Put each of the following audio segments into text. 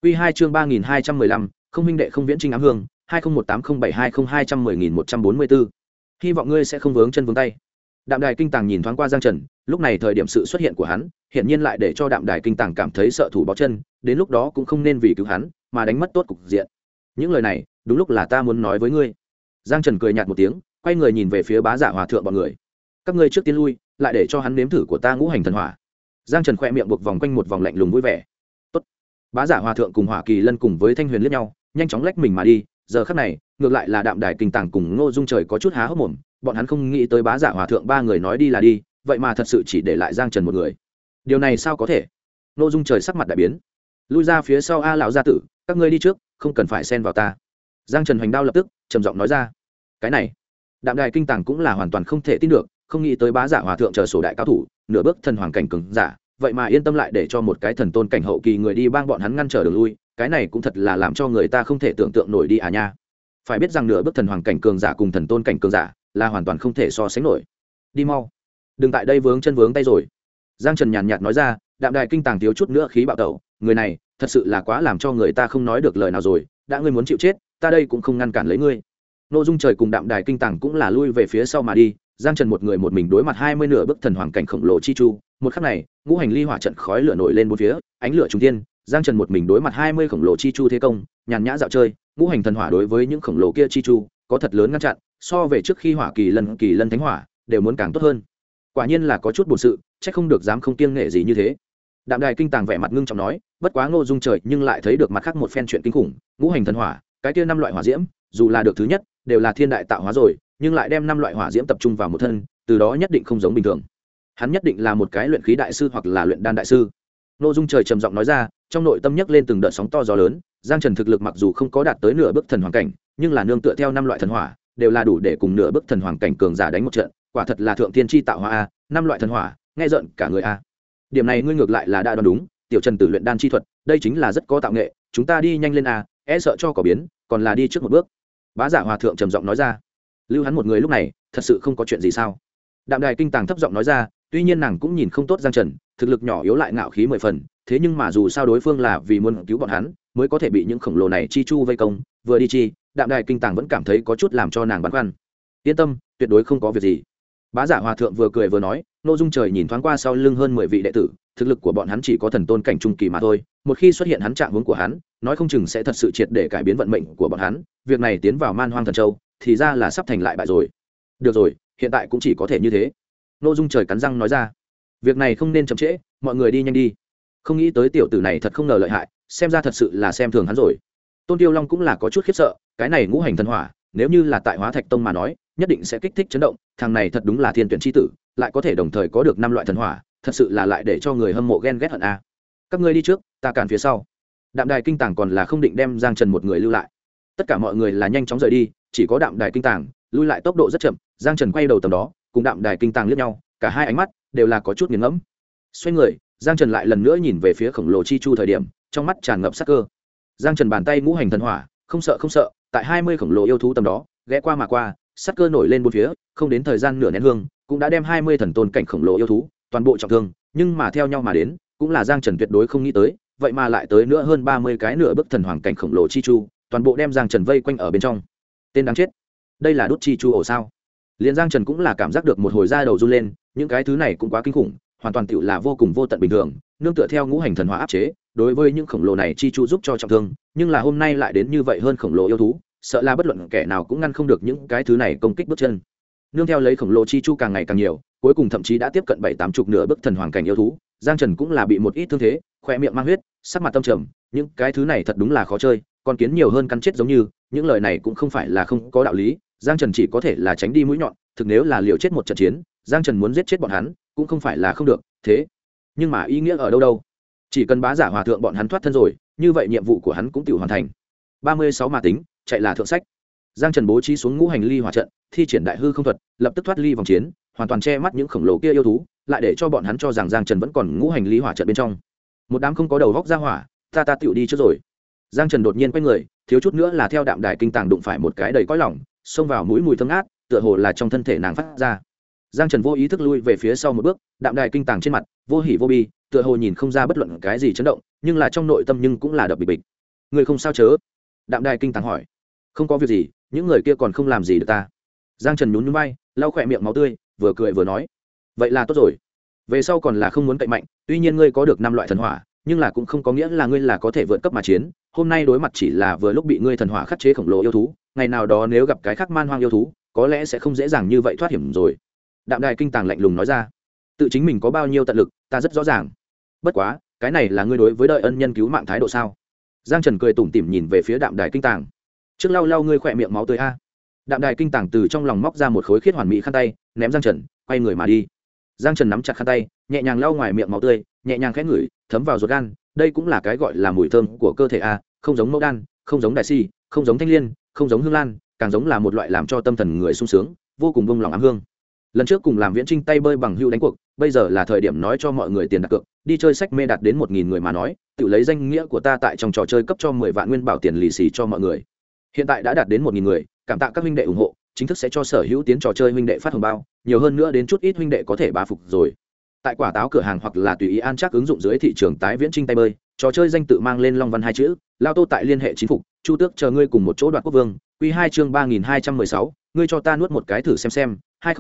Quy 2 chương 3215, không huynh đệ không viễn trinh ám hương, 20180720210144. Hy vọng ngươi sẽ không vướng chân vướng tay. Đạm Đài Kinh Tàng nhìn thoáng qua Giang Trần, lúc này thời điểm sự xuất hiện của hắn, hiển nhiên lại để cho Đạm Đài Kinh Tàng cảm thấy sợ thủ bó chân, đến lúc đó cũng không nên vì cứu hắn mà đánh mất tốt cục diện. Những lời này, đúng lúc là ta muốn nói với ngươi. Giang Trần cười nhạt một tiếng, quay người nhìn về phía Bá Giả Hòa thượng bọn người. Các ngươi trước tiên lui, lại để cho hắn nếm thử của ta ngũ hành thần hỏa. Giang Trần khẽ miệng buộc vòng quanh một vòng lạnh lùng vui vẻ. Tốt. Bá Giả Hòa thượng cùng Hỏa Kỳ Lân cùng với Thanh Huyền liếc nhau, nhanh chóng lách mình mà đi. Giờ khắc này, ngược lại là Đạm Đài Kinh Tàng cùng Ngô Dung Trời có chút há hốc mồm, bọn hắn không nghĩ tới Bá Giả Hòa thượng ba người nói đi là đi, vậy mà thật sự chỉ để lại Giang Trần một người. Điều này sao có thể? Ngô Dung Trời sắc mặt đại biến. Lui ra phía sau a lão gia tử, các ngươi đi trước, không cần phải xen vào ta. Giang Trần hoành đao lập tức trầm giọng nói ra. Cái này, Đạm Đài Kinh Tàng cũng là hoàn toàn không thể tin được, không nghĩ tới Bá Giả Hòa thượng chờ sổ đại cao thủ, nửa bước thần hoàng cảnh cường giả, vậy mà yên tâm lại để cho một cái thần tôn cảnh hậu kỳ người đi bang bọn hắn ngăn trở đường lui, cái này cũng thật là làm cho người ta không thể tưởng tượng nổi đi à nha. Phải biết rằng nửa bước thần hoàng cảnh cường giả cùng thần tôn cảnh cường giả là hoàn toàn không thể so sánh nổi. Đi mau, đừng tại đây vướng chân vướng tay rồi. Giang Trần nhàn nhạt nói ra. Đạm Đài Kinh Tàng thiếu chút nữa khí bạo tẩu, người này thật sự là quá làm cho người ta không nói được lời nào rồi. Đã ngươi muốn chịu chết, ta đây cũng không ngăn cản lấy ngươi. Nội Dung Trời cùng Đạm Đài Kinh Tàng cũng là lui về phía sau mà đi. Giang Trần một người một mình đối mặt 20 nửa bước thần hoàng cảnh khổng lồ chi chu. Một khắc này, ngũ hành ly hỏa trận khói lửa nổi lên bốn phía, ánh lửa trung thiên. Giang Trần một mình đối mặt 20 khổng lồ chi chu thế công, nhàn nhã dạo chơi. Ngũ hành thần hỏa đối với những khổng lồ kia chi chu có thật lớn ngăn chặn, so về trước khi Hỏa Kỳ Lân Thánh Hỏa đều muốn càng tốt hơn. Quả nhiên là có chút bổn sự, chắc không được dám không kiêng nghệ gì như thế. Đạm Đài Kinh Tàng vẻ mặt ngưng trọng nói, bất quá Ngô Dung Trời nhưng lại thấy được mặt khác một phen chuyện kinh khủng. Ngũ hành thần hỏa, cái kia 5 loại hỏa diễm, dù là được thứ nhất, đều là thiên đại tạo hóa rồi, nhưng lại đem 5 loại hỏa diễm tập trung vào một thân, từ đó nhất định không giống bình thường. Hắn nhất định là một cái luyện khí đại sư hoặc là luyện đan đại sư. Ngô Dung Trời trầm giọng nói ra, trong nội tâm nhấc lên từng đợt sóng to gió lớn. Giang Trần thực lực mặc dù không có đạt tới nửa bước thần hoàng cảnh, nhưng là nương tựa theo 5 loại thần hỏa, đều là đủ để cùng nửa bước thần hoàng cảnh cường giả đánh một trận, quả thật là thượng tiên chi tạo hóa a. 5 loại thần hỏa, nghe rợn cả người a. Điểm này ngươi ngược lại là đã đoán đúng, tiểu Trần tử luyện đan chi thuật, đây chính là rất có tạo nghệ, chúng ta đi nhanh lên a, e sợ cho có biến, còn là đi trước một bước. Bá Giả Hòa thượng trầm giọng nói ra. Lưu hắn một người lúc này, thật sự không có chuyện gì sao? Đạm Đài Kinh Tàng thấp giọng nói ra, tuy nhiên nàng cũng nhìn không tốt Giang Trần, thực lực nhỏ yếu lại ngạo khí 10 phần, thế nhưng mà dù sao đối phương là vì muốn cứu bọn hắn, mới có thể bị những khổng lồ này chi chu vây công, vừa đi chi, Đạm Đài Kinh Tàng vẫn cảm thấy có chút làm cho nàng băn khoăn. Yên tâm, tuyệt đối không có việc gì. Bá Giả Hòa thượng vừa cười vừa nói. Nội Dung Trời nhìn thoáng qua sau lưng hơn 10 vị đệ tử, thực lực của bọn hắn chỉ có thần tôn cảnh trung kỳ mà thôi, một khi xuất hiện hắn trạng hướng của hắn, nói không chừng sẽ thật sự triệt để cải biến vận mệnh của bọn hắn, việc này tiến vào Man Hoang Thần Châu, thì ra là sắp thành lại bại rồi. Được rồi, hiện tại cũng chỉ có thể như thế. Nội Dung Trời cắn răng nói ra. Việc này không nên chậm trễ, mọi người đi nhanh đi. Không nghĩ tới tiểu tử này thật không ngờ lợi hại, xem ra thật sự là xem thường hắn rồi. Tôn Tiêu Long cũng là có chút khiếp sợ, cái này ngũ hành thần hỏa, nếu như là tại Hóa Thạch Tông mà nói, nhất định sẽ kích thích chấn động, thằng này thật đúng là thiên tuyển chi tử, lại có thể đồng thời có được 5 loại thần hỏa, thật sự là lại để cho người hâm mộ ghen ghét hận a. Các ngươi đi trước, ta cản phía sau. Đạm Đài Kinh Tàng còn là không định đem Giang Trần một người lưu lại. Tất cả mọi người là nhanh chóng rời đi, chỉ có Đạm Đài Kinh Tàng lui lại tốc độ rất chậm. Giang Trần quay đầu tầm đó, cùng Đạm Đài Kinh Tàng liếc nhau, cả hai ánh mắt đều là có chút nghiền ngẫm. Xoay người, Giang Trần lại lần nữa nhìn về phía khổng lồ chi chu thời điểm, trong mắt tràn ngập sát cơ. Giang Trần bàn tay ngũ hành thần hỏa, không sợ, tại 20 khổng lồ yêu thú tầm đó, ghé qua mà qua, sát cơ nổi lên bốn phía, không đến thời gian nửa nén hương, cũng đã đem 20 thần tôn cảnh khổng lồ yêu thú toàn bộ trọng thương, nhưng mà theo nhau mà đến, cũng là Giang Trần tuyệt đối không nghĩ tới, vậy mà lại tới nữa hơn 30 cái nửa bức thần hoàng cảnh khổng lồ chi chu, toàn bộ đem Giang Trần vây quanh ở bên trong. Tên đáng chết, đây là đốt chi chu ổ sao? Liên Giang Trần cũng là cảm giác được một hồi da đầu run lên, những cái thứ này cũng quá kinh khủng, hoàn toàn tựu là vô cùng vô tận bình thường, nương tựa theo ngũ hành thần hỏa áp chế, đối với những khổng lồ này chi chu giúp cho trọng thương, nhưng là hôm nay lại đến như vậy hơn khổng lồ yêu thú, sợ là bất luận kẻ nào cũng ngăn không được những cái thứ này công kích bước chân. Nương theo lấy khổng lồ chi chu càng ngày càng nhiều, cuối cùng thậm chí đã tiếp cận 7-80 nửa bức thần hoàng cảnh yêu thú, Giang Trần cũng là bị một ít thương thế, khóe miệng mang huyết, sắc mặt tâm trầm, những cái thứ này thật đúng là khó chơi, con kiến nhiều hơn cắn chết giống như, những lời này cũng không phải là không có đạo lý, Giang Trần chỉ có thể là tránh đi mũi nhọn, thực nếu là liều chết một trận chiến, Giang Trần muốn giết chết bọn hắn, cũng không phải là không được, thế nhưng mà ý nghĩa ở đâu đâu? Chỉ cần Bá Giả Hòa thượng bọn hắn thoát thân rồi, như vậy nhiệm vụ của hắn cũng tự hoàn thành. 36 mà tính, chạy là thượng sách. Giang Trần bố trí xuống ngũ hành ly hỏa trận, thi triển đại hư không thuật, lập tức thoát ly vòng chiến, hoàn toàn che mắt những khổng lồ kia yêu thú, lại để cho bọn hắn cho rằng Giang Trần vẫn còn ngũ hành ly hỏa trận bên trong. Một đám không có đầu góc ra hỏa, ta tựu đi trước rồi. Giang Trần đột nhiên quay người, thiếu chút nữa là theo Đạm Đài Kinh Tàng đụng phải một cái đầy cõi lỏng, xông vào mũi mùi thơm ngát, tựa hồ là trong thân thể nàng phát ra. Giang Trần vô ý thức lui về phía sau một bước, Đạm Đài Kinh Tàng trên mặt vô hỉ vô bi, tựa hồ nhìn không ra bất luận cái gì chấn động, nhưng là trong nội tâm nhưng cũng là đập bịch bịch. Ngươi không sao chớ? Đạm Đài Kinh Tàng hỏi. Không có việc gì, những người kia còn không làm gì được ta. Giang Trần nhún nhún vai, lau khỏe miệng máu tươi, vừa cười vừa nói. Vậy là tốt rồi. Về sau còn là không muốn cậy mạnh, tuy nhiên ngươi có được 5 loại thần hỏa, nhưng là cũng không có nghĩa là ngươi là có thể vượt cấp mà chiến. Hôm nay đối mặt chỉ là vừa lúc bị ngươi thần hỏa khắc chế khổng lồ yêu thú, ngày nào đó nếu gặp cái khác man hoang yêu thú, có lẽ sẽ không dễ dàng như vậy thoát hiểm rồi. Đạm Đài Kinh Tàng lạnh lùng nói ra. Tự chính mình có bao nhiêu tận lực, ta rất rõ ràng. Bất quá, cái này là ngươi đối với đời ân nhân cứu mạng thái độ sao? Giang Trần cười tủm tỉm nhìn về phía Đạm Đài Kinh Tàng. Trước lau lau ngươi khỏe miệng máu tươi a. Đạm Đài Kinh Tàng từ trong lòng móc ra một khối khiết hoàn mỹ khăn tay, ném Giang Trần, quay người mà đi. Giang Trần nắm chặt khăn tay, nhẹ nhàng lau ngoài miệng máu tươi, nhẹ nhàng khẽ ngửi, thấm vào ruột gan, đây cũng là cái gọi là mùi thơm của cơ thể a, không giống mẫu đan, không giống đại si, không giống thanh liên, không giống hương lan, càng giống là một loại làm cho tâm thần người sung sướng, vô cùng bông lòng ám hương. Lần trước cùng làm Viễn Trinh tay bơi bằng hưu đánh cuộc, bây giờ là thời điểm nói cho mọi người tiền đặt cược, đi chơi sách mê đạt đến 1000 người mà nói, tự lấy danh nghĩa của ta tại trong trò chơi cấp cho 10 vạn nguyên bảo tiền lì xì cho mọi người. Hiện tại đã đạt đến 1000 người, cảm tạ các huynh đệ ủng hộ, chính thức sẽ cho sở hữu tiến trò chơi huynh đệ phát hồng bao, nhiều hơn nữa đến chút ít huynh đệ có thể bá phục rồi. Tại quả táo cửa hàng hoặc là tùy ý an chắc ứng dụng dưới thị trường tái Viễn Trinh tay bơi, trò chơi danh tự mang lên Long Văn hai chữ, lao Tô tại liên hệ chính phục, Chu Tước chờ ngươi cùng một chỗ đoạt quốc vương, Quy 2 chương 3216, ngươi cho ta nuốt một cái thử xem,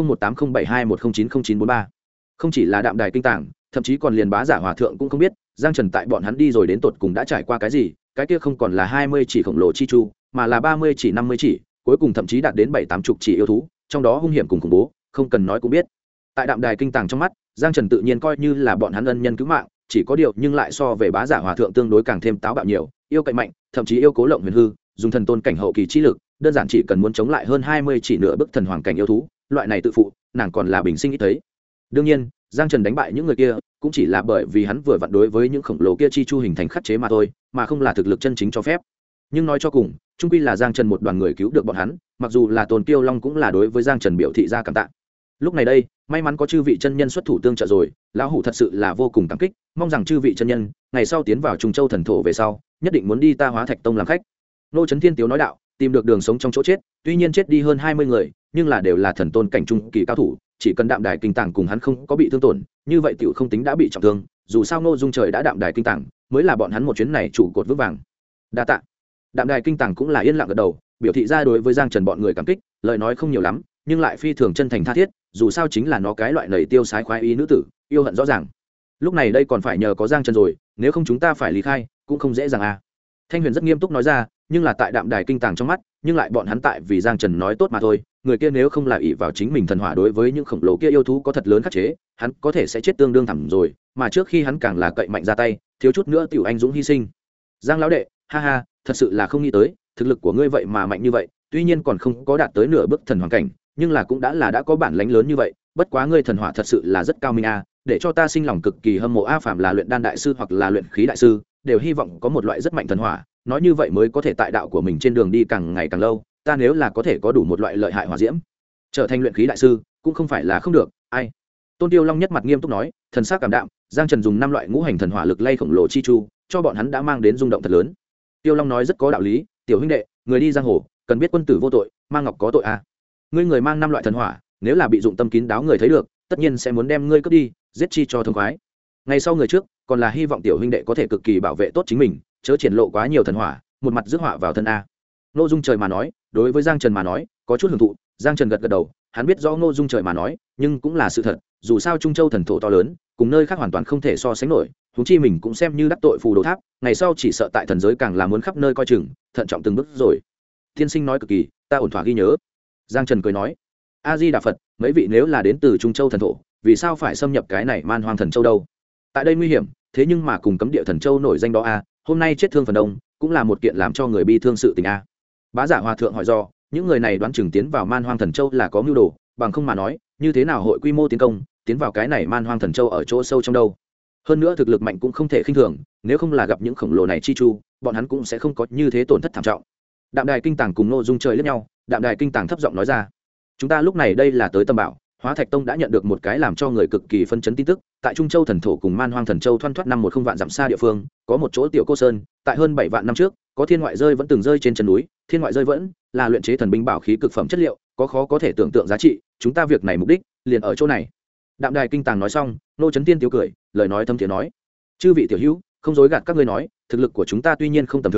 20180721090943. Không chỉ là Đạm Đài Kinh Tàng, thậm chí còn liền Bá Giả Hòa thượng cũng không biết, Giang Trần tại bọn hắn đi rồi đến tột cùng đã trải qua cái gì, cái kia không còn là 20 chỉ khổng lồ chi chu, mà là 30 chỉ 50 chỉ, cuối cùng thậm chí đạt đến 7-80 chỉ yêu thú, trong đó hung hiểm cùng khủng bố, không cần nói cũng biết. Tại Đạm Đài Kinh Tàng trong mắt, Giang Trần tự nhiên coi như là bọn hắn ân nhân cứu mạng, chỉ có điều nhưng lại so về Bá Giả Hòa thượng tương đối càng thêm táo bạo nhiều, yêu cậy mạnh, thậm chí yêu cố lộng huyền hư, dùng thần tôn cảnh hậu kỳ chi lực, đơn giản chỉ cần muốn chống lại hơn 20 chỉ nửa bức thần hoàng cảnh yêu thú, loại này tự phụ, nàng còn là bình sinh ít thấy. Đương nhiên, Giang Trần đánh bại những người kia, cũng chỉ là bởi vì hắn vừa vặn đối với những khổng lồ kia chi chu hình thành khắc chế mà thôi, mà không là thực lực chân chính cho phép. Nhưng nói cho cùng, chung quy là Giang Trần một đoàn người cứu được bọn hắn, mặc dù là Tôn Kiêu Long cũng là đối với Giang Trần biểu thị ra cảm tạ. Lúc này đây, may mắn có chư vị chân nhân xuất thủ tương trợ rồi, lão hủ thật sự là vô cùng cảm kích, mong rằng chư vị chân nhân, ngày sau tiến vào Trung Châu thần thổ về sau, nhất định muốn đi ta Hóa Thạch Tông làm khách. Nô Chấn Thiên Tiếu nói đạo, tìm được đường sống trong chỗ chết, tuy nhiên chết đi hơn 20 người, nhưng là đều là thần tôn cảnh trung kỳ cao thủ, chỉ cần Đạm Đài Kinh Tàng cùng hắn không có bị thương tổn, như vậy tiểu không tính đã bị trọng thương, dù sao Ngô Dung Trời đã Đạm Đài Kinh Tàng, mới là bọn hắn một chuyến này trụ cột vững vàng. Đa tạ. Đạm Đài Kinh Tàng cũng là yên lặng gật đầu, biểu thị ra đối với Giang Trần bọn người cảm kích, lời nói không nhiều lắm, nhưng lại phi thường chân thành tha thiết, dù sao chính là nó cái loại nảy tiêu sái khoái ý nữ tử, yêu hận rõ ràng. Lúc này đây còn phải nhờ có Giang Trần rồi, nếu không chúng ta phải ly khai, cũng không dễ dàng à. Thanh Huyền rất nghiêm túc nói ra, nhưng là tại Đạm Đài Kinh Tàng trong mắt, nhưng lại bọn hắn tại vì Giang Trần nói tốt mà thôi, người kia nếu không là ỷ vào chính mình thần hỏa đối với những khổng lồ kia yêu thú có thật lớn khắc chế, hắn có thể sẽ chết tương đương thẳm rồi, mà trước khi hắn càng là cậy mạnh ra tay, thiếu chút nữa tiểu anh dũng hy sinh. Giang lão đệ, ha ha, thật sự là không nghĩ tới, thực lực của ngươi vậy mà mạnh như vậy, tuy nhiên còn không có đạt tới nửa bước thần hoàng cảnh, nhưng là cũng đã có bản lãnh lớn như vậy, bất quá ngươi thần hỏa thật sự là rất cao minh a, để cho ta sinh lòng cực kỳ hâm mộ a, phạm là luyện đan đại sư hoặc là luyện khí đại sư, đều hy vọng có một loại rất mạnh thần hỏa, nói như vậy mới có thể tại đạo của mình trên đường đi càng ngày càng lâu, ta nếu là có thể có đủ một loại lợi hại hỏa diễm, trở thành luyện khí đại sư, cũng không phải là không được, ai. Tôn Tiêu Long nhất mặt nghiêm túc nói, thần sắc cảm đạm, Giang Trần dùng 5 loại ngũ hành thần hỏa lực lay khổng lồ chi chu, cho bọn hắn đã mang đến rung động thật lớn. Tiêu Long nói rất có đạo lý, tiểu huynh đệ, người đi giang hồ, cần biết quân tử vô tội, mang ngọc có tội a. Ngươi người mang 5 loại thần hỏa, nếu là bị dụng tâm kín đáo người thấy được, tất nhiên sẽ muốn đem ngươi cướp đi, giết chi cho thông khoái. Ngày sau người trước, còn là hy vọng tiểu huynh đệ có thể cực kỳ bảo vệ tốt chính mình, chớ triển lộ quá nhiều thần hỏa, một mặt rước họa vào thân a. Ngô Dung Trời mà nói, đối với Giang Trần mà nói, có chút hưởng thụ. Giang Trần gật gật đầu, hắn biết rõ Ngô Dung Trời mà nói, nhưng cũng là sự thật, dù sao Trung Châu thần thổ to lớn, cùng nơi khác hoàn toàn không thể so sánh nổi, huống chi mình cũng xem như đắc tội phù đồ tháp, ngày sau chỉ sợ tại thần giới càng là muốn khắp nơi coi chừng, thận trọng từng bước rồi. Tiên sinh nói cực kỳ, ta ổn thỏa ghi nhớ. Giang Trần cười nói, A Di Đà Phật, mấy vị nếu là đến từ Trung Châu thần thổ, vì sao phải xâm nhập cái này Man Hoang thần châu đâu? Tại đây nguy hiểm, thế nhưng mà cùng cấm địa thần châu nổi danh đó a, hôm nay chết thương phần đông, cũng là một kiện làm cho người bi thương sự tình a. Bá Giả Hòa thượng hỏi do, những người này đoán chừng tiến vào Man Hoang thần châu là có mưu đồ, bằng không mà nói, như thế nào hội quy mô tiến công, tiến vào cái này Man Hoang thần châu ở chỗ sâu trong đâu? Hơn nữa thực lực mạnh cũng không thể khinh thường, nếu không là gặp những khổng lồ này chi chu, bọn hắn cũng sẽ không có như thế tổn thất thảm trọng. Đạm Đài Kinh Tàng cùng Ngô Dung Trời liếc nhau, Đạm Đài Kinh Tàng thấp giọng nói ra, chúng ta lúc này đây là tới Tâm Bảo, Hóa Thạch Tông đã nhận được một cái làm cho người cực kỳ phân chấn tin tức, tại Trung Châu thần thổ cùng Man Hoang thần châu thoăn thoắt 50 vạn dặm xa địa phương, có một chỗ tiểu cô sơn, tại hơn 7 vạn năm trước, có thiên ngoại rơi vẫn từng rơi trên chân núi, thiên ngoại rơi vẫn là luyện chế thần binh bảo khí cực phẩm chất liệu, có khó có thể tưởng tượng giá trị, chúng ta việc này mục đích liền ở chỗ này. Đạm Đài Kinh Tàng nói xong, Nô Chấn Tiên tiêu cười, lời nói thâm thiế nói, chư vị tiểu hữu, không dối gạt các ngươi nói, thực lực của chúng ta tuy nhiên không tầm thường,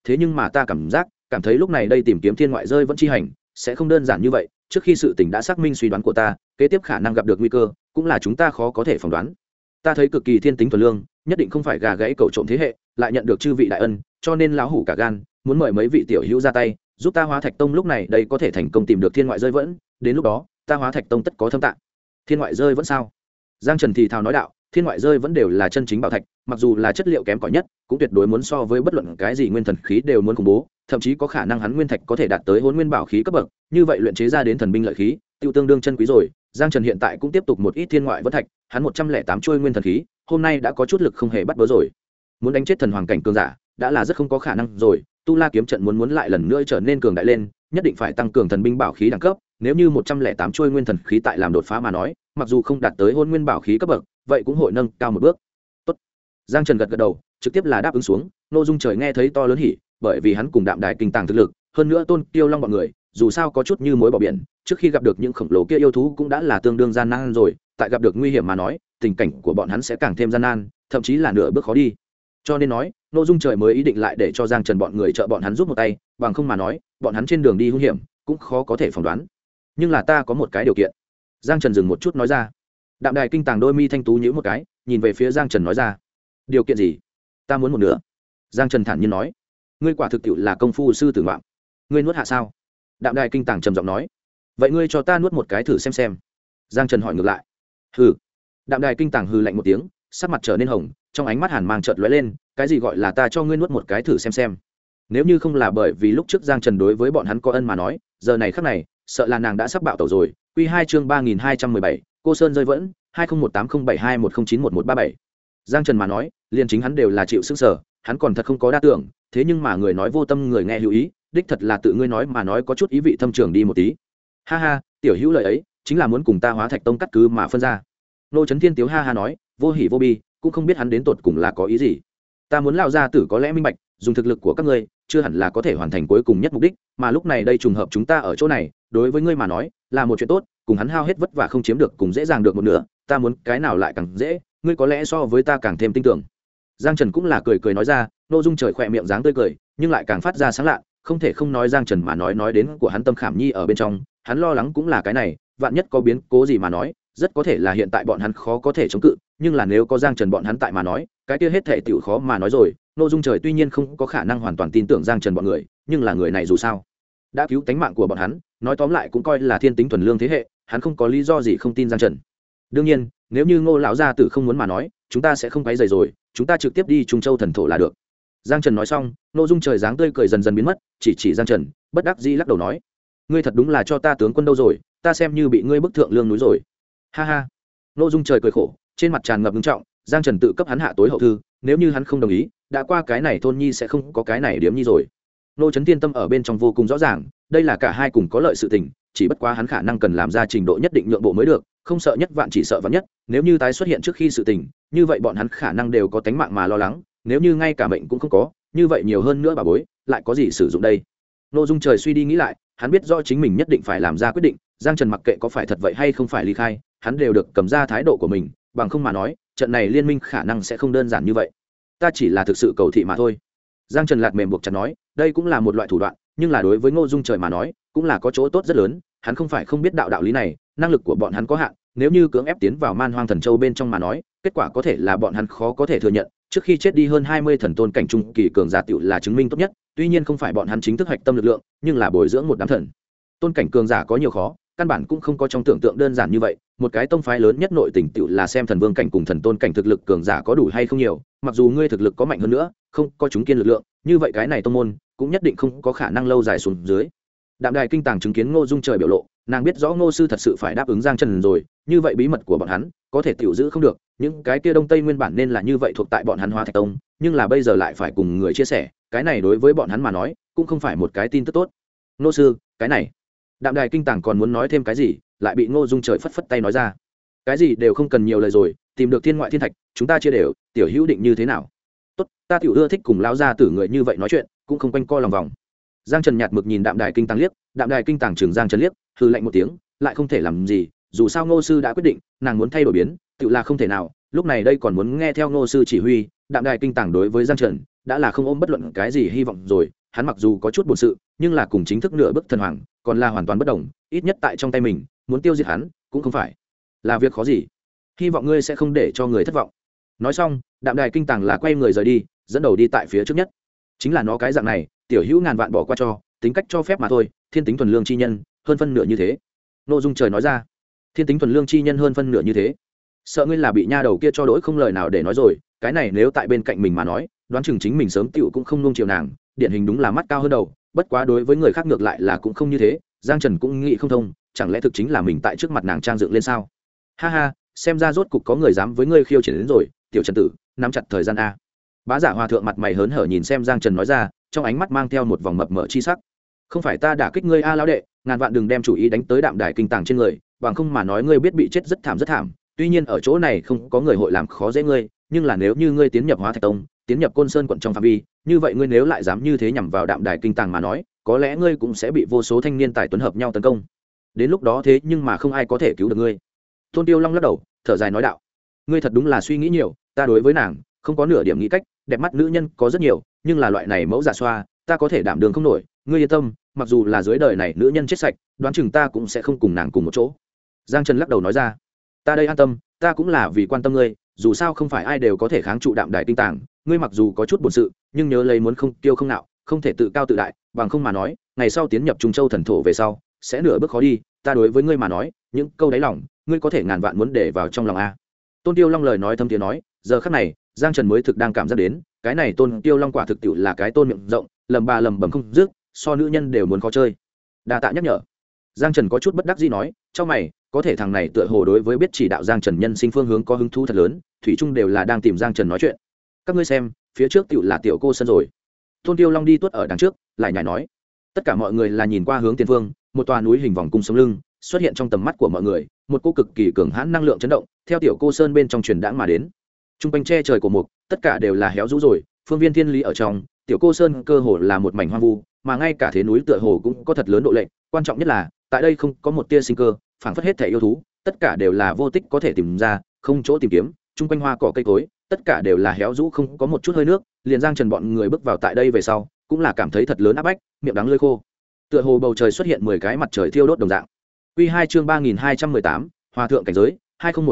thế nhưng mà ta cảm thấy lúc này đây tìm kiếm thiên ngoại rơi vẫn chi hành sẽ không đơn giản như vậy. Trước khi sự tình đã xác minh suy đoán của ta, kế tiếp khả năng gặp được nguy cơ cũng là chúng ta khó có thể phỏng đoán. Ta thấy cực kỳ thiên tính thuần lương, nhất định không phải gà gãy cẩu trộm thế hệ, lại nhận được chư vị đại ân, cho nên lão hủ cả gan muốn mời mấy vị tiểu hữu ra tay, giúp ta Hóa Thạch Tông lúc này đây có thể thành công tìm được thiên ngoại rơi vẫn. Đến lúc đó ta Hóa Thạch Tông tất có thâm tạng. Thiên ngoại rơi vẫn sao? Giang Trần thì thào nói đạo, thiên ngoại rơi vẫn đều là chân chính bảo thạch, mặc dù là chất liệu kém cỏi nhất, cũng tuyệt đối muốn so với bất luận cái gì nguyên thần khí đều muốn khủng bố, thậm chí có khả năng hắn nguyên thạch có thể đạt tới hỗn nguyên bảo khí cấp bậc, như vậy luyện chế ra đến thần binh lợi khí, tiêu tương đương chân quý rồi. Giang Trần hiện tại cũng tiếp tục một ít thiên ngoại vẫn thạch, hắn 108 chuôi nguyên thần khí, hôm nay đã có chút lực không hề bắt bớ rồi. Muốn đánh chết thần hoàng cảnh cường giả, đã là rất không có khả năng rồi. Tu La kiếm trận muốn lại lần nữa trở nên cường đại lên, nhất định phải tăng cường thần binh bảo khí đẳng cấp, nếu như 108 chuôi nguyên thần khí tại làm đột phá mà nói, mặc dù không đạt tới hỗn nguyên bảo khí cấp bậc, vậy cũng hội nâng cao một bước. Tốt. Giang Trần gật đầu, trực tiếp là đáp ứng xuống. Nô Dung Trời nghe thấy to lớn hỉ, bởi vì hắn cùng Đạm Đài kinh tàng thực lực, hơn nữa Tôn Kiêu Long bọn người, dù sao có chút như mối bỏ biển, trước khi gặp được những khổng lồ kia yêu thú cũng đã là tương đương gian nan rồi, tại gặp được nguy hiểm mà nói, tình cảnh của bọn hắn sẽ càng thêm gian nan, thậm chí là nửa bước khó đi. Cho nên nói, Nô Dung Trời mới ý định lại để cho Giang Trần bọn người trợ bọn hắn giúp một tay, bằng không mà nói, bọn hắn trên đường đi hung hiểm, cũng khó có thể phỏng đoán. Nhưng là ta có một cái điều kiện. Giang Trần dừng một chút nói ra. Đạm Đài kinh tàng đôi mi thanh tú nhíu một cái, nhìn về phía Giang Trần nói ra. Điều kiện gì? Ta muốn một nửa. Giang Trần thản nhiên nói. Ngươi quả thực tiệu là công phu sư tử ngoạm. Ngươi nuốt hạ sao? Đạm Đài kinh tàng trầm giọng nói. Vậy ngươi cho ta nuốt một cái thử xem. Giang Trần hỏi ngược lại. Hừ. Đạm Đài kinh tàng hừ lạnh một tiếng, sắc mặt trở nên hồng, trong ánh mắt hàn mang chợt lóe lên, cái gì gọi là ta cho ngươi nuốt một cái thử xem. Nếu như không là bởi vì lúc trước Giang Trần đối với bọn hắn có ân mà nói, giờ này khắc này, sợ là nàng đã sắp bạo tẩu rồi. Quy 2 chương 3217, Cô Sơn rơi vẫn, 20180721091137. Giang Trần mà nói, liền chính hắn đều là chịu sức sở, hắn còn thật không có đa tưởng, thế nhưng mà người nói vô tâm người nghe hữu ý, đích thật là tự ngươi nói mà nói có chút ý vị thâm trường đi một tí. Ha ha, tiểu hữu lời ấy, chính là muốn cùng ta Hóa Thạch Tông cắt cứ mà phân ra. Nô Chấn Thiên Tiếu ha ha nói, vô hỉ vô bi, cũng không biết hắn đến tột cùng là có ý gì. Ta muốn lão gia tử có lẽ minh bạch, dùng thực lực của các ngươi, chưa hẳn là có thể hoàn thành cuối cùng nhất mục đích, mà lúc này đây trùng hợp chúng ta ở chỗ này, đối với ngươi mà nói, là một chuyện tốt, cùng hắn hao hết vất vả không chiếm được cùng dễ dàng được một nửa, ta muốn cái nào lại càng dễ, ngươi có lẽ so với ta càng thêm tin tưởng. Giang Trần cũng là cười nói ra, Nô Dung Trời khỏe miệng dáng tươi cười, nhưng lại càng phát ra sáng lạ, không thể không nói Giang Trần mà nói đến của hắn tâm khảm nhi ở bên trong, hắn lo lắng cũng là cái này, vạn nhất có biến cố gì mà nói, rất có thể là hiện tại bọn hắn khó có thể chống cự, nhưng là nếu có Giang Trần bọn hắn tại mà nói, cái kia hết thảy tiểu khó mà nói rồi. Nô Dung Trời tuy nhiên không có khả năng hoàn toàn tin tưởng Giang Trần bọn người, nhưng là người này dù sao đã cứu tánh mạng của bọn hắn, nói tóm lại cũng coi là thiên tính thuần lương thế hệ, hắn không có lý do gì không tin Giang Trần. Đương nhiên, nếu như Ngô lão gia tử không muốn mà nói, chúng ta sẽ không quấy rầy rồi, chúng ta trực tiếp đi Trung Châu thần thổ là được. Giang Trần nói xong, Nô Dung Trời dáng tươi cười dần dần biến mất, chỉ Giang Trần, bất đắc dĩ lắc đầu nói: "Ngươi thật đúng là cho ta tướng quân đâu rồi, ta xem như bị ngươi bức thượng lương núi rồi." Ha ha. Nô Dung Trời cười khổ, trên mặt tràn ngập nghiêm trọng, Giang Trần tự cấp hắn hạ tối hậu thư, nếu như hắn không đồng ý, đã qua cái này thôn nhi sẽ không có cái này điếm nhi rồi. Nô Chấn Thiên tâm ở bên trong vô cùng rõ ràng, đây là cả hai cùng có lợi sự tình, chỉ bất quá hắn khả năng cần làm ra trình độ nhất định nhượng bộ mới được, không sợ nhất vạn chỉ sợ vạn nhất, nếu như tái xuất hiện trước khi sự tình, như vậy bọn hắn khả năng đều có tánh mạng mà lo lắng, nếu như ngay cả mệnh cũng không có, như vậy nhiều hơn nữa bà bối, lại có gì sử dụng đây. Nô Dung Trời suy đi nghĩ lại, hắn biết rõ chính mình nhất định phải làm ra quyết định, Giang Trần mặc kệ có phải thật vậy hay không phải ly khai, hắn đều được cầm ra thái độ của mình, bằng không mà nói, trận này liên minh khả năng sẽ không đơn giản như vậy. Ta chỉ là thực sự cầu thị mà thôi. Giang Trần lạt mềm buộc chặt nói, đây cũng là một loại thủ đoạn, nhưng là đối với Ngô Dung Trời mà nói, cũng là có chỗ tốt rất lớn, hắn không phải không biết đạo lý này, năng lực của bọn hắn có hạn, nếu như cưỡng ép tiến vào Man Hoang Thần Châu bên trong mà nói, kết quả có thể là bọn hắn khó có thể thừa nhận, trước khi chết đi hơn 20 thần tôn cảnh trung kỳ cường giả tiểu là chứng minh tốt nhất, tuy nhiên không phải bọn hắn chính thức hạch tâm lực lượng, nhưng là bồi dưỡng một đám thần tôn cảnh cường giả có nhiều khó, căn bản cũng không có trong tưởng tượng đơn giản như vậy, một cái tông phái lớn nhất nội tình tiểu là xem thần vương cảnh cùng thần tôn cảnh thực lực cường giả có đủ hay không nhiều, mặc dù ngươi thực lực có mạnh hơn nữa, không có chúng kiên lực lượng, như vậy cái này tông môn cũng nhất định không có khả năng lâu dài xuống dưới. Đạm Đài kinh tàng chứng kiến Ngô Dung Trời biểu lộ, nàng biết rõ Ngô sư thật sự phải đáp ứng Giang Trần rồi, như vậy bí mật của bọn hắn có thể tiểu giữ không được, những cái kia Đông Tây nguyên bản nên là như vậy thuộc tại bọn hắn Hóa Thạch Tông, nhưng là bây giờ lại phải cùng người chia sẻ, cái này đối với bọn hắn mà nói, cũng không phải một cái tin tức tốt. Ngô sư, cái này. Đạm Đài kinh tàng còn muốn nói thêm cái gì, lại bị Ngô Dung Trời phất phất tay nói ra. Cái gì đều không cần nhiều lời rồi, tìm được thiên ngoại thiên thạch, chúng ta chia đều, tiểu hữu định như thế nào? Tốt, ta tiểu ưa thích cùng lão gia tử người như vậy nói chuyện, cũng không quanh co lòng vòng. Giang Trần nhạt mực nhìn Đạm Đài kinh tàng liếc, Đạm Đài kinh tàng chừng Giang Trần liếc, hừ lạnh một tiếng, lại không thể làm gì, dù sao Ngô sư đã quyết định, nàng muốn thay đổi biến, tự là không thể nào, lúc này đây còn muốn nghe theo Ngô sư chỉ huy. Đạm Đài kinh tàng đối với Giang Trần đã là không ôm bất luận cái gì hy vọng rồi. Hắn mặc dù có chút buồn sự, nhưng là cùng chính thức nửa bước thần hoàng còn là hoàn toàn bất đồng, ít nhất tại trong tay mình muốn tiêu diệt hắn cũng không phải là việc khó gì. Hy vọng ngươi sẽ không để cho người thất vọng. Nói xong, Đạm Đài Kinh Tàng là quay người rời đi, dẫn đầu đi tại phía trước nhất. Chính là nó cái dạng này, tiểu hữu ngàn vạn bỏ qua cho, tính cách cho phép mà thôi, thiên tính thuần lương chi nhân hơn phân nửa như thế. Nội dung trời nói ra, thiên tính thuần lương chi nhân hơn phân nửa như thế, sợ ngươi là bị nha đầu kia cho đỗi không lời nào để nói rồi. Cái này nếu tại bên cạnh mình mà nói, đoán chừng chính mình sớm tựu cũng không nuông chiều nàng, điển hình đúng là mắt cao hơn đầu. Bất quá đối với người khác ngược lại là cũng không như thế. Giang Trần cũng nghĩ không thông, chẳng lẽ thực chính là mình tại trước mặt nàng trang dựng lên sao? Ha ha, xem ra rốt cục có người dám với ngươi khiêu chiến đến rồi, tiểu Trần tử, nắm chặt thời gian a. Bá Giả Hòa thượng mặt mày hớn hở nhìn xem Giang Trần nói ra, trong ánh mắt mang theo một vòng mập mờ chi sắc. Không phải ta đả kích ngươi a lão đệ, ngàn vạn đừng đem chủ ý đánh tới Đạm Đài Kinh Tàng trên người, bằng không mà nói ngươi biết bị chết rất thảm rất thảm. Tuy nhiên ở chỗ này không có người hội làm khó dễ ngươi, nhưng là nếu như ngươi tiến nhập Hóa Thạch Tông, tiến nhập Côn Sơn quận trong phạm vi, như vậy ngươi nếu lại dám như thế nhằm vào Đạm Đài Kinh Tàng mà nói, có lẽ ngươi cũng sẽ bị vô số thanh niên tài tuấn hợp nhau tấn công. Đến lúc đó thế nhưng mà không ai có thể cứu được ngươi. Tôn Tiêu Long lắc đầu, thở dài nói đạo: ngươi thật đúng là suy nghĩ nhiều, ta đối với nàng không có nửa điểm nghĩ cách, đẹp mắt nữ nhân có rất nhiều, nhưng là loại này mẫu giả xoa, ta có thể đảm đường không nổi. Ngươi yên tâm, mặc dù là dưới đời này nữ nhân chết sạch, đoán chừng ta cũng sẽ không cùng nàng cùng một chỗ. Giang Trần lắc đầu nói ra: ta đây an tâm, ta cũng là vì quan tâm ngươi, dù sao không phải ai đều có thể kháng trụ Đạm Đài Kinh Tàng. Ngươi mặc dù có chút buồn sự, nhưng nhớ lấy muốn không tiêu không nạo, không thể tự cao tự đại, bằng không mà nói, ngày sau tiến nhập Trung Châu thần thổ về sau, sẽ nửa bước khó đi. Ta đối với ngươi mà nói, những câu đáy lòng, ngươi có thể ngàn vạn muốn để vào trong lòng a. Tôn Tiêu Long lời nói thâm tiếng nói, giờ khắc này, Giang Trần mới thực đang cảm giác đến, cái này Tôn Tiêu Long quả thực tiệu là cái tôn miệng rộng, lầm bầm không dứt, so nữ nhân đều muốn khó chơi. Đa tạ nhắc nhở. Giang Trần có chút bất đắc dĩ nói, trong mày, có thể thằng này tựa hồ đối với biết chỉ đạo Giang Trần nhân sinh phương hướng có hứng thú thật lớn, thủy chung đều là đang tìm Giang Trần nói chuyện. Các ngươi xem, phía trước tiệu là tiểu cô sân rồi. Tôn Tiêu Long đi tuốt ở đằng trước, lại nhảy nói. Tất cả mọi người là nhìn qua hướng tiền phương, một tòa núi hình vòng cung sống lưng xuất hiện trong tầm mắt của mọi người, một cô cực kỳ cường hãn năng lượng chấn động theo tiểu cô sơn bên trong truyền đãng mà đến. Trung quanh che trời của mục, tất cả đều là héo rũ rồi, phương viên thiên lý ở trong, tiểu cô sơn cơ hồ là một mảnh hoang vu, mà ngay cả thế núi tựa hồ cũng có thật lớn độ lệch, quan trọng nhất là, tại đây không có một tia sinh cơ, phảng phất hết thể yêu thú, tất cả đều là vô tích có thể tìm ra, không chỗ tìm kiếm, trung quanh hoa cỏ cây cối, tất cả đều là héo rũ không có một chút hơi nước, liền Giang Trần bọn người bước vào tại đây về sau, cũng là cảm thấy thật lớn áp bách, miệng đắng lưỡi khô. Tựa hồ bầu trời xuất hiện 10 cái mặt trời thiêu đốt đồng dạng. Quy 2 chương 3218, Hòa thượng cảnh giới,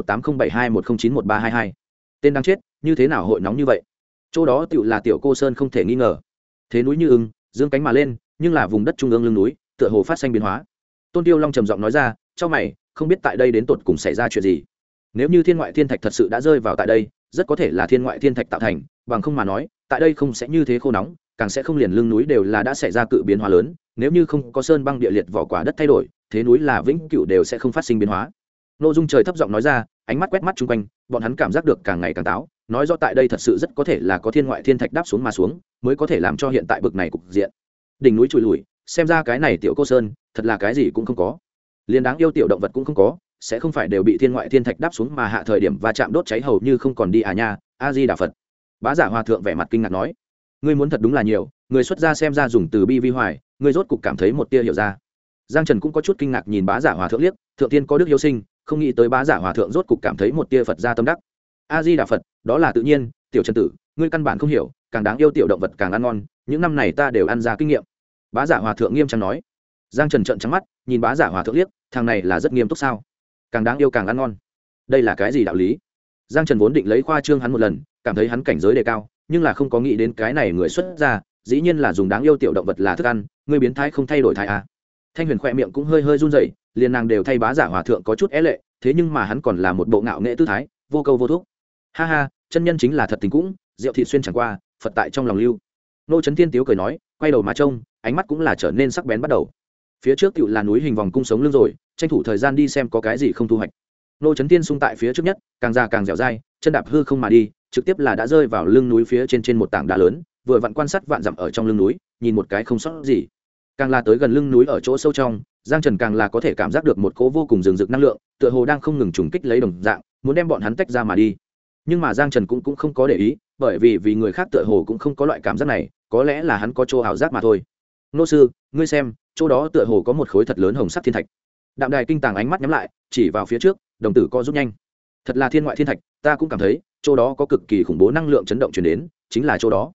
20180721091322. Tên đáng chết, như thế nào hội nóng như vậy? Chỗ đó tựu là tiểu cô sơn không thể nghi ngờ. Thế núi như ưng, dương cánh mà lên, nhưng là vùng đất trung ương lưng núi, tựa hồ phát sinh biến hóa. Tôn Tiêu Long trầm giọng nói ra, "Trong mày, không biết tại đây đến tột cùng xảy ra chuyện gì. Nếu như thiên ngoại thiên thạch thật sự đã rơi vào tại đây, rất có thể là thiên ngoại thiên thạch tạo thành, bằng không mà nói, tại đây không sẽ như thế khô nóng, càng sẽ không liền lưng núi đều là đã xảy ra cự biến hóa lớn, nếu như không có sơn băng địa liệt vỏ quả đất thay đổi, thế núi là vĩnh cửu đều sẽ không phát sinh biến hóa." Nội dung trời thấp giọng nói ra, ánh mắt quét mắt chung quanh, bọn hắn cảm giác được càng ngày càng táo, nói rõ tại đây thật sự rất có thể là có thiên ngoại thiên thạch đáp xuống mà xuống, mới có thể làm cho hiện tại bực này cục diện. Đỉnh núi chùi lùi, xem ra cái này tiểu cô sơn, thật là cái gì cũng không có. Liên đáng yêu tiểu động vật cũng không có, sẽ không phải đều bị thiên ngoại thiên thạch đáp xuống mà hạ thời điểm và chạm đốt cháy hầu như không còn đi à nha. A Di Đà Phật. Bá Giả Hòa thượng vẻ mặt kinh ngạc nói, ngươi muốn thật đúng là nhiều, người xuất gia xem ra dùng từ bi vi hoài, ngươi rốt cục cảm thấy một tia hiểu ra. Giang Trần cũng có chút kinh ngạc nhìn Bá Giả Hòa thượng liếc, thượng tiên có đức hiếu sinh, không nghĩ tới Bá Giả Hòa thượng rốt cục cảm thấy một tia Phật gia tâm đắc. A Di Đà Phật, đó là tự nhiên, tiểu Trần tử, ngươi căn bản không hiểu, càng đáng yêu tiểu động vật càng ăn ngon, những năm này ta đều ăn ra kinh nghiệm. Bá Giả Hòa thượng nghiêm trang nói. Giang Trần trợn trắng mắt, nhìn Bá Giả Hòa thượng liếc, thằng này là rất nghiêm túc sao? Càng đáng yêu càng ăn ngon, đây là cái gì đạo lý? Giang Trần vốn định lấy khoa trương hắn một lần, cảm thấy hắn cảnh giới đề cao, nhưng là không có nghĩ đến cái này người xuất gia, dĩ nhiên là dùng đáng yêu tiểu động vật là thức ăn, ngươi biến thái không thay đổi thái à? Thanh Huyền khỏe miệng cũng hơi hơi run rẩy, liền nàng đều thay Bá Giả Hòa thượng có chút é lệ, thế nhưng mà hắn còn là một bộ ngạo nghệ tư thái, vô câu vô thúc. Ha ha, chân nhân chính là thật tình cũng, rượu thị xuyên chẳng qua, Phật tại trong lòng lưu. Nô Chấn Tiên tiếu cười nói, quay đầu mà trông, ánh mắt cũng là trở nên sắc bén bắt đầu. Phía trước tựu là núi hình vòng cung sống lưng rồi, tranh thủ thời gian đi xem có cái gì không thu hoạch. Nô Chấn Tiên xung tại phía trước nhất, càng già càng dẻo dai, chân đạp hư không mà đi, trực tiếp là đã rơi vào lưng núi phía trên một tảng đá lớn, vừa vặn quan sát vạn dặm ở trong lưng núi, nhìn một cái không sót gì. Càng là tới gần lưng núi ở chỗ sâu trong, Giang Trần càng là có thể cảm giác được một cỗ vô cùng rừng rực năng lượng, tựa hồ đang không ngừng trùng kích lấy đồng dạng, muốn đem bọn hắn tách ra mà đi. Nhưng mà Giang Trần cũng không có để ý, bởi vì người khác tựa hồ cũng không có loại cảm giác này, có lẽ là hắn có chỗ ảo giác mà thôi. Nô sư, ngươi xem, chỗ đó tựa hồ có một khối thật lớn hồng sắc thiên thạch. Đạm Đài Kinh Tàng ánh mắt nhắm lại, chỉ vào phía trước, đồng tử co rút nhanh. Thật là thiên ngoại thiên thạch, ta cũng cảm thấy, chỗ đó có cực kỳ khủng bố năng lượng chấn động truyền đến, chính là chỗ đó.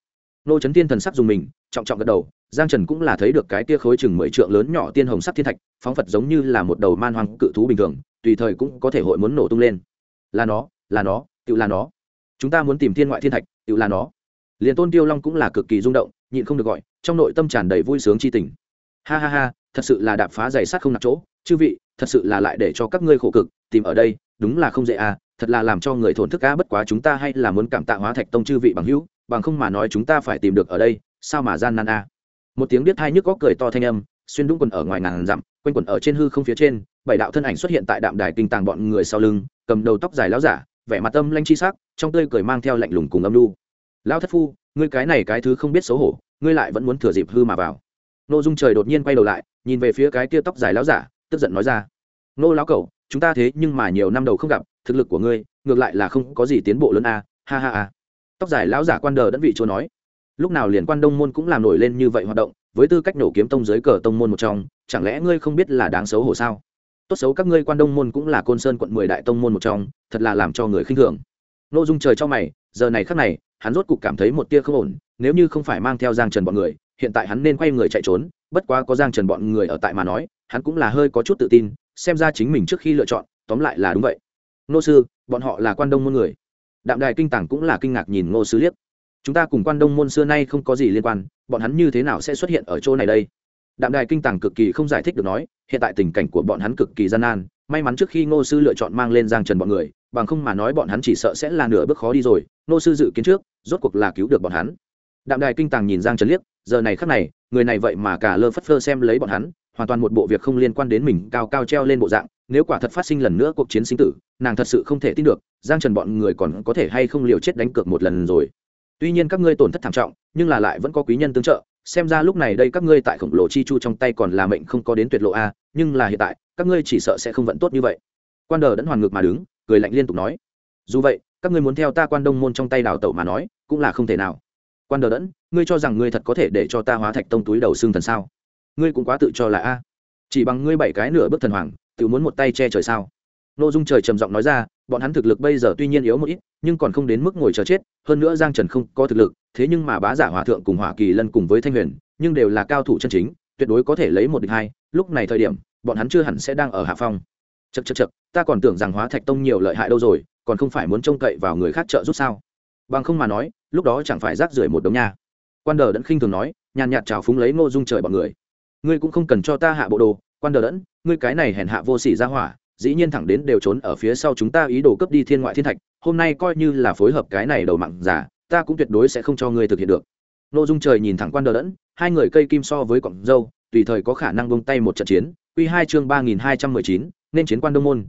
Nô Chấn Tiên thần sắc dùng mình, trọng trọng gật đầu. Giang Trần cũng là thấy được cái kia khối chừng 10 trượng lớn nhỏ tiên hồng sắc thiên thạch, phóng phật giống như là một đầu man hoang cự thú bình thường, tùy thời cũng có thể hội muốn nổ tung lên. Là nó, tự là nó. Chúng ta muốn tìm thiên ngoại thiên thạch, tự là nó. Liên Tôn Tiêu Long cũng là cực kỳ rung động, nhịn không được gọi, trong nội tâm tràn đầy vui sướng chi tình. Ha ha ha, thật sự là đạp phá giày sắt không nặng chỗ, chư vị, thật sự là lại để cho các ngươi khổ cực, tìm ở đây, đúng là không dễ à, thật là làm cho người thổn thức á, bất quá chúng ta hay là muốn cảm tạ Hóa Thạch Tông chư vị bằng hữu, bằng không mà nói chúng ta phải tìm được ở đây, sao mà gian nan a. Một tiếng biết hai nhức góc cười to thanh âm xuyên đũng quần ở ngoài ngàn dặm, quanh quần ở trên hư không phía trên, bảy đạo thân ảnh xuất hiện tại đạm đài kinh tàng bọn người sau lưng, cầm đầu tóc dài lão giả, vẻ mặt tâm lanh chi sắc, trong tươi cười mang theo lạnh lùng cùng âm lưu. Lão thất phu, ngươi cái này cái thứ không biết xấu hổ, ngươi lại vẫn muốn thừa dịp hư mà vào. Nô Dung Trời đột nhiên quay đầu lại, nhìn về phía cái kia tóc dài lão giả, tức giận nói ra: Nô lão cẩu, chúng ta thế nhưng mà nhiều năm đầu không gặp, thực lực của ngươi ngược lại là không có gì tiến bộ lớn a, ha ha ha. Tóc dài lão giả Quan Đờ đẫn vị chúa nói. Lúc nào liền Quan Đông môn cũng làm nổi lên như vậy hoạt động, với tư cách nổ kiếm tông dưới cờ tông môn một trong, chẳng lẽ ngươi không biết là đáng xấu hổ sao? Tốt xấu các ngươi Quan Đông môn cũng là Côn Sơn quận 10 đại tông môn một trong, thật là làm cho người khinh thường. Nội Dung Trời cho mày, giờ này khắc này, hắn rốt cục cảm thấy một tia không ổn, nếu như không phải mang theo Giang Trần bọn người, hiện tại hắn nên quay người chạy trốn, bất quá có Giang Trần bọn người ở tại mà nói, hắn cũng là hơi có chút tự tin, xem ra chính mình trước khi lựa chọn, tóm lại là đúng vậy. Nô sư, bọn họ là Quan Đông môn người. Đạm Đài kinh tàng cũng là kinh ngạc nhìn Ngô sư liếc. Chúng ta cùng Quan Đông môn xưa nay không có gì liên quan, bọn hắn như thế nào sẽ xuất hiện ở chỗ này đây? Đạm Đài kinh tàng cực kỳ không giải thích được nói, hiện tại tình cảnh của bọn hắn cực kỳ gian nan, may mắn trước khi Ngô sư lựa chọn mang lên Giang Trần bọn người, bằng không mà nói bọn hắn chỉ sợ sẽ là nửa bước khó đi rồi. Ngô sư dự kiến trước, rốt cuộc là cứu được bọn hắn. Đạm Đài kinh tàng nhìn Giang Trần liếc, giờ này khắc này, người này vậy mà cả lơ phất phơ xem lấy bọn hắn, hoàn toàn một bộ việc không liên quan đến mình cao cao treo lên bộ dạng, nếu quả thật phát sinh lần nữa cuộc chiến sinh tử, nàng thật sự không thể tin được, Giang Trần bọn người còn có thể hay không liều chết đánh cược một lần rồi. Tuy nhiên các ngươi tổn thất thảm trọng, nhưng là lại vẫn có quý nhân tương trợ, xem ra lúc này đây các ngươi tại khổng lồ chi chu trong tay còn là mệnh không có đến tuyệt lộ a, nhưng là hiện tại, các ngươi chỉ sợ sẽ không vận tốt như vậy. Quan Đờ đẫn hoàn ngược mà đứng, cười lạnh liên tục nói: dù vậy, các ngươi muốn theo ta Quan Đông môn trong tay đào tẩu mà nói, cũng là không thể nào. Quan Đờ đẫn, ngươi cho rằng ngươi thật có thể để cho ta Hóa Thạch tông túi đầu xương thần sao? Ngươi cũng quá tự cho là a. Chỉ bằng ngươi 7 cái nửa bước thần hoàng, tự muốn một tay che trời sao? Nội Dung Trời trầm giọng nói ra, bọn hắn thực lực bây giờ tuy nhiên yếu một ít, nhưng còn không đến mức ngồi chờ chết, hơn nữa Giang Trần không có thực lực, thế nhưng mà Bá Giả Hòa thượng cùng Hỏa Kỳ Lân cùng với Thanh Huyền, nhưng đều là cao thủ chân chính, tuyệt đối có thể lấy một địch hai, lúc này thời điểm, bọn hắn chưa hẳn sẽ đang ở hạ phong. Chậc, ta còn tưởng rằng Hóa Thạch tông nhiều lợi hại đâu rồi, còn không phải muốn trông cậy vào người khác trợ giúp sao? Bằng không mà nói, lúc đó chẳng phải rác rưởi một đống nha. Quan Đờ đẫn khinh thường nói, nhàn nhạt chào phúng lấy Ngô Dung Trời bọn người. Ngươi cũng không cần cho ta hạ bộ đồ, Quan Đờ đẫn, ngươi cái này hèn hạ vô sỉ ra hỏa, dĩ nhiên thẳng đến đều trốn ở phía sau chúng ta ý đồ cướp đi thiên ngoại thiên thạch, hôm nay coi như là phối hợp cái này đầu mặn giả, ta cũng tuyệt đối sẽ không cho ngươi thực hiện được. Nội Dung Trời nhìn thẳng Quan Đờ đẫn, hai người cây kim so với cọng dâu, tùy thời có khả năng buông tay một trận chiến. Quy 2 chương 3219, nên chiến Quan Đông môn,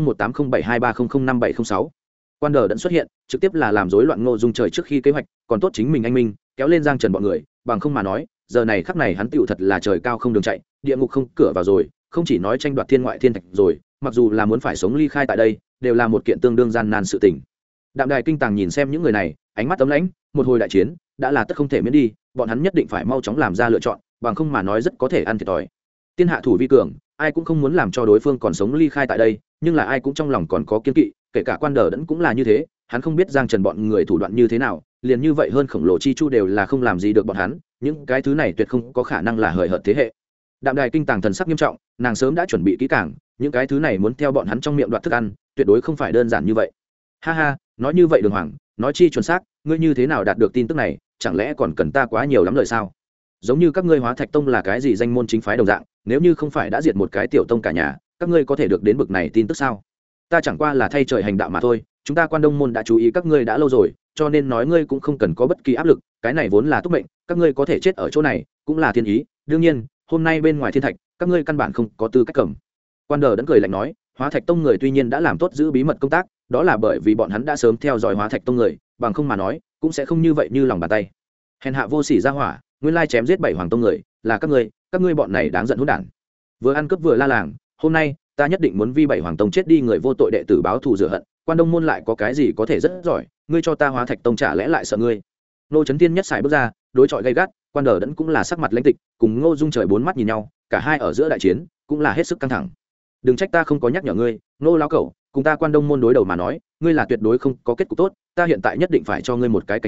20180723005706. Quan Đờ đẫn xuất hiện, trực tiếp là làm rối loạn Ngô Dung Trời trước khi kế hoạch, còn tốt chính mình anh minh, kéo lên Giang Trần bọn người, bằng không mà nói, giờ này khắc này hắn tựu thật là trời cao không đường chạy, địa ngục không cửa vào rồi, không chỉ nói tranh đoạt thiên ngoại thiên thạch rồi, mặc dù là muốn phải sống ly khai tại đây, đều là một kiện tương đương gian nan sự tình. Đạm Đài kinh tàng nhìn xem những người này, ánh mắt ấm lãnh, một hồi đại chiến, đã là tất không thể miễn đi, bọn hắn nhất định phải mau chóng làm ra lựa chọn, bằng không mà nói rất có thể ăn thiệt thòi. Tiên hạ thủ vi cường, ai cũng không muốn làm cho đối phương còn sống ly khai tại đây, nhưng là ai cũng trong lòng còn có kiên kỵ, kể cả Quan Đờ đẫn cũng là như thế, hắn không biết Giang Trần bọn người thủ đoạn như thế nào, liền như vậy hơn khổng lồ chi chu đều là không làm gì được bọn hắn, những cái thứ này tuyệt không có khả năng là hời hợt thế hệ. Đạm Đài kinh tàng thần sắc nghiêm trọng, nàng sớm đã chuẩn bị kỹ càng, những cái thứ này muốn theo bọn hắn trong miệng đoạt thức ăn, tuyệt đối không phải đơn giản như vậy. Ha ha, nói như vậy Đường Hoàng, nói chi chuẩn xác, ngươi như thế nào đạt được tin tức này, chẳng lẽ còn cần ta quá nhiều lắm lời sao? Giống như các ngươi Hóa Thạch tông là cái gì danh môn chính phái đồng dạng, nếu như không phải đã diệt một cái tiểu tông cả nhà, các ngươi có thể được đến bực này tin tức sao? Ta chẳng qua là thay trời hành đạo mà thôi, chúng ta Quan Đông môn đã chú ý các ngươi đã lâu rồi, cho nên nói ngươi cũng không cần có bất kỳ áp lực, cái này vốn là túc mệnh, các ngươi có thể chết ở chỗ này, cũng là thiên ý, đương nhiên, hôm nay bên ngoài thiên thạch, các ngươi căn bản không có tư cách cầm. Quan Đờ đẫn cười lạnh nói, Hóa Thạch tông người tuy nhiên đã làm tốt giữ bí mật công tác, đó là bởi vì bọn hắn đã sớm theo dõi Hóa Thạch tông người, bằng không mà nói, cũng sẽ không như vậy như lòng bàn tay. Hèn hạ vô sỉ ra hỏa, nguyên lai chém giết 7 hoàng tông người, là các ngươi bọn này đáng giận hỗn đản. Vừa ăn cướp vừa la làng, hôm nay, ta nhất định muốn vi 7 hoàng tông chết đi người vô tội đệ tử báo thù rửa hận, Quan Đông môn lại có cái gì có thể rất giỏi, ngươi cho ta Hóa Thạch tông chả lẽ lại sợ ngươi? Nô Chấn Tiên nhất xài bước ra, đối chọi gay gắt, Quan Đờ đẫn cũng là sắc mặt lãnh tịch, cùng Ngô Dung Trời bốn mắt nhìn nhau, cả hai ở giữa đại chiến, cũng là hết sức căng thẳng. Đừng trách ta không có nhắc nhở ngươi, Nô lão cẩu, cùng ta Quan Đông môn đối đầu mà nói, ngươi là tuyệt đối không có kết cục tốt, ta hiện tại nhất định phải cho ngươi một cái cảnh cáo,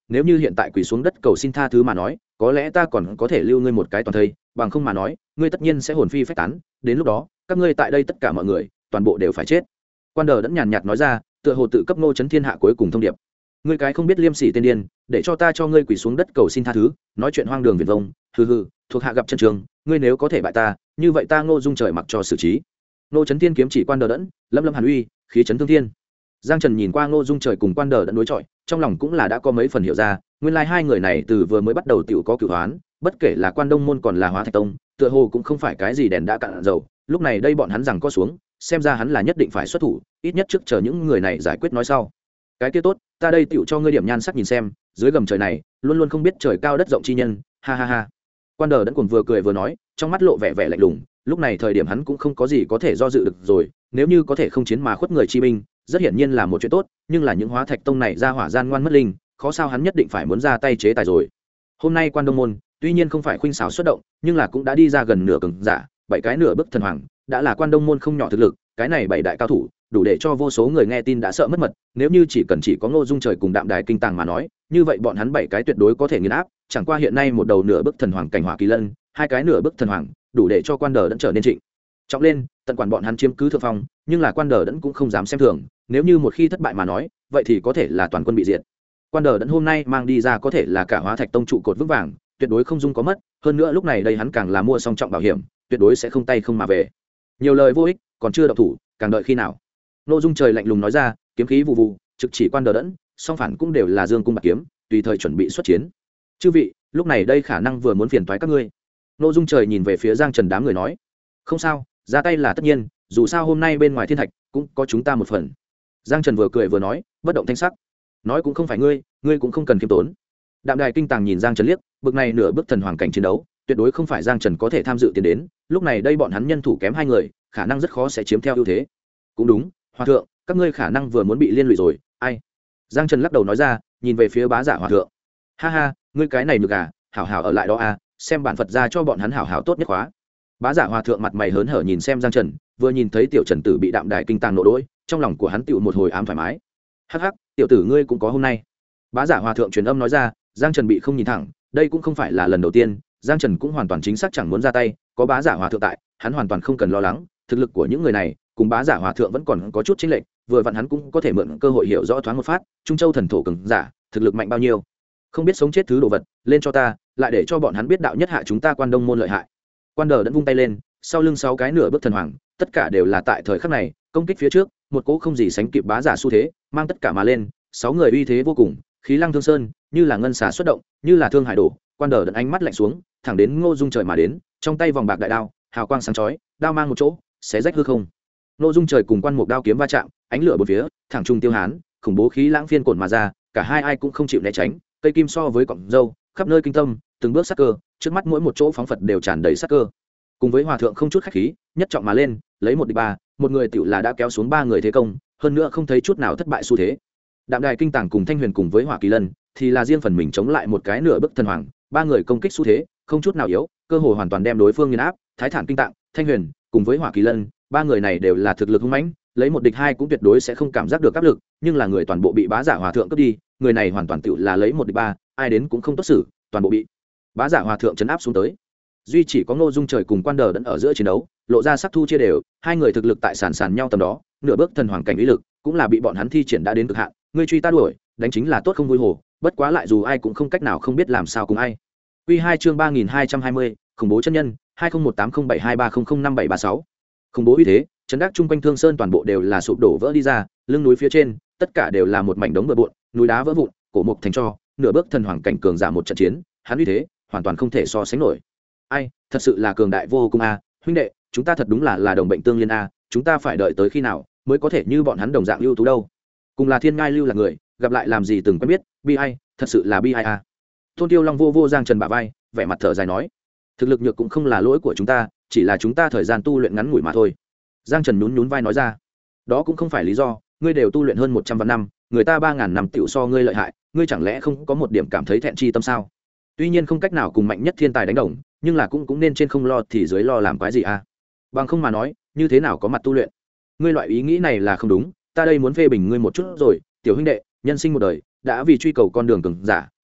nếu như hiện tại quỳ xuống đất cầu xin tha thứ mà nói có lẽ ta còn có thể lưu ngươi một cái toàn thây, bằng không mà nói ngươi tất nhiên sẽ hồn phi phách tán, đến lúc đó các ngươi tại đây tất cả mọi người toàn bộ đều phải chết. Quan Đờ đẫn nhàn nhạt nói ra, tựa hồ tự cấp Ngô Chấn Thiên hạ cuối cùng thông điệp. Ngươi cái không biết liêm sỉ tên điên, để cho ta cho ngươi quỳ xuống đất cầu xin tha thứ, nói chuyện hoang đường viển vông, hừ hừ, thuộc hạ gặp chân trường, ngươi nếu có thể bại ta, như vậy ta Ngô Dung trời mặc cho xử trí. Ngô Chấn Thiên kiếm chỉ Quan Đờ đẫn, lâm lâm hàn uy, khí chấn thương thiên. Giang Trần nhìn qua Ngô Dung trời cùng Quan Đờ đẫn đối chọi, trong lòng cũng là đã có mấy phần hiểu ra, nguyên lai hai người này từ vừa mới bắt đầu tiểu có cửu hoán, bất kể là Quan Đông môn còn là Hóa Thạch tông, tựa hồ cũng không phải cái gì đèn đã cạn dầu, lúc này đây bọn hắn rằng có xuống, xem ra hắn là nhất định phải xuất thủ, ít nhất trước chờ những người này giải quyết nói sau. Cái kia tốt, ta đây tiểu cho ngươi điểm nhan sắc nhìn xem, dưới gầm trời này luôn luôn không biết trời cao đất rộng chi nhân, ha ha ha. Quan Đờ đẫn cuồng vừa cười vừa nói, trong mắt lộ vẻ vẻ lạnh lùng, lúc này thời điểm hắn cũng không có gì có thể do dự được rồi, nếu như có thể không chiến mà khuất người chi binh, rất hiển nhiên là một chuyện tốt, nhưng là những Hóa Thạch tông này ra hỏa gian ngoan mất linh, khó sao hắn nhất định phải muốn ra tay chế tài rồi. Hôm nay Quan Đông môn tuy nhiên không phải khuynh xảo xuất động, nhưng là cũng đã đi ra gần nửa cường giả, bảy cái nửa bức thần hoàng, đã là Quan Đông môn không nhỏ thực lực, cái này bảy đại cao thủ đủ để cho vô số người nghe tin đã sợ mất mật, nếu như chỉ cần chỉ có Ngô Dung trời cùng Đạm Đài kinh tàng mà nói, như vậy bọn hắn bảy cái tuyệt đối có thể nghiền áp, chẳng qua hiện nay một đầu nửa bức thần hoàng cảnh Hỏa Kỳ Lân, hai cái nửa bức thần hoàng, đủ để cho Quan Đờ đẫn trở nên trịnh trọng lên, tận quản bọn hắn chiếm cứ thượng phong, nhưng là Quan Đờ đẫn cũng không dám xem thường, nếu như một khi thất bại mà nói, vậy thì có thể là toàn quân bị diệt. Quan Đờ đẫn hôm nay mang đi ra có thể là cả Hóa Thạch tông trụ cột vững vàng, tuyệt đối không dung có mất, hơn nữa lúc này đây hắn càng là mua song trọng bảo hiểm, tuyệt đối sẽ không tay không mà về. Nhiều lời vô ích, còn chưa động thủ, càng đợi khi nào? Ngô Dung trời lạnh lùng nói ra, kiếm khí vụ vụ, trực chỉ Quan Đờ đẫn, song phản cũng đều là dương cung bạc kiếm, tùy thời chuẩn bị xuất chiến. Chư vị, lúc này đây khả năng vừa muốn phiền toái các ngươi. Ngô Dung trời nhìn về phía Giang Trần đám người nói, không sao, ra tay là tất nhiên, dù sao hôm nay bên ngoài thiên thạch cũng có chúng ta một phần. Giang Trần vừa cười vừa nói, bất động thanh sắc, nói cũng không phải ngươi cũng không cần khiêm tốn. Đạm Đài kinh tàng nhìn Giang Trần liếc, bực này nửa bước thần hoàng cảnh chiến đấu, tuyệt đối không phải Giang Trần có thể tham dự tiến đến, lúc này đây bọn hắn nhân thủ kém hai người, khả năng rất khó sẽ chiếm theo ưu thế. Cũng đúng, Hòa thượng, các ngươi khả năng vừa muốn bị liên lụy rồi, ai? Giang Trần lắc đầu nói ra, nhìn về phía Bá Giả Hòa thượng. Ha ha, ngươi cái này nhược à, hảo hảo ở lại đó a, xem bản Phật ra cho bọn hắn hảo hảo tốt nhất khóa. Bá Giả Hòa thượng mặt mày hớn hở nhìn xem Giang Trần, vừa nhìn thấy tiểu Trần tử bị Đạm Đài kinh tàng nộ đỗi, trong lòng của hắn tựu một hồi ám thoải mái. Hắc hắc, tiểu tử ngươi cũng có hôm nay. Bá Giả Hòa thượng truyền âm nói ra, Giang Trần bị không nhìn thẳng, đây cũng không phải là lần đầu tiên, Giang Trần cũng hoàn toàn chính xác chẳng muốn ra tay, có Bá Giả Hòa thượng tại, hắn hoàn toàn không cần lo lắng, thực lực của những người này cùng Bá Giả Hòa thượng vẫn còn có chút chênh lệch, vừa vặn hắn cũng có thể mượn cơ hội hiểu rõ thoáng một phát, Trung Châu thần thổ cường giả, thực lực mạnh bao nhiêu. Không biết sống chết thứ đồ vật, lên cho ta, lại để cho bọn hắn biết đạo nhất hạ chúng ta Quan Đông môn lợi hại. Quan Đờ đẫn vung tay lên, sau lưng sáu cái nửa bước thần hoàng, tất cả đều là tại thời khắc này, công kích phía trước, một cỗ không gì sánh kịp bá giả xu thế, mang tất cả mà lên, sáu người uy thế vô cùng, khí lăng thương sơn, như là ngân xà xuất động, như là thương hải đổ. Quan Đờ đẫn ánh mắt lạnh xuống, thẳng đến Ngô Dung trời mà đến, trong tay vòng bạc đại đao, hào quang sáng chói, đao mang một chỗ, xé rách hư không. Ngô Dung trời cùng Quan Mục đao kiếm va chạm, ánh lửa bốn phía, thẳng trung tiêu hán, khủng bố khí lãng phiên cồn mà ra, cả hai ai cũng không chịu né tránh, cây kim so với cọng dâu, khắp nơi kinh tâm, từng bước sát cơ, trước mắt mỗi một chỗ phóng phật đều tràn đầy sát cơ. Cùng với hòa thượng không chút khách khí, nhất trọng mà lên, lấy một địch ba, một người tiểu là đã kéo xuống ba người thế công, hơn nữa không thấy chút nào thất bại xu thế. Đạm Đài kinh tàng cùng Thanh Huyền cùng với Hỏa Kỳ Lân thì là riêng phần mình chống lại một cái nửa bức thần hoàng, ba người công kích xu thế, không chút nào yếu, cơ hội hoàn toàn đem đối phương nghiền áp. Thái Thản kinh tạng, Thanh Huyền cùng với Hỏa Kỳ Lân, ba người này đều là thực lực hung mãnh, lấy một địch hai cũng tuyệt đối sẽ không cảm giác được áp lực, nhưng là người toàn bộ bị bá giả hòa thượng cướp đi, người này hoàn toàn tiểu là lấy một địch ba, ai đến cũng không tốt xử, toàn bộ bị bá giả hòa thượng trấn áp xuống tới. Duy chỉ có Ngô Dung trời cùng Quan Đờ đẫn ở giữa chiến đấu, lộ ra sắc thu chia đều, hai người thực lực tại sàn nhau tầm đó, nửa bước thần hoàng cảnh uy lực, cũng là bị bọn hắn thi triển đã đến cực hạn, ngươi truy ta đuổi, đánh chính là tốt không vui hồ, bất quá lại dù ai cũng không cách nào không biết làm sao cùng ai. Quy 2 chương 3220, khủng bố chân nhân, 20180723005736. Khủng bố uy thế, chấn đắc chung quanh Thương Sơn toàn bộ đều là sụp đổ vỡ đi ra, lưng núi phía trên, tất cả đều là một mảnh đống bừa bộn, núi đá vỡ vụn, cổ mục thành tro, nửa bước thần hoàng cảnh cường giả một trận chiến, hắn uy thế, hoàn toàn không thể so sánh nổi. Ai, thật sự là cường đại vô cùng a, huynh đệ, chúng ta thật đúng là đồng bệnh tương liên a, chúng ta phải đợi tới khi nào mới có thể như bọn hắn đồng dạng ưu tú đâu. Cùng là thiên ngai lưu là người, gặp lại làm gì từng quen biết, bi ai, thật sự là bi ai a. Tôn Tiêu Long vô Giang Trần bả vai, vẻ mặt thở dài nói, thực lực nhược cũng không là lỗi của chúng ta, chỉ là chúng ta thời gian tu luyện ngắn ngủi mà thôi. Giang Trần nhún vai nói ra, đó cũng không phải lý do, ngươi đều tu luyện hơn 100 vạn năm, người ta 3000 năm tiểu so ngươi lợi hại, ngươi chẳng lẽ không có một điểm cảm thấy thẹn chi tâm sao? Tuy nhiên không cách nào cùng mạnh nhất thiên tài đánh đồng, nhưng là cũng nên trên không lo thì dưới lo làm quái gì a? Bằng không mà nói, như thế nào có mặt tu luyện? Ngươi loại ý nghĩ này là không đúng, ta đây muốn phê bình ngươi một chút rồi, tiểu huynh đệ, nhân sinh một đời, đã vì truy cầu con đường cường giả,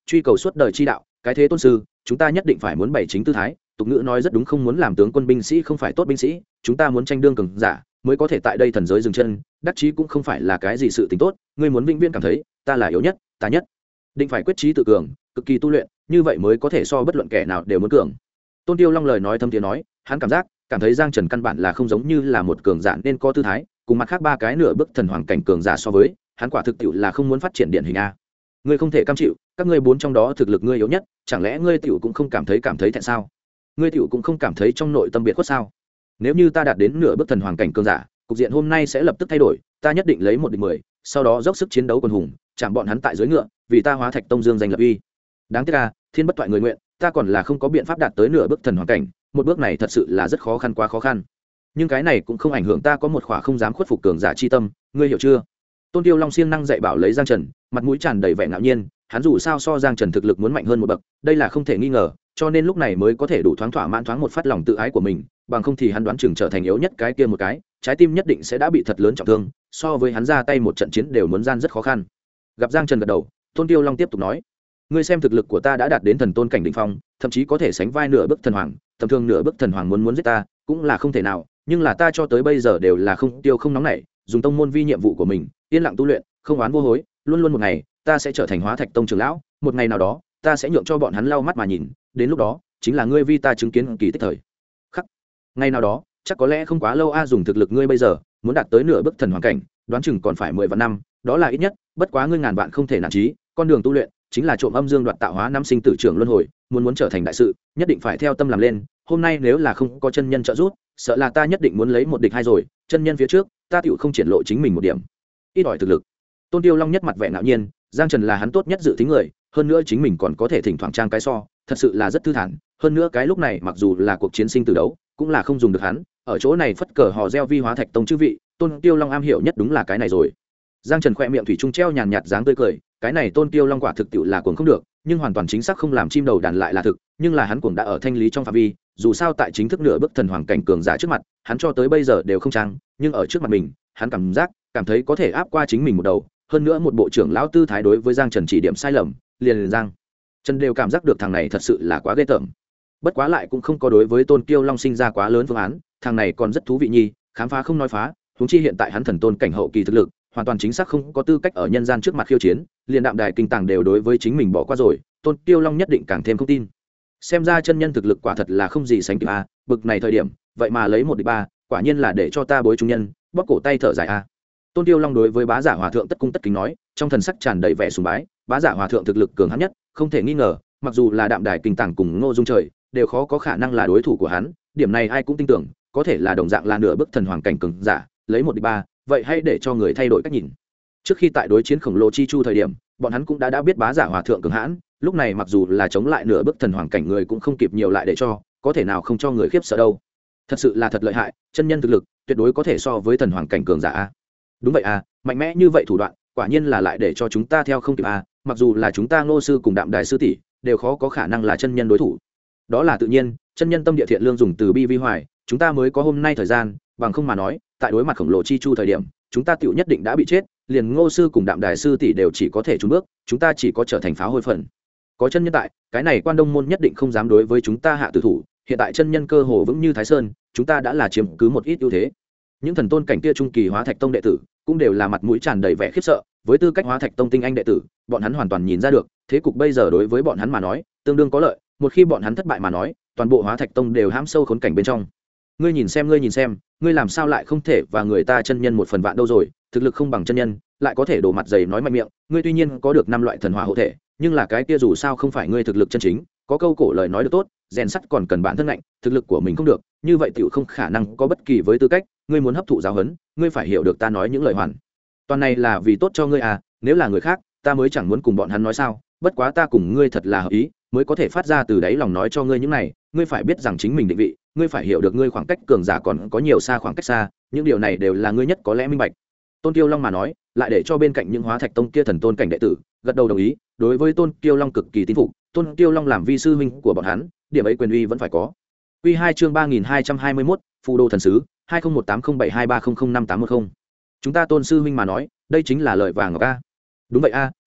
truy cầu suốt đời chi đạo, cái thế tôn sư, chúng ta nhất định phải muốn bày chính tư thái. Tục ngữ nói rất đúng, không muốn làm tướng quân binh sĩ không phải tốt binh sĩ, chúng ta muốn tranh đương cường giả mới có thể tại đây thần giới dừng chân. Đắc chí cũng không phải là cái gì sự tình tốt, ngươi muốn vĩnh viễn cảm thấy ta là yếu nhất, ta nhất định phải quyết chí tự cường, cực kỳ tu luyện, như vậy mới có thể so bất luận kẻ nào đều muốn cường. Tôn Tiêu Long lời nói thâm tiếng nói, hắn cảm thấy Giang Trần căn bản là không giống như là một cường giả nên có tư thái, cùng mặt khác ba cái nửa bước thần hoàng cảnh cường giả so với, hắn quả thực tiệu là không muốn phát triển điển hình a. Ngươi không thể cam chịu, các ngươi bốn trong đó thực lực ngươi yếu nhất, chẳng lẽ ngươi tiểu cũng không cảm thấy thẹn sao? Ngươi tiểu cũng không cảm thấy trong nội tâm biệt khuất sao? Nếu như ta đạt đến nửa bước thần hoàng cảnh cường giả, cục diện hôm nay sẽ lập tức thay đổi, ta nhất định lấy 1 địch 10, sau đó dốc sức chiến đấu quần hùng, chạm bọn hắn tại dưới ngựa, vì ta Hóa Thạch Tông dương danh lập uy. Đáng tiếc a, thiên bất toại người nguyện, ta còn là không có biện pháp đạt tới nửa bước thần hoàng cảnh, một bước này thật sự là rất khó khăn, quá khó khăn. Nhưng cái này cũng không ảnh hưởng ta có một khỏa không dám khuất phục cường giả chi tâm, ngươi hiểu chưa? Tôn Tiêu Long siêng năng dạy bảo lấy Giang Trần, mặt mũi tràn đầy vẻ ngạo nhiên, hắn dù sao so Giang Trần thực lực muốn mạnh hơn một bậc, đây là không thể nghi ngờ, cho nên lúc này mới có thể đủ thoáng thỏa mãn thoáng một phát lòng tự ái của mình, bằng không thì hắn đoán chừng trở thành yếu nhất cái kia một cái, trái tim nhất định sẽ đã bị thật lớn trọng thương, so với hắn ra tay một trận chiến đều muốn gian rất khó khăn. Gặp Giang Trần gật đầu, Tôn Tiêu Long tiếp tục nói: ngươi xem thực lực của ta đã đạt đến thần tôn cảnh đỉnh phong, thậm chí có thể sánh vai nửa bước thần hoàng, tầm thường nửa bước thần hoàng muốn giết ta cũng là không thể nào, nhưng là ta cho tới bây giờ đều là không tiêu không nóng nảy, dùng tông môn vi nhiệm vụ của mình, yên lặng tu luyện, không oán vô hối, luôn luôn một ngày ta sẽ trở thành Hóa Thạch Tông trưởng lão, một ngày nào đó ta sẽ nhượng cho bọn hắn lau mắt mà nhìn, đến lúc đó chính là ngươi vi ta chứng kiến kỳ tích thời khắc. Ngày nào đó chắc có lẽ không quá lâu a, dùng thực lực ngươi bây giờ muốn đạt tới nửa bước thần hoàng cảnh, đoán chừng còn phải 10 vạn năm, đó là ít nhất, bất quá ngươi ngàn vạn không thể nản chí, con đường tu luyện chính là trộm âm dương đoạt tạo hóa năm sinh tử trưởng luân hồi, muốn trở thành đại sự, nhất định phải theo tâm làm lên. Hôm nay nếu là không có chân nhân trợ giúp, sợ là ta nhất định muốn lấy 1 địch 2 rồi, chân nhân phía trước, ta tựu không triển lộ chính mình một điểm. Ít ỏi thực lực. Tôn Tiêu Long nhất mặt vẻ ngạo nhiên, Giang Trần là hắn tốt nhất dự tính người, hơn nữa chính mình còn có thể thỉnh thoảng trang cái so, thật sự là rất thư thản, hơn nữa cái lúc này mặc dù là cuộc chiến sinh tử đấu, cũng là không dùng được hắn, ở chỗ này phất cờ hò reo vi Hóa Thạch Tông chư vị, Tôn Tiêu Long am hiểu nhất đúng là cái này rồi. Giang Trần khẽ miệng thủy chung treo nhàn nhạt dáng tươi cười, cái này Tôn Tiêu Long quả thực tiệu là cuồng không được, nhưng hoàn toàn chính xác không làm chim đầu đàn lại là thực, nhưng là hắn cuồng đã ở thanh lý trong phạm vi, dù sao tại chính thức nửa bước thần hoàng cảnh cường giả trước mặt, hắn cho tới bây giờ đều không trang, nhưng ở trước mặt mình, hắn cảm thấy có thể áp qua chính mình một đầu, hơn nữa một bộ trưởng lão tư thái đối với Giang Trần chỉ điểm sai lầm, liền Giang Trần đều cảm giác được thằng này thật sự là quá ghê tởm. Bất quá lại cũng không có đối với Tôn Tiêu Long sinh ra quá lớn phương án, thằng này còn rất thú vị nhi, khám phá không nói phá, huống chi hiện tại hắn thần tôn cảnh hậu kỳ thực lực, hoàn toàn chính xác không có tư cách ở nhân gian trước mặt khiêu chiến, liền Đạm Đài kinh tàng đều đối với chính mình bỏ qua rồi, Tôn Tiêu Long nhất định càng thêm không tin. Xem ra chân nhân thực lực quả thật là không gì sánh kịp a, bực này thời điểm, vậy mà lấy 1 địch 3, quả nhiên là để cho ta bối trung nhân, bóp cổ tay thở dài a. Tôn Tiêu Long đối với Bá Giả Hòa thượng tất cung tất kính nói, trong thần sắc tràn đầy vẻ sùng bái, Bá Giả Hòa thượng thực lực cường hãn nhất, không thể nghi ngờ, mặc dù là Đạm Đài kinh tàng cùng Ngô Dung Trời, đều khó có khả năng là đối thủ của hắn, điểm này ai cũng tin tưởng, có thể là đồng dạng là nửa bước thần hoàng cảnh cường giả, lấy 1 địch 3, vậy hãy để cho người thay đổi cách nhìn. Trước khi tại đối chiến khổng lồ chi chu thời điểm, bọn hắn cũng đã biết Bá Giả Hòa thượng cường hãn, lúc này mặc dù là chống lại nửa bước thần hoàng cảnh người cũng không kịp nhiều lại để cho, có thể nào không cho người khiếp sợ đâu. Thật sự là thật lợi hại, chân nhân thực lực tuyệt đối có thể so với thần hoàng cảnh cường giả a. Đúng vậy a, mạnh mẽ như vậy thủ đoạn, quả nhiên là lại để cho chúng ta theo không kịp a, mặc dù là chúng ta Ngô sư cùng Đạm Đài sư tỷ, đều khó có khả năng là chân nhân đối thủ. Đó là tự nhiên, chân nhân tâm địa thiện lương dùng từ bi vi hoài, chúng ta mới có hôm nay thời gian, bằng không mà nói, tại đối mặt khổng lồ chi chu thời điểm, chúng ta tiểu nhất định đã bị chết, liền Ngô sư cùng Đạm Đài sư tỷ đều chỉ có thể trốn bước, chúng ta chỉ có trở thành pháo hôi phần. Có chân nhân tại, cái này Quan Đông môn nhất định không dám đối với chúng ta hạ tử thủ, hiện tại chân nhân cơ hồ vững như Thái Sơn, chúng ta đã là chiếm cứ một ít ưu thế. Những thần tôn cảnh kia trung kỳ Hóa Thạch Tông đệ tử, cũng đều là mặt mũi tràn đầy vẻ khiếp sợ, với tư cách Hóa Thạch Tông tinh anh đệ tử, bọn hắn hoàn toàn nhìn ra được, thế cục bây giờ đối với bọn hắn mà nói, tương đương có lợi, một khi bọn hắn thất bại mà nói, toàn bộ Hóa Thạch Tông đều hãm sâu khốn cảnh bên trong. Ngươi nhìn xem, ngươi làm sao lại không thể và người ta chân nhân 1/1000 đâu rồi, thực lực không bằng chân nhân, lại có thể đổ mặt dày nói mạnh miệng, ngươi tuy nhiên có được 5 loại thần hỏa hộ thể, nhưng là cái kia dù sao không phải ngươi thực lực chân chính, có câu cổ lời nói được tốt, rèn sắt còn cần bản thân ngạnh, thực lực của mình không được, như vậy tiểu không khả năng có bất kỳ với tư cách, ngươi muốn hấp thụ giáo huấn, ngươi phải hiểu được ta nói những lời hoàn. Toàn này là vì tốt cho ngươi à, nếu là người khác, ta mới chẳng muốn cùng bọn hắn nói sao, bất quá ta cùng ngươi thật là hợp ý, mới có thể phát ra từ đáy lòng nói cho ngươi những này, ngươi phải biết rằng chính mình định vị, ngươi phải hiểu được ngươi khoảng cách cường giả còn có nhiều xa khoảng cách xa, những điều này đều là ngươi nhất có lẽ minh bạch. Tôn Kiêu Long mà nói, lại để cho bên cạnh những Hóa Thạch Tông kia thần tôn cảnh đệ tử gật đầu đồng ý, đối với Tôn Kiêu Long cực kỳ tín phục, Tôn Kiêu Long làm vi sư huynh của bọn hắn, điểm ấy quyền uy vẫn phải có. Quy 2 chương 3221, Phù Đô thần sứ, 20180723005810. Chúng ta Tôn sư huynh mà nói, đây chính là lời vàng ngọc a. Đúng vậy a,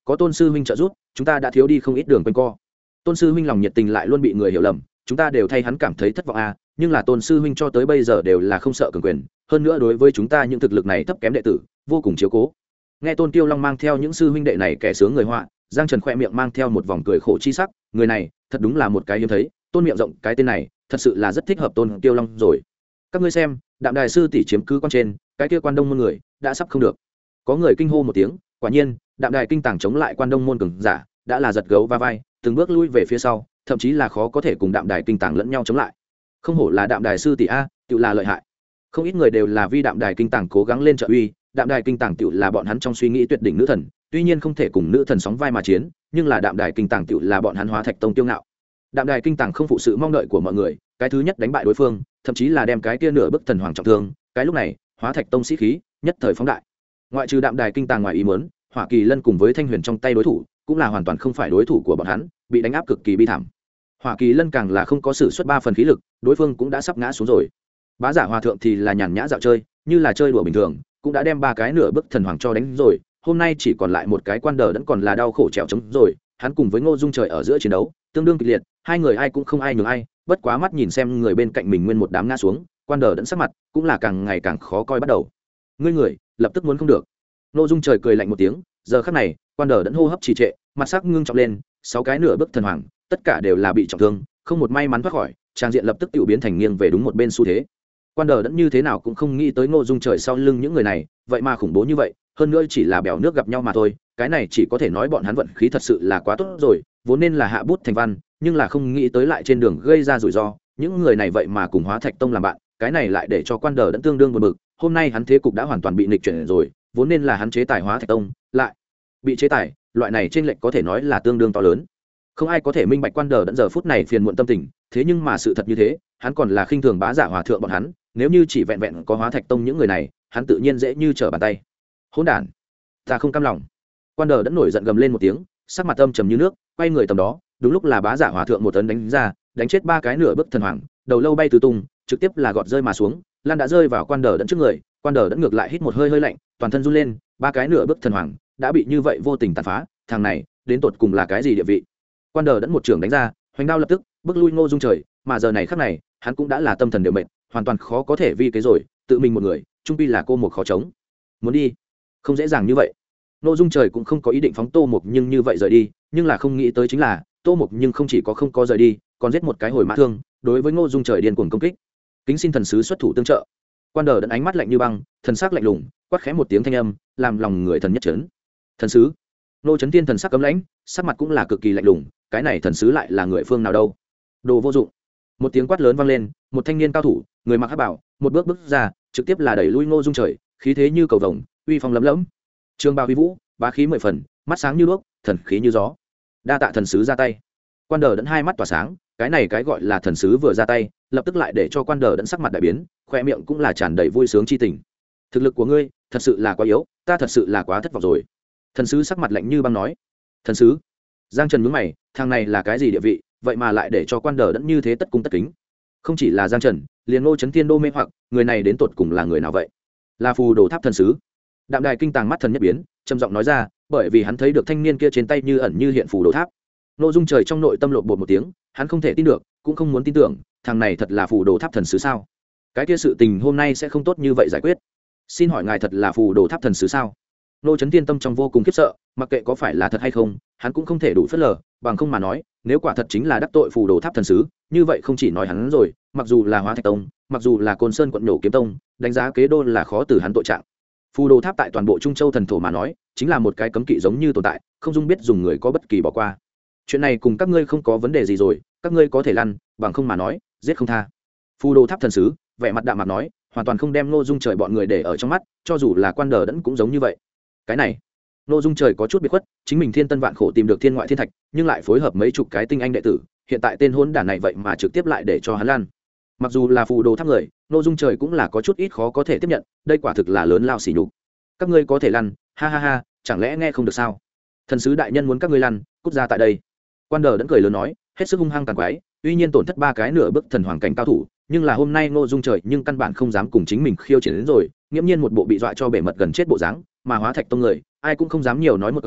có tôn sư huynh trợ giúp chúng ta đã thiếu đi không ít đường quanh co. Tôn sư huynh lòng nhiệt tình lại luôn bị người hiểu lầm, chúng ta đều thay hắn cảm thấy thất vọng a. Nhưng là tôn sư huynh cho tới bây giờ đều là không sợ cường quyền, hơn nữa đối với chúng ta những thực lực này thấp kém đệ tử vô cùng chiếu cố. Nghe Tôn Tiêu Long mang theo những sư huynh đệ này kẻ sướng người họa, Giang Trần khỏe miệng mang theo một vòng cười khổ chi sắc, người này thật đúng là một cái hiếm thấy, tôn miệng rộng cái tên này thật sự là rất thích hợp Tôn Tiêu Long rồi. Các ngươi xem, Đạm Đài sư tỷ chiếm cứ quan trên, cái kia Quan Đông môn người đã sắp không được. Có người kinh hô một tiếng, quả nhiên, Đạm Đài kinh tàng chống lại Quan Đông môn cường giả, đã là giật gấu va vai, từng bước lui về phía sau, thậm chí là khó có thể cùng Đạm Đài kinh tàng lẫn nhau chống lại. Không hổ là Đạm Đài sư tỷ a, tự là lợi hại. Không ít người đều là vì Đạm Đài kinh tàng cố gắng lên trợ uy, Đạm Đài kinh tàng tự là bọn hắn trong suy nghĩ tuyệt đỉnh nữ thần, tuy nhiên không thể cùng nữ thần sóng vai mà chiến, nhưng là Đạm Đài kinh tàng tự là bọn hắn Hóa Thạch tông tiêu ngạo. Đạm Đài kinh tàng không phụ sự mong đợi của mọi người, cái thứ nhất đánh bại đối phương, thậm chí là đem cái kia nửa bức thần hoàng trọng thương, cái lúc này, Hóa Thạch tông sĩ khí nhất thời phóng đại. Ngoại trừ Đạm Đài kinh tàng ngoài ý muốn, Hỏa Kỳ Lân cùng với Thanh Huyền trong tay đối thủ, cũng là hoàn toàn không phải đối thủ của bọn hắn, bị đánh áp cực kỳ bi thảm. Hỏa Kỳ Lân càng là không có sử xuất 3 phần khí lực, đối phương cũng đã sắp ngã xuống rồi. Bá Giả Hòa thượng thì là nhàn nhã dạo chơi, như là chơi đùa bình thường, cũng đã đem 3 cái nửa bức thần hoàng cho đánh rồi, hôm nay chỉ còn lại một cái Quan Đờ vẫn còn là đau khổ trèo trống rồi, hắn cùng với Ngô Dung Trời ở giữa chiến đấu, tương đương kịch liệt, hai người ai cũng không ai nhường ai, bất quá mắt nhìn xem người bên cạnh mình nguyên một đám ngã xuống, Quan Đờ vẫn sắc mặt cũng là càng ngày càng khó coi bắt đầu. Ngươi người, lập tức muốn không được. Ngô Dung Trời cười lạnh một tiếng, giờ khắc này, Quan Đờ vẫn hô hấp trì trệ, mặt sắc ngưng trọng lên, 6 cái nửa bức thần hoàng, tất cả đều là bị trọng thương, không một may mắn thoát khỏi, trang diện lập tức tiểu biến thành nghiêng về đúng một bên xu thế. Quan Đờ đẫn như thế nào cũng không nghĩ tới Ngô Dung Trời sau lưng những người này vậy mà khủng bố như vậy, hơn nữa chỉ là bèo nước gặp nhau mà thôi, cái này chỉ có thể nói bọn hắn vận khí thật sự là quá tốt rồi, vốn nên là hạ bút thành văn, nhưng là không nghĩ tới lại trên đường gây ra rủi ro, những người này vậy mà cùng Hóa Thạch tông làm bạn, cái này lại để cho Quan Đờ đẫn tương đương buồn bực, hôm nay hắn thế cục đã hoàn toàn bị nghịch chuyển rồi, vốn nên là hắn chế tài Hóa Thạch tông, lại bị chế tài, loại này chênh lệch có thể nói là tương đương to lớn. Không ai có thể minh bạch Quan Đờ đẫn giờ phút này phiền muộn tâm tình, thế nhưng mà sự thật như thế, hắn còn là khinh thường Bá Giả Hòa thượng bọn hắn, nếu như chỉ vẹn vẹn có Hóa Thạch tông những người này, hắn tự nhiên dễ như trở bàn tay. Hỗn đản, ta không cam lòng. Quan Đờ đẫn nổi giận gầm lên một tiếng, sắc mặt âm trầm như nước, quay người tầm đó, đúng lúc là Bá Giả Hòa thượng một tấn đánh ra, đánh chết 3 cái nửa bức thần hoàng, đầu lâu bay tứ tung, trực tiếp là gọt rơi mà xuống, lan đã rơi vào Quan Đờ đẫn trước người, Quan Đờ đẫn ngược lại hít một hơi hơi lạnh, toàn thân run lên, 3 cái nửa bức thần hoàng đã bị như vậy vô tình tàn phá, thằng này đến tột cùng là cái gì địa vị? Quan Đờ đẫn một trường đánh ra, hoành đao lập tức bước lui Ngô Dung Trời, mà giờ này khắc này, hắn cũng đã là tâm thần đều mệt, hoàn toàn khó có thể vi kế rồi, tự mình một người, trung pi là cô một khó chống. Muốn đi, không dễ dàng như vậy. Ngô Dung Trời cũng không có ý định phóng Tô Mục nhưng như vậy rời đi, nhưng là không nghĩ tới chính là, Tô Mục nhưng không chỉ có không có rời đi, còn giết một cái hồi mã thương, đối với Ngô Dung Trời điên cuồng công kích. Kính xin thần sứ xuất thủ tương trợ. Quan Đờ đẫn ánh mắt lạnh như băng, thần sắc lạnh lùng, quát khẽ một tiếng thanh âm, làm lòng người thần nhất chấn. Thần sứ. Nô Chấn Tiên thần sắc cấm lãnh, sắc mặt cũng là cực kỳ lạnh lùng, cái này thần sứ lại là người phương nào đâu? Đồ vô dụng. Một tiếng quát lớn vang lên, một thanh niên cao thủ, người mặc hắc bào, một bước bước ra, trực tiếp là đẩy lui Ngô Dung Trời, khí thế như cầu vồng, uy phong lấm lẫm. Trường bào uy vũ, bá khí 10 phần, mắt sáng như đuốc, thần khí như gió. Đa tạ thần sứ ra tay. Quan Đờ đẫn hai mắt tỏa sáng, cái này cái gọi là thần sứ vừa ra tay, lập tức lại để cho Quan Đờ đẫn sắc mặt đại biến, khoe miệng cũng là tràn đầy vui sướng chi tình. Thực lực của ngươi thật sự là quá yếu, ta thật sự là quá thất vọng rồi. Thần sứ sắc mặt lạnh như băng nói. Thần sứ? Giang Trần nhướng mày, thằng này là cái gì địa vị, vậy mà lại để cho Quan Đờ đẫn như thế tất cung tất kính. Không chỉ là Giang Trần, liền Ngô Chấn Tiên đô mê hoặc, người này đến tột cùng là người nào vậy? Là Phù Đồ Tháp thần sứ. Đạm Đài kinh tàng mắt thần nhất biến, trầm giọng nói ra, bởi vì hắn thấy được thanh niên kia trên tay như ẩn như hiện Phù Đồ Tháp. Ngô Dung Trời trong nội tâm lộn bột một tiếng, hắn không thể tin được, cũng không muốn tin tưởng, thằng này thật là Phù Đồ Tháp thần sứ sao? Cái kia sự tình hôm nay sẽ không tốt như vậy giải quyết. Xin hỏi ngài thật là Phù Đồ Tháp thần sứ sao? Ngô Chấn Tiên tâm trong vô cùng khiếp sợ, mặc kệ có phải là thật hay không, hắn cũng không thể đủ phớt lờ, bằng không mà nói, nếu quả thật chính là đắc tội Phù Đồ Tháp thần sứ, như vậy không chỉ nói hắn rồi, mặc dù là Hóa Thạch tông, mặc dù là Côn Sơn quận Nổ Kiếm tông, đánh giá kế đô là khó từ hắn tội trạng. Phù Đồ Tháp tại toàn bộ Trung Châu thần thổ mà nói, chính là một cái cấm kỵ giống như tồn tại, không dung biết dùng người có bất kỳ bỏ qua. Chuyện này cùng các ngươi không có vấn đề gì rồi, các ngươi có thể lăn, bằng không mà nói, giết không tha. Phù Đồ Tháp thần sứ, vẻ mặt đạm mạc nói, hoàn toàn không đem Ngô Dung Trời bọn người để ở trong mắt, cho dù là Quan Đờ đẫn cũng giống như vậy. Cái này, Ngô Dung Trời có chút biệt khuất, chính mình thiên tân vạn khổ tìm được thiên ngoại thiên thạch, nhưng lại phối hợp mấy chục cái tinh anh đệ tử, hiện tại tên hỗn đản này vậy mà trực tiếp lại để cho hắn lăn. Mặc dù là Phù Đồ Tháp người, Ngô Dung Trời cũng là có chút ít khó có thể tiếp nhận, đây quả thực là lớn lao sỉ nhục. Các ngươi có thể lăn, ha ha ha, chẳng lẽ nghe không được sao? Thần sứ đại nhân muốn các ngươi lăn, cút ra tại đây. Quan Đờ đẫn cười lớn nói, hết sức hung hăng tàn quái, tuy nhiên tổn thất 3 cái nửa bước thần hoàng cảnh cao thủ, nhưng là hôm nay Ngô Dung Trời nhưng căn bản không dám cùng chính mình khiêu chiến đến rồi, nghiễm nhiên một bộ bị dọa cho bể mật gần chết bộ dáng, mà Hóa Thạch tông người, ai cũng không dám nhiều nói một câu,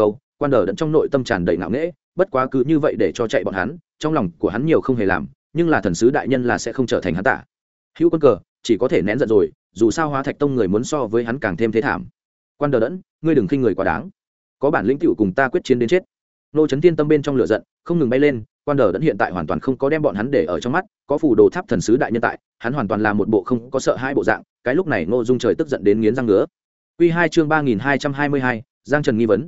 Quan Đờ Đẫn trong nội tâm tràn đầy ngạo nghễ, bất quá cứ như vậy để cho chạy bọn hắn, trong lòng của hắn nhiều không hề làm, nhưng là thần sứ đại nhân là sẽ không trở thành hắn tả hữu quân cờ, chỉ có thể nén giận rồi, dù sao Hóa Thạch Tông người muốn so với hắn càng thêm thế thảm. Quan Đờ Đẫn, ngươi đừng khinh người quá đáng, có bản lĩnh tiểu cùng ta quyết chiến đến chết. Nô Chấn Thiên tâm bên trong lửa giận không ngừng bay lên, Quan Đờ Đẫn hiện tại hoàn toàn không có đem bọn hắn để ở trong mắt, có phù đồ tháp thần sứ đại nhân tại, hắn hoàn toàn là một bộ không có sợ hãi bộ dạng, cái lúc này Ngô Dung Trời tức giận đến nghiến răng ngứa. Quy 2 chương 3222, Giang Trần nghi vấn,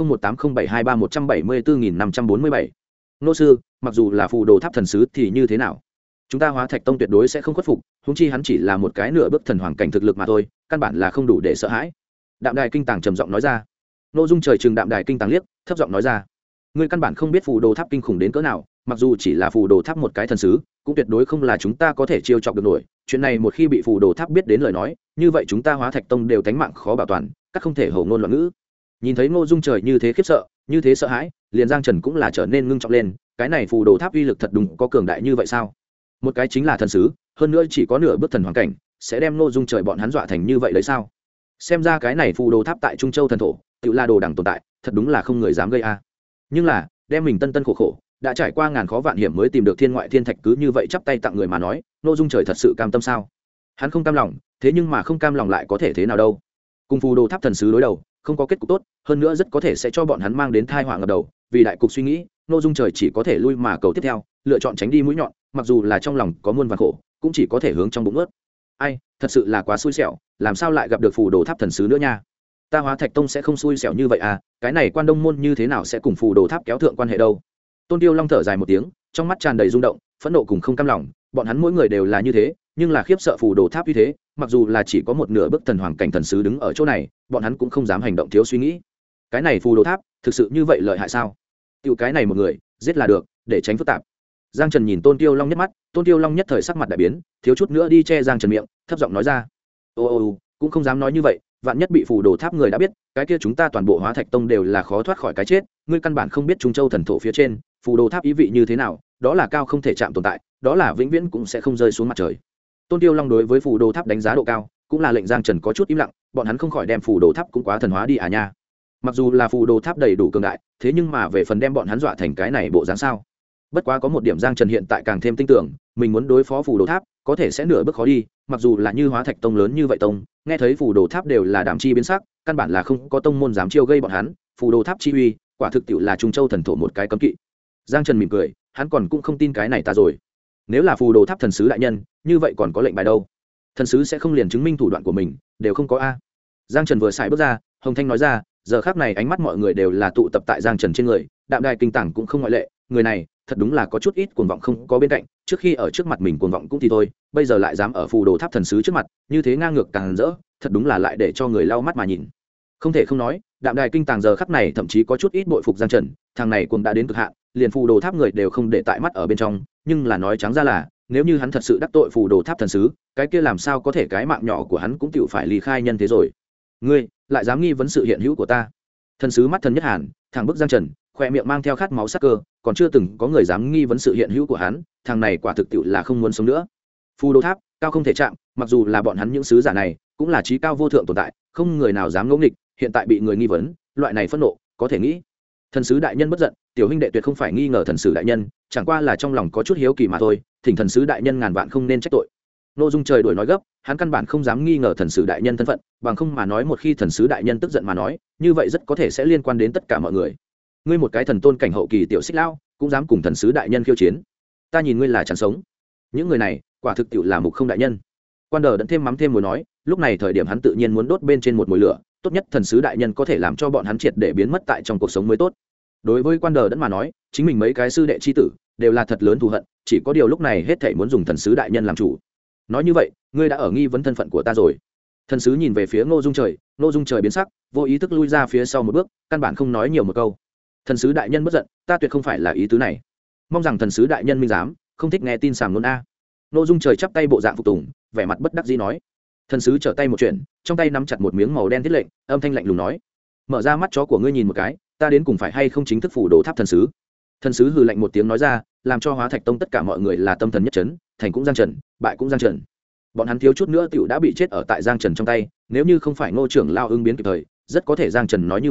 20180723174547. Nô sư, mặc dù là phù đồ tháp thần sứ thì như thế nào? Chúng ta Hóa Thạch Tông tuyệt đối sẽ không khuất phục, huống chi hắn chỉ là một cái nửa bước thần hoàng cảnh thực lực mà thôi, căn bản là không đủ để sợ hãi. Đạm Đài Kinh Tàng trầm giọng nói ra. Nô Dung Trời trừng Đạm Đài Kinh Tàng liếc, thấp giọng nói ra: ngươi căn bản không biết phù đồ tháp kinh khủng đến cỡ nào, mặc dù chỉ là phù đồ tháp một cái thần sứ, cũng tuyệt đối không là chúng ta có thể chiêu chọc được nổi. Chuyện này một khi bị phù đồ tháp biết đến lời nói, như vậy chúng ta Hóa Thạch Tông đều tánh mạng khó bảo toàn, các không thể hổ ngôn loạn ngữ. Nhìn thấy Ngô Dung Trời như thế khiếp sợ, như thế sợ hãi, liền Giang Trần cũng là trở nên ngưng trọng lên. Cái này phù đồ tháp uy lực thật đúng có cường đại như vậy sao? Một cái chính là thần sứ, hơn nữa chỉ có nửa bước thần hoàng cảnh, sẽ đem Ngô Dung Trời bọn hắn dọa thành như vậy đấy sao? Xem ra cái này phù đồ tháp tại Trung Châu thần thổ, tự là đồ đẳng tồn tại, thật đúng là không người dám gây a. Nhưng là đem mình tân tân khổ khổ đã trải qua ngàn khó vạn hiểm mới tìm được thiên ngoại thiên thạch, cứ như vậy chắp tay tặng người mà nói, Ngô Dung Trời thật sự cam tâm sao? Hắn không cam lòng, thế nhưng mà không cam lòng lại có thể thế nào đâu? Cùng phù đồ tháp thần sứ đối đầu, không có kết cục tốt, hơn nữa rất có thể sẽ cho bọn hắn mang đến tai họa ngập đầu. Vì đại cục suy nghĩ, Ngô Dung Trời chỉ có thể lui mà cầu tiếp theo, lựa chọn tránh đi mũi nhọn, mặc dù là trong lòng có muôn vàn khổ, cũng chỉ có thể hướng trong bụng ướt. Ai, thật sự là quá xui xẻo, làm sao lại gặp được phù đồ tháp thần sứ nữa nha? Ta Hóa Thạch Tông sẽ không xui xẻo như vậy à? Cái này Quan Đông môn như thế nào sẽ cùng phù đồ tháp kéo thượng quan hệ đâu? Tôn Tiêu Long thở dài một tiếng, trong mắt tràn đầy rung động, phẫn nộ cùng không cam lòng. Bọn hắn mỗi người đều là như thế, nhưng là khiếp sợ phù đồ tháp như thế, mặc dù là chỉ có một nửa bước thần hoàng cảnh thần sứ đứng ở chỗ này, bọn hắn cũng không dám hành động thiếu suy nghĩ. Cái này phù đồ tháp thực sự như vậy lợi hại sao? Tiểu cái này một người giết là được, để tránh phức tạp. Giang Trần nhìn Tôn Tiêu Long nhất mắt, Tôn Tiêu Long nhất thời sắc mặt đại biến, thiếu chút nữa đi che Giang Trần miệng, thấp giọng nói ra: ô cũng không dám nói như vậy, vạn nhất bị phù đồ tháp người đã biết, cái kia chúng ta toàn bộ Hóa Thạch Tông đều là khó thoát khỏi cái chết. Ngươi căn bản không biết Trung Châu thần thổ phía trên phù đồ tháp ý vị như thế nào, đó là cao không thể chạm tồn tại, đó là vĩnh viễn cũng sẽ không rơi xuống mặt trời. Tôn Tiêu Long đối với phù đồ tháp đánh giá độ cao, cũng là lệnh Giang Trần có chút im lặng, bọn hắn không khỏi đem phù đồ tháp cũng quá thần hóa đi à nha. Mặc dù là phù đồ tháp đầy đủ cường đại, thế nhưng mà về phần đem bọn hắn dọa thành cái này bộ dáng sao? Bất quá có một điểm Giang Trần hiện tại càng thêm tin tưởng, mình muốn đối phó phù đồ tháp, có thể sẽ nửa bước khó đi. Mặc dù là như Hóa Thạch Tông lớn như vậy tông, nghe thấy phù đồ tháp đều là đảm chi biến sắc, căn bản là không có tông môn dám chiêu gây bọn hắn. Phù đồ tháp chi uy, quả thực tiệu là Trung Châu thần thổ một cái cấm kỵ. Giang Trần mỉm cười, hắn còn cũng không tin cái này ta rồi. Nếu là phù đồ tháp thần sứ đại nhân, như vậy còn có lệnh bài đâu? Thần sứ sẽ không liền chứng minh thủ đoạn của mình, đều không có a. Giang Trần vừa xài bước ra, Hồng Thanh nói ra, giờ khắc này ánh mắt mọi người đều là tụ tập tại Giang Trần trên người, Đạm Đài Kinh Tàng cũng không ngoại lệ. Người này thật đúng là có chút ít cuồng vọng không có bên cạnh, trước khi ở trước mặt mình cuồng vọng cũng thì thôi, bây giờ lại dám ở phù đồ tháp thần sứ trước mặt như thế ngang ngược càng rỡ, thật đúng là lại để cho người lau mắt mà nhìn. Không thể không nói, Đạm Đài Kinh Tàng giờ khắc này thậm chí có chút ít bội phục Giang Trần, thằng này cuồng đã đến cực hạn, liền phù đồ tháp người đều không để tại mắt ở bên trong. Nhưng là nói trắng ra là, nếu như hắn thật sự đắc tội phù đồ tháp thần sứ, cái kia làm sao có thể cái mạng nhỏ của hắn cũng tựu phải ly khai nhân thế rồi. Ngươi lại dám nghi vấn sự hiện hữu của ta? Thần sứ mắt thần nhất hàn, thẳng bức Giang Trần, khoe miệng mang theo khát máu sắc cơ, còn chưa từng có người dám nghi vấn sự hiện hữu của hắn, thằng này quả thực tiệu là không muốn sống nữa. Phù đồ tháp cao không thể chạm, mặc dù là bọn hắn những sứ giả này cũng là trí cao vô thượng tồn tại, không người nào dám ngỗ nghịch, hiện tại bị người nghi vấn, loại này phẫn nộ có thể nghĩ. Thần sứ đại nhân bất giận, tiểu huynh đệ tuyệt không phải nghi ngờ thần sứ đại nhân, chẳng qua là trong lòng có chút hiếu kỳ mà thôi, thỉnh thần sứ đại nhân ngàn vạn không nên trách tội. Nội Dung Trời đuổi nói gấp, hắn căn bản không dám nghi ngờ thần sứ đại nhân thân phận, bằng không mà nói một khi thần sứ đại nhân tức giận mà nói, như vậy rất có thể sẽ liên quan đến tất cả mọi người. Ngươi một cái thần tôn cảnh hậu kỳ tiểu xích lão, cũng dám cùng thần sứ đại nhân khiêu chiến, ta nhìn ngươi là chẳng sống. Những người này quả thực tiệu là mục không đại nhân. Quan Đờ Đẫn thêm mắm thêm muối nói, lúc này thời điểm hắn tự nhiên muốn đốt bên trên một mồi lửa, tốt nhất thần sứ đại nhân có thể làm cho bọn hắn triệt để biến mất tại trong cuộc sống mới tốt. Đối với Quan Đờ Đẫn mà nói, chính mình mấy cái sư đệ chi tử đều là thật lớn thù hận, chỉ có điều lúc này hết thảy muốn dùng thần sứ đại nhân làm chủ. Nói như vậy, ngươi đã ở nghi vấn thân phận của ta rồi. Thần sứ nhìn về phía Ngô Dung Trời, Ngô Dung Trời biến sắc, vô ý thức lui ra phía sau một bước, căn bản không nói nhiều một câu. Thần sứ đại nhân bất giận, ta tuyệt không phải là ý tứ này, mong rằng thần sứ đại nhân minh giám, không thích nghe tin sàm luôn a. Ngô Dung Trời chắp tay bộ dạng phục tùng, vẻ mặt bất đắc dĩ nói. Thần sứ trở tay một chuyện, trong tay nắm chặt một miếng màu đen thiết lệnh, âm thanh lạnh lùng nói, mở ra mắt chó của ngươi nhìn một cái, ta đến cùng phải hay không chính thức phủ đồ tháp thần sứ. Thần sứ hừ lạnh một tiếng nói ra, làm cho Hóa Thạch Tông tất cả mọi người là tâm thần nhất chấn, thành cũng Giang Trần, bại cũng Giang Trần. Bọn hắn thiếu chút nữa tiểu đã bị chết ở tại Giang Trần trong tay, nếu như không phải Ngô trưởng lao ứng biến kịp thời, rất có thể Giang Trần nói như vậy,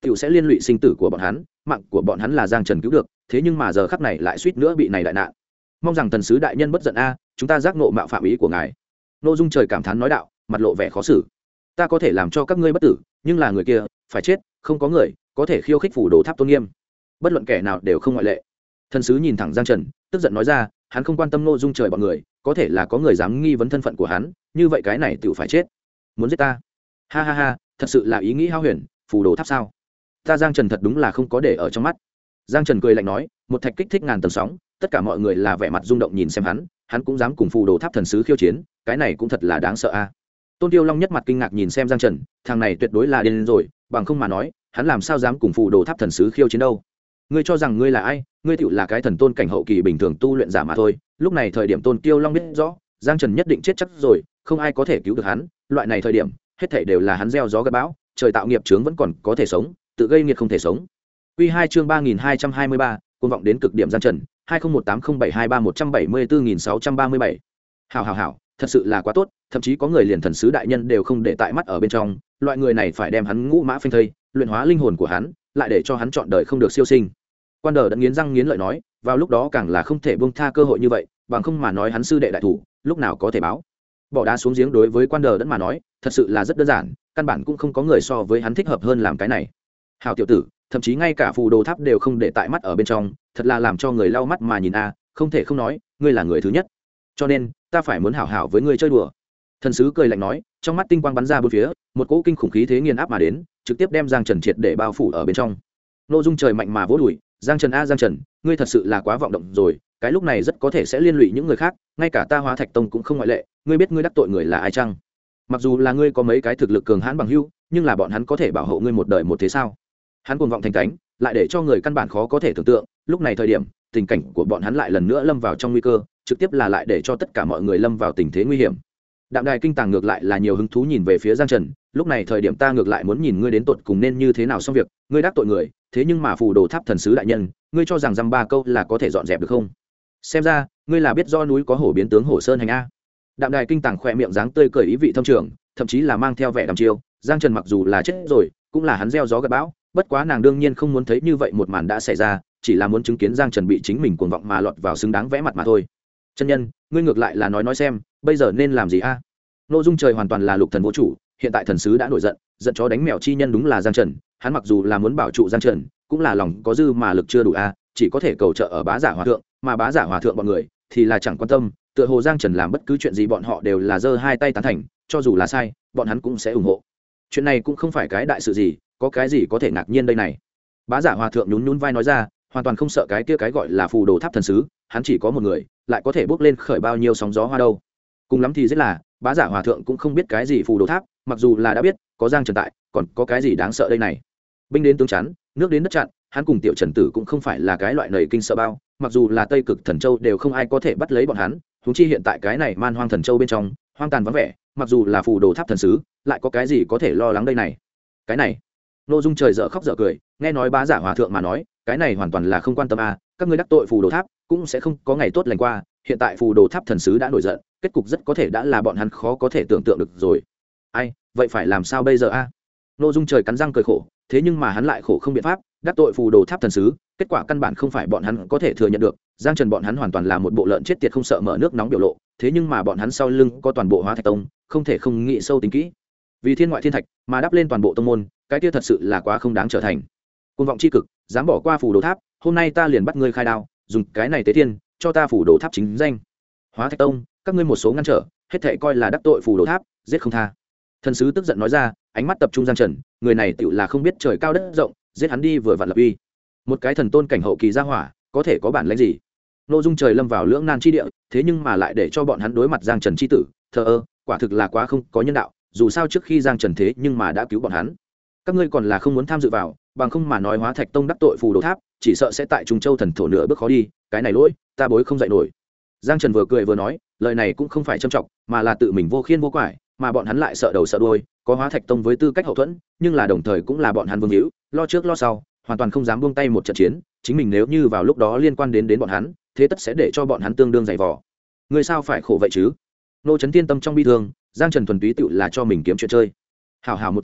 tiểu sẽ liên lụy sinh tử của bọn hắn, mạng của bọn hắn là Giang Trần cứu được, thế nhưng mà giờ khắc này lại suýt nữa bị này đại nạn. Mong rằng thần sứ đại nhân bất giận a, chúng ta giác ngộ mạo phạm ý của ngài. Nô Dung Trời cảm thán nói đạo, mặt lộ vẻ khó xử. Ta có thể làm cho các ngươi bất tử, nhưng là người kia phải chết, không có người có thể khiêu khích phủ đồ tháp tôn nghiêm, bất luận kẻ nào đều không ngoại lệ. Thần sứ nhìn thẳng Giang Trần, tức giận nói ra, hắn không quan tâm Nô Dung Trời bọn người, có thể là có người dám nghi vấn thân phận của hắn, như vậy cái này tiểu phải chết. Muốn giết ta? Ha ha ha, thật sự là ý nghĩ hao huyền, phù đồ tháp sao? Ta Giang Trần thật đúng là không có để ở trong mắt. Giang Trần cười lạnh nói, một thạch kích thích ngàn tầng sóng, tất cả mọi người là vẻ mặt rung động nhìn xem hắn cũng dám cùng phù đồ tháp thần sứ khiêu chiến, cái này cũng thật là đáng sợ a. Tôn Tiêu Long nhất mặt kinh ngạc nhìn xem Giang Trần, thằng này tuyệt đối là điên rồi, bằng không mà nói, hắn làm sao dám cùng phù đồ tháp thần sứ khiêu chiến đâu? Ngươi cho rằng ngươi là ai? Ngươi tựu là cái thần tôn cảnh hậu kỳ bình thường tu luyện giả mà thôi. Lúc này thời điểm Tôn Tiêu Long biết rõ, Giang Trần nhất định chết chắc rồi, không ai có thể cứu được hắn, loại này thời điểm, hết thảy đều là hắn gieo gió gặt bão, trời tạo nghiệp chướng vẫn còn có thể sống, tự gây nghiệt không thể sống. Quy 2 chương 3223, cuồng vọng đến cực điểm Giang Trần, 20180723174637. Hảo, thật sự là quá tốt, thậm chí có người liền thần sứ đại nhân đều không để tại mắt ở bên trong, loại người này phải đem hắn ngũ mã phanh thây, luyện hóa linh hồn của hắn, lại để cho hắn chọn đời không được siêu sinh. Quan Đờ đã nghiến răng nghiến lợi nói, vào lúc đó càng là không thể buông tha cơ hội như vậy, bằng không mà nói hắn sư đệ đại thủ, lúc nào có thể báo. Bỏ đá xuống giếng đối với Quan Đờ đã mà nói, thật sự là rất đơn giản, căn bản cũng không có người so với hắn thích hợp hơn làm cái này. Hảo tiểu tử, thậm chí ngay cả phù đồ tháp đều không để tại mắt ở bên trong, thật là làm cho người lau mắt mà nhìn a, không thể không nói, ngươi là người thứ nhất. Cho nên, ta phải muốn hảo hảo với ngươi chơi đùa. Thần sứ cười lạnh nói, trong mắt tinh quang bắn ra bốn phía, một cỗ kinh khủng khí thế nghiền áp mà đến, trực tiếp đem Giang Trần triệt để bao phủ ở bên trong. Nô Dung Trời mạnh mà vỗ đùi, Giang Trần a Giang Trần, ngươi thật sự là quá vọng động rồi, cái lúc này rất có thể sẽ liên lụy những người khác, ngay cả ta Hóa Thạch Tông cũng không ngoại lệ, ngươi biết ngươi đắc tội người là ai chăng? Mặc dù là ngươi có mấy cái thực lực cường hãn bằng hữu, nhưng là bọn hắn có thể bảo hộ ngươi một đời một thế sao? Hắn cuồng vọng thành cánh, lại để cho người căn bản khó có thể tưởng tượng, lúc này thời điểm, tình cảnh của bọn hắn lại lần nữa lâm vào trong nguy cơ, trực tiếp là lại để cho tất cả mọi người lâm vào tình thế nguy hiểm. Đạm Đài Kinh Tàng ngược lại là nhiều hứng thú nhìn về phía Giang Trần, lúc này thời điểm ta ngược lại muốn nhìn ngươi đến tột cùng nên như thế nào xong việc, ngươi đắc tội người, thế nhưng mà phù đồ tháp thần sứ đại nhân, ngươi cho rằng dăm ba câu là có thể dọn dẹp được không? Xem ra, ngươi là biết do núi có hổ biến tướng hổ sơn hành a. Đạm Đài Kinh Tàng khỏe miệng dáng tươi cười ý vị thâm trường, thậm chí là mang theo vẻ đăm chiêu, Giang Trần mặc dù là chết rồi, cũng là hắn gieo gió gặt bão, bất quá nàng đương nhiên không muốn thấy như vậy một màn đã xảy ra, chỉ là muốn chứng kiến Giang Trần bị chính mình cuồng vọng mà lọt vào xứng đáng vẽ mặt mà thôi. Chân nhân, ngươi ngược lại là nói xem, bây giờ nên làm gì a? Nội dung trời hoàn toàn là lục thần vô chủ, hiện tại thần sứ đã nổi giận, giận chó đánh mèo chi nhân đúng là Giang Trần, hắn mặc dù là muốn bảo trụ Giang Trần, cũng là lòng có dư mà lực chưa đủ a, chỉ có thể cầu trợ ở Bá Giả Hòa thượng, mà Bá Giả Hòa thượng bọn người thì là chẳng quan tâm, tựa hồ Giang Trần làm bất cứ chuyện gì bọn họ đều là giơ hai tay tán thành, cho dù là sai, bọn hắn cũng sẽ ủng hộ. Chuyện này cũng không phải cái đại sự gì, có cái gì có thể ngạc nhiên đây này. Bá Giả Hòa thượng nhún nhún vai nói ra, hoàn toàn không sợ cái kia cái gọi là phù đồ tháp thần sứ, hắn chỉ có một người, lại có thể bước lên khởi bao nhiêu sóng gió hoa đâu. Cùng lắm thì giết là, Bá Giả Hòa thượng cũng không biết cái gì phù đồ tháp, mặc dù là đã biết, có Giang Trần tại, còn có cái gì đáng sợ đây này. Binh đến tướng chắn, nước đến đất chặn, hắn cùng Tiểu Trần Tử cũng không phải là cái loại nầy kinh sợ bao, mặc dù là Tây Cực Thần Châu đều không ai có thể bắt lấy bọn hắn, huống chi hiện tại cái này Man Hoang Thần Châu bên trong, hoang tàn vắng vẻ, mặc dù là phù đồ tháp thần sứ, lại có cái gì có thể lo lắng đây này. Cái này, Nội dung trời dở khóc dở cười, nghe nói Bá Giả Hòa thượng mà nói, cái này hoàn toàn là không quan tâm a, các ngươi đắc tội phù đồ tháp, cũng sẽ không có ngày tốt lành qua, hiện tại phù đồ tháp thần sứ đã nổi giận, kết cục rất có thể đã là bọn hắn khó có thể tưởng tượng được rồi. Ai, vậy phải làm sao bây giờ a? Nội dung trời cắn răng cười khổ, thế nhưng mà hắn lại khổ không biện pháp, đắc tội phù đồ tháp thần sứ, kết quả căn bản không phải bọn hắn có thể thừa nhận được. Giang Trần bọn hắn hoàn toàn là một bộ lợn chết tiệt không sợ mở nước nóng biểu lộ, thế nhưng mà bọn hắn sau lưng có toàn bộ Hóa Thạch Tông, không thể không nghĩ sâu tính kỹ. Vì thiên ngoại thiên thạch mà đắp lên toàn bộ tông môn, cái kia thật sự là quá không đáng trở thành. Cuồng vọng chi cực, dám bỏ qua phù đồ tháp, hôm nay ta liền bắt ngươi khai đao, dùng cái này tế thiên, cho ta phù đồ tháp chính danh. Hóa Thạch Tông, các ngươi một số ngăn trở, hết thảy coi là đắc tội phù đồ tháp, giết không tha. Thần sứ tức giận nói ra, ánh mắt tập trung Giang Trần, người này tựu là không biết trời cao đất rộng, giết hắn đi vừa vặn lập uy. Một cái thần tôn cảnh hậu kỳ gia hỏa, có thể có bản lĩnh gì? Nội dung trời lâm vào lưỡng nan chi địa, thế nhưng mà lại để cho bọn hắn đối mặt Giang Trần chi tử, thờ ơ, quả thực là quá không có nhân đạo, dù sao trước khi Giang Trần thế nhưng mà đã cứu bọn hắn. Các ngươi còn là không muốn tham dự vào, bằng không mà nói Hóa Thạch Tông đắc tội phù đồ tháp, chỉ sợ sẽ tại Trung Châu thần thổ nửa bước khó đi, cái này lỗi, ta bối không dậy nổi. Giang Trần vừa cười vừa nói, lời này cũng không phải trâm trọng, mà là tự mình vô khiên vô quải, mà bọn hắn lại sợ đầu sợ đuôi, có Hóa Thạch Tông với tư cách hậu thuẫn, nhưng là đồng thời cũng là bọn hắn vương hữu, lo trước lo sau, hoàn toàn không dám buông tay một trận chiến, chính mình nếu như vào lúc đó liên quan đến bọn hắn, thế tất sẽ để cho bọn hắn tương đương dày vò. Người sao phải khổ vậy chứ? Nô Chấn Thiên tâm trong bi thương, Giang Trần thuần túy tự là cho mình kiếm chuyện chơi. Hảo hảo một tên,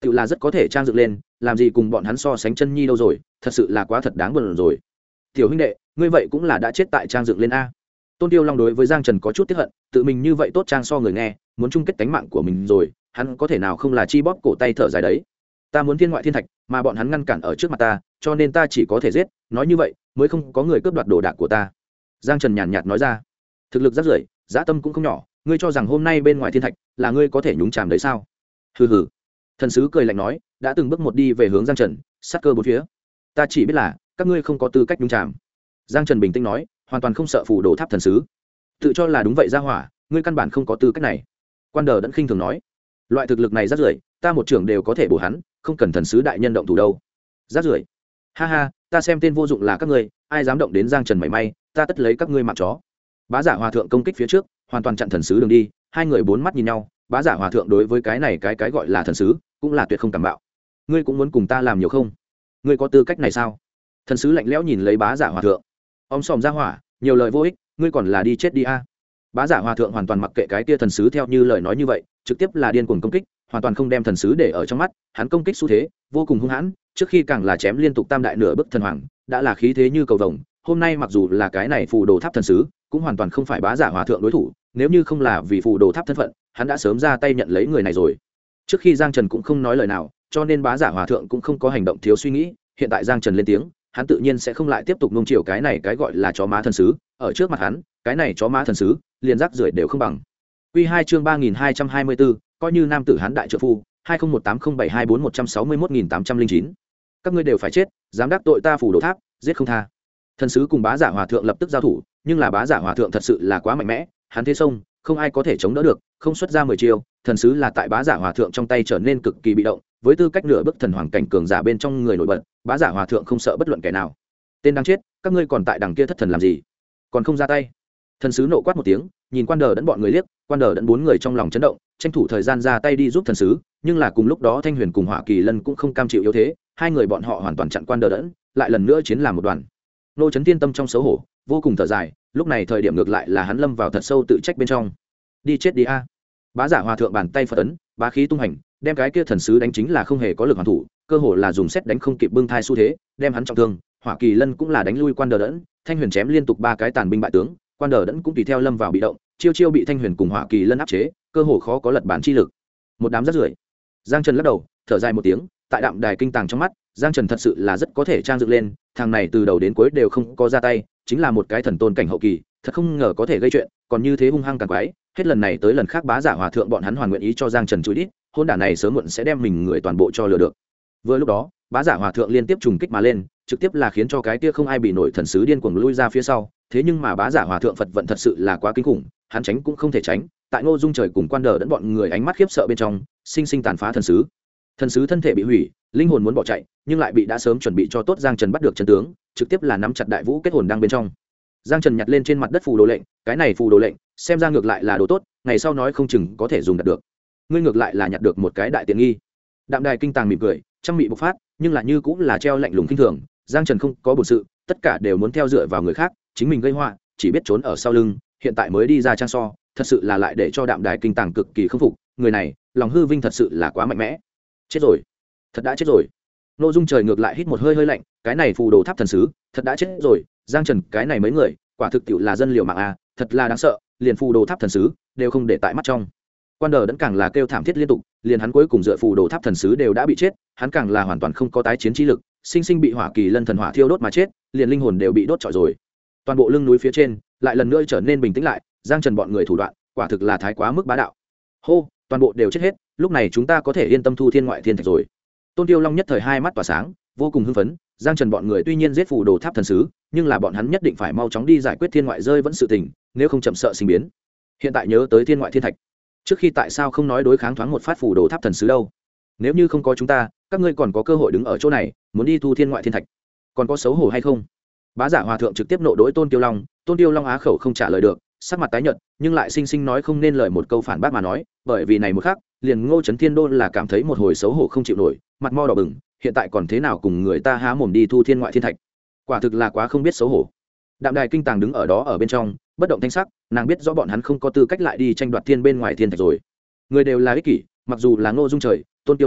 tự là rất có thể trang dựng lên, làm gì cùng bọn hắn so sánh chân nhi đâu rồi, thật sự là quá thật đáng buồn rồi. Tiểu huynh đệ, ngươi vậy cũng là đã chết tại trang dựng lên a. Tôn Tiêu Long đối với Giang Trần có chút tiếc hận, tự mình như vậy tốt trang so người nghe, muốn chung kết tánh mạng của mình rồi, hắn có thể nào không là chi bóp cổ tay thở dài đấy. Ta muốn thiên ngoại thiên thạch, mà bọn hắn ngăn cản ở trước mặt ta, cho nên ta chỉ có thể giết, nói như vậy, mới không có người cướp đoạt đồ đạc của ta. Giang Trần nhàn nhạt nói ra. Thực lực rất rưởi, dã tâm cũng không nhỏ, ngươi cho rằng hôm nay bên ngoài thiên thạch là ngươi có thể nhúng chàm đấy sao? Hừ hừ. Thần sứ cười lạnh nói, đã từng bước một đi về hướng Giang Trần, sát cơ bốn phía. Ta chỉ biết là các ngươi không có tư cách nhúng chàm. Giang Trần bình tĩnh nói, hoàn toàn không sợ phù đồ tháp thần sứ. Tự cho là đúng vậy ra hỏa, ngươi căn bản không có tư cách này. Quan Đờ đẫn khinh thường nói, loại thực lực này rất rưởi, ta một trưởng đều có thể bổ hắn, không cần thần sứ đại nhân động thủ đâu. Rất rưởi. Ha ha, ta xem tên vô dụng là các ngươi, ai dám động đến Giang Trần mảy may, ta tất lấy các ngươi mạng chó. Bá giả hòa thượng công kích phía trước, hoàn toàn chặn thần sứ đường đi, hai người bốn mắt nhìn nhau, bá giả hòa thượng đối với cái này cái gọi là thần sứ, cũng là tuyệt không cảm bạo. Ngươi cũng muốn cùng ta làm nhiều không? Ngươi có tư cách này sao? Thần sứ lạnh lẽo nhìn lấy bá giả hòa thượng. Ông sòm ra hỏa, nhiều lời vô ích, ngươi còn là đi chết đi a. Bá giả hòa thượng hoàn toàn mặc kệ cái kia thần sứ theo như lời nói như vậy, trực tiếp là điên cuồng công kích, hoàn toàn không đem thần sứ để ở trong mắt, hắn công kích xu thế vô cùng hung hãn, trước khi càng là chém liên tục tam đại nửa bức thần hoàng, đã là khí thế như cầu vồng, hôm nay mặc dù là cái này phù đồ tháp thần sứ, cũng hoàn toàn không phải bá giả hòa thượng đối thủ, nếu như không là vì phù đồ tháp thân phận, hắn đã sớm ra tay nhận lấy người này rồi. Trước khi Giang Trần cũng không nói lời nào, cho nên bá giả hòa thượng cũng không có hành động thiếu suy nghĩ, hiện tại Giang Trần lên tiếng, hắn tự nhiên sẽ không lại tiếp tục nung chiều cái này cái gọi là chó má thần sứ, ở trước mặt hắn, cái này chó má thần sứ, liền rác rưởi đều không bằng. Quy 2 chương 3224, coi như nam tử hán đại trợ phu, 20180724161809. Các ngươi đều phải chết, dám đắc tội ta phù đồ tháp, giết không tha. Thần sứ cùng bá giả hòa thượng lập tức giao thủ, nhưng là bá giả hòa thượng thật sự là quá mạnh mẽ, hắn thế sông, không ai có thể chống đỡ được, không xuất ra 10 chiêu, thần sứ là tại bá giả hòa thượng trong tay trở nên cực kỳ bị động, với tư cách nửa bức thần hoàng cảnh cường giả bên trong người nổi bật, bá giả hòa thượng không sợ bất luận kẻ nào. Tên đáng chết, các ngươi còn tại đằng kia thất thần làm gì? Còn không ra tay. Thần sứ nộ quát một tiếng, nhìn Quan Đờ đẫn bọn người liếc, Quan Đờ đẫn bốn người trong lòng chấn động, tranh thủ thời gian ra tay đi giúp thần sứ, nhưng là cùng lúc đó Thanh Huyền cùng Hỏa Kỳ Lân cũng không cam chịu yếu thế, hai người bọn họ hoàn toàn chặn Quan Đờ đẫn, lại lần nữa chiến làm một đoàn. Nô Chấn Thiên tâm trong xấu hổ, vô cùng thở dài, lúc này thời điểm ngược lại là hắn lâm vào thật sâu tự trách bên trong. Đi chết đi a. Bá giả hòa thượng bàn tay phật ấn, bá khí tung hành, đem cái kia thần sứ đánh chính là không hề có lực hoàn thủ, cơ hồ là dùng xét đánh không kịp bưng thai xu thế, đem hắn trọng thương. Hỏa Kỳ Lân cũng là đánh lui Quan Đờ đẫn, Thanh Huyền chém liên tục ba cái tàn binh bại tướng, Quan Đờ đẫn cũng tùy theo lâm vào bị động, chiêu chiêu bị Thanh Huyền cùng Hỏa Kỳ Lân áp chế, cơ hồ khó có lật bản chi lực. Một đám rất rưởi. Giang Trần lắc đầu, thở dài một tiếng, tại đạm đài kinh tàng trong mắt, Giang Trần thật sự là rất có thể trang dựng lên, thằng này từ đầu đến cuối đều không có ra tay, chính là một cái thần tôn cảnh hậu kỳ, thật không ngờ có thể gây chuyện, còn như thế hung hăng càng quái, hết lần này tới lần khác bá giả hòa thượng bọn hắn hoàn nguyện ý cho Giang Trần chui đít, hôn đản này sớm muộn sẽ đem mình người toàn bộ cho lừa được. Vừa lúc đó, bá giả hòa thượng liên tiếp trùng kích mà lên, trực tiếp là khiến cho cái kia không ai bị nổi thần sứ điên cuồng lui ra phía sau, thế nhưng mà bá giả hòa thượng Phật vận thật sự là quá kinh khủng, hắn tránh cũng không thể tránh, tại Ngô Dung Trời cùng Quan Đờ đẫn bọn người ánh mắt khiếp sợ bên trong, sinh sinh tàn phá thần sứ. Thần sứ thân thể bị hủy, linh hồn muốn bỏ chạy, nhưng lại bị đã sớm chuẩn bị cho tốt Giang Trần bắt được chân tướng, trực tiếp là nắm chặt đại vũ kết hồn đang bên trong. Giang Trần nhặt lên trên mặt đất phù đồ lệnh, cái này phù đồ lệnh, xem ra ngược lại là đồ tốt, ngày sau nói không chừng có thể dùng đạt được. Ngươi ngược lại là nhặt được một cái đại tiện nghi. Đạm Đài kinh tàng mỉm cười, trăm mị bộc phát, nhưng là như cũng là treo lạnh lùng kinh thường. Giang Trần không có bổn sự, tất cả đều muốn theo dựa vào người khác, chính mình gây họa, chỉ biết trốn ở sau lưng, hiện tại mới đi ra trang so, thật sự là lại để cho Đạm Đài kinh tàng cực kỳ không phục, người này, lòng hư vinh thật sự là quá mạnh mẽ. Chết rồi, thật đã chết rồi. Nội Dung Trời ngược lại hít một hơi hơi lạnh, cái này phù đồ tháp thần sứ, thật đã chết rồi. Giang Trần cái này mấy người, quả thực tiệu là dân liều mạng a, thật là đáng sợ, liền phù đồ tháp thần sứ đều không để tại mắt trong. Quan Đờ đẫn càng là kêu thảm thiết liên tục, liền hắn cuối cùng dựa phù đồ tháp thần sứ đều đã bị chết, hắn càng là hoàn toàn không có tái chiến trí lực, sinh sinh bị Hỏa Kỳ Lân thần hỏa thiêu đốt mà chết, liền linh hồn đều bị đốt trọi rồi. Toàn bộ lưng núi phía trên lại lần nữa trở nên bình tĩnh lại, Giang Trần bọn người thủ đoạn, quả thực là thái quá mức bá đạo. Hô, toàn bộ đều chết hết, lúc này chúng ta có thể yên tâm thu thiên ngoại thiên thạch rồi. Tôn Tiêu Long nhất thời hai mắt tỏa sáng, vô cùng hưng phấn. Giang Trần bọn người tuy nhiên giết phù đồ tháp thần sứ, nhưng là bọn hắn nhất định phải mau chóng đi giải quyết thiên ngoại rơi vẫn sự tình, nếu không chậm sợ sinh biến. Hiện tại nhớ tới thiên ngoại thiên thạch, trước khi tại sao không nói đối kháng thoáng một phát phù đồ tháp thần sứ đâu? Nếu như không có chúng ta, các ngươi còn có cơ hội đứng ở chỗ này, muốn đi thu thiên ngoại thiên thạch, còn có xấu hổ hay không? Bá giả hòa thượng trực tiếp nộ đối Tôn Tiêu Long, Tôn Tiêu Long á khẩu không trả lời được, sắc mặt tái nhợt, nhưng lại sinh sinh nói không nên lời một câu phản bác mà nói, bởi vì này một khắc, liền Ngô Chấn Thiên Đôn là cảm thấy một hồi xấu hổ không chịu nổi, mặt mo đỏ bừng, hiện tại còn thế nào cùng người ta há mồm đi thu thiên ngoại thiên thạch, quả thực là quá không biết xấu hổ. Đạm Đài kinh tàng đứng ở đó ở bên trong, bất động thanh sắc, nàng biết rõ bọn hắn không có tư cách lại đi tranh đoạt thiên bên ngoài thiên thạch rồi. Người đều là ích kỷ, mặc dù là Ngô Dung Trời, Tôn Tiêu Long,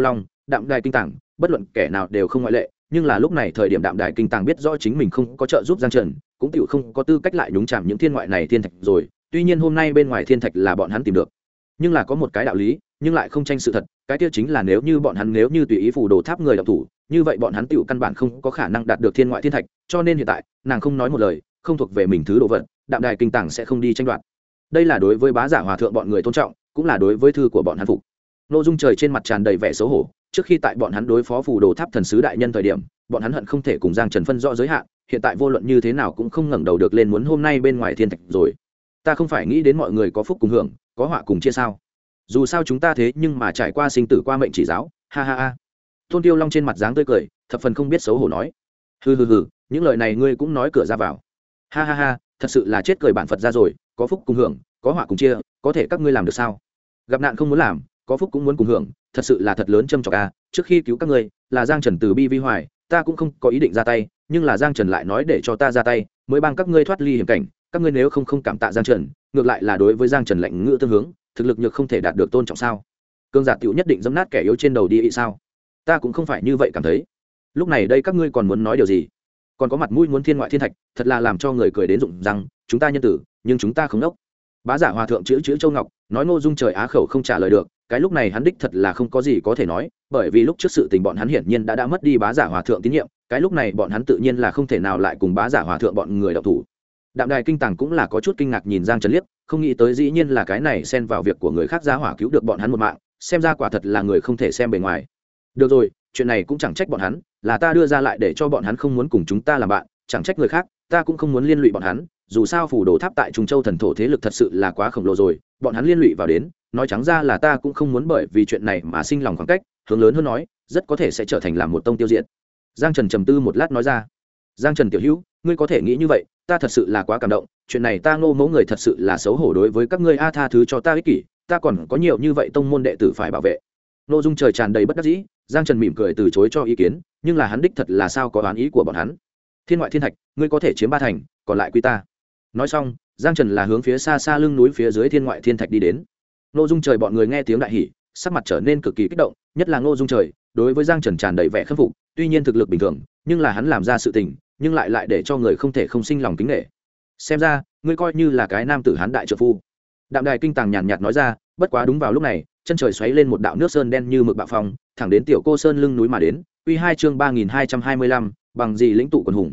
đạm đài kinh tàng bất luận kẻ nào đều không ngoại lệ, nhưng là lúc này thời điểm đạm đài kinh tàng biết rõ chính mình không có trợ giúp Giang Trần, cũng tựu không có tư cách lại nhúng chạm những thiên ngoại này thiên thạch rồi. Tuy nhiên hôm nay bên ngoài thiên thạch là bọn hắn tìm được, nhưng là có một cái đạo lý nhưng lại không tranh sự thật, cái kia chính là nếu như bọn hắn tùy ý phù đồ tháp người động thủ, như vậy bọn hắn tựu căn bản không có khả năng đạt được thiên ngoại thiên thạch. Cho nên hiện tại nàng không nói một lời, không thuộc về mình thứ đồ vật, đạm đài kinh tàng sẽ không đi tranh đoạt. Đây là đối với bá giả hòa thượng bọn người tôn trọng, cũng là đối với thư của bọn hắn phục. Nội dung trời trên mặt tràn đầy vẻ xấu hổ, trước khi tại bọn hắn đối phó phù đồ tháp thần sứ đại nhân thời điểm, bọn hắn hận không thể cùng Giang Trần phân rõ giới hạn, hiện tại vô luận như thế nào cũng không ngẩng đầu được lên, muốn hôm nay bên ngoài thiên thạch rồi. Ta không phải nghĩ đến mọi người có phúc cùng hưởng, có họa cùng chia sao? Dù sao chúng ta thế nhưng mà trải qua sinh tử qua mệnh chỉ giáo, ha ha ha. Tôn Tiêu Long trên mặt dáng tươi cười, thập phần không biết xấu hổ nói, hừ, những lời này ngươi cũng nói cửa ra vào, ha ha ha, thật sự là chết cười bản Phật ra rồi, có phúc cùng hưởng, có họa cùng chia, có thể các ngươi làm được sao? Gặp nạn không muốn làm, có phúc cũng muốn cùng hưởng, thật sự là thật lớn châm chọc a. Trước khi cứu các ngươi là Giang Trần từ bi vi hoài, ta cũng không có ý định ra tay, nhưng là Giang Trần lại nói để cho ta ra tay mới帮các ngươi thoát ly hiểm cảnh, các ngươi nếu không cảm tạ Giang Trần, ngược lại là đối với Giang Trần lạnh ngữ tương hướng, thực lực nhược không thể đạt được tôn trọng sao? Cương giả tiểu nhất định giẫm nát kẻ yếu trên đầu đi ý sao? Ta cũng không phải như vậy cảm thấy. Lúc này đây các ngươi còn muốn nói điều gì? Còn có mặt mũi muốn thiên ngoại thiên thạch, thật là làm cho người cười đến rụng răng, chúng ta nhân tử, nhưng chúng ta không đốc. Bá giả hòa thượng chữ Châu Ngọc, nói Ngô Dung trời á khẩu không trả lời được, cái lúc này hắn đích thật là không có gì có thể nói, bởi vì lúc trước sự tình bọn hắn hiển nhiên đã mất đi bá giả hòa thượng tín nhiệm, cái lúc này bọn hắn tự nhiên là không thể nào lại cùng bá giả hòa thượng bọn người động thủ. Đạm đài kinh tàng cũng là có chút kinh ngạc nhìn Giang Trần liếc, không nghĩ tới dĩ nhiên là cái này xen vào việc của người khác giá hỏa cứu được bọn hắn một mạng, xem ra quả thật là người không thể xem bề ngoài. Được rồi, chuyện này cũng chẳng trách bọn hắn, là ta đưa ra lại để cho bọn hắn không muốn cùng chúng ta làm bạn, chẳng trách người khác, ta cũng không muốn liên lụy bọn hắn, dù sao phủ đồ tháp tại Trung Châu thần thổ thế lực thật sự là quá khổng lồ rồi, bọn hắn liên lụy vào đến, nói trắng ra là ta cũng không muốn bởi vì chuyện này mà sinh lòng khoảng cách, hướng lớn hơn nói, rất có thể sẽ trở thành làm một tông tiêu diệt. Giang Trần trầm tư một lát nói ra, Giang Trần tiểu hữu, ngươi có thể nghĩ như vậy, ta thật sự là quá cảm động, chuyện này ta Ngô mẫu người thật sự là xấu hổ đối với các ngươi, tha thứ cho ta ích kỷ, ta còn có nhiều như vậy tông môn đệ tử phải bảo vệ. Nội dung trời tràn đầy bất đắc dĩ, Giang Trần mỉm cười từ chối cho ý kiến, nhưng là hắn đích thật là sao có đoán ý của bọn hắn. Thiên ngoại thiên thạch, ngươi có thể chiếm 3 thành, còn lại quy ta. Nói xong, Giang Trần là hướng phía xa xa lưng núi phía dưới thiên ngoại thiên thạch đi đến. Nội dung trời bọn người nghe tiếng đại hỉ, sắc mặt trở nên cực kỳ kích động, nhất là Ngô Dung trời, đối với Giang Trần tràn đầy vẻ khâm phục, tuy nhiên thực lực bình thường, nhưng là hắn làm ra sự tình, nhưng lại để cho người không thể không sinh lòng kính nể. Xem ra, ngươi coi như là cái nam tử hán đại trợ phu. Đạm đài kinh tàng nhàn nhạt nói ra, bất quá đúng vào lúc này, chân trời xoáy lên một đạo nước sơn đen như mực bạo phong, thẳng đến tiểu cô sơn lưng núi mà đến. Quy 2 chương 3225, bằng gì lĩnh tụ quần hùng,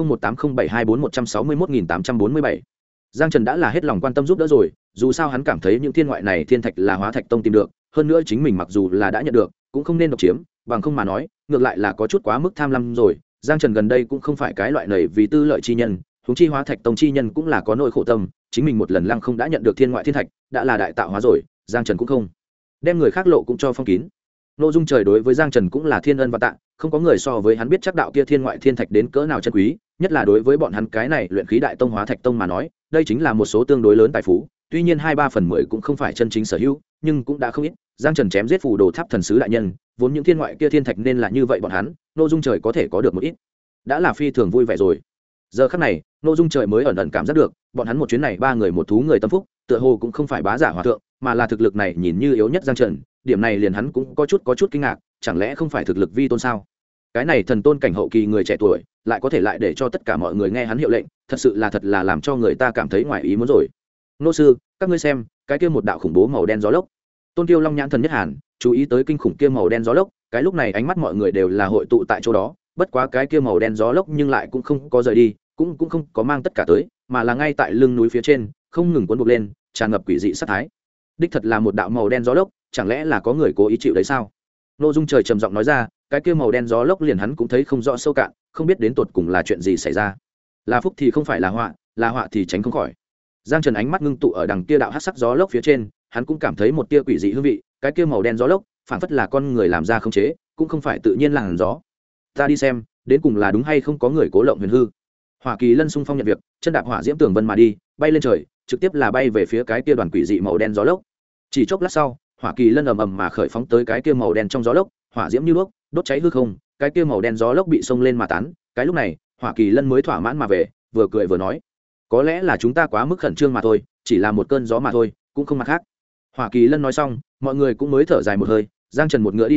20180724161847. Giang Trần đã là hết lòng quan tâm giúp đỡ rồi, dù sao hắn cảm thấy những thiên ngoại này thiên thạch là Hóa Thạch Tông tìm được, hơn nữa chính mình mặc dù là đã nhận được, cũng không nên độc chiếm, bằng không mà nói, ngược lại là có chút quá mức tham lam rồi. Giang Trần gần đây cũng không phải cái loại này vì tư lợi chi nhân, huống chi Hóa Thạch Tông chi nhân cũng là có nỗi khổ tâm, chính mình một lần lăng không đã nhận được thiên ngoại thiên thạch, đã là đại tạo hóa rồi, Giang Trần cũng không đem người khác lộ cũng cho phong kín. Nội dung trời đối với Giang Trần cũng là thiên ân và tạ, không có người so với hắn biết chắc đạo kia thiên ngoại thiên thạch đến cỡ nào chân quý, nhất là đối với bọn hắn cái này luyện khí đại tông Hóa Thạch Tông mà nói, đây chính là một số tương đối lớn tài phú, tuy nhiên 2/3/10 cũng không phải chân chính sở hữu, nhưng cũng đã không ít. Giang Trần chém giết phù đồ tháp thần sứ đại nhân, vốn những thiên ngoại kia thiên thạch nên là như vậy bọn hắn, Nội dung trời có thể có được một ít, đã là phi thường vui vẻ rồi. Giờ khắc này, Nội dung trời mới ẩn ẩn cảm giác được, bọn hắn một chuyến này 3 người một thú người tâm phúc, tựa hồ cũng không phải bá giả hòa thượng, mà là thực lực này nhìn như yếu nhất Giang Trần, điểm này liền hắn cũng có chút kinh ngạc, chẳng lẽ không phải thực lực vi tôn sao? Cái này thần tôn cảnh hậu kỳ người trẻ tuổi, lại có thể lại để cho tất cả mọi người nghe hắn hiệu lệnh, thật là làm cho người ta cảm thấy ngoài ý muốn rồi. Nô sư, các ngươi xem, cái kia một đạo khủng bố màu đen gió lốc. Tôn Tiêu Long nhãn thần nhất hàn, chú ý tới kinh khủng kia màu đen gió lốc, cái lúc này ánh mắt mọi người đều là hội tụ tại chỗ đó, bất quá cái kia màu đen gió lốc nhưng lại cũng không có rời đi, cũng không có mang tất cả tới, mà là ngay tại lưng núi phía trên, không ngừng cuốn buộc lên, tràn ngập quỷ dị sát thái. Đích thật là một đạo màu đen gió lốc, chẳng lẽ là có người cố ý chịu đấy sao? Nội dung trời trầm giọng nói ra, cái kia màu đen gió lốc liền hắn cũng thấy không rõ sâu cạn, không biết đến tột cùng là chuyện gì xảy ra. Là phúc thì không phải là họa thì tránh không khỏi. Giang Trần ánh mắt ngưng tụ ở đằng kia đạo hắc sắc gió lốc phía trên, hắn cũng cảm thấy một tia quỷ dị hương vị, cái kia màu đen gió lốc, phản phất là con người làm ra không chế, cũng không phải tự nhiên làn gió. Ta đi xem, đến cùng là đúng hay không có người cố lộng huyền hư. Hỏa Kỳ Lân xung phong nhận việc, chân đạp hỏa diễm tường vân mà đi, bay lên trời, trực tiếp là bay về phía cái kia đoàn quỷ dị màu đen gió lốc. Chỉ chốc lát sau, Hỏa Kỳ Lân ầm ầm mà khởi phóng tới cái kia màu đen trong gió lốc, hỏa diễm như đuốc, đốt cháy hư không, cái kia màu đen gió lốc bị xông lên mà tán. Cái lúc này, Hỏa Kỳ Lân mới thỏa mãn mà về, vừa cười vừa nói, có lẽ là chúng ta quá mức khẩn trương mà thôi, chỉ là một cơn gió mà thôi, cũng không mặt khác. Hỏa Kỳ Lân nói xong, mọi người cũng mới thở dài một hơi. Giang Trần một ngựa đi đầu,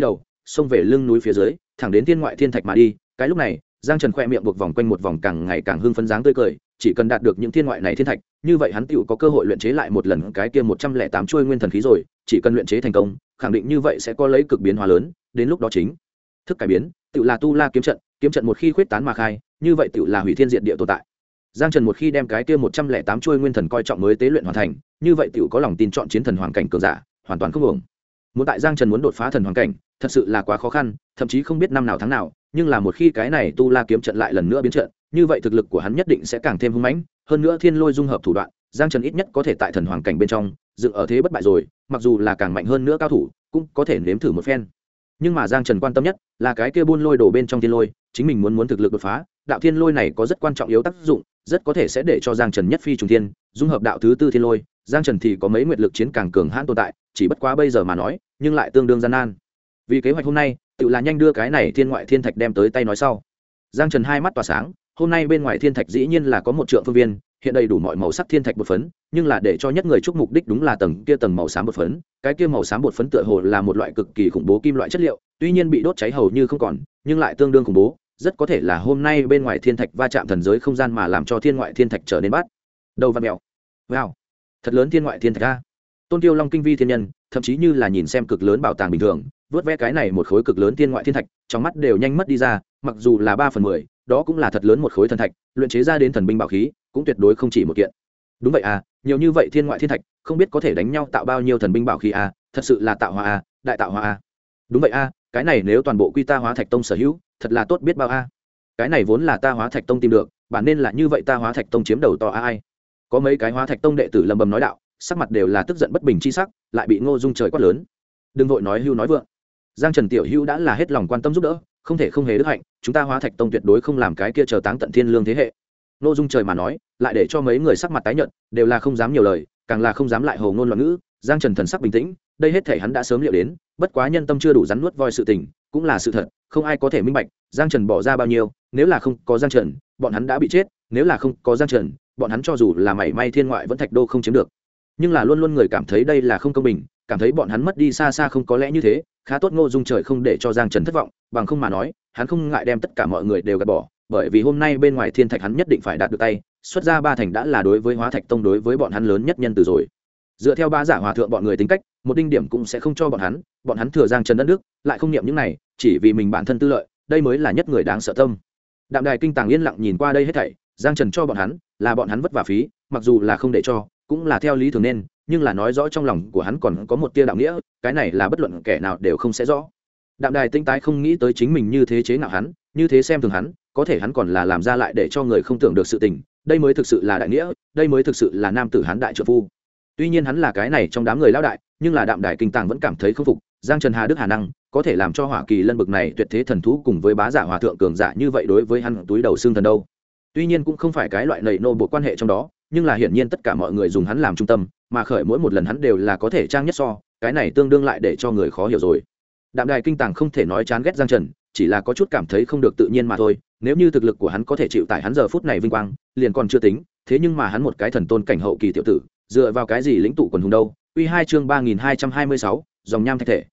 xông về lưng núi phía dưới thẳng đến thiên ngoại thiên thạch mà đi. Cái lúc này Giang Trần khoe miệng buộc vòng quanh một vòng càng ngày càng hưng phấn dáng tươi cười, chỉ cần đạt được những thiên ngoại này thiên thạch, như vậy hắn tựu có cơ hội luyện chế lại một lần cái kia 108 chuôi nguyên thần khí rồi, chỉ cần luyện chế thành công, khẳng định như vậy sẽ có lấy cực biến hóa lớn, đến lúc đó chính thức cải biến, tựu là tu la kiếm trận một khi khuyết tán mà khai, như vậy tựu là hủy thiên diệt địa tồn tại. Giang Trần một khi đem cái kia 108 chuôi nguyên thần coi trọng mới tế luyện hoàn thành, như vậy tựu có lòng tin chọn chiến thần hoàng cảnh cường giả, hoàn toàn không uổng. Muốn tại Giang Trần muốn đột phá thần hoàng cảnh, thật sự là quá khó khăn, thậm chí không biết năm nào tháng nào, nhưng là một khi cái này tu la kiếm trận lại lần nữa biến trận, như vậy thực lực của hắn nhất định sẽ càng thêm hung mãnh, hơn nữa thiên lôi dung hợp thủ đoạn, Giang Trần ít nhất có thể tại thần hoàng cảnh bên trong dựng ở thế bất bại rồi, mặc dù là càng mạnh hơn nữa cao thủ, cũng có thể nếm thử một phen. Nhưng mà Giang Trần quan tâm nhất là cái kia buôn lôi đổ bên trong thiên lôi, chính mình muốn thực lực đột phá, đạo thiên lôi này có rất quan trọng yếu tác dụng, rất có thể sẽ để cho Giang Trần nhất phi trùng thiên, dung hợp đạo thứ tư thiên lôi, Giang Trần thì có mấy nguyệt lực chiến càng cường hãn tồn tại, chỉ bất quá bây giờ mà nói, nhưng lại tương đương gian nan. Vì kế hoạch hôm nay, tự là nhanh đưa cái này thiên ngoại thiên thạch đem tới tay nói sau. Giang Trần hai mắt tỏa sáng, hôm nay bên ngoài thiên thạch dĩ nhiên là có một trượng phương viên, hiện đầy đủ mọi màu sắc thiên thạch bột phấn, nhưng là để cho nhất người chúc mục đích đúng là tầng màu xám bột phấn, cái kia màu xám bột phấn tựa hồ là một loại cực kỳ khủng bố kim loại chất liệu, tuy nhiên bị đốt cháy hầu như không còn, nhưng lại tương đương khủng bố, rất có thể là hôm nay bên ngoài thiên thạch va chạm thần giới không gian mà làm cho thiên ngoại thiên thạch trở nên bát đầu văn mèo. Wow, thật lớn thiên ngoại thiên thạch a. Tôn Tiêu Long kinh vi thiên nhân, thậm chí như là nhìn xem cực lớn bảo tàng bình thường, vớt vẽ cái này một khối cực lớn thiên ngoại thiên thạch, trong mắt đều nhanh mất đi ra, mặc dù là 3/10, đó cũng là thật lớn một khối thần thạch, luyện chế ra đến thần binh bảo khí, cũng tuyệt đối không chỉ một kiện. Đúng vậy à, nhiều như vậy thiên ngoại thiên thạch, không biết có thể đánh nhau tạo bao nhiêu thần binh bảo khí à, thật sự là tạo hóa à, đại tạo hóa à. Đúng vậy à, cái này nếu toàn bộ quy ta Hóa Thạch Tông sở hữu, thật là tốt biết bao a. Cái này vốn là ta Hóa Thạch Tông tìm được, bản nên là như vậy ta Hóa Thạch Tông chiếm đầu to ai. Có mấy cái Hóa Thạch Tông đệ tử lầm bầm nói đạo, sắc mặt đều là tức giận bất bình chi sắc, lại bị Ngô Dung trời quát lớn. Đừng vội nói hưu nói vượng. Giang Trần tiểu hưu đã là hết lòng quan tâm giúp đỡ, không thể không hề đức hạnh, chúng ta Hóa Thạch Tông tuyệt đối không làm cái kia chờ táng tận thiên lương thế hệ. Ngô Dung trời mà nói, lại để cho mấy người sắc mặt tái nhợt, đều là không dám nhiều lời, càng là không dám lại hồ ngôn loạn ngữ. Giang Trần thần sắc bình tĩnh, đây hết thể hắn đã sớm liệu đến, bất quá nhân tâm chưa đủ rắn nuốt voi sự tình, cũng là sự thật, không ai có thể minh bạch Giang Trần bỏ ra bao nhiêu, nếu là không có Giang Trần, bọn hắn đã bị chết, nếu là không có Giang Trần, bọn hắn cho dù là mảy may thiên ngoại vẫn thạch đô không chiếm được. Nhưng là luôn luôn người cảm thấy đây là không công bình, cảm thấy bọn hắn mất đi xa xa không có lẽ như thế, khá tốt Ngô Dung trời không để cho Giang Trần thất vọng, bằng không mà nói, hắn không ngại đem tất cả mọi người đều gạt bỏ, bởi vì hôm nay bên ngoài thiên thạch hắn nhất định phải đạt được tay, xuất ra 3 thành đã là đối với Hóa Thạch Tông đối với bọn hắn lớn nhất nhân từ rồi. Dựa theo Ba Giả Hòa thượng bọn người tính cách, một đinh điểm cũng sẽ không cho bọn hắn thừa Giang Trần đất nước, lại không niệm những này, chỉ vì mình bản thân tư lợi, đây mới là nhất người đáng sợ tâm. Đạm Đài Kinh Tàng yên lặng nhìn qua đây hết thảy, Giang Trần cho bọn hắn, là bọn hắn vất vả phí, mặc dù là không để cho, cũng là theo lý thường nên, nhưng là nói rõ trong lòng của hắn còn có một tia đạo nghĩa, cái này là bất luận kẻ nào đều không sẽ rõ. Đạm Đài Tinh tái không nghĩ tới chính mình như thế chế nào hắn, như thế xem thường hắn, có thể hắn còn là làm ra lại để cho người không tưởng được sự tình, đây mới thực sự là đại nghĩa, đây mới thực sự là nam tử hán đại trợ phu. Tuy nhiên hắn là cái này trong đám người lão đại, nhưng là Đạm Đài Kinh Tàng vẫn cảm thấy không phục, Giang Trần Hà Đức Hà năng, có thể làm cho Hỏa Kỳ Lân bực này tuyệt thế thần thú cùng với Bá Giả Hòa thượng cường giả như vậy đối với hắn túi đầu xương thần đâu. Tuy nhiên cũng không phải cái loại nảy nô bộ quan hệ trong đó, nhưng là hiển nhiên tất cả mọi người dùng hắn làm trung tâm, mà khởi mỗi một lần hắn đều là có thể trang nhất so, cái này tương đương lại để cho người khó hiểu rồi. Đạm Đài Kinh Tàng không thể nói chán ghét Giang Trần, chỉ là có chút cảm thấy không được tự nhiên mà thôi, nếu như thực lực của hắn có thể chịu tải hắn giờ phút này vinh quang, liền còn chưa tính, thế nhưng mà hắn một cái thần tôn cảnh hậu kỳ tiểu tử, dựa vào cái gì lĩnh tụ quần hùng đâu? Quy 2 chương 3226, dòng nham thạch thể,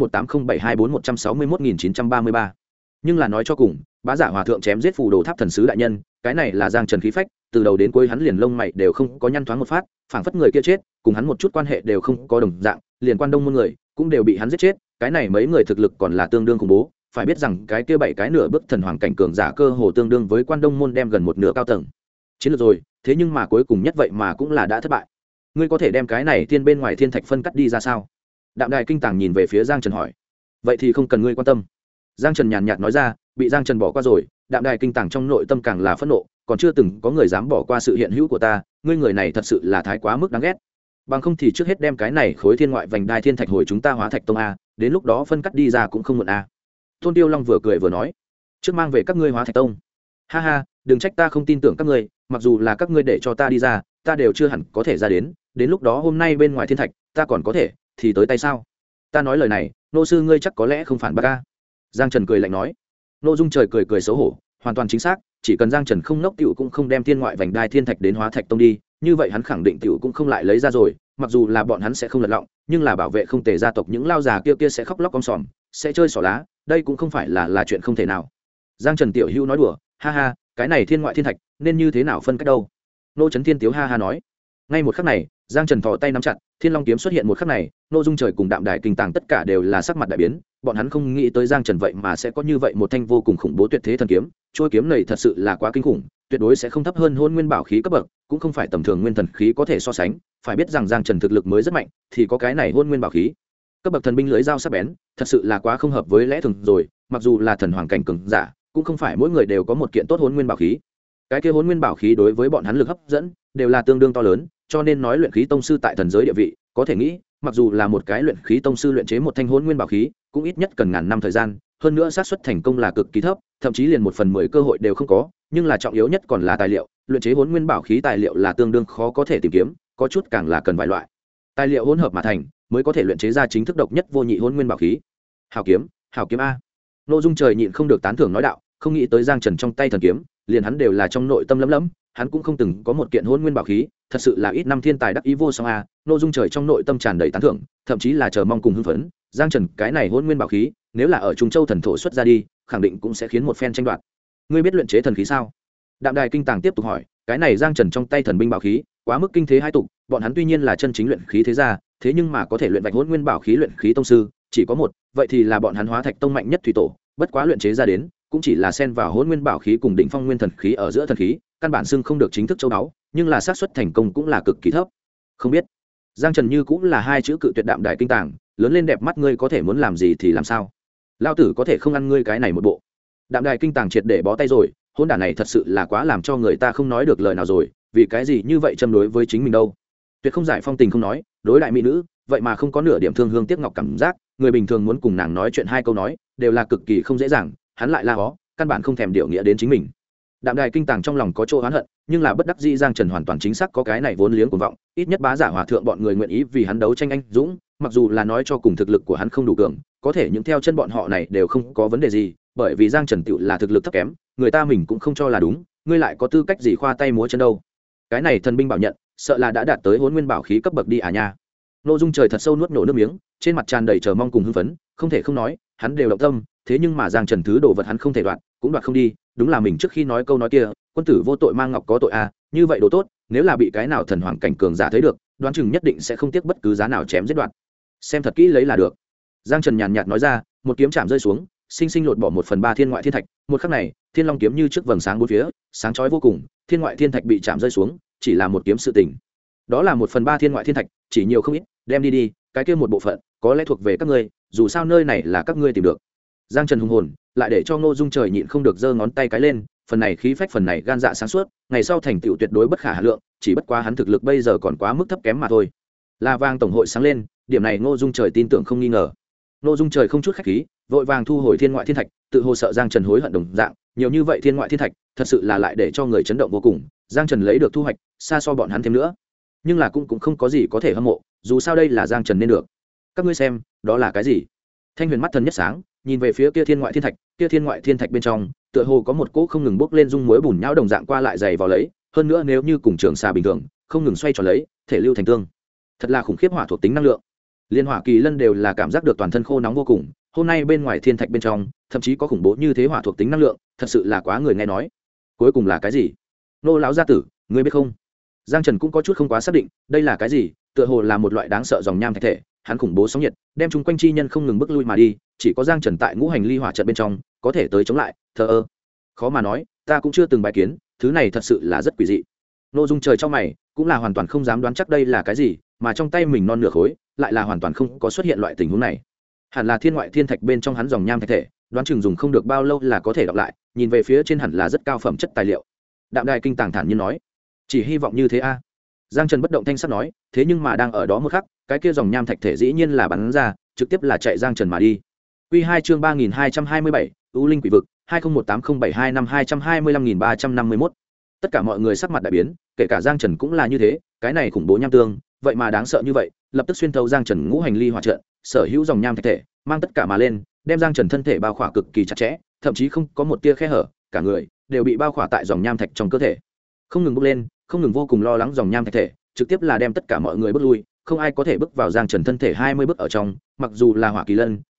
20180724161933. Nhưng là nói cho cùng, Bá Giả Hòa thượng chém giết phù đồ tháp thần sứ đại nhân, cái này là Giang Trần khí phách, từ đầu đến cuối hắn liền lông mày đều không có nhăn thoáng một phát, phảng phất người kia chết, cùng hắn một chút quan hệ đều không có đồng dạng, liền Quan Đông môn người cũng đều bị hắn giết chết, cái này mấy người thực lực còn là tương đương khủng bố, phải biết rằng cái kia 7 cái nửa bước thần hoàng cảnh cường giả cơ hồ tương đương với Quan Đông môn đem gần một nửa cao tầng chiến lược rồi, thế nhưng mà cuối cùng nhất vậy mà cũng là đã thất bại. Ngươi có thể đem cái này thiên bên ngoài thiên thạch phân cắt đi ra sao? Đạm Đài Kinh Tàng nhìn về phía Giang Trần hỏi. Vậy thì không cần ngươi quan tâm. Giang Trần nhàn nhạt nói ra, bị Giang Trần bỏ qua rồi, Đạm Đài Kinh Tàng trong nội tâm càng là phẫn nộ, còn chưa từng có người dám bỏ qua sự hiện hữu của ta, ngươi người này thật sự là thái quá mức đáng ghét. Bằng không thì trước hết đem cái này khối thiên ngoại vành đai thiên thạch hồi chúng ta Hóa Thạch Tông a, đến lúc đó phân cắt đi ra cũng không muộn a. Tôn Tiêu Long vừa cười vừa nói, trước mang về các ngươi Hóa Thạch Tông. Ha ha, đừng trách ta không tin tưởng các ngươi, mặc dù là các ngươi để cho ta đi ra, ta đều chưa hẳn có thể ra đến lúc đó hôm nay bên ngoài thiên thạch, ta còn có thể thì tới tay sao? Ta nói lời này, nô sư ngươi chắc có lẽ không phản bác a. Giang Trần cười lạnh nói. Nô Dung trời cười xấu hổ, hoàn toàn chính xác, chỉ cần Giang Trần không nốc tiểu cũng không đem thiên ngoại vành đai thiên thạch đến Hóa Thạch Tông đi, như vậy hắn khẳng định tiểu cũng không lại lấy ra rồi, mặc dù là bọn hắn sẽ không lật lọng, nhưng là bảo vệ không tề gia tộc những lao già kia sẽ khóc lóc om sòm, sẽ chơi xỏ lá, đây cũng không phải là chuyện không thể nào. Giang Trần tiểu hữu nói đùa, ha ha, cái này thiên ngoại thiên thạch nên như thế nào phân cách đâu. Nô Chấn Thiên tiếu ha ha nói. Ngay một khắc này, Giang Trần thò tay nắm chặt, Thiên Long kiếm xuất hiện một khắc này, Nô Dung Trời cùng Đạm Đài Kinh Tàng tất cả đều là sắc mặt đại biến, bọn hắn không nghĩ tới Giang Trần vậy mà sẽ có như vậy một thanh vô cùng khủng bố tuyệt thế thần kiếm, trôi kiếm này thật sự là quá kinh khủng, tuyệt đối sẽ không thấp hơn Hôn Nguyên Bảo khí cấp bậc, cũng không phải tầm thường nguyên thần khí có thể so sánh, phải biết rằng Giang Trần thực lực mới rất mạnh, thì có cái này Hôn Nguyên Bảo khí. Cấp bậc thần binh lưỡi dao sắc bén, thật sự là quá không hợp với lẽ thường rồi, mặc dù là thần hoàng cảnh cường giả, cũng không phải mỗi người đều có một kiện tốt Hôn Nguyên Bảo khí. Cái kia Hôn Nguyên Bảo khí đối với bọn hắn lực hấp dẫn đều là tương đương to lớn, cho nên nói luyện khí tông sư tại thần giới địa vị, có thể nghĩ, mặc dù là một cái luyện khí tông sư luyện chế một thanh Hôn Nguyên Bảo khí, cũng ít nhất cần ngàn năm thời gian, hơn nữa xác suất thành công là cực kỳ thấp, thậm chí liền 1/10 cơ hội đều không có, nhưng là trọng yếu nhất còn là tài liệu, luyện chế Hôn Nguyên Bảo khí tài liệu là tương đương khó có thể tìm kiếm, có chút càng là cần vài loại tài liệu hỗn hợp mà thành, mới có thể luyện chế ra chính thức độc nhất vô nhị Hôn Nguyên Bảo khí. Hảo kiếm a. Nội Dung Trời nhịn không được tán thưởng nói đạo, không nghĩ tới Giang Trần trong tay thần kiếm, liền hắn đều là trong nội tâm lấm lấm, hắn cũng không từng có một kiện Hôn Nguyên Bảo khí, thật sự là ít năm thiên tài đắc ý vô song a. Nội Dung Trời trong nội tâm tràn đầy tán thưởng, thậm chí là chờ mong cùng hưng phấn, Giang Trần cái này Hôn Nguyên Bảo khí, nếu là ở Trung Châu thần thổ xuất ra đi, khẳng định cũng sẽ khiến một phen tranh đoạt. Ngươi biết luyện chế thần khí sao? Đạm Đài Kinh Tàng tiếp tục hỏi, cái này Giang Trần trong tay thần binh bảo khí, quá mức kinh thế hai tục, bọn hắn tuy nhiên là chân chính luyện khí thế gia, thế nhưng mà có thể luyện vạch Hôn Nguyên Bảo khí luyện khí tông sư, chỉ có một, vậy thì là bọn hắn Hóa Thạch tông mạnh nhất thủy tổ, bất quá luyện chế ra đến, cũng chỉ là xen vào Hôn Nguyên Bảo khí cùng đỉnh phong nguyên thần khí ở giữa thần khí, căn bản xưng không được chính thức châu báu, nhưng là xác suất thành công cũng là cực kỳ thấp. Không biết. Giang Trần như cũng là hai chữ cự tuyệt. Đạm Đài Kinh Tàng, lớn lên đẹp mắt ngươi có thể muốn làm gì thì làm sao? Lão tử có thể không ăn ngươi cái này một bộ. Đạm Đài Kinh Tàng triệt để bó tay rồi, hôn đản này thật sự là quá làm cho người ta không nói được lời nào rồi, vì cái gì như vậy châm đối với chính mình đâu? Tuyệt không giải phong tình không nói, đối đại mỹ nữ, vậy mà không có nửa điểm thương hương tiếc ngọc cảm giác, người bình thường muốn cùng nàng nói chuyện hai câu nói, đều là cực kỳ không dễ dàng, hắn lại la hó, căn bản không thèm điều nghĩa đến chính mình. Đạm Đài Kinh Tàng trong lòng có chỗ oán hận, nhưng là bất đắc dĩ, Giang Trần hoàn toàn chính xác có cái này vốn liếng cuồng vọng, ít nhất bá giả hòa thượng bọn người nguyện ý vì hắn đấu tranh anh dũng, mặc dù là nói cho cùng thực lực của hắn không đủ cường, có thể những theo chân bọn họ này đều không có vấn đề gì, bởi vì Giang Trần tựu là thực lực thấp kém, người ta mình cũng không cho là đúng, ngươi lại có tư cách gì khoa tay múa chân đâu? Cái này thần binh bảo nhận, sợ là đã đạt tới Hôn Nguyên Bảo khí cấp bậc đi à nha. Nội Dung Trời thật sâu nuốt nổ nước miếng, trên mặt tràn đầy chờ mong cùng hưng phấn, không thể không nói, hắn đều động tâm, thế nhưng mà Giang Trần thứ đồ vật hắn không thể đoạt, cũng đoạt không đi, đúng là mình trước khi nói câu nói kia, quân tử vô tội mang ngọc có tội à, như vậy đồ tốt, nếu là bị cái nào thần hoàng cảnh cường giả thấy được, đoán chừng nhất định sẽ không tiếc bất cứ giá nào chém giết đoạt. Xem thật kỹ lấy là được. Giang Trần nhàn nhạt nói ra, một kiếm chạm rơi xuống, sinh sinh lột bỏ 1/3 thiên ngoại thiên thạch, một khắc này, Thiên Long kiếm như trước vầng sáng bốn phía, sáng chói vô cùng, thiên ngoại thiên thạch bị chạm rơi xuống, chỉ là một kiếm sự tình. Đó là 1/3 thiên ngoại thiên thạch, chỉ nhiều không ít, đem đi đi, cái kia một bộ phận, có lẽ thuộc về các ngươi, dù sao nơi này là các ngươi tìm được. Giang Trần hùng hồn, lại để cho Ngô Dung Trời nhịn không được giơ ngón tay cái lên, phần này khí phách, phần này gan dạ sáng suốt, ngày sau thành tựu tuyệt đối bất khả hà lượng, chỉ bất quá hắn thực lực bây giờ còn quá mức thấp kém mà thôi. La Vang tổng hội sáng lên, điểm này Ngô Dung Trời tin tưởng không nghi ngờ. Ngô Dung Trời không chút khách khí, vội vàng thu hồi thiên ngoại thiên thạch, tự hồ sợ Giang Trần hối hận đồng dạng, nhiều như vậy thiên ngoại thiên thạch, thật sự là lại để cho người chấn động vô cùng. Giang Trần lấy được thu hoạch, xa so bọn hắn thêm nữa, nhưng là cũng không có gì có thể hâm mộ, dù sao đây là Giang Trần nên được. Các ngươi xem, đó là cái gì? Thanh Huyền mắt thần nhất sáng, nhìn về phía kia thiên ngoại thiên thạch, kia thiên ngoại thiên thạch bên trong, tựa hồ có một cỗ không ngừng bốc lên dung muối bùn nhão đồng dạng qua lại dày vào lấy, hơn nữa nếu như cùng trường xà bình thường, không ngừng xoay tròn lấy, thể lưu thành tương. Thật là khủng khiếp hỏa thuộc tính năng lượng. Liên Hỏa Kỳ Lân đều là cảm giác được toàn thân khô nóng vô cùng, hôm nay bên ngoài thiên thạch bên trong, thậm chí có khủng bố như thế hỏa thuộc tính năng lượng, thật sự là quá người nghe nói. Cuối cùng là cái gì? Nô lão gia tử, ngươi biết không? Giang Trần cũng có chút không quá xác định, đây là cái gì, tựa hồ là một loại đáng sợ dòng nham thạch thể, hắn khủng bố sóng nhiệt, đem chúng quanh chi nhân không ngừng bước lui mà đi, chỉ có Giang Trần tại ngũ hành ly hỏa trận bên trong, có thể tới chống lại, thờ ơ. Khó mà nói, ta cũng chưa từng bài kiến, thứ này thật sự là rất quỷ dị. Nội Dung Trời trong mày, cũng là hoàn toàn không dám đoán chắc đây là cái gì, mà trong tay mình non nửa khối, lại là hoàn toàn không có xuất hiện loại tình huống này. Hẳn là thiên ngoại thiên thạch bên trong hắn dòng nham thạch thể, đoán chừng dùng không được bao lâu là có thể đọc lại, nhìn về phía trên hẳn là rất cao phẩm chất tài liệu. Đạm Đài Kinh Tàng thản nhiên nói, chỉ hy vọng như thế a. Giang Trần bất động thanh sắc nói, thế nhưng mà đang ở đó một khắc, cái kia dòng nham thạch thể dĩ nhiên là bắn ra, trực tiếp là chạy Giang Trần mà đi. Quy 2 chương 3227, U Linh Quỷ vực, 20180725225351. Tất cả mọi người sắc mặt đại biến, kể cả Giang Trần cũng là như thế, cái này khủng bố nham tương, vậy mà đáng sợ như vậy, lập tức xuyên thấu Giang Trần ngũ hành ly hỏa trận, sở hữu dòng nham thạch thể, mang tất cả mà lên, đem Giang Trần thân thể bao khỏa cực kỳ chặt chẽ, thậm chí không có một tia khe hở, cả người đều bị bao khỏa tại dòng nham thạch trong cơ thể. Không ngừng bốc lên, không ngừng vô cùng lo lắng dòng nham thạch thể, trực tiếp là đem tất cả mọi người bước lui, không ai có thể bước vào Giang Trần thân thể 20 bước ở trong, mặc dù là Hỏa Kỳ Lân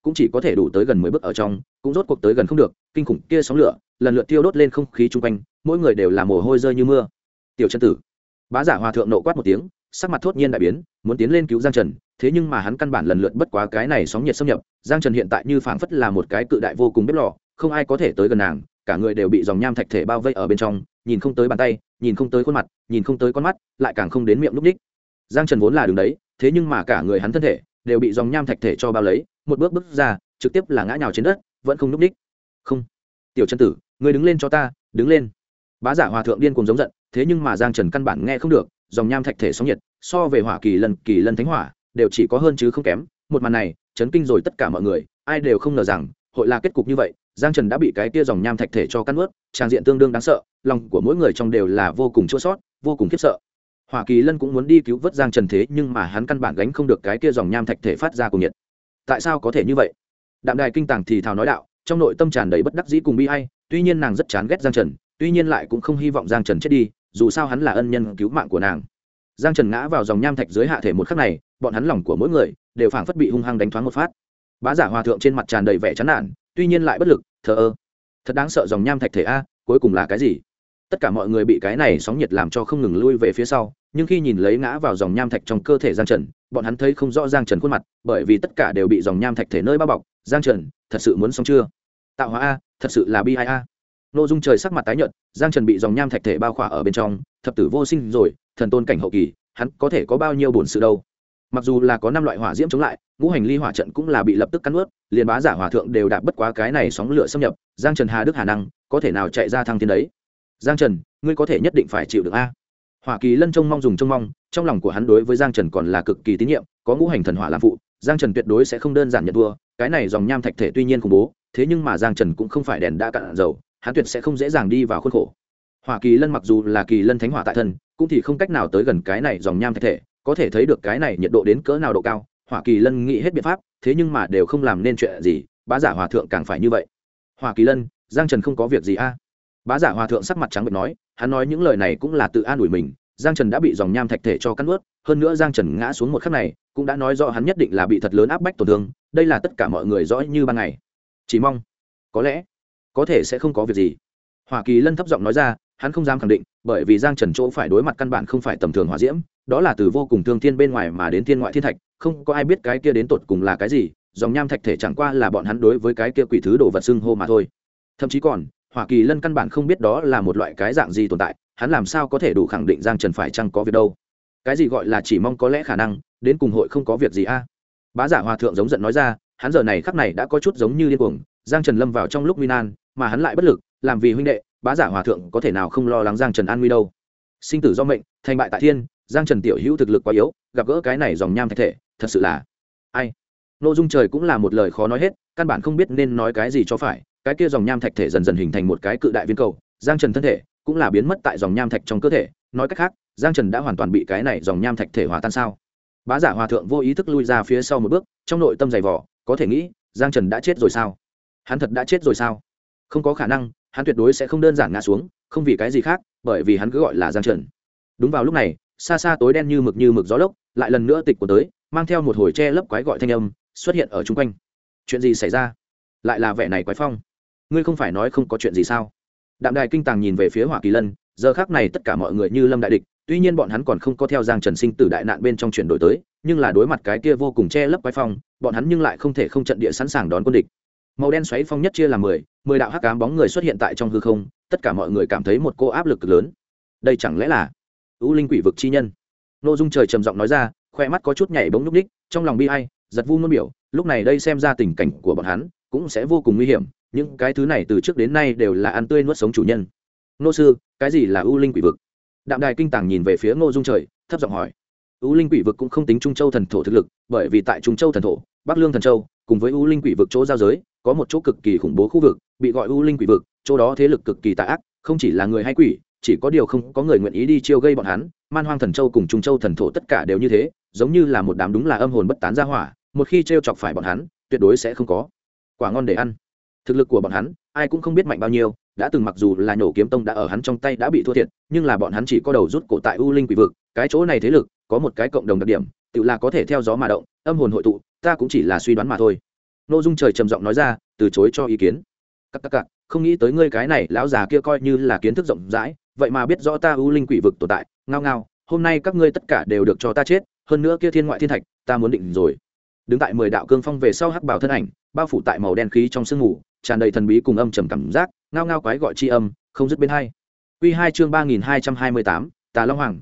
cũng chỉ có thể đủ tới gần 10 bước ở trong, cũng rốt cuộc tới gần không được, kinh khủng kia sóng lửa lần lượt thiêu đốt lên không khí chung quanh, mỗi người đều là mồ hôi rơi như mưa. Tiểu chân tử, bá giả hòa thượng nộ quát một tiếng, sắc mặt thốt nhiên đại biến, muốn tiến lên cứu Giang Trần, thế nhưng mà hắn căn bản lần lượt bất quá cái này sóng nhiệt xâm nhập. Giang Trần hiện tại như phảng phất là một cái cự đại vô cùng bếp lò, không ai có thể tới gần nàng, cả người đều bị dòng nham thạch thể bao vây ở bên trong, nhìn không tới bàn tay, nhìn không tới khuôn mặt, nhìn không tới con mắt, lại càng không đến miệng lúc đích. Giang Trần vốn là đứng đấy, thế nhưng mà cả người hắn thân thể đều bị dòng nham thạch thể cho bao lấy, một bước bước ra, trực tiếp là ngã nhào trên đất, vẫn không lúc đích. Không, tiểu chân tử, ngươi đứng lên cho ta, đứng lên. Bá giả hòa thượng điên cuồng giống giận, thế nhưng mà Giang Trần căn bản nghe không được, dòng nham thạch thể sóng nhiệt, so về hỏa kỳ lân thánh hỏa, đều chỉ có hơn chứ không kém. Một màn này, chấn kinh rồi tất cả mọi người, ai đều không ngờ rằng hội là kết cục như vậy. Giang Trần đã bị cái kia dòng nham thạch thể cho cắn nuốt, trang diện tương đương đáng sợ, lòng của mỗi người trong đều là vô cùng chua xót, vô cùng khiếp sợ. Hỏa Kỳ Lân cũng muốn đi cứu vớt Giang Trần thế nhưng mà hắn căn bản gánh không được cái kia dòng nham thạch thể phát ra cùng nhiệt. Tại sao có thể như vậy? Đạm Đài kinh tàng thì thào nói đạo, trong nội tâm tràn đầy bất đắc dĩ cùng bi ai, tuy nhiên nàng rất chán ghét Giang Trần, tuy nhiên lại cũng không hy vọng Giang Trần chết đi, dù sao hắn là ân nhân cứu mạng của nàng. Giang Trần ngã vào dòng nham thạch dưới hạ thể một khắc này, bọn hắn lòng của mỗi người đều phảng phất bị hung hăng đánh thoáng một phát. Bá giả hòa thượng trên mặt tràn đầy vẻ chán nản, tuy nhiên lại bất lực, thờ ơ. Thật đáng sợ dòng nham thạch thể a, cuối cùng là cái gì? Tất cả mọi người bị cái này sóng nhiệt làm cho không ngừng lui về phía sau, nhưng khi nhìn lấy ngã vào dòng nham thạch trong cơ thể Giang Trần, bọn hắn thấy không rõ Giang Trần khuôn mặt, bởi vì tất cả đều bị dòng nham thạch thể nơi bao bọc. Giang Trần, thật sự muốn xong chưa? Tạo hóa a, thật sự là bi ai a. Nội dung trời sắc mặt tái nhợt, Giang Trần bị dòng nham thạch thể bao khỏa ở bên trong, thập tử vô sinh rồi, thần tôn cảnh hậu kỳ, hắn có thể có bao nhiêu bổn sự đâu? Mặc dù là có 5 loại hỏa diễm chống lại, ngũ hành ly hỏa trận cũng là bị lập tức cắn nuốt, liền bá giả hòa thượng đều đạp bất quá cái này sóng lửa xâm nhập, Giang Trần hà đức hà năng, có thể nào chạy ra thăng thiên đấy? Giang Trần, ngươi có thể nhất định phải chịu được a. Hỏa Kỳ Lân trông mong, trong lòng của hắn đối với Giang Trần còn là cực kỳ tín nhiệm, có ngũ hành thần hỏa làm phụ, Giang Trần tuyệt đối sẽ không đơn giản nhận thua, cái này dòng nham thạch thể tuy nhiên khủng bố, thế nhưng mà Giang Trần cũng không phải đèn đã cạn dầu, hắn tuyệt sẽ không dễ dàng đi vào khuôn khổ. Hỏa Kỳ Lân mặc dù là Kỳ Lân thánh hỏa tại thân, cũng thì không cách nào tới gần cái này dòng nham thạch thể, có thể thấy được cái này nhiệt độ đến cỡ nào độ cao. Hỏa Kỳ Lân nghĩ hết biện pháp, thế nhưng mà đều không làm nên chuyện gì, bá giả hòa thượng càng phải như vậy. Hỏa Kỳ Lân, Giang Trần không có việc gì a. Bá giả hòa thượng sắc mặt trắng bệch nói, hắn nói những lời này cũng là tự an ủi mình, Giang Trần đã bị dòng nham thạch thể cho cắn nuốt, hơn nữa Giang Trần ngã xuống một khắc này, cũng đã nói rõ hắn nhất định là bị thật lớn áp bách tổn thương, đây là tất cả mọi người rõ như ban ngày. Chỉ mong, có lẽ, có thể sẽ không có việc gì. Hỏa Kỳ Lân thấp giọng nói ra, hắn không dám khẳng định, bởi vì Giang Trần chỗ phải đối mặt căn bản không phải tầm thường hỏa diễm, đó là từ vô cùng thương thiên bên ngoài mà đến thiên ngoại thiên thạch, không có ai biết cái kia đến tột cùng là cái gì, dòng nham thạch thể chẳng qua là bọn hắn đối với cái kia quỷ thứ đồ vật xưng hô mà thôi. Thậm chí còn, Hỏa Kỳ Lân căn bản không biết đó là một loại cái dạng gì tồn tại, hắn làm sao có thể đủ khẳng định Giang Trần phải chăng có việc đâu? Cái gì gọi là chỉ mong có lẽ khả năng, đến cùng hội không có việc gì a? Bá giả hòa thượng giống giận nói ra, hắn giờ này khắc này đã có chút giống như điên cuồng, Giang Trần lâm vào trong lúc nguy nan, mà hắn lại bất lực, làm vì huynh đệ, bá giả hòa thượng có thể nào không lo lắng Giang Trần an nguy đâu? Sinh tử do mệnh, thành bại tại thiên, Giang Trần tiểu hữu thực lực quá yếu, gặp gỡ cái này dòng nham thạch thể, thật sự là ai? Nội dung trời cũng là một lời khó nói hết, căn bản không biết nên nói cái gì cho phải, cái kia dòng nham thạch thể dần dần hình thành một cái cự đại viên cầu, Giang Trần thân thể cũng là biến mất tại dòng nham thạch trong cơ thể, nói cách khác, Giang Trần đã hoàn toàn bị cái này dòng nham thạch thể hòa tan sao? Bá giả hòa thượng vô ý thức lui ra phía sau một bước, trong nội tâm dày vò, có thể nghĩ, Giang Trần đã chết rồi sao? Hắn thật đã chết rồi sao? Không có khả năng, hắn tuyệt đối sẽ không đơn giản ngã xuống, không vì cái gì khác, bởi vì hắn cứ gọi là Giang Trần. Đúng vào lúc này, xa xa tối đen như mực gió lốc, lại lần nữa tịch của tới, mang theo một hồi che lấp quái gọi thanh âm, xuất hiện ở chung quanh. Chuyện gì xảy ra? Lại là vẻ này quái phong. Ngươi không phải nói không có chuyện gì sao? Đạm Đài kinh tàng nhìn về phía Hỏa Kỳ Lân, giờ khắc này tất cả mọi người như lâm đại địch, tuy nhiên bọn hắn còn không có theo Giang Trần sinh tử đại nạn bên trong chuyển đổi tới, nhưng là đối mặt cái kia vô cùng che lấp quái phong, bọn hắn nhưng lại không thể không trận địa sẵn sàng đón quân địch. Màu đen xoáy phong nhất chia làm 10 đạo hắc ám bóng người xuất hiện tại trong hư không, tất cả mọi người cảm thấy một cô áp lực cực lớn. Đây chẳng lẽ là U Linh Quỷ vực chi nhân? Nội dung trời trầm giọng nói ra, khoe mắt có chút nhảy bỗng nhúc nhích, trong lòng bi ai, giật vu ngôn biểu, lúc này đây xem ra tình cảnh của bọn hắn cũng sẽ vô cùng nguy hiểm, những cái thứ này từ trước đến nay đều là ăn tươi nuốt sống chủ nhân. Nô sư, cái gì là U Linh Quỷ vực? Đạm Đài kinh tàng nhìn về phía Ngô Dung Trời, thấp giọng hỏi. U Linh Quỷ vực cũng không tính Trung Châu thần thổ thực lực, bởi vì tại Trung Châu thần thổ, Bắc Lương thần châu, cùng với U Linh Quỷ vực chỗ giao giới, có một chỗ cực kỳ khủng bố khu vực, bị gọi U Linh Quỷ vực, chỗ đó thế lực cực kỳ tà ác, không chỉ là người hay quỷ, chỉ có điều không có người nguyện ý đi chiêu gây bọn hắn. Man Hoang thần châu cùng Trung Châu thần thổ tất cả đều như thế, giống như là một đám đúng là âm hồn bất tán ra hỏa, một khi trêu chọc phải bọn hắn, tuyệt đối sẽ không có quả ngon để ăn. Thực lực của bọn hắn, ai cũng không biết mạnh bao nhiêu, đã từng mặc dù là Nhổ Kiếm Tông đã ở hắn trong tay đã bị thua thiệt, nhưng là bọn hắn chỉ có đầu rút cổ tại U Linh Quỷ vực, cái chỗ này thế lực có một cái cộng đồng đặc điểm, tự là có thể theo gió mà động, âm hồn hội tụ, ta cũng chỉ là suy đoán mà thôi. Ngô Dung Trời trầm giọng nói ra, từ chối cho ý kiến. Các, không nghĩ tới ngươi cái này lão già kia coi như là kiến thức rộng rãi, vậy mà biết rõ ta U Linh Quỷ vực tồn tại, ngao ngao, hôm nay các ngươi tất cả đều được cho ta chết, hơn nữa kia thiên ngoại thiên thạch, ta muốn định rồi. Đứng tại 10 đạo cương phong về sau hắc bảo thân ảnh, bao phủ tại màu đen khí trong sương mù, tràn đầy thần bí cùng âm trầm cảm giác, ngao ngao quái gọi chi âm, không dứt bên hai. Quy 2 chương 3228, Tà Long Hoàng,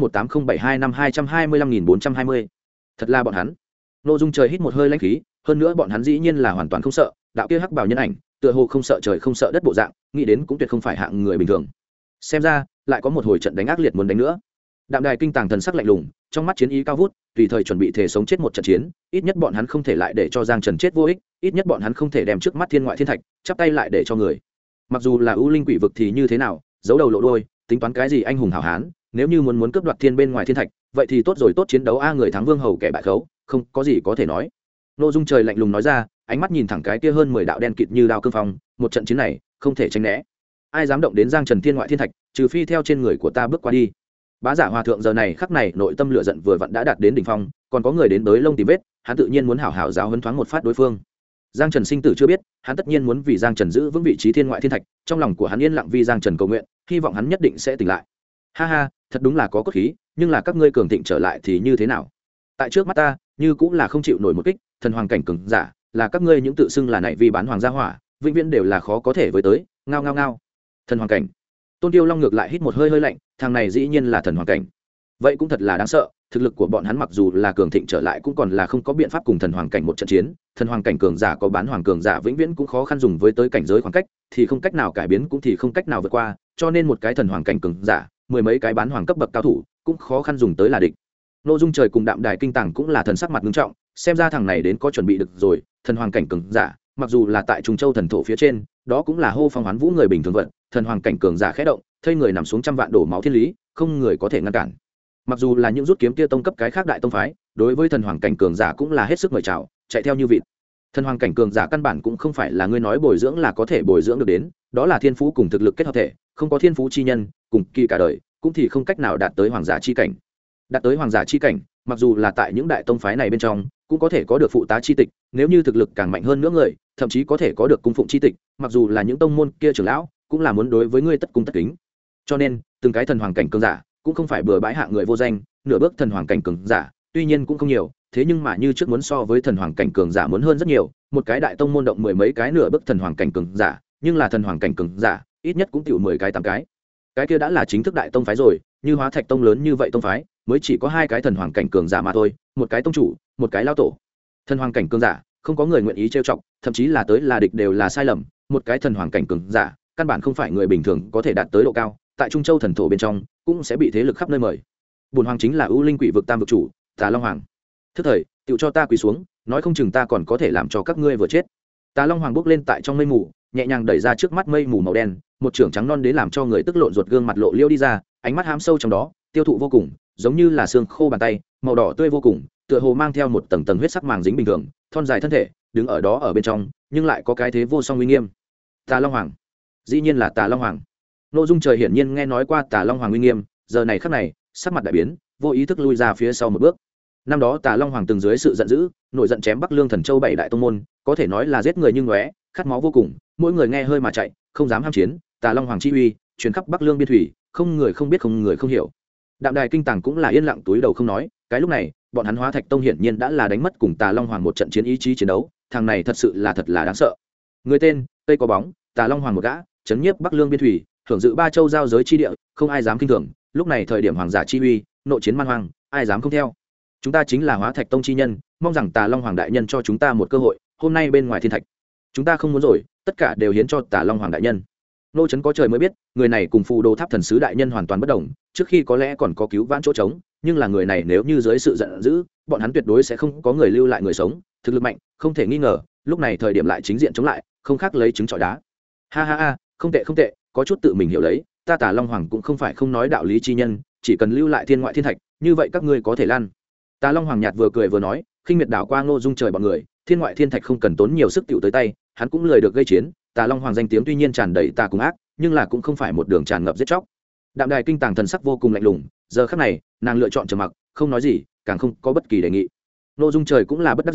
20180725225420. Thật là bọn hắn. Ngô Dung Trời hít một hơi lãnh khí, hơn nữa bọn hắn dĩ nhiên là hoàn toàn không sợ, đạo kia hắc bảo nhân ảnh, tựa hồ không sợ trời không sợ đất bộ dạng, nghĩ đến cũng tuyệt không phải hạng người bình thường. Xem ra, lại có một hồi trận đánh ác liệt muốn đánh nữa. Đạm Đài kinh tàng thần sắc lạnh lùng, trong mắt chiến ý cao vút, tùy thời chuẩn bị thể sống chết một trận chiến, ít nhất bọn hắn không thể lại để cho Giang Trần chết vô ích, ít nhất bọn hắn không thể đem trước mắt thiên ngoại thiên thạch chắp tay lại để cho người. Mặc dù là U Linh Quỷ vực thì như thế nào, giấu đầu lộ đuôi, tính toán cái gì anh hùng hảo hán, nếu như muốn cướp đoạt thiên bên ngoài thiên thạch, vậy thì tốt rồi, tốt chiến đấu a, người thắng vương hầu kẻ bại khấu, không có gì có thể nói. Ngô Dung Trời lạnh lùng nói ra, ánh mắt nhìn thẳng cái kia hơn 10 đạo đen kịt như đao cương phong, một trận chiến này không thể tránh né. Ai dám động đến Giang Trần thiên ngoại thiên thạch, trừ phi theo trên người của ta bước qua đi. Bá Giả Hòa thượng giờ này khắc này nội tâm lửa giận vừa vặn đã đạt đến đỉnh phong, còn có người đến tới lông tìm vết, hắn tự nhiên muốn hảo hảo giáo huấn thoáng một phát đối phương. Giang Trần sinh tử chưa biết, hắn tất nhiên muốn vì Giang Trần giữ vững vị trí thiên ngoại thiên thạch, trong lòng của hắn yên lặng vì Giang Trần cầu nguyện, hy vọng hắn nhất định sẽ tỉnh lại. Ha ha, thật đúng là có cốt khí, nhưng là các ngươi cường thịnh trở lại thì như thế nào? Tại trước mắt ta, như cũng là không chịu nổi một kích, thần hoàng cảnh cường giả, là các ngươi những tự xưng là nại vì bán hoàng gia hỏa, vĩnh viễn đều là khó có thể với tới, ngao ngao ngao. Thần hoàng cảnh. Tôn Tiêu Long ngược lại hít một hơi hơi lạnh, thằng này dĩ nhiên là thần hoàng cảnh. Vậy cũng thật là đáng sợ, thực lực của bọn hắn mặc dù là cường thịnh trở lại cũng còn là không có biện pháp cùng thần hoàng cảnh một trận chiến, thần hoàng cảnh cường giả có bán hoàng cường giả vĩnh viễn cũng khó khăn dùng với tới cảnh giới khoảng cách, thì không cách nào cải biến cũng thì không cách nào vượt qua, cho nên một cái thần hoàng cảnh cường giả, mười mấy cái bán hoàng cấp bậc cao thủ, cũng khó khăn dùng tới là địch. Ngô Dung Trời cùng Đạm Đài kinh tàng cũng là thần sắc mặt nghiêm trọng, xem ra thằng này đến có chuẩn bị được rồi, thần hoàng cảnh cường giả, mặc dù là tại Trung Châu thần thổ phía trên, đó cũng là hô phong hoán vũ người bình thường vận, thần hoàng cảnh cường giả khẽ động, thây người nằm xuống trăm vạn đổ máu thiên lý, không người có thể ngăn cản. Mặc dù là những rút kiếm kia tông cấp cái khác đại tông phái, đối với thần hoàng cảnh cường giả cũng là hết sức mời chào, chạy theo như vịt. Thần hoàng cảnh cường giả căn bản cũng không phải là ngươi nói bồi dưỡng là có thể bồi dưỡng được đến, đó là thiên phú cùng thực lực kết hợp thể, không có thiên phú chi nhân, cùng kỳ cả đời, cũng thì không cách nào đạt tới hoàng giả chi cảnh. Đạt tới hoàng giả chi cảnh, mặc dù là tại những đại tông phái này bên trong, cũng có thể có được phụ tá chi tịch, nếu như thực lực càng mạnh hơn nữa người, thậm chí có thể có được cung phụng chi tịch, mặc dù là những tông môn kia trưởng lão, cũng là muốn đối với ngươi tất cung tất kính. Cho nên, từng cái thần hoàng cảnh cường giả, cũng không phải bừa bãi hạng người vô danh, nửa bước thần hoàng cảnh cường giả, tuy nhiên cũng không nhiều, thế nhưng mà như trước muốn so với thần hoàng cảnh cường giả muốn hơn rất nhiều, một cái đại tông môn động mười mấy cái nửa bước thần hoàng cảnh cường giả, nhưng là thần hoàng cảnh cường giả, ít nhất cũng tiểu 10 cái 8 cái. Cái kia đã là chính thức đại tông phái rồi, như Hóa Thạch tông lớn như vậy tông phái, mới chỉ có 2 cái thần hoàng cảnh cường giả mà thôi, một cái tông chủ, một cái lão tổ. Thần hoàng cảnh cường giả, không có người nguyện ý trêu chọc, thậm chí là tới là địch đều là sai lầm, một cái thần hoàng cảnh cường giả, căn bản không phải người bình thường có thể đạt tới độ cao, tại Trung Châu thần thổ bên trong, cũng sẽ bị thế lực khắp nơi mời. Bổn hoàng chính là U Linh Quỷ vực tam vực chủ, Tà Long Hoàng. Thức thời, tựu cho ta quỳ xuống, nói không chừng ta còn có thể làm cho các ngươi vừa chết. Tà Long Hoàng bước lên tại trong mây mù, nhẹ nhàng đẩy ra trước mắt mây mù màu đen, một trưởng trắng non đến làm cho người tức lộn ruột gương mặt lộ liêu đi ra, ánh mắt hám sâu trong đó, tiêu thụ vô cùng, giống như là xương khô bàn tay, màu đỏ tươi vô cùng, tựa hồ mang theo một tầng tầng huyết sắc màng dính bình thường, thon dài thân thể, đứng ở đó ở bên trong, nhưng lại có cái thế vô song uy nghiêm. Tà Long Hoàng, dĩ nhiên là Tà Long Hoàng. Nội Dung Trời hiển nhiên nghe nói qua Tà Long Hoàng uy nghiêm, giờ này khắc này, sắc mặt đại biến, vô ý thức lui ra phía sau một bước. Năm đó Tà Long Hoàng từng dưới sự giận dữ, nổi giận chém Bắc Lương Thần Châu 7 đại tông môn, có thể nói là giết người như ngóe, khát máu vô cùng, mỗi người nghe hơi mà chạy, không dám ham chiến. Tà Long Hoàng chi uy truyền khắp Bắc Lương biên thủy, không người không biết, không người không hiểu. Đạm Đài kinh tàng cũng là yên lặng túi đầu không nói, cái lúc này, bọn hắn Hóa Thạch tông hiển nhiên đã là đánh mất cùng Tà Long Hoàng một trận chiến ý chí chiến đấu, thằng này thật sự là đáng sợ. Người tên, Tây có bóng, Tà Long Hoàng một gã, chấn nhiếp Bắc Lương biên thủy, hưởng dự 3 châu giao giới chi địa, không ai dám kinh thường, lúc này thời điểm hoàng giả chi uy, nội chiến man hoang, ai dám không theo. Chúng ta chính là Hóa Thạch tông chi nhân, mong rằng Tà Long Hoàng đại nhân cho chúng ta một cơ hội, hôm nay bên ngoài thiên thạch, chúng ta không muốn rồi, tất cả đều hiến cho Tà Long Hoàng đại nhân. Nô trấn có trời mới biết, người này cùng Phù Đồ Tháp thần sứ đại nhân hoàn toàn bất đồng, trước khi có lẽ còn có cứu vãn chỗ trống, nhưng là người này nếu như dưới sự giận dữ, bọn hắn tuyệt đối sẽ không có người lưu lại người sống, thực lực mạnh, không thể nghi ngờ, lúc này thời điểm lại chính diện chống lại, không khác lấy trứng trọi đá. Ha ha ha, không tệ không tệ, có chút tự mình hiểu lấy, ta Tà Long Hoàng cũng không phải không nói đạo lý chi nhân, chỉ cần lưu lại thiên ngoại thiên thạch, như vậy các ngươi có thể lan. Tà Long Hoàng nhạt vừa cười vừa nói, khinh miệt đảo qua Ngô Dung Trời bọn người, thiên ngoại thiên thạch không cần tốn nhiều sức tiểu tới tay, hắn cũng lười được gây chiến. Tà Long Hoàng danh tiếng tuy nhiên tràn đầy tà cùng ác, nhưng là cũng không phải một đường tràn ngập giết chóc. Đạm Đài kinh tàng thần sắc vô cùng lạnh lùng, giờ khắc này, nàng lựa chọn trầm mặc, không nói gì, càng không có bất kỳ đề nghị. Ngô Dung Trời cũng là bất đắc dĩ,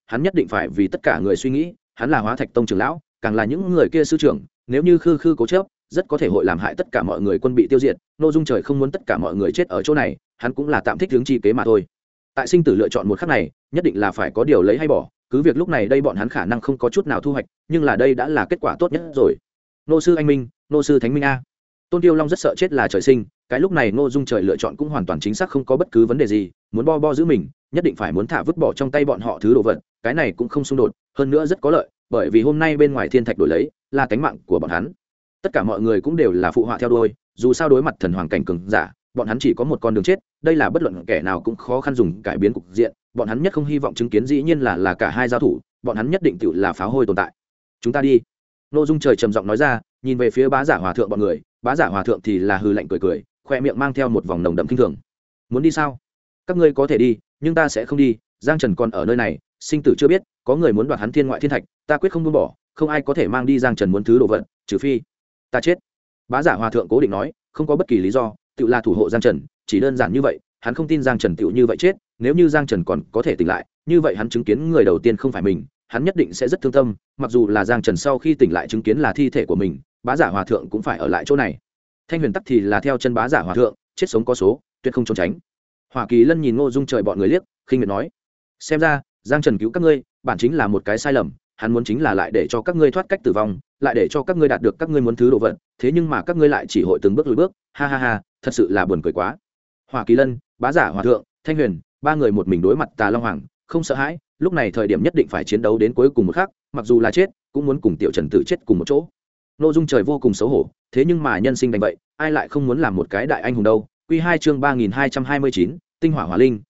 hắn nhất định phải vì tất cả người suy nghĩ, hắn là Hóa Thạch Tông trưởng lão, càng là những người kia sư trưởng, nếu như khư khư cố chấp, rất có thể hội làm hại tất cả mọi người quân bị tiêu diệt. Ngô Dung Trời không muốn tất cả mọi người chết ở chỗ này, hắn cũng là tạm thích hướng chi kế mà thôi. Tại sinh tử lựa chọn một khắc này, nhất định là phải có điều lấy hay bỏ, cứ việc lúc này đây bọn hắn khả năng không có chút nào thu hoạch, nhưng là đây đã là kết quả tốt nhất rồi. Nô sư anh minh, nô sư thánh minh a. Tôn Tiêu Long rất sợ chết là trời sinh, cái lúc này Ngô Dung Trời lựa chọn cũng hoàn toàn chính xác không có bất cứ vấn đề gì, muốn bo giữ mình, nhất định phải muốn thả vứt bỏ trong tay bọn họ thứ đồ vật, cái này cũng không xung đột, hơn nữa rất có lợi, bởi vì hôm nay bên ngoài thiên thạch đổi lấy là cánh mạng của bọn hắn. Tất cả mọi người cũng đều là phụ họa theo đuôi, dù sao đối mặt thần hoàng cảnh cường giả, bọn hắn chỉ có một con đường chết, đây là bất luận kẻ nào cũng khó khăn dùng cải biến cục diện, bọn hắn nhất không hy vọng chứng kiến dĩ nhiên là cả hai giao thủ, bọn hắn nhất định tự là pháo hôi tồn tại. Chúng ta đi. Ngô Dung Trời trầm giọng nói ra, nhìn về phía Bá Giả Hòa thượng bọn người, Bá Giả Hòa thượng thì là hừ lạnh cười, khoe miệng mang theo một vòng nồng đậm kinh thường. Muốn đi sao? Các ngươi có thể đi, nhưng ta sẽ không đi, Giang Trần còn ở nơi này, sinh tử chưa biết, có người muốn đoạt hắn thiên ngoại thiên thạch, ta quyết không buông bỏ, không ai có thể mang đi Giang Trần muốn thứ đồ vật, trừ phi ta chết. Bá Giả Hòa thượng cố định nói, không có bất kỳ lý do, tự là thủ hộ Giang Trần, chỉ đơn giản như vậy, hắn không tin Giang Trần tựu như vậy chết, nếu như Giang Trần còn có thể tỉnh lại, như vậy hắn chứng kiến người đầu tiên không phải mình, hắn nhất định sẽ rất thương tâm, mặc dù là Giang Trần sau khi tỉnh lại chứng kiến là thi thể của mình, Bá Giả Hòa thượng cũng phải ở lại chỗ này. Thanh Huyền Tắc thì là theo chân Bá Giả Hòa thượng, chết sống có số, tuyệt không trốn tránh. Hỏa Kỳ Lân nhìn Ngô Dung Trời bọn người liếc, khinh miệt nói: "Xem ra, Giang Trần cứu các ngươi, bản chính là một cái sai lầm, hắn muốn chính là lại để cho các ngươi thoát cách tử vong, lại để cho các ngươi đạt được các ngươi muốn thứ đồ vật, thế nhưng mà các ngươi lại chỉ hội từng bước lùi bước, ha ha ha, thật sự là buồn cười quá." Hỏa Kỳ Lân, Bá Giả Hòa thượng, Thanh Huyền, ba người một mình đối mặt Tà Long Hoàng, không sợ hãi, lúc này thời điểm nhất định phải chiến đấu đến cuối cùng một khắc, mặc dù là chết, cũng muốn cùng Tiểu Trần Tử chết cùng một chỗ. Ngô Dung Trời vô cùng xấu hổ, thế nhưng mà nhân sinh đành vậy, ai lại không muốn làm một cái đại anh hùng đâu. Quy 2 chương 3229, Tinh Hỏa Hỏa Linh,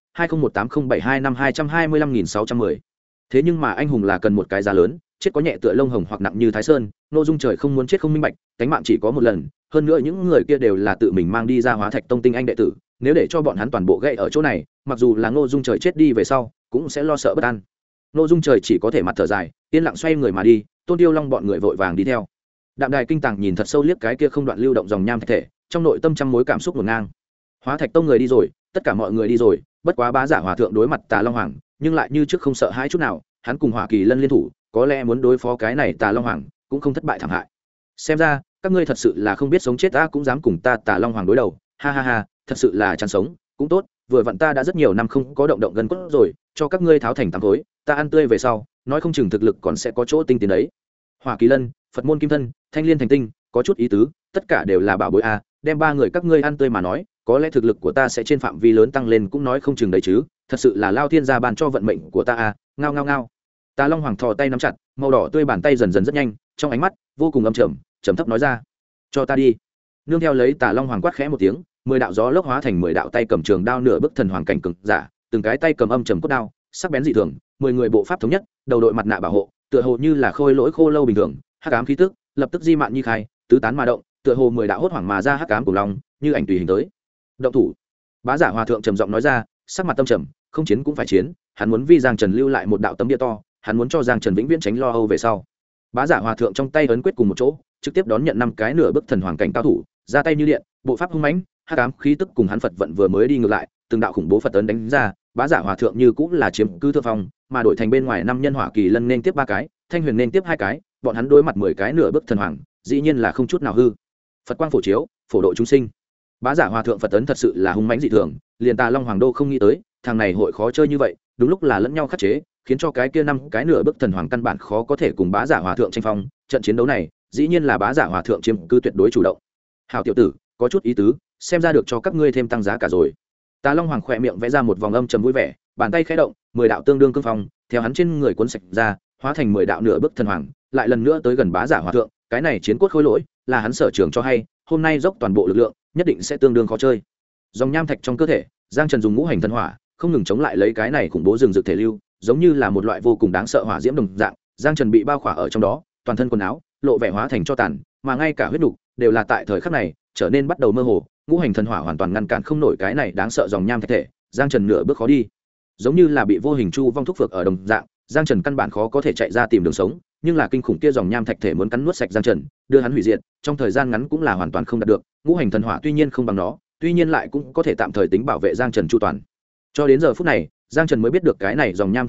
20180725225610. Thế nhưng mà anh hùng là cần một cái giá lớn, chết có nhẹ tựa lông hồng hoặc nặng như Thái Sơn, Ngô Dung Trời không muốn chết không minh bạch, cánh mạng chỉ có một lần, hơn nữa những người kia đều là tự mình mang đi ra Hóa Thạch Tông tinh anh đệ tử, nếu để cho bọn hắn toàn bộ gãy ở chỗ này, mặc dù là Ngô Dung Trời chết đi về sau, cũng sẽ lo sợ bất an. Ngô Dung Trời chỉ có thể mặt thở dài, yên lặng xoay người mà đi, Tôn Tiêu Long bọn người vội vàng đi theo. Đạm Đài Kinh Tàng nhìn thật sâu liếc cái kia không đoạn lưu động dòng nham thạch thể, trong nội tâm trăm mối cảm xúc hỗn ngang. Hóa Thạch Tông người đi rồi, tất cả mọi người đi rồi, bất quá Bá Giả Hòa thượng đối mặt Tà Long Hoàng, nhưng lại như trước không sợ hãi chút nào, hắn cùng Hỏa Kỳ Lân liên thủ, có lẽ muốn đối phó cái này Tà Long Hoàng, cũng không thất bại thảm hại. Xem ra, các ngươi thật sự là không biết sống chết, ta cũng dám cùng ta Tà Long Hoàng đối đầu, ha ha ha, thật sự là chán sống, cũng tốt, vừa vặn ta đã rất nhiều năm không có động gân cốt rồi, cho các ngươi tháo thành tám khối, ta ăn tươi về sau, nói không chừng thực lực còn sẽ có chỗ tinh tiến đấy. Hỏa Kỳ Lân, Phật môn kim thân, Thanh Liên thành tinh, có chút ý tứ, tất cả đều là bảo bối a, đem ba người các ngươi ăn tươi mà nói, có lẽ thực lực của ta sẽ trên phạm vi lớn tăng lên cũng nói không chừng đấy chứ, thật sự là lao thiên gia ban cho vận mệnh của ta a, ngao ngao ngao. Tà Long Hoàng thò tay nắm chặt, màu đỏ tươi bàn tay dần dần rất nhanh, trong ánh mắt vô cùng âm trầm, trầm thấp nói ra: "Cho ta đi." Nương theo lấy Tà Long Hoàng quát khẽ một tiếng, 10 đạo gió lốc hóa thành 10 đạo tay cầm trường đao nửa bước thần hoàng cảnh cường giả, từng cái tay cầm âm trầm cốt đao, sắc bén dị thường, 10 người bộ pháp thống nhất, đầu đội mặt nạ bảo hộ, tựa hồ như là khôi lỗi khô lâu bình thường, hắc ám khí tức, lập tức di mạn như khai, tứ tán mà động, tựa hồ 10 đạo hốt hoảng mà ra hắc ám cùng long, như ảnh tùy hình tới. Động thủ. Bá Giả Hòa thượng trầm giọng nói ra, sắc mặt tâm trầm, không chiến cũng phải chiến, hắn muốn vì Giang Trần lưu lại một đạo tấm bia to, hắn muốn cho Giang Trần vĩnh viễn tránh lo âu về sau. Bá Giả Hòa thượng trong tay ấn quyết cùng một chỗ, trực tiếp đón nhận 5 cái nửa bước thần hoàng cảnh cao thủ, ra tay như điện, bộ pháp hung mãnh, hắc ám khí tức cùng hắn Phật vận vừa mới đi ngược lại, từng đạo khủng bố Phật ấn đánh ra, Bá Giả Hòa thượng như cũng là chiếm cứ thượng phong, mà đổi thành bên ngoài 5 nhân Hỏa Kỳ Lân nên tiếp 3 cái, Thanh Huyền nên tiếp 2 cái, bọn hắn đối mặt 10 cái nửa bước thần hoàng, dĩ nhiên là không chút nào hư. Phật quang phổ chiếu, phổ độ chúng sinh. Bá Giả Hòa thượng Phật ấn thật sự là hung mãnh dị thường, liền Tà Long Hoàng đô không nghĩ tới, thằng này hội khó chơi như vậy, đúng lúc là lẫn nhau khắc chế, khiến cho cái kia 5 cái nửa bước thần hoàng căn bản khó có thể cùng Bá Giả Hòa thượng tranh phong, trận chiến đấu này, dĩ nhiên là Bá Giả Hòa thượng chiếm cứ tuyệt đối chủ động. Hảo tiểu tử, có chút ý tứ, xem ra được cho các ngươi thêm tăng giá cả rồi. Tà Long Hoàng khẽ miệng vẽ ra một vòng âm trầm vui vẻ, bàn tay khẽ động, 10 đạo tương đương cương phong, theo hắn trên người cuốn sạch ra, hóa thành 10 đạo nửa bước thần hoàng, lại lần nữa tới gần Bá Giả Hòa thượng, cái này chiến cốt khối lỗi, là hắn sở trường cho hay, hôm nay dốc toàn bộ lực lượng, nhất định sẽ tương đương khó chơi. Dòng nham thạch trong cơ thể, Giang Trần dùng ngũ hành thần hỏa, không ngừng chống lại lấy cái này khủng bố rừng rực thể lưu, giống như là một loại vô cùng đáng sợ hỏa diễm đồng dạng, Giang Trần bị bao khỏa ở trong đó, toàn thân quần áo lộ vẻ hóa thành cho tàn, mà ngay cả huyết nục đều là tại thời khắc này trở nên bắt đầu mơ hồ, ngũ hành thần hỏa hoàn toàn ngăn cản không nổi cái này đáng sợ dòng nham thạch thể, Giang Trần nửa bước khó đi, giống như là bị vô hình chu vong thúc phược ở đồng dạng, Giang Trần căn bản khó có thể chạy ra tìm đường sống, nhưng là kinh khủng kia dòng nham thạch thể muốn cắn nuốt sạch Giang Trần, đưa hắn hủy diệt, trong thời gian ngắn cũng là hoàn toàn không đạt được, ngũ hành thần hỏa tuy nhiên không bằng nó, tuy nhiên lại cũng có thể tạm thời tính bảo vệ Giang Trần chu toàn. Cho đến giờ phút này, Giang Trần mới biết được cái này dòng nham thạch thể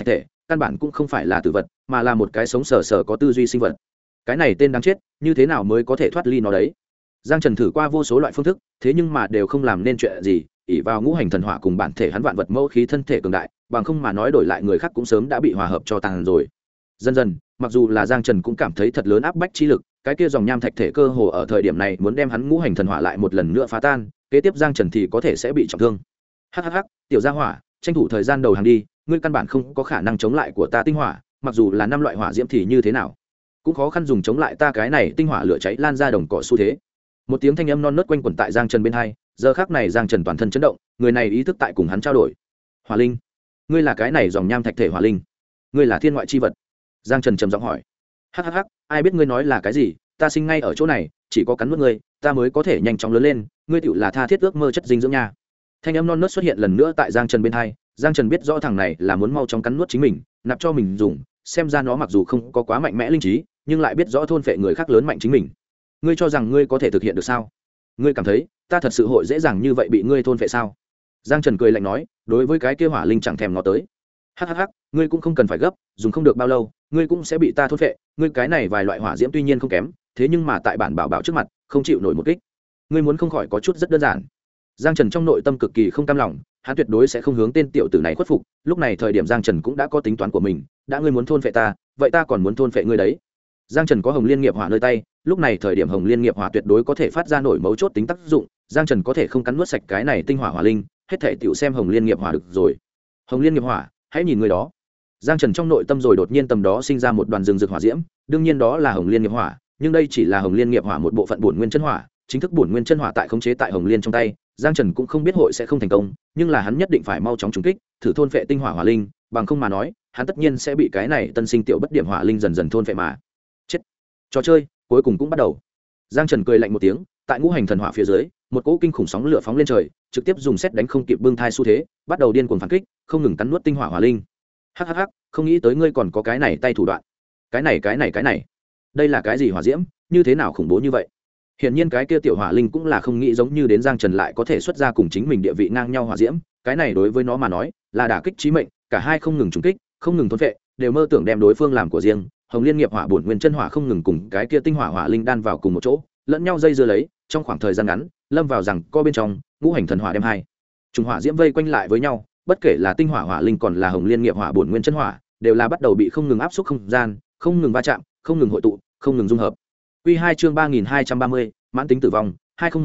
căn bản cũng không phải là tử vật mà là một cái sống sờ sờ có tư duy sinh vật. Cái này tên đáng chết, như thế nào mới có thể thoát ly nó đấy? Giang Trần thử qua vô số loại phương thức, thế nhưng mà đều không làm nên chuyện gì, ỷ vào ngũ hành thần hỏa cùng bản thể hắn vạn vật mẫu khí thân thể cường đại, bằng không mà nói đổi lại người khác cũng sớm đã bị hòa hợp cho tàn rồi. Dần dần, mặc dù là Giang Trần cũng cảm thấy thật lớn áp bách chi lực, cái kia dòng nham thạch thể cơ hồ ở thời điểm này muốn đem hắn ngũ hành thần hỏa lại một lần nữa phá tan, kế tiếp Giang Trần thì có thể sẽ bị trọng thương. Hắc, tiểu gia hỏa, tranh thủ thời gian đầu hàng đi, ngươi căn bản không có khả năng chống lại của ta tinh hỏa, mặc dù là 5 loại hỏa diễm thì như thế nào, cũng khó khăn dùng chống lại ta cái này tinh hỏa lửa cháy lan ra đồng cỏ xu thế. Một tiếng thanh âm non nớt quanh quẩn tại Giang Trần bên hai, giờ khắc này Giang Trần toàn thân chấn động, người này ý thức tại cùng hắn trao đổi. Hỏa linh, ngươi là cái này dòng nham thạch thể hỏa linh, ngươi là thiên ngoại chi vật? Giang Trần trầm giọng hỏi. Hắc, ai biết ngươi nói là cái gì, ta sinh ngay ở chỗ này, chỉ có cắn nuốt ngươi, ta mới có thể nhanh chóng lớn lên, ngươi tựu là tha thiết ước mơ chất dinh dưỡng nha. Thanh âm non nớt xuất hiện lần nữa tại Giang Trần bên hai, Giang Trần biết rõ thằng này là muốn mau chóng cắn nuốt chính mình, nạp cho mình dùng, xem ra nó mặc dù không có quá mạnh mẽ linh trí, nhưng lại biết rõ thôn phệ người khác lớn mạnh chính mình. Ngươi cho rằng ngươi có thể thực hiện được sao? Ngươi cảm thấy ta thật sự hội dễ dàng như vậy bị ngươi thôn phệ sao? Giang Trần cười lạnh nói, đối với cái kia hỏa linh chẳng thèm ngó tới. Hắc, ngươi cũng không cần phải gấp, dùng không được bao lâu, ngươi cũng sẽ bị ta thôn phệ, ngươi cái này vài loại hỏa diễm tuy nhiên không kém, thế nhưng mà tại bản bảo bảo trước mặt, không chịu nổi một kích. Ngươi muốn không khỏi có chút rất đơn giản. Giang Trần trong nội tâm cực kỳ không cam lòng, hắn tuyệt đối sẽ không hướng tên tiểu tử này khuất phục, lúc này thời điểm Giang Trần cũng đã có tính toán của mình, đã ngươi muốn thôn phệ ta, vậy ta còn muốn thôn phệ ngươi đấy. Giang Trần có Hồng Liên Nghiệp Hỏa nơi tay, lúc này thời điểm Hồng Liên Nghiệp Hỏa tuyệt đối có thể phát ra nổi mấu chốt tính tác dụng, Giang Trần có thể không cắn nuốt sạch cái này tinh hỏa hỏa linh, hết thảy tiểu xem Hồng Liên Nghiệp Hỏa được rồi. Hồng Liên Nghiệp Hỏa, hãy nhìn người đó. Giang Trần trong nội tâm rồi đột nhiên tầm đó sinh ra một đoàn rừng rực hỏa diễm, đương nhiên đó là Hồng Liên Nghiệp Hỏa, nhưng đây chỉ là Hồng Liên Nghiệp Hỏa một bộ phận bổn nguyên chân hỏa, chính thức bổn nguyên chân hỏa tại khống chế tại Hồng Liên trong tay, Giang Trần cũng không biết hội sẽ không thành công, nhưng là hắn nhất định phải mau chóng trùng kích, thử thôn phệ tinh hỏa hỏa linh, bằng không mà nói, hắn tất nhiên sẽ bị cái này tân sinh tiểu bất điểm hỏa linh dần dần thôn phệ mà chết. Trò chơi cuối cùng cũng bắt đầu. Giang Trần cười lạnh một tiếng, tại ngũ hành thần hỏa phía dưới, một cỗ kinh khủng sóng lửa phóng lên trời, trực tiếp dùng sét đánh không kịp bưng thai xu thế, bắt đầu điên cuồng phản kích, không ngừng cắn nuốt tinh hỏa hỏa linh. Hắc, không nghĩ tới ngươi còn có cái này tay thủ đoạn. Cái này, đây là cái gì hỏa diễm, như thế nào khủng bố như vậy? Hiển nhiên cái kia tiểu hỏa linh cũng là không nghĩ giống như đến Giang Trần lại có thể xuất ra cùng chính mình địa vị ngang nhau hỏa diễm, cái này đối với nó mà nói là đả kích chí mệnh, cả hai không ngừng trùng kích, không ngừng thôn phệ, đều mơ tưởng đem đối phương làm của riêng. Hồng Liên Nghiệp Hỏa bổn nguyên chân hỏa không ngừng cùng cái kia tinh hỏa hỏa linh đan vào cùng một chỗ, lẫn nhau dây dưa lấy, trong khoảng thời gian ngắn, lâm vào rằng co bên trong, ngũ hành thần hỏa đem hai trùng hỏa diễm vây quanh lại với nhau, bất kể là tinh hỏa hỏa linh còn là Hồng Liên Nghiệp Hỏa bổn nguyên chân hỏa, đều là bắt đầu bị không ngừng áp xúc không gian, không ngừng va chạm, không ngừng hội tụ, không ngừng dung hợp. Quy 2 chương 3230, mãn tính tử vong,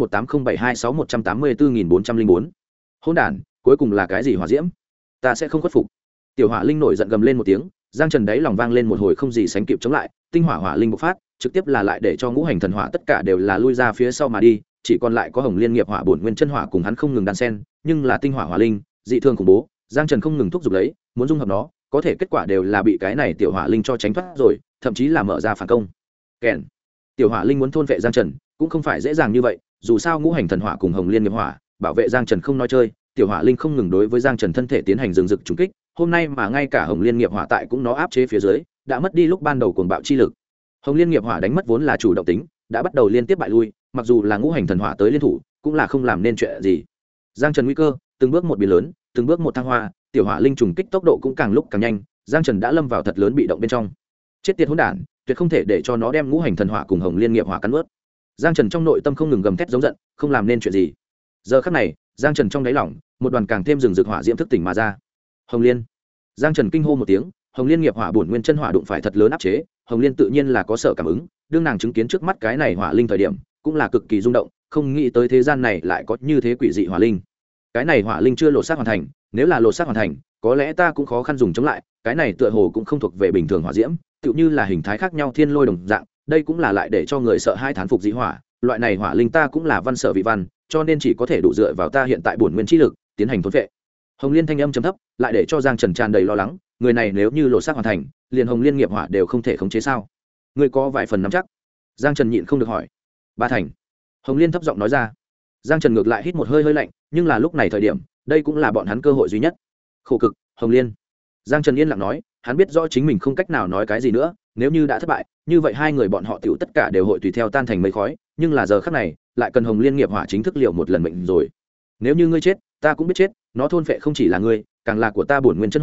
20180726184404. Hỗn đản, cuối cùng là cái gì hỏa diễm? Ta sẽ không khuất phục. Tiểu hỏa linh nổi giận gầm lên một tiếng, Giang Trần đấy lòng vang lên một hồi không gì sánh kịp chống lại, tinh hỏa hỏa linh bộc phát, trực tiếp là lại để cho ngũ hành thần hỏa tất cả đều là lui ra phía sau mà đi, chỉ còn lại có Hồng Liên Nghiệp Hỏa bổn nguyên chân hỏa cùng hắn không ngừng đan xen, nhưng là tinh hỏa hỏa linh, dị thường khủng bố, Giang Trần không ngừng thúc giục lấy, muốn dung hợp nó, có thể kết quả đều là bị cái này tiểu hỏa linh cho tránh thoát rồi, thậm chí là mở ra phản công. Kèn. Tiểu hỏa linh muốn thôn vệ Giang Trần, cũng không phải dễ dàng như vậy, dù sao ngũ hành thần hỏa cùng Hồng Liên Nghiệp Hỏa, bảo vệ Giang Trần không nói chơi, tiểu hỏa linh không ngừng đối với Giang Trần thân thể tiến hành rừng rực trùng kích, hôm nay mà ngay cả Hồng Liên Nghiệp Hỏa tại cũng nó áp chế phía dưới, đã mất đi lúc ban đầu cuồng bạo chi lực. Hồng Liên Nghiệp Hỏa đánh mất vốn là chủ động tính, đã bắt đầu liên tiếp bại lui, mặc dù là ngũ hành thần hỏa tới liên thủ, cũng là không làm nên chuyện gì. Giang Trần nguy cơ, từng bước một biến lớn, từng bước một thăng hoa, tiểu hỏa linh trùng kích tốc độ cũng càng lúc càng nhanh, Giang Trần đã lâm vào thật lớn bị động bên trong. Chết tiệt hỗn đản, tuyệt không thể để cho nó đem ngũ hành thần hỏa cùng Hồng Liên Nghiệp Hỏa cắn nuốt. Giang Trần trong nội tâm không ngừng gầm thét giống giận, không làm nên chuyện gì. Giờ khắc này, Giang Trần trong đáy lòng, một đoàn càng thêm rừng rực hỏa diễm thức tỉnh mà ra. Hồng Liên. Giang Trần kinh hô một tiếng, Hồng Liên Nghiệp Hỏa bổn nguyên chân hỏa đụng phải thật lớn áp chế, Hồng Liên tự nhiên là có sở cảm ứng, đương nàng chứng kiến trước mắt cái này hỏa linh thời điểm, cũng là cực kỳ rung động, không nghĩ tới thế gian này lại có như thế quỷ dị hỏa linh. Cái này hỏa linh chưa lột xác hoàn thành, nếu là lột xác hoàn thành, có lẽ ta cũng khó khăn dùng chống lại, cái này tựa hồ cũng không thuộc về bình thường hỏa diễm, tựu như là hình thái khác nhau thiên lôi đồng dạng, đây cũng là lại để cho người sợ hai thán phục dị hỏa, loại này hỏa linh ta cũng là văn sở vị văn, cho nên chỉ có thể đủ dựa vào ta hiện tại bổn nguyên chi lực, tiến hành thôn vệ. Hồng Liên thanh âm trầm thấp, lại để cho Giang Trần tràn đầy lo lắng, người này nếu như lột xác hoàn thành, liền Hồng Liên Nghiệp Hỏa đều không thể khống chế sao? Ngươi có vài phần nắm chắc? Giang Trần nhịn không được hỏi. Ba thành. Hồng Liên thấp giọng nói ra. Giang Trần ngược lại hít một hơi hơi lạnh, nhưng là lúc này thời điểm, đây cũng là bọn hắn cơ hội duy nhất. Khổ cực, Hồng Liên. Giang Trần yên lặng nói, hắn biết rõ chính mình không cách nào nói cái gì nữa, nếu như đã thất bại, như vậy hai người bọn họ tiểu tất cả đều hội tùy theo tan thành mây khói, nhưng là giờ khắc này, lại cần Hồng Liên Nghiệp Hỏa chính thức liệu một lần mệnh rồi. Nếu như ngươi chết, ta cũng biết chết, nó thôn phệ không chỉ là ngươi, càng là của ta bổn nguyên chân hỏa,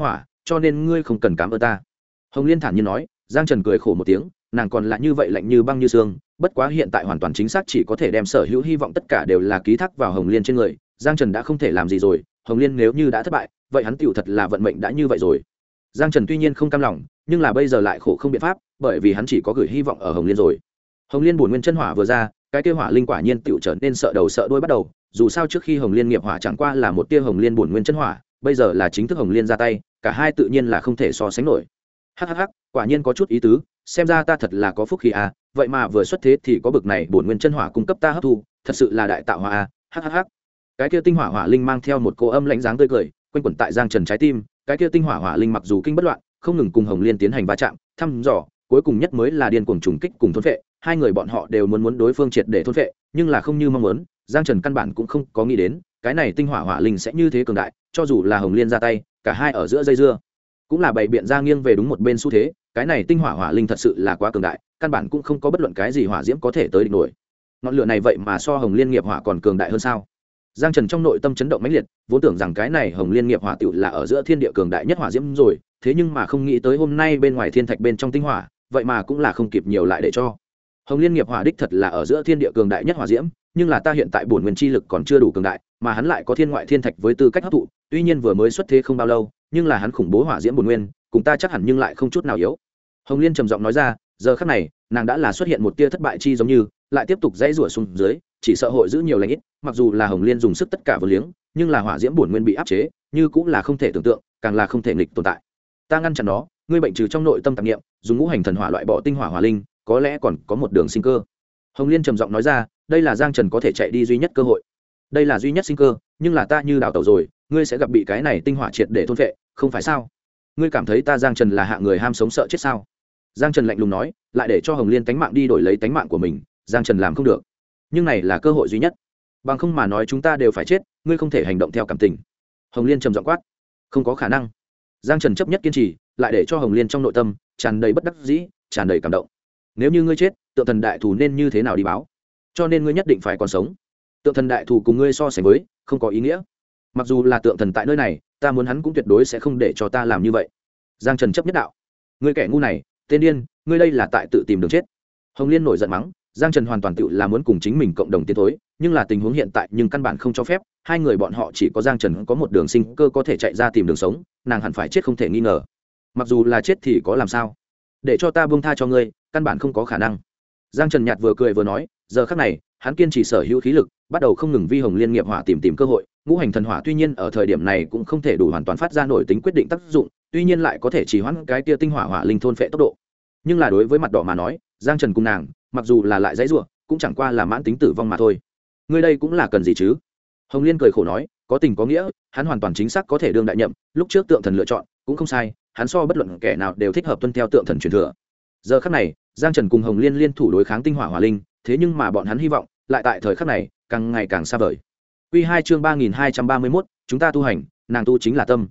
cho nên ngươi không cần cảm ơn ta. Hồng Liên thản nhiên nói. Giang Trần cười khổ một tiếng, nàng còn là như vậy lạnh như băng như xương, bất quá hiện tại hoàn toàn chính xác chỉ có thể đem sở hữu hy vọng tất cả đều là ký thác vào Hồng Liên trên người. Giang Trần đã không thể làm gì rồi, Hồng Liên nếu như đã thất bại, vậy hắn tựu thật là vận mệnh đã như vậy rồi. Giang Trần tuy nhiên không cam lòng, nhưng là bây giờ lại khổ không biện pháp, bởi vì hắn chỉ có gửi hy vọng ở Hồng Liên rồi. Hồng Liên bổn nguyên chân hỏa vừa ra, cái kia hỏa linh quả nhiên tựu trở nên sợ đầu sợ đuôi bắt đầu, dù sao trước khi Hồng Liên nghiệp hỏa chẳng qua là một tia Hồng Liên bổn nguyên chân hỏa, bây giờ là chính thức Hồng Liên ra tay, cả hai tự nhiên là không thể so sánh nổi. Hắc, quả nhiên có chút ý tứ, xem ra ta thật là có phúc khí à, vậy mà vừa xuất thế thì có bực này bổn nguyên chân hỏa cung cấp ta hấp thu, thật sự là đại tạo hóa à. Hắc. Cái kia tinh hỏa hỏa linh mang theo một cô âm lãnh dáng tươi cười, quanh quẩn tại Giang Trần trái tim, cái kia tinh hỏa hỏa linh mặc dù kinh bất loạn, không ngừng cùng Hồng Liên tiến hành va chạm, thăm dò, cuối cùng nhất mới là điên cuồng trùng kích cùng thôn phệ, hai người bọn họ đều muốn đối phương triệt để thôn phệ, nhưng là không như mong muốn, Giang Trần căn bản cũng không có nghĩ đến, cái này tinh hỏa hỏa linh sẽ như thế cường đại, cho dù là Hồng Liên ra tay, cả hai ở giữa dây dưa, cũng là bày biện ra nghiêng về đúng một bên xu thế, cái này tinh hỏa hỏa linh thật sự là quá cường đại, căn bản cũng không có bất luận cái gì hỏa diễm có thể tới địch nổi. Ngọn lửa này vậy mà so Hồng Liên nghiệp hỏa còn cường đại hơn sao? Giang Trần trong nội tâm chấn động mãnh liệt, vốn tưởng rằng cái này Hồng Liên nghiệp hỏa tiểu là ở giữa thiên địa cường đại nhất hỏa diễm rồi, thế nhưng mà không nghĩ tới hôm nay bên ngoài thiên thạch bên trong tinh hỏa, vậy mà cũng là không kịp nhiều lại để cho. Hồng Liên nghiệp hỏa đích thật là ở giữa thiên địa cường đại nhất hỏa diễm, nhưng là ta hiện tại bổn nguyên chi lực còn chưa đủ cường đại, mà hắn lại có thiên ngoại thiên thạch với tư cách hấp thụ, tuy nhiên vừa mới xuất thế không bao lâu, nhưng là hắn khủng bố hỏa diễm bổn nguyên, cùng ta chắc hẳn nhưng lại không chút nào yếu. Hồng Liên trầm giọng nói ra, giờ khắc này, nàng đã là xuất hiện một tia thất bại chi giống như, lại tiếp tục dãy rủa xuống dưới, chỉ sợ hội giữ nhiều lành ít, mặc dù là Hồng Liên dùng sức tất cả vừa liếng, nhưng là hỏa diễm bổn nguyên bị áp chế, như cũng là không thể tưởng tượng, càng là không thể nghịch tồn tại. Ta ngăn chặn nó, ngươi bệnh trừ trong nội tâm tạp niệm, dùng ngũ hành thần hỏa loại bỏ tinh hỏa hỏa linh, có lẽ còn có một đường sinh cơ. Hồng Liên trầm giọng nói ra, đây là Giang Trần có thể chạy đi duy nhất cơ hội, đây là duy nhất sinh cơ, nhưng là ta như đào tẩu rồi, ngươi sẽ gặp bị cái này tinh hỏa triệt để thôn phệ, không phải sao? Ngươi cảm thấy ta Giang Trần là hạ người ham sống sợ chết sao? Giang Trần lạnh lùng nói, lại để cho Hồng Liên tánh mạng đi đổi lấy tánh mạng của mình, Giang Trần làm không được, nhưng này là cơ hội duy nhất, bằng không mà nói chúng ta đều phải chết, ngươi không thể hành động theo cảm tình. Hồng Liên trầm giọng quát, không có khả năng. Giang Trần chấp nhất kiên trì, lại để cho Hồng Liên trong nội tâm tràn đầy bất đắc dĩ, tràn đầy cảm động. Nếu như ngươi chết, Tượng Thần đại thù nên như thế nào đi báo? Cho nên ngươi nhất định phải còn sống. Tượng Thần đại thù cùng ngươi so sánh với, không có ý nghĩa. Mặc dù là Tượng Thần tại nơi này, ta muốn hắn cũng tuyệt đối sẽ không để cho ta làm như vậy. Giang Trần chấp nhất đạo, ngươi kẻ ngu này, tên điên, ngươi đây là tại tự tìm đường chết. Hồng Liên nổi giận mắng, Giang Trần hoàn toàn tự là muốn cùng chính mình cộng đồng tiến thối, nhưng là tình huống hiện tại nhưng căn bản không cho phép, hai người bọn họ chỉ có Giang Trần có một đường sinh cơ có thể chạy ra tìm đường sống, nàng hẳn phải chết không thể nghi ngờ. Mặc dù là chết thì có làm sao? Để cho ta buông tha cho ngươi, căn bản không có khả năng. Giang Trần nhạt vừa cười vừa nói, giờ khắc này, hắn kiên trì sở hữu khí lực, bắt đầu không ngừng vi Hồng Liên nghiệp hỏa tìm cơ hội, ngũ hành thần hỏa tuy nhiên ở thời điểm này cũng không thể đủ hoàn toàn phát ra nổi tính quyết định tác dụng, tuy nhiên lại có thể trì hoãn cái tia tinh hỏa hỏa linh thôn phệ tốc độ. Nhưng là đối với mặt đỏ mà nói, Giang Trần cùng nàng, mặc dù là lại dãy rủa, cũng chẳng qua là mãn tính tử vong mà thôi. Ngươi đây cũng là cần gì chứ? Hồng Liên cười khổ nói, có tình có nghĩa, hắn hoàn toàn chính xác có thể đương đại nhậm, lúc trước Tượng Thần lựa chọn cũng không sai, hắn so bất luận kẻ nào đều thích hợp tuân theo Tượng Thần truyền thừa. Giờ khắc này, Giang Trần cùng Hồng Liên liên thủ đối kháng tinh hỏa hỏa linh, thế nhưng mà bọn hắn hy vọng lại tại thời khắc này càng ngày càng xa vời. Quy 2 chương 3231, chúng ta tu hành, nàng tu chính là tâm,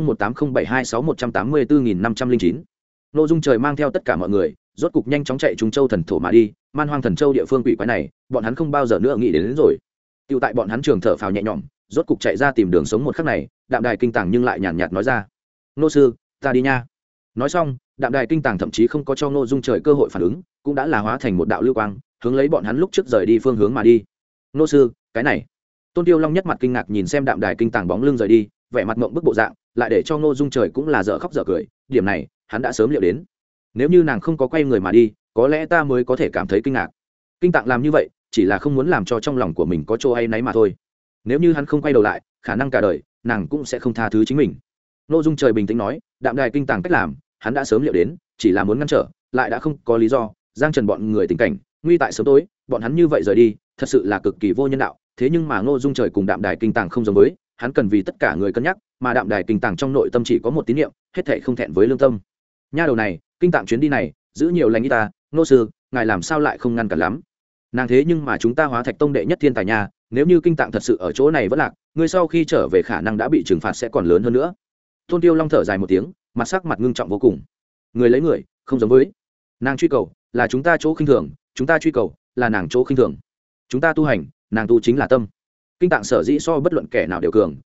20180726184509. Nội dung trời mang theo tất cả mọi người, rốt cục nhanh chóng chạy Trung Châu thần thổ mà đi, Man Hoang thần châu địa phương quỷ quái này, bọn hắn không bao giờ nữa nghĩ đến rồi. Tiêu tại bọn hắn trường thở phào nhẹ nhõm, rốt cục chạy ra tìm đường sống một khắc này, Đạm Đài Kinh Tàng nhưng lại nhàn nhạt nói ra: "Nô sư, ta đi nha." Nói xong, Đạm Đài Kinh Tàng thậm chí không có cho Ngô Dung trời cơ hội phản ứng, cũng đã là hóa thành một đạo lưu quang, hướng lấy bọn hắn lúc trước rời đi phương hướng mà đi. "Nô sư, cái này?" Tôn Tiêu Long nhất mặt kinh ngạc nhìn xem Đạm Đài Kinh Tàng bóng lưng rời đi, vẻ mặt ngượng bức bộ dạng, lại để cho Ngô Dung trời cũng là dở khóc dở cười, điểm này, hắn đã sớm liệu đến. Nếu như nàng không có quay người mà đi, có lẽ ta mới có thể cảm thấy kinh ngạc. Kinh Tạng làm như vậy, chỉ là không muốn làm cho trong lòng của mình có chỗ hay náy mà thôi. Nếu như hắn không quay đầu lại, khả năng cả đời nàng cũng sẽ không tha thứ chính mình. Ngô Dung trời bình tĩnh nói, Đạm Đài Kinh Tàng cách làm, hắn đã sớm liệu đến, chỉ là muốn ngăn trở, lại đã không có lý do. Giang Trần bọn người tình cảnh, nguy tại sớm tối, bọn hắn như vậy rời đi, thật sự là cực kỳ vô nhân đạo. Thế nhưng mà Ngô Dung trời cùng Đạm Đài Kinh Tàng không giống với, hắn cần vì tất cả người cân nhắc, mà Đạm Đài Kinh Tàng trong nội tâm chỉ có một tín niệm, hết thảy không thẹn với lương tâm. Nha đầu này, Kinh Tạng chuyến đi này, giữ nhiều lành ít ta, nô sư, ngài làm sao lại không ngăn cản lắm? Nàng thế nhưng mà chúng ta Hóa Thạch Tông đệ nhất thiên tài nha, nếu như Kinh Tạng thật sự ở chỗ này vẫn lạc, người sau khi trở về khả năng đã bị trừng phạt sẽ còn lớn hơn nữa. Tôn Tiêu Long thở dài một tiếng, mặt sắc mặt ngưng trọng vô cùng. Người lấy người, không giống với. Nàng truy cầu là chúng ta chỗ khinh thường, chúng ta truy cầu là nàng chỗ khinh thường. Chúng ta tu hành, nàng tu chính là tâm. Kinh Tạng sở dĩ so bất luận kẻ nào đều cường,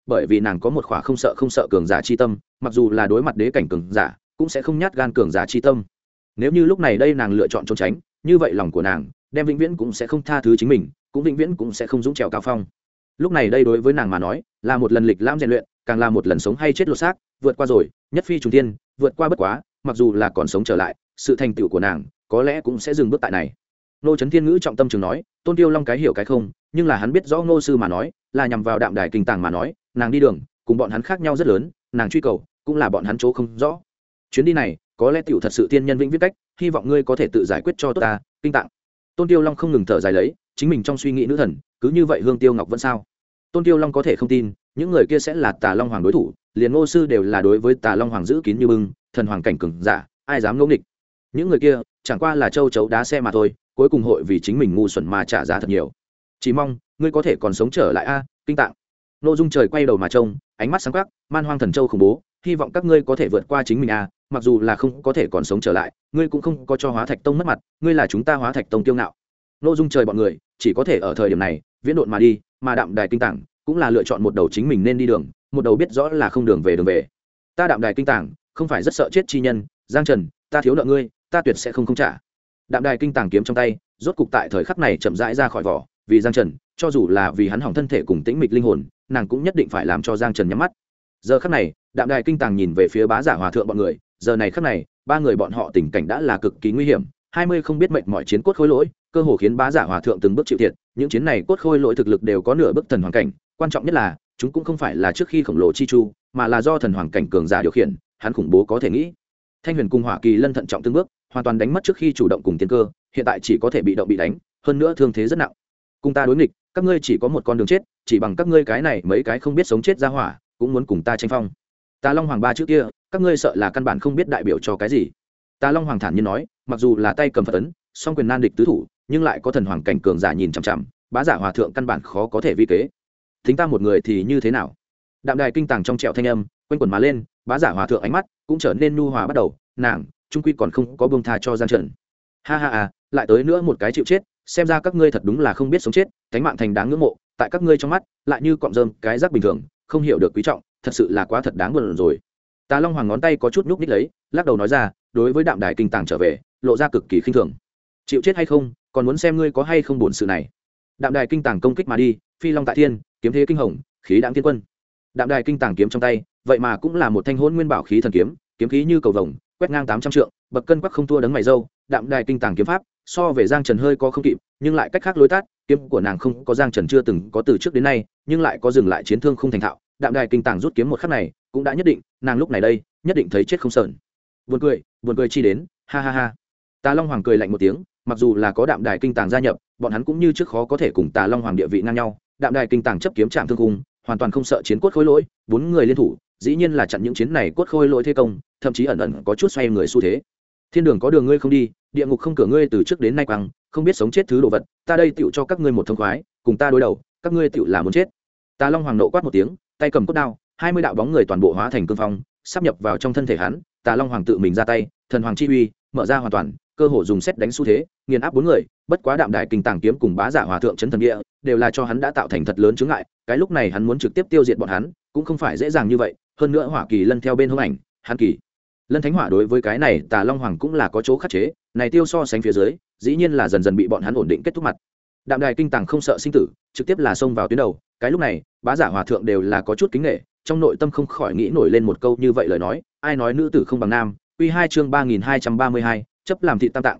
bởi vì nàng có một khỏa không sợ cường giả chi tâm, mặc dù là đối mặt đế cảnh cường giả cũng sẽ không nhát gan cường giả chi tâm. Nếu như lúc này đây nàng lựa chọn trốn tránh, như vậy lòng của nàng đem vĩnh viễn cũng sẽ không tha thứ chính mình, cũng vĩnh viễn cũng sẽ không dũng trèo cao phong. Lúc này đây đối với nàng mà nói là một lần lịch lãm rèn luyện, càng là một lần sống hay chết lột xác, vượt qua rồi nhất phi trùng thiên, vượt qua bất quá, mặc dù là còn sống trở lại, sự thành tựu của nàng có lẽ cũng sẽ dừng bước tại này. Nô Chấn Thiên ngữ trọng tâm trường nói, Tôn Tiêu Long cái hiểu cái không, nhưng là hắn biết rõ Ngô sư mà nói là nhằm vào Đạm Đài Kinh Tàng mà nói, nàng đi đường cùng bọn hắn khác nhau rất lớn, nàng truy cầu cũng là bọn hắn chỗ không rõ. Chuyến đi này có lẽ tiểu thật sự tiên nhân vĩnh viễn cách, hy vọng ngươi có thể tự giải quyết cho tốt ta. Kinh Tạng. Tôn Tiêu Long không ngừng thở dài lấy, chính mình trong suy nghĩ nữ thần, cứ như vậy Hương Tiêu Ngọc vẫn sao? Tôn Tiêu Long có thể không tin, những người kia sẽ là Tà Long Hoàng đối thủ, liền Ngô sư đều là đối với Tà Long Hoàng giữ kín như bưng, thần hoàng cảnh cường giả, ai dám ngỗ nghịch. Những người kia chẳng qua là châu chấu đá xe mà thôi, cuối cùng hội vì chính mình ngu xuẩn mà trả giá thật nhiều. Chỉ mong ngươi có thể còn sống trở lại a. Kinh Tạng. Nô Dung Trời quay đầu mà trông, ánh mắt sáng quắc, Man Hoang Thần Châu khủng bố, hy vọng các ngươi có thể vượt qua chính mình a, mặc dù là không có thể còn sống trở lại, ngươi cũng không có cho Hóa Thạch Tông mất mặt, ngươi là chúng ta Hóa Thạch Tông kiêu ngạo. Nô Dung Trời bọn người chỉ có thể ở thời điểm này viễn độn mà đi, mà Đạm Đài Kinh Tạng cũng là lựa chọn một đầu chính mình nên đi đường, một đầu biết rõ là không đường về. Ta Đạm Đài Kinh Tạng không phải rất sợ chết chi nhân, Giang Trần, ta thiếu nợ ngươi, ta tuyệt sẽ không trả. Đạm Đài Kinh Tàng kiếm trong tay rốt cục tại thời khắc này chậm rãi ra khỏi vỏ, vì Giang Trần, cho dù là vì hắn hỏng thân thể cùng tĩnh mịch linh hồn, nàng cũng nhất định phải làm cho Giang Trần nhắm mắt. Giờ khắc này, Đạm Đài Kinh Tàng nhìn về phía Bá Giả Hòa thượng bọn người, giờ này khắc này, ba người bọn họ tình cảnh đã là cực kỳ nguy hiểm, 20 không biết mệnh mọi chiến cốt khôi lỗi, cơ hồ khiến Bá Giả Hòa thượng từng bước chịu thiệt, những chiến này cốt khôi lỗi thực lực đều có nửa bước thần hoàng cảnh, quan trọng nhất là, chúng cũng không phải là trước khi khổng lồ chi chu, mà là do thần hoàng cảnh cường giả điều khiển, hắn khủng bố có thể nghĩ. Thanh Huyền cùng Hỏa Kỳ Lân thận trọng từng bước, hoàn toàn đánh mất trước khi chủ động cùng tiến cơ, hiện tại chỉ có thể bị động bị đánh, hơn nữa thương thế rất nặng. Cùng ta đối nghịch, các ngươi chỉ có một con đường chết, chỉ bằng các ngươi cái này mấy cái không biết sống chết ra hỏa, cũng muốn cùng ta tranh phong. Tà Long Hoàng ba trước kia, các ngươi sợ là căn bản không biết đại biểu cho cái gì. Tà Long Hoàng thản nhiên nói, mặc dù là tay cầm Phật ấn, song quyền nan địch tứ thủ, nhưng lại có thần hoàng cảnh cường giả nhìn chằm chằm, Bá Giả Hòa thượng căn bản khó có thể vi kế. Thính ta một người thì như thế nào? Đạm Đài Kinh Tàng trong trẻo thanh âm quanh quẩn mà lên, Bá Giả Hòa thượng ánh mắt cũng trở nên nhu hòa bắt đầu, nàng trung quy còn không có buông tha cho Giang Trần. Ha ha à, lại tới nữa một cái chịu chết, xem ra các ngươi thật đúng là không biết sống chết, cánh mạng thành đáng ngưỡng mộ, tại các ngươi trong mắt lại như cọng rơm cái rác bình thường, không hiểu được quý trọng, thật sự là quá thật đáng buồn rồi. Tà Long Hoàng ngón tay có chút nhúc nhích lấy, lắc đầu nói ra, đối với Đạm Đài Kinh Tàng trở về, lộ ra cực kỳ khinh thường. Chịu chết hay không, còn muốn xem ngươi có hay không buồn sự này. Đạm Đài Kinh Tàng công kích mà đi, phi long tại thiên, kiếm thế kinh hồng, khí đãng thiên quân. Đạm Đài Kinh Tàng kiếm trong tay, vậy mà cũng là một thanh hỗn nguyên bảo khí thần kiếm, kiếm khí như cầu vồng, quét ngang 800 trượng, bậc cân quắc không thua đấng mày râu. Đạm Đài Kinh Tàng kiếm pháp, so về Giang Trần hơi có không kịp, nhưng lại cách khác lối tát, kiếm của nàng không có Giang Trần chưa từng có từ trước đến nay, nhưng lại có dừng lại chiến thương không thành thạo. Đạm Đài Kinh Tàng rút kiếm một khắc này, cũng đã nhất định, nàng lúc này đây, nhất định thấy chết không sờn. Buồn cười chi đến, ha ha ha. Tà Long Hoàng cười lạnh một tiếng, mặc dù là có Đạm Đài Kinh Tàng gia nhập, bọn hắn cũng như trước khó có thể cùng Tà Long Hoàng địa vị ngang nhau. Đạm Đài Kinh Tàng chấp kiếm chạm thương cung, hoàn toàn không sợ chiến cốt khôi lỗi, bốn người liên thủ, dĩ nhiên là chặn những chiến này cốt khôi lỗi thế công, thậm chí ẩn ẩn có chút xoay người xu thế. Thiên đường có đường ngươi không đi, địa ngục không cửa ngươi từ trước đến nay quăng, không biết sống chết thứ đồ vật, ta đây tựu cho các ngươi một thông khoái, cùng ta đối đầu, các ngươi tựu là muốn chết. Tà Long Hoàng nộ quát một tiếng, tay cầm cốt đao, 20 đạo bóng người toàn bộ hóa thành cương phong, sắp nhập vào trong thân thể hắn. Tà Long Hoàng tự mình ra tay, thần hoàng chi uy mở ra hoàn toàn, cơ hội dùng xét đánh xu thế, nghiền áp bốn người. Bất quá Đạm Đài Kinh Tàng kiếm cùng Bá Giả Hòa thượng chấn thần địa, đều là cho hắn đã tạo thành thật lớn chướng ngại. Cái lúc này hắn muốn trực tiếp tiêu diệt bọn hắn, cũng không phải dễ dàng như vậy. Hơn nữa Hỏa Kỳ Lân theo bên hông ảnh, hắn Kỳ Lân Thánh Hỏa đối với cái này Tà Long Hoàng cũng là có chỗ khắc chế, này tiêu so sánh phía dưới, dĩ nhiên là dần dần bị bọn hắn ổn định kết thúc mặt. Đạm Đài Kinh Tàng không sợ sinh tử, trực tiếp là xông vào tuyến đầu. Cái lúc này, Bá Giả Hòa thượng đều là có chút kính nể, trong nội tâm không khỏi nghĩ nổi lên một câu như vậy lời nói, ai nói nữ tử không bằng nam. Quy 2 chương 3232, chấp làm thị tam tạng,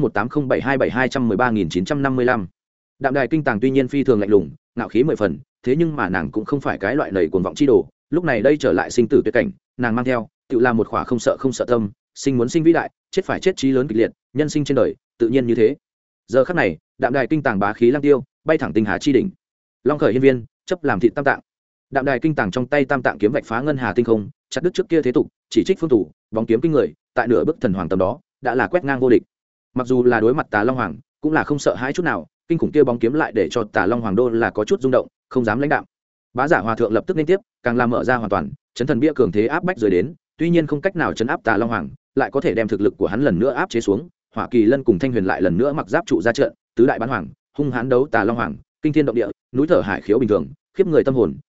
20180727213955. Đạm Đài Kinh Tàng tuy nhiên phi thường lạnh lùng, ngạo khí mười phần, thế nhưng mà nàng cũng không phải cái loại nầy cuồng vọng chi đồ, lúc này đây trở lại sinh tử tuyệt cảnh, nàng mang theo, tự làm một khỏa không sợ tâm, sinh muốn sinh vĩ đại, chết phải chết chí lớn kịch liệt, nhân sinh trên đời, tự nhiên như thế. Giờ khắc này, Đạm Đài Kinh Tàng bá khí lang tiêu, bay thẳng tinh hà chi đỉnh. Long khởi hiên viên, chấp làm thị tam tạng. Đạm Đài Kinh Tàng trong tay tam tạng kiếm vạch phá ngân hà tinh không, chặt đứt trước kia thế tục, chỉ trích phương thủ, bóng kiếm kinh người, tại nửa bức thần hoàng tầm đó, đã là quét ngang vô địch. Mặc dù là đối mặt Tà Long Hoàng, cũng là không sợ hãi chút nào, kinh khủng kia bóng kiếm lại để cho Tà Long Hoàng đô là có chút rung động, không dám lãnh đạm. Bá Giả Hòa thượng lập tức liên tiếp, càng làm mở ra hoàn toàn, chấn thần bia cường thế áp bách rồi đến, tuy nhiên không cách nào chấn áp Tà Long Hoàng, lại có thể đem thực lực của hắn lần nữa áp chế xuống. Hỏa Kỳ Lân cùng Thanh Huyền lại lần nữa mặc giáp trụ ra trận, tứ đại bán hoàng, hung hãn đấu Tà Long Hoàng, kinh thiên động địa, núi thở hải khiếu bình thường, khiếp người tâm hồn,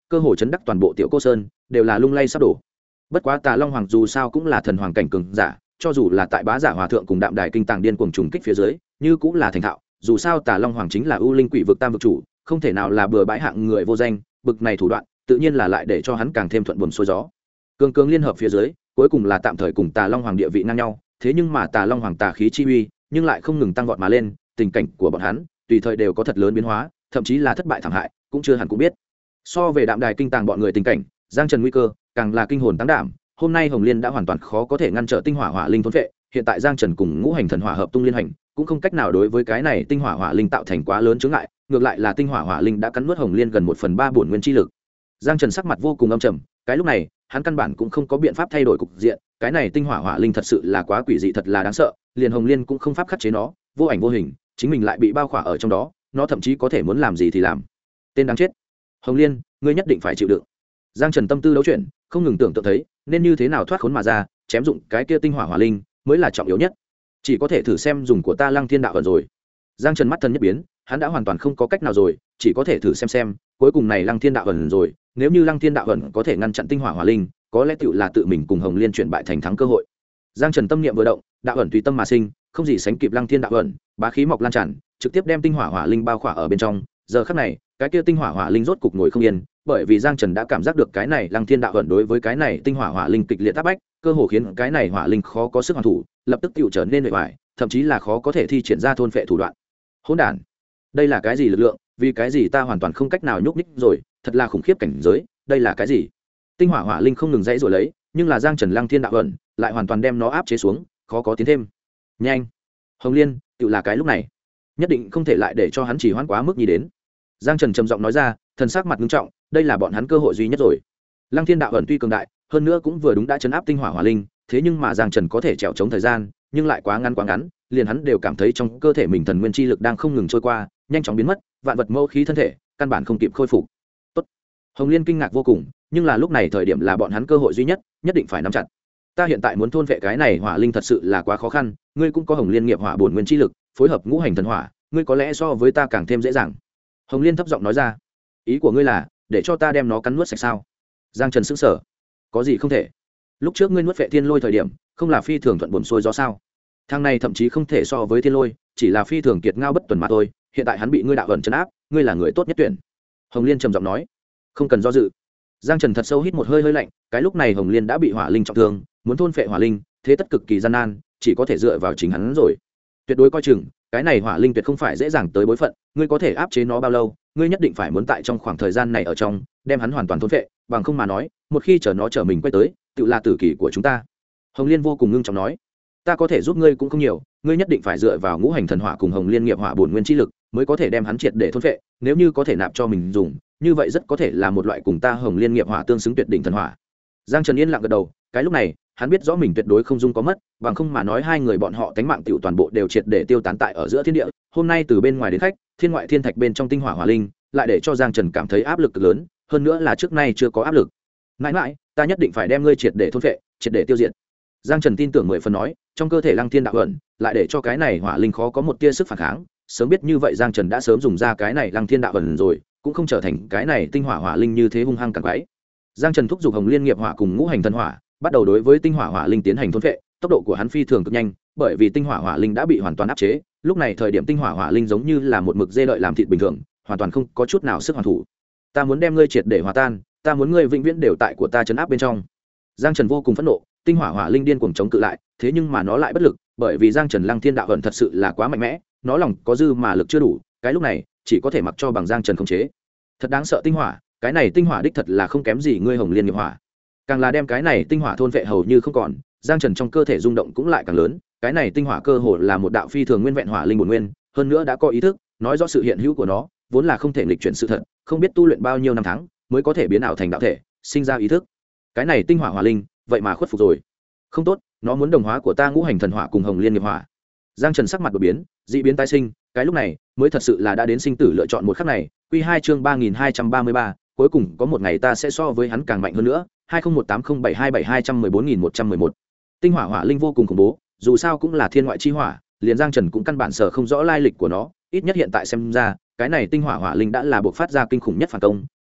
cơ hồ chấn đắc toàn bộ tiểu cô sơn đều là lung lay sắp đổ. Bất quá Tà Long Hoàng dù sao cũng là thần hoàng cảnh cường giả, cho dù là tại Bá Giả Hòa thượng cùng Đạm Đài Kinh Tàng điên cuồng trùng kích phía dưới, như cũng là thành thạo. Dù sao Tà Long Hoàng chính là ưu linh quỷ vực tam vực chủ, không thể nào là bừa bãi hạng người vô danh, bực này thủ đoạn, tự nhiên là lại để cho hắn càng thêm thuận buồm xuôi gió. Cường cường liên hợp phía dưới, cuối cùng là tạm thời cùng Tà Long Hoàng địa vị ngang nhau, thế nhưng mà Tà Long Hoàng tà khí chi uy, nhưng lại không ngừng tăng vọt mà lên, tình cảnh của bọn hắn, tùy thời đều có thật lớn biến hóa, thậm chí là thất bại thảm hại, cũng chưa hẳn cũng biết. So về Đạm Đài Kinh Tàng bọn người tình cảnh, Giang Trần nguy cơ càng là kinh hồn táng đảm. Hôm nay Hồng Liên đã hoàn toàn khó có thể ngăn trở tinh hỏa hỏa linh thôn phệ, hiện tại Giang Trần cùng ngũ hành thần hỏa hợp tung liên hành, cũng không cách nào đối với cái này tinh hỏa hỏa linh tạo thành quá lớn chướng ngại, ngược lại là tinh hỏa hỏa linh đã cắn nuốt Hồng Liên gần 1/3 bổn nguyên chi lực. Giang Trần sắc mặt vô cùng âm trầm, cái lúc này, hắn căn bản cũng không có biện pháp thay đổi cục diện, cái này tinh hỏa hỏa linh thật sự là quá quỷ dị, thật là đáng sợ, liền Hồng Liên cũng không pháp khắc chế nó, vô ảnh vô hình, chính mình lại bị bao khỏa ở trong đó, nó thậm chí có thể muốn làm gì thì làm. Tên đáng chết. Hồng Liên, ngươi nhất định phải chịu đựng. Giang Trần tâm tư đấu chuyển, không ngừng tưởng tượng thấy nên như thế nào thoát khốn mà ra, chém dụng cái kia tinh hỏa hỏa linh mới là trọng yếu nhất. Chỉ có thể thử xem dùng của ta Lăng Thiên đạo vận rồi. Giang Trần mắt thần nhất biến, hắn đã hoàn toàn không có cách nào rồi, chỉ có thể thử xem, cuối cùng này Lăng Thiên đạo vận rồi, nếu như Lăng Thiên đạo vận có thể ngăn chặn tinh hỏa hỏa linh, có lẽ tựu là tự mình cùng Hồng Liên chuyển bại thành thắng cơ hội. Giang Trần tâm niệm vừa động, đạo vận tùy tâm mà sinh, không gì sánh kịp Lăng Thiên đạo vận, bá khí mọc lan tràn, trực tiếp đem tinh hỏa hỏa linh bao khỏa ở bên trong. Giờ khắc này, cái kia tinh hỏa hỏa linh rốt cục ngồi không yên, bởi vì Giang Trần đã cảm giác được cái này Lăng Thiên đạo vận đối với cái này tinh hỏa hỏa linh kịch liệt áp bách, cơ hồ khiến cái này hỏa linh khó có sức hoàn thủ, lập tức tựu trở nên bề bại, thậm chí là khó có thể thi triển ra thôn phệ thủ đoạn. Hỗn đản, đây là cái gì lực lượng, vì cái gì ta hoàn toàn không cách nào nhúc nhích rồi, thật là khủng khiếp cảnh giới, đây là cái gì? Tinh hỏa hỏa linh không ngừng dãy rồi lấy, nhưng là Giang Trần Lăng Thiên đạo vận lại hoàn toàn đem nó áp chế xuống, khó có tiến thêm. Nhanh, Hồng Liên, tựu là cái lúc này, nhất định không thể lại để cho hắn chỉ hoãn quá mức như đến. Giang Trần trầm giọng nói ra, thần sắc mặt nghiêm trọng, đây là bọn hắn cơ hội duy nhất rồi. Lăng Thiên đạo ẩn tuy cường đại, hơn nữa cũng vừa đúng đã chấn áp tinh hỏa hỏa linh, thế nhưng mà Giang Trần có thể trèo chống thời gian, nhưng lại quá ngắn, liền hắn đều cảm thấy trong cơ thể mình thần nguyên chi lực đang không ngừng trôi qua, nhanh chóng biến mất, vạn vật mâu khí thân thể, căn bản không kịp khôi phục. Tốt. Hồng Liên kinh ngạc vô cùng, nhưng là lúc này thời điểm là bọn hắn cơ hội duy nhất, nhất định phải nắm chặt. Ta hiện tại muốn thôn vệ cái này hỏa linh thật sự là quá khó khăn, ngươi cũng có Hồng Liên nghiệp hỏa bổn nguyên chi lực, phối hợp ngũ hành thần hỏa, ngươi có lẽ so với ta càng thêm dễ dàng. Hồng Liên thấp giọng nói ra, ý của ngươi là để cho ta đem nó cắn nuốt sạch sao? Giang Trần sững sờ, có gì không thể? Lúc trước ngươi nuốt vệ thiên lôi thời điểm, không là phi thường thuận buồm xuôi gió sao? Thằng này thậm chí không thể so với thiên lôi, chỉ là phi thường kiệt ngao bất tuần mà thôi. Hiện tại hắn bị ngươi đạo ẩn trấn áp, ngươi là người tốt nhất tuyển. Hồng Liên trầm giọng nói, không cần do dự. Giang Trần thật sâu hít một hơi lạnh, cái lúc này Hồng Liên đã bị hỏa linh trọng thương, muốn thôn phệ hỏa linh, thế tất cực kỳ gian nan, chỉ có thể dựa vào chính hắn rồi. Tuyệt đối coi chừng, cái này hỏa linh tuyệt không phải dễ dàng tới bối phận, ngươi có thể áp chế nó bao lâu, ngươi nhất định phải muốn tại trong khoảng thời gian này ở trong, đem hắn hoàn toàn thôn phệ, bằng không mà nói, một khi chờ nó trở mình quay tới, tự là tử kỳ của chúng ta. Hồng Liên vô cùng ngưng trọng nói, ta có thể giúp ngươi cũng không nhiều, ngươi nhất định phải dựa vào ngũ hành thần hỏa cùng Hồng Liên nghiệp hỏa bổn nguyên chi lực, mới có thể đem hắn triệt để thôn phệ, nếu như có thể nạp cho mình dùng, như vậy rất có thể là một loại cùng ta Hồng Liên nghiệp hỏa tương xứng tuyệt đỉnh thần hỏa. Giang Trần yên lặng gật đầu, cái lúc này, hắn biết rõ mình tuyệt đối không dung có mất, bằng không mà nói hai người bọn họ tánh mạng tiểu toàn bộ đều triệt để tiêu tán tại ở giữa thiên địa. Hôm nay từ bên ngoài đến khách, thiên ngoại thiên thạch bên trong tinh hỏa hỏa linh, lại để cho Giang Trần cảm thấy áp lực cực lớn, hơn nữa là trước nay chưa có áp lực. Mãi mãi, ta nhất định phải đem ngươi triệt để thôn phệ, triệt để tiêu diệt. Giang Trần tin tưởng 10 phần nói, trong cơ thể Lăng Thiên đạo ẩn, lại để cho cái này hỏa linh khó có một tia sức phản kháng, sớm biết như vậy Giang Trần đã sớm dùng ra cái này Lăng Thiên đạo ẩn rồi, cũng không trở thành cái này tinh hỏa hỏa linh như thế hung hăng càng quái. Giang Trần thúc giục Hồng Liên nghiệp hỏa cùng ngũ hành thần hỏa, bắt đầu đối với tinh hỏa hỏa linh tiến hành thôn phệ, tốc độ của hắn phi thường cực nhanh, bởi vì tinh hỏa hỏa linh đã bị hoàn toàn áp chế, lúc này thời điểm tinh hỏa hỏa linh giống như là một mực dê đợi làm thịt bình thường, hoàn toàn không có chút nào sức hoàn thủ. Ta muốn đem ngươi triệt để hòa tan, ta muốn ngươi vĩnh viễn đều tại của ta trấn áp bên trong. Giang Trần vô cùng phẫn nộ, tinh hỏa hỏa linh điên cuồng chống cự lại, thế nhưng mà nó lại bất lực, bởi vì Giang Trần Lăng Thiên đạo ẩn thật sự là quá mạnh mẽ, nó lòng có dư mà lực chưa đủ, cái lúc này chỉ có thể mặc cho bằng Giang Trần khống chế. Thật đáng sợ tinh hỏa, cái này tinh hỏa đích thật là không kém gì ngươi Hồng Liên nghiệp hỏa, càng là đem cái này tinh hỏa thôn vệ hầu như không còn. Giang Trần trong cơ thể rung động cũng lại càng lớn, cái này tinh hỏa cơ hồ là một đạo phi thường nguyên vẹn hỏa linh bổn nguyên, hơn nữa đã có ý thức, nói rõ sự hiện hữu của nó vốn là không thể nghịch chuyển sự thật, không biết tu luyện bao nhiêu năm tháng mới có thể biến ảo thành đạo thể, sinh ra ý thức. Cái này tinh hỏa hỏa linh, vậy mà khuất phục rồi. Không tốt, nó muốn đồng hóa của ta ngũ hành thần hỏa cùng Hồng Liên nghiệp hỏa. Giang Trần sắc mặt đột biến, dị biến tái sinh, cái lúc này mới thật sự là đã đến sinh tử lựa chọn một khắc này. Quy 2 chương 3233, cuối cùng có một ngày ta sẽ so với hắn càng mạnh hơn nữa. 20180727214111. Tinh hỏa hỏa linh vô cùng khủng bố, dù sao cũng là thiên ngoại chi hỏa, liền Giang Trần cũng căn bản sở không rõ lai lịch của nó, ít nhất hiện tại xem ra, cái này tinh hỏa hỏa linh đã là buộc phát ra kinh khủng nhất phản công,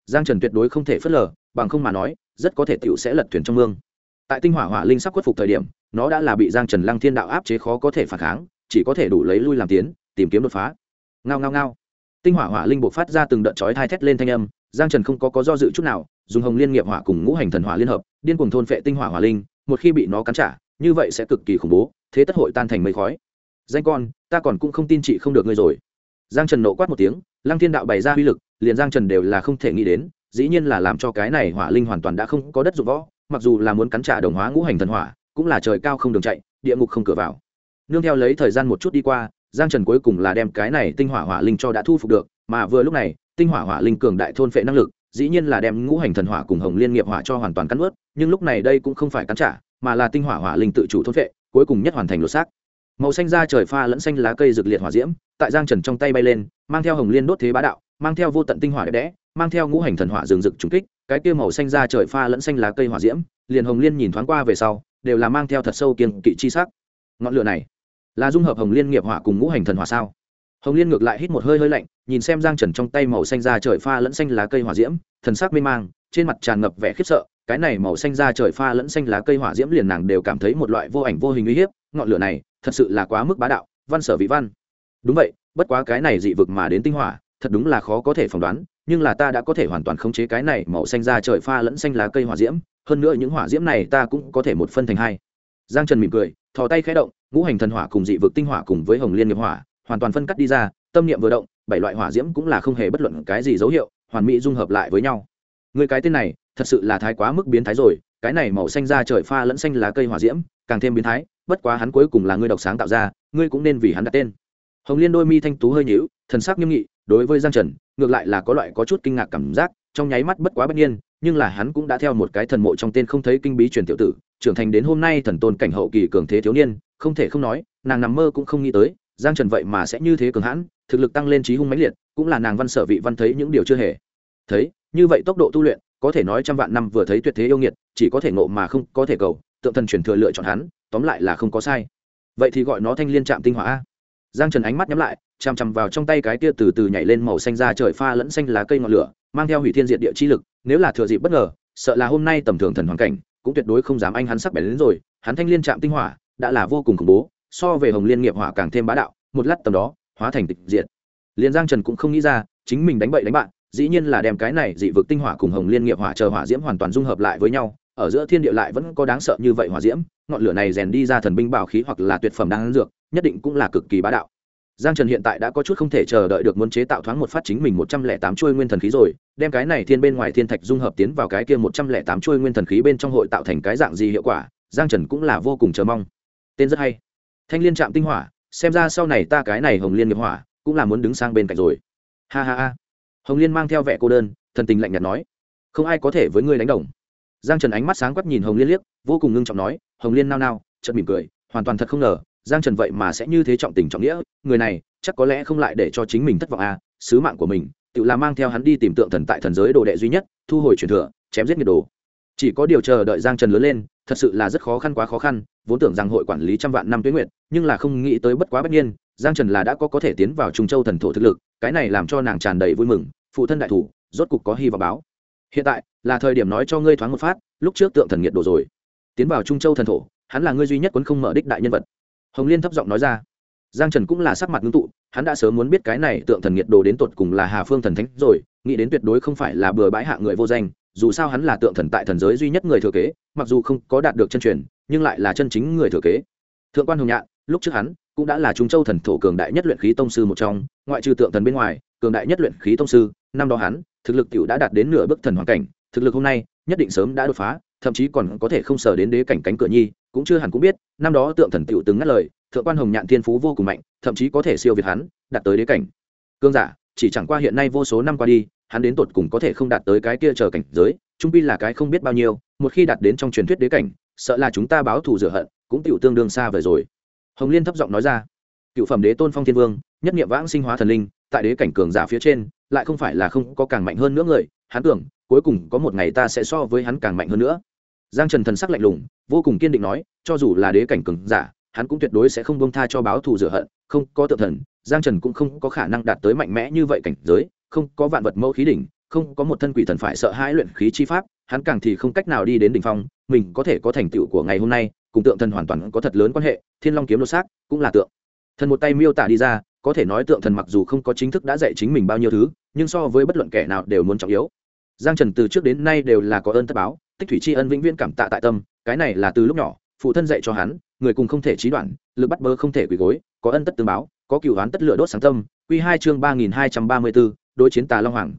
Giang Trần tuyệt đối không thể phớt lờ, bằng không mà nói rất có thể tiểu sẽ lật thuyền trong mương. Tại tinh hỏa hỏa linh sắp khuất phục thời điểm, nó đã là bị Giang Trần Lăng Thiên đạo áp chế khó có thể phản kháng, chỉ có thể đủ lấy lui làm tiến, tìm kiếm đột phá. Ngao ngao ngao. Tinh hỏa hỏa linh bộc phát ra từng đợt chói tai thét lên thanh âm, Giang Trần không có do dự chút nào, dùng Hồng Liên nghiệp hỏa cùng Ngũ Hành thần hỏa liên hợp, điên cuồng thôn phệ tinh hỏa hỏa linh, một khi bị nó cắn trả, như vậy sẽ cực kỳ khủng bố, thế tất hội tan thành mây khói. Danh con, ta còn cũng không tin chị không được ngươi rồi. Giang Trần nộ quát một tiếng, Lăng Thiên đạo bày ra uy lực, liền Giang Trần đều là không thể nghĩ đến, dĩ nhiên là làm cho cái này hỏa linh hoàn toàn đã không có đất dụng võ, mặc dù là muốn cắn trả đồng hóa Ngũ Hành thần hỏa, cũng là trời cao không đường chạy, địa ngục không cửa vào. Nương theo lấy thời gian một chút đi qua, Giang Trần cuối cùng là đem cái này tinh hỏa hỏa linh cho đã thu phục được, mà vừa lúc này, tinh hỏa hỏa linh cường đại thôn phệ năng lực, dĩ nhiên là đem Ngũ Hành thần hỏa cùng Hồng Liên nghiệp hỏa cho hoàn toàn cắn nuốt, nhưng lúc này đây cũng không phải cắn trả, mà là tinh hỏa hỏa linh tự chủ thôn phệ, cuối cùng nhất hoàn thành lột xác. Màu xanh da trời pha lẫn xanh lá cây rực liệt hỏa diễm, tại Giang Trần trong tay bay lên, mang theo Hồng Liên đốt thế bá đạo, mang theo vô tận tinh hỏa đẹp đẽ, mang theo Ngũ Hành thần hỏa rừng rực trùng kích, cái kia màu xanh da trời pha lẫn xanh lá cây hỏa diễm, liền Hồng Liên nhìn thoáng qua về sau, đều là mang theo thật sâu kiêng kỵ chi sắc. Ngọn lửa này là dung hợp Hồng Liên nghiệp hỏa cùng Ngũ Hành thần hỏa sao? Hồng Liên ngược lại hít một hơi hơi lạnh, nhìn xem Giang Trần trong tay màu xanh da trời pha lẫn xanh lá cây hỏa diễm, thần sắc mê mang, trên mặt tràn ngập vẻ khiếp sợ, cái này màu xanh da trời pha lẫn xanh lá cây hỏa diễm liền nàng đều cảm thấy một loại vô ảnh vô hình uy hiếp, ngọn lửa này thật sự là quá mức bá đạo, văn sở vị văn. Đúng vậy, bất quá cái này dị vực mà đến tinh hỏa, thật đúng là khó có thể phỏng đoán, nhưng là ta đã có thể hoàn toàn khống chế cái này màu xanh da trời pha lẫn xanh lá cây hỏa diễm, hơn nữa những hỏa diễm này ta cũng có thể một phân thành hai. Giang Trần mỉm cười, thò tay khẽ động, Ngũ Hành thần hỏa cùng dị vực tinh hỏa cùng với Hồng Liên nghiệp hỏa, hoàn toàn phân cắt đi ra, tâm niệm vừa động, bảy loại hỏa diễm cũng là không hề bất luận cái gì dấu hiệu, hoàn mỹ dung hợp lại với nhau. Người cái tên này, thật sự là thái quá mức biến thái rồi, cái này màu xanh da trời pha lẫn xanh lá cây hỏa diễm, càng thêm biến thái, bất quá hắn cuối cùng là ngươi độc sáng tạo ra, ngươi cũng nên vì hắn đặt tên. Hồng Liên đôi mi thanh tú hơi nhíu, thần sắc nghiêm nghị, đối với Giang Trần, ngược lại là có chút kinh ngạc cảm giác, trong nháy mắt bất quá bất nhiên, nhưng là hắn cũng đã theo một cái thần mộ trong tên không thấy kinh bí truyền tiểu tử, trưởng thành đến hôm nay thần tôn cảnh hậu kỳ cường thế thiếu niên, không thể không nói, nàng nằm mơ cũng không nghĩ tới, Giang Trần vậy mà sẽ như thế cường hãn, thực lực tăng lên chí hung mãnh liệt, cũng là nàng văn sở vị văn thấy những điều chưa hề thấy, như vậy tốc độ tu luyện, có thể nói trăm vạn năm vừa thấy tuyệt thế yêu nghiệt, chỉ có thể ngộ mà không có thể cầu, tượng thần truyền thừa lựa chọn hắn, tóm lại là không có sai. Vậy thì gọi nó Thanh Liên Trạm tinh hỏa a. Giang Trần ánh mắt nhắm lại, chằm chằm vào trong tay cái kia từ từ nhảy lên màu xanh da trời pha lẫn xanh lá cây ngọn lửa, mang theo hủy thiên diệt địa chi lực, nếu là thừa dịp bất ngờ, sợ là hôm nay tầm thường thần hoàn cảnh, cũng tuyệt đối không dám anh hắn sắc bén đến rồi, hắn Thanh Liên Trạm tinh hỏa đã là vô cùng khủng bố, so về Hồng Liên nghiệp hỏa càng thêm bá đạo, một lát tầm đó, hóa thành tịch diệt. Liên Giang Trần cũng không nghĩ ra, chính mình đánh bậy đánh bạn, dĩ nhiên là đem cái này dị vực tinh hỏa cùng Hồng Liên nghiệp hỏa chờ hỏa diễm hoàn toàn dung hợp lại với nhau, ở giữa thiên địa lại vẫn có đáng sợ như vậy hỏa diễm, ngọn lửa này rèn đi ra thần binh bảo khí hoặc là tuyệt phẩm đan dược, nhất định cũng là cực kỳ bá đạo. Giang Trần hiện tại đã có chút không thể chờ đợi được muốn chế tạo thoáng một phát chính mình 108 chuôi nguyên thần khí rồi, đem cái này thiên bên ngoài thiên thạch dung hợp tiến vào cái kia 108 chuôi nguyên thần khí bên trong hội tạo thành cái dạng gì hiệu quả, Giang Trần cũng là vô cùng chờ mong. Tên rất hay. Thanh Liên Trạm tinh hỏa, xem ra sau này ta cái này Hồng Liên nghiệp hỏa cũng là muốn đứng sang bên cạnh rồi. Ha ha ha. Hồng Liên mang theo vẻ cô đơn, thần tình lạnh nhạt nói, không ai có thể với ngươi đánh đồng. Giang Trần ánh mắt sáng quắc nhìn Hồng Liên liếc, vô cùng ngưng trọng nói, Hồng Liên nao nao, chợt mỉm cười, hoàn toàn thật không ngờ, Giang Trần vậy mà sẽ như thế trọng tình trọng nghĩa, người này chắc có lẽ không lại để cho chính mình thất vọng à, sứ mạng của mình tự là mang theo hắn đi tìm tượng thần tại thần giới đồ đệ duy nhất, thu hồi truyền thừa, chém giết nghiệt đồ. Chỉ có điều chờ đợi Giang Trần lớn lên, thật sự là rất khó khăn, quá khó khăn, vốn tưởng rằng hội quản lý trăm vạn năm tuế nguyệt, nhưng là không nghĩ tới bất quá bất nhiên, Giang Trần là đã có thể tiến vào Trung Châu thần thổ thực lực, cái này làm cho nàng tràn đầy vui mừng, phụ thân đại thủ, rốt cục có hy vọng báo. Hiện tại là thời điểm nói cho ngươi thoáng một phát, lúc trước tượng thần nghiệt đồ rồi, tiến vào Trung Châu thần thổ, hắn là ngươi duy nhất quấn không mở đích đại nhân vật. Hồng Liên thấp giọng nói ra. Giang Trần cũng là sắc mặt ngưng tụ, hắn đã sớm muốn biết cái này tượng thần nghiệt đồ đến tột cùng là Hà Phương thần thánh rồi, nghĩ đến tuyệt đối không phải là bừa bãi hạ người vô danh, dù sao hắn là tượng thần tại thần giới duy nhất người thừa kế, mặc dù không có đạt được chân truyền, nhưng lại là chân chính người thừa kế. Thượng quan Hồng Nhạn, lúc trước hắn cũng đã là Trung Châu thần thổ cường đại nhất luyện khí tông sư một trong, ngoại trừ tượng thần bên ngoài, cường đại nhất luyện khí tông sư, năm đó hắn, thực lực tiểu đã đạt đến nửa bước thần hoàn cảnh, thực lực hôm nay, nhất định sớm đã đột phá, thậm chí còn có thể không sở đến đế cảnh cánh cửa nhi, cũng chưa hẳn cũng biết, năm đó tượng thần tiểu từng ngắt lời, thượng quan Hồng Nhạn thiên phú vô cùng mạnh, thậm chí có thể siêu việt hắn, đạt tới đế cảnh. Cương giả, chỉ chẳng qua hiện nay vô số năm qua đi, hắn đến tột cùng có thể không đạt tới cái kia chờ cảnh giới, trung pi là cái không biết bao nhiêu, một khi đạt đến trong truyền thuyết đế cảnh, sợ là chúng ta báo thù rửa hận, cũng tiểu tương đương xa vời rồi. Hồng Liên thấp giọng nói ra. Cựu phẩm đế tôn phong thiên vương, nhất niệm vãng sinh hóa thần linh, tại đế cảnh cường giả phía trên, lại không phải là không có càng mạnh hơn nữa người, hắn tưởng, cuối cùng có một ngày ta sẽ so với hắn càng mạnh hơn nữa. Giang Trần thần sắc lạnh lùng, vô cùng kiên định nói, cho dù là đế cảnh cường giả, hắn cũng tuyệt đối sẽ không buông tha cho báo thù rửa hận, không có tượng thần, Giang Trần cũng không có khả năng đạt tới mạnh mẽ như vậy cảnh giới, không có vạn vật mẫu khí đỉnh, không có một thân quỷ thần phải sợ hãi luyện khí chi pháp, hắn càng thì không cách nào đi đến đỉnh phong, mình có thể có thành tựu của ngày hôm nay cùng tượng thần hoàn toàn có thật lớn quan hệ. Thiên Long kiếm lô xác cũng là tượng thần một tay miêu tả đi ra, có thể nói tượng thần mặc dù không có chính thức đã dạy chính mình bao nhiêu thứ, nhưng so với bất luận kẻ nào đều muốn trọng yếu. Giang Trần từ trước đến nay đều là có ơn tất báo, tích thủy tri ân vĩnh viễn cảm tạ tại tâm, cái này là từ lúc nhỏ phụ thân dạy cho hắn, người cùng không thể trí đoạn, lực bắt bớ không thể quỳ gối, có ân tất tương báo, có cửu oán tất lửa đốt sáng tâm. Quy 2 chương 3234, đối chiến Tà Long Hoàng,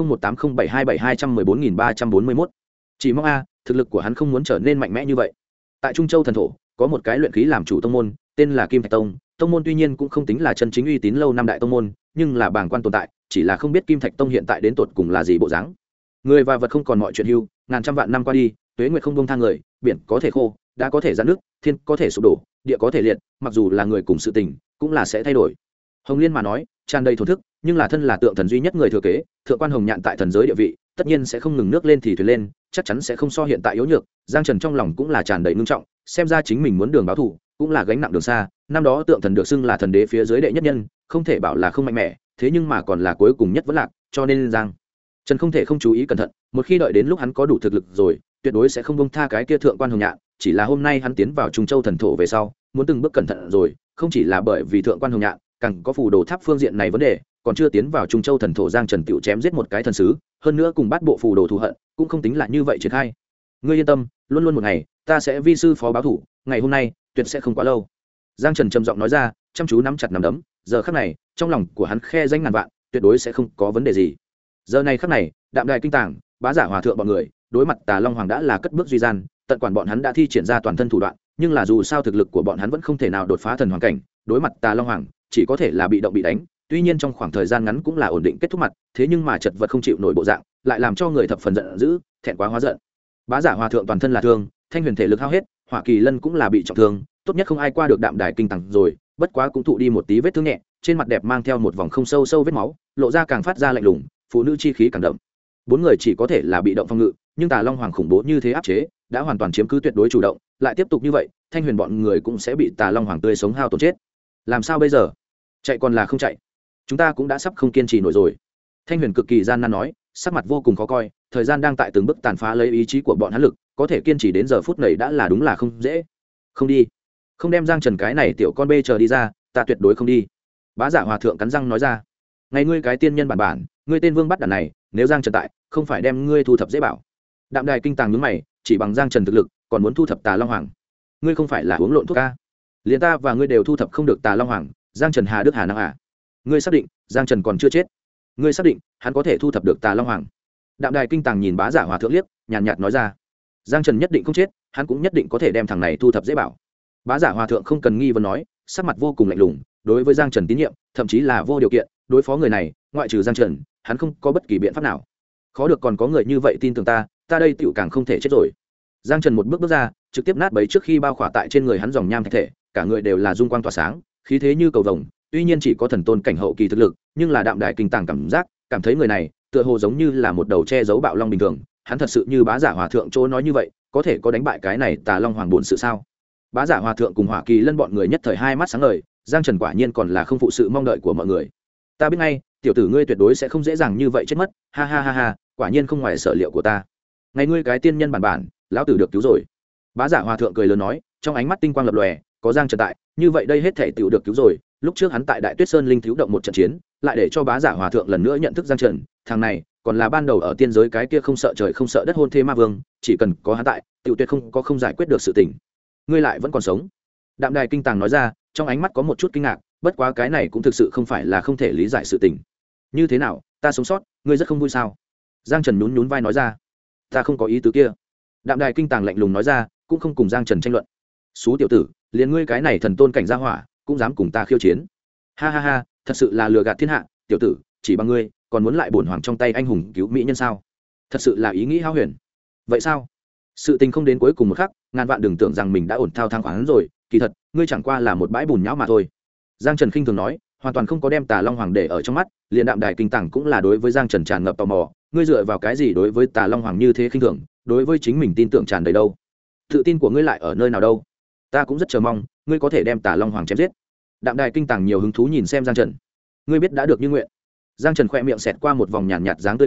20180727214341. Chỉ mong thực lực của hắn không muốn trở nên mạnh mẽ như vậy. Tại Trung Châu thần thổ, có một cái luyện khí làm chủ tông môn, tên là Kim Thạch Tông. Tông môn tuy nhiên cũng không tính là chân chính uy tín lâu năm đại tông môn, nhưng là bảng quan tồn tại, chỉ là không biết Kim Thạch Tông hiện tại đến tột cùng là gì bộ dáng. Người và vật không còn mọi chuyện hưu, ngàn trăm vạn năm qua đi, tuế nguyệt không buông tha người, biển có thể khô, đã có thể giãn nước, thiên có thể sụp đổ, địa có thể liệt, mặc dù là người cùng sự tình, cũng là sẽ thay đổi. Hồng Liên mà nói, tràn đầy thổn thức, nhưng là thân là tượng thần duy nhất người thừa kế, thượng quan Hồng Nhạn tại thần giới địa vị, tất nhiên sẽ không ngừng nước lên thì thuyền lên, chắc chắn sẽ không so hiện tại yếu nhược. Giang Trần trong lòng cũng là tràn đầy ngưng trọng, xem ra chính mình muốn đường báo thù, cũng là gánh nặng đường xa. Năm đó tượng thần được xưng là thần đế phía dưới đệ nhất nhân, không thể bảo là không mạnh mẽ, thế nhưng mà còn là cuối cùng nhất vẫn lạc, cho nên Giang Trần không thể không chú ý cẩn thận, một khi đợi đến lúc hắn có đủ thực lực rồi, tuyệt đối sẽ không buông tha cái kia thượng quan Hồng Nhạn. Chỉ là hôm nay hắn tiến vào Trung Châu thần thổ về sau, muốn từng bước cẩn thận rồi, không chỉ là bởi vì thượng quan Hồng Nhạn, càng có phù đồ tháp phương diện này vấn đề, còn chưa tiến vào Trung Châu thần thổ, Giang Trần tiểu chém giết một cái thần sứ, hơn nữa cùng bắt bộ phù đồ thù hận, cũng không tính là như vậy triển khai. Ngươi yên tâm, luôn luôn một ngày, ta sẽ vi sư phó báo thủ, ngày hôm nay, tuyệt sẽ không quá lâu. Giang Trần trầm giọng nói ra, chăm chú nắm chặt nắm đấm, giờ khắc này, trong lòng của hắn khe danh ngàn vạn, tuyệt đối sẽ không có vấn đề gì. Giờ này khắc này, Đạm Đài kinh tàng, Bá Giả Hòa thượng bọn người, đối mặt Tà Long Hoàng đã là cất bước duy gian, tận quản bọn hắn đã thi triển ra toàn thân thủ đoạn, nhưng là dù sao thực lực của bọn hắn vẫn không thể nào đột phá thần hoàng cảnh, đối mặt Tà Long Hoàng, chỉ có thể là bị động bị đánh. Tuy nhiên trong khoảng thời gian ngắn cũng là ổn định kết thúc mặt, thế nhưng mà chật vật không chịu nổi bộ dạng, lại làm cho người thập phần giận dữ, thẹn quá hóa giận. Bá Giả Hòa thượng toàn thân là thương, Thanh Huyền thể lực hao hết, Hỏa Kỳ Lân cũng là bị trọng thương, tốt nhất không ai qua được Đạm Đài kinh tàng rồi, bất quá cũng thụ đi một tí vết thương nhẹ, trên mặt đẹp mang theo một vòng không sâu sâu vết máu, lộ ra càng phát ra lạnh lùng, phụ nữ chi khí càng đậm. Bốn người chỉ có thể là bị động phòng ngự, nhưng Tà Long Hoàng khủng bố như thế áp chế, đã hoàn toàn chiếm cứ tuyệt đối chủ động, lại tiếp tục như vậy, Thanh Huyền bọn người cũng sẽ bị Tà Long Hoàng tươi sống hao tổn chết. Làm sao bây giờ? Chạy còn là không chạy? Chúng ta cũng đã sắp không kiên trì nổi rồi. Thanh Huyền cực kỳ gian nan nói, sắc mặt vô cùng khó coi, thời gian đang tại từng bước tàn phá lấy ý chí của bọn hắn lực, có thể kiên trì đến giờ phút này đã là đúng là không dễ. Không đi, không đem Giang Trần cái này tiểu con bê chờ đi ra, ta tuyệt đối không đi. Bá Giả Hòa thượng cắn răng nói ra, ngày ngươi cái tiên nhân bản bản, ngươi tên Vương bắt đàn này, nếu Giang Trần tại, không phải đem ngươi thu thập dễ bảo. Đạm Đài kinh tàng nhướng mày, chỉ bằng Giang Trần thực lực, còn muốn thu thập Tà Long Hoàng, ngươi không phải là uống lộn thuốc a? Liền ta và ngươi đều thu thập không được Tà Long Hoàng, Giang Trần hà đức hà năng à? Ngươi xác định Giang Trần còn chưa chết? Ngươi xác định hắn có thể thu thập được Tà Long Hoàng? Đạm Đài kinh tàng nhìn Bá Giả Hòa thượng liếc, nhàn nhạt nói ra, Giang Trần nhất định không chết, hắn cũng nhất định có thể đem thằng này thu thập dễ bảo. Bá Giả Hòa thượng không cần nghi vấn nói, sắc mặt vô cùng lạnh lùng, đối với Giang Trần tín nhiệm, thậm chí là vô điều kiện, đối phó người này, ngoại trừ Giang Trần, hắn không có bất kỳ biện pháp nào. Khó được còn có người như vậy tin tưởng ta, ta đây tiểu càng không thể chết rồi. Giang Trần một bước bước ra, trực tiếp nát bấy trước khi bao khỏa tại trên người hắn dòng nham thạch thể, cả người đều là dung quang tỏa sáng, khí thế như cầu vồng, tuy nhiên chỉ có thần tôn cảnh hậu kỳ thực lực, nhưng là Đạm Đài kinh tàng cảm thấy người này tựa hồ giống như là một đầu che giấu bạo long bình thường, hắn thật sự như Bá Giả Hòa thượng chỗ nói như vậy, có thể có đánh bại cái này Tà Long Hoàng bổn sự sao? Bá Giả Hòa thượng cùng Hỏa Kỳ Lân bọn người nhất thời hai mắt sáng ngời, Giang Trần quả nhiên còn là không phụ sự mong đợi của mọi người. Ta biết ngay, tiểu tử ngươi tuyệt đối sẽ không dễ dàng như vậy chết mất, ha ha ha ha, quả nhiên không ngoài sở liệu của ta. Ngày ngươi cái tiên nhân bản bản, lão tử được cứu rồi. Bá Giả Hòa thượng cười lớn nói, trong ánh mắt tinh quang lập lòe, có Giang Trần tại, như vậy đây hết thể tiểu được cứu rồi. Lúc trước hắn tại Đại Tuyết Sơn linh thiếu động một trận chiến, lại để cho Bá Giả Hòa thượng lần nữa nhận thức Giang Trần, thằng này còn là ban đầu ở tiên giới cái kia không sợ trời không sợ đất hôn thê ma vương, chỉ cần có hắn tại, tiểu tuyệt không giải quyết được sự tình. Ngươi lại vẫn còn sống. Đạm Đài kinh tàng nói ra, trong ánh mắt có một chút kinh ngạc, bất quá cái này cũng thực sự không phải là không thể lý giải sự tình. Như thế nào, ta sống sót, ngươi rất không vui sao? Giang Trần nhún nhún vai nói ra, ta không có ý tứ kia. Đạm Đài kinh tàng lạnh lùng nói ra, cũng không cùng Giang Trần tranh luận. Xú tiểu tử, liền ngươi cái này thần tôn cảnh gia hỏa, cũng dám cùng ta khiêu chiến? Ha ha ha, thật sự là lừa gạt thiên hạ, tiểu tử, chỉ bằng ngươi, còn muốn lại bổn hoàng trong tay anh hùng cứu mỹ nhân sao? Thật sự là ý nghĩ hão huyền. Vậy sao? Sự tình không đến cuối cùng một khắc, ngàn vạn đừng tưởng rằng mình đã ổn thao thang khoáng rồi, kỳ thật, ngươi chẳng qua là một bãi bùn nhão mà thôi. Giang Trần khinh thường nói, hoàn toàn không có đem Tà Long Hoàng để ở trong mắt, liền Đạm Đài kinh tàng cũng là đối với Giang Trần tràn ngập tò mò, ngươi dựa vào cái gì đối với Tà Long Hoàng như thế khinh thường, đối với chính mình tin tưởng tràn đầy đâu? Tự tin của ngươi lại ở nơi nào đâu? Ta cũng rất chờ mong, ngươi có thể đem Tà Long Hoàng chém giết. Đạm Đài kinh tàng nhiều hứng thú nhìn xem Giang Trần. Ngươi biết đã được như nguyện. Giang Trần khoe miệng xẹt qua một vòng nhàn nhạt dáng tươi cười,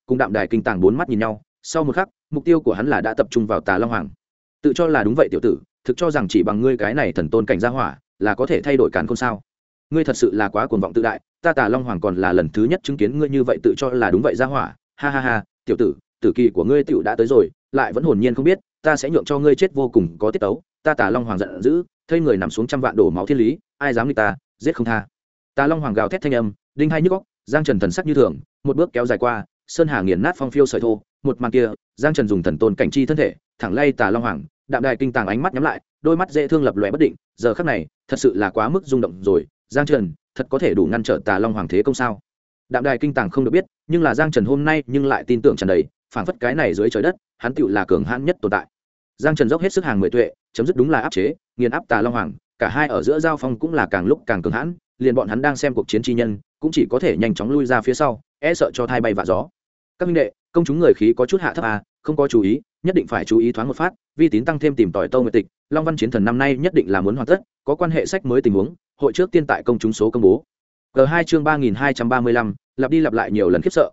cùng đạm đài kinh tàng bốn mắt nhìn nhau, sau một khắc mục tiêu của hắn là đã tập trung vào Tà Long Hoàng. Tự cho là đúng vậy tiểu tử, thực cho rằng chỉ bằng ngươi cái này thần tôn cảnh gia hỏa là có thể thay đổi càn khôn sao? Ngươi thật sự là quá cuồng vọng tự đại, ta Tà Long Hoàng còn là lần thứ nhất chứng kiến ngươi như vậy tự cho là đúng vậy gia hỏa, ha ha ha, tiểu tử, tử kỳ của ngươi tiểu đã tới rồi, lại vẫn hồn nhiên không biết, ta sẽ nhượng cho ngươi chết vô cùng có tiết tấu. Ta Tà Long Hoàng giận dữ, thây người nằm xuống trăm vạn đổ máu thiên lý, ai dám nghịch ta, giết không tha. Tà Long Hoàng gào thét thanh âm, đinh hai nhức óc, Giang Trần thần sắc như thường, một bước kéo dài qua, sơn hà nghiền nát phong phiêu sợi thô, một màn kia, Giang Trần dùng thần tôn cảnh chi thân thể, thẳng lay Tà Long Hoàng, đạm đài kinh tàng ánh mắt nhắm lại, đôi mắt dễ thương lập lòe bất định, giờ khắc này, thật sự là quá mức rung động rồi, Giang Trần, thật có thể đủ ngăn trở Tà Long Hoàng thế công sao? Đạm đài kinh tàng không được biết, nhưng là Giang Trần hôm nay nhưng lại tin tưởng tràn đầy, phảng phất cái này dưới trời đất, hắn tựu là cường hãn nhất tồn tại. Giang Trần dốc hết sức hàng mười tuệ, chấm dứt đúng là áp chế, nghiền áp Tà Long Hoàng, cả hai ở giữa giao phong cũng là càng lúc càng cường hãn, liền bọn hắn đang xem cuộc chiến chi nhân, cũng chỉ có thể nhanh chóng lui ra phía sau, e sợ cho thai bay vạ gió. Các minh đệ, công chúng người khí có chút hạ thấp à, không có chú ý, nhất định phải chú ý thoáng một phát, vi tín tăng thêm tìm tòi Tâu Nguyệt Tịch, Long Văn Chiến Thần năm nay nhất định là muốn hoàn tất, có quan hệ sách mới tình huống, hội trước tiên tại công chúng số công bố. G2 chương 3235, lặp đi lặp lại nhiều lần khiếp sợ,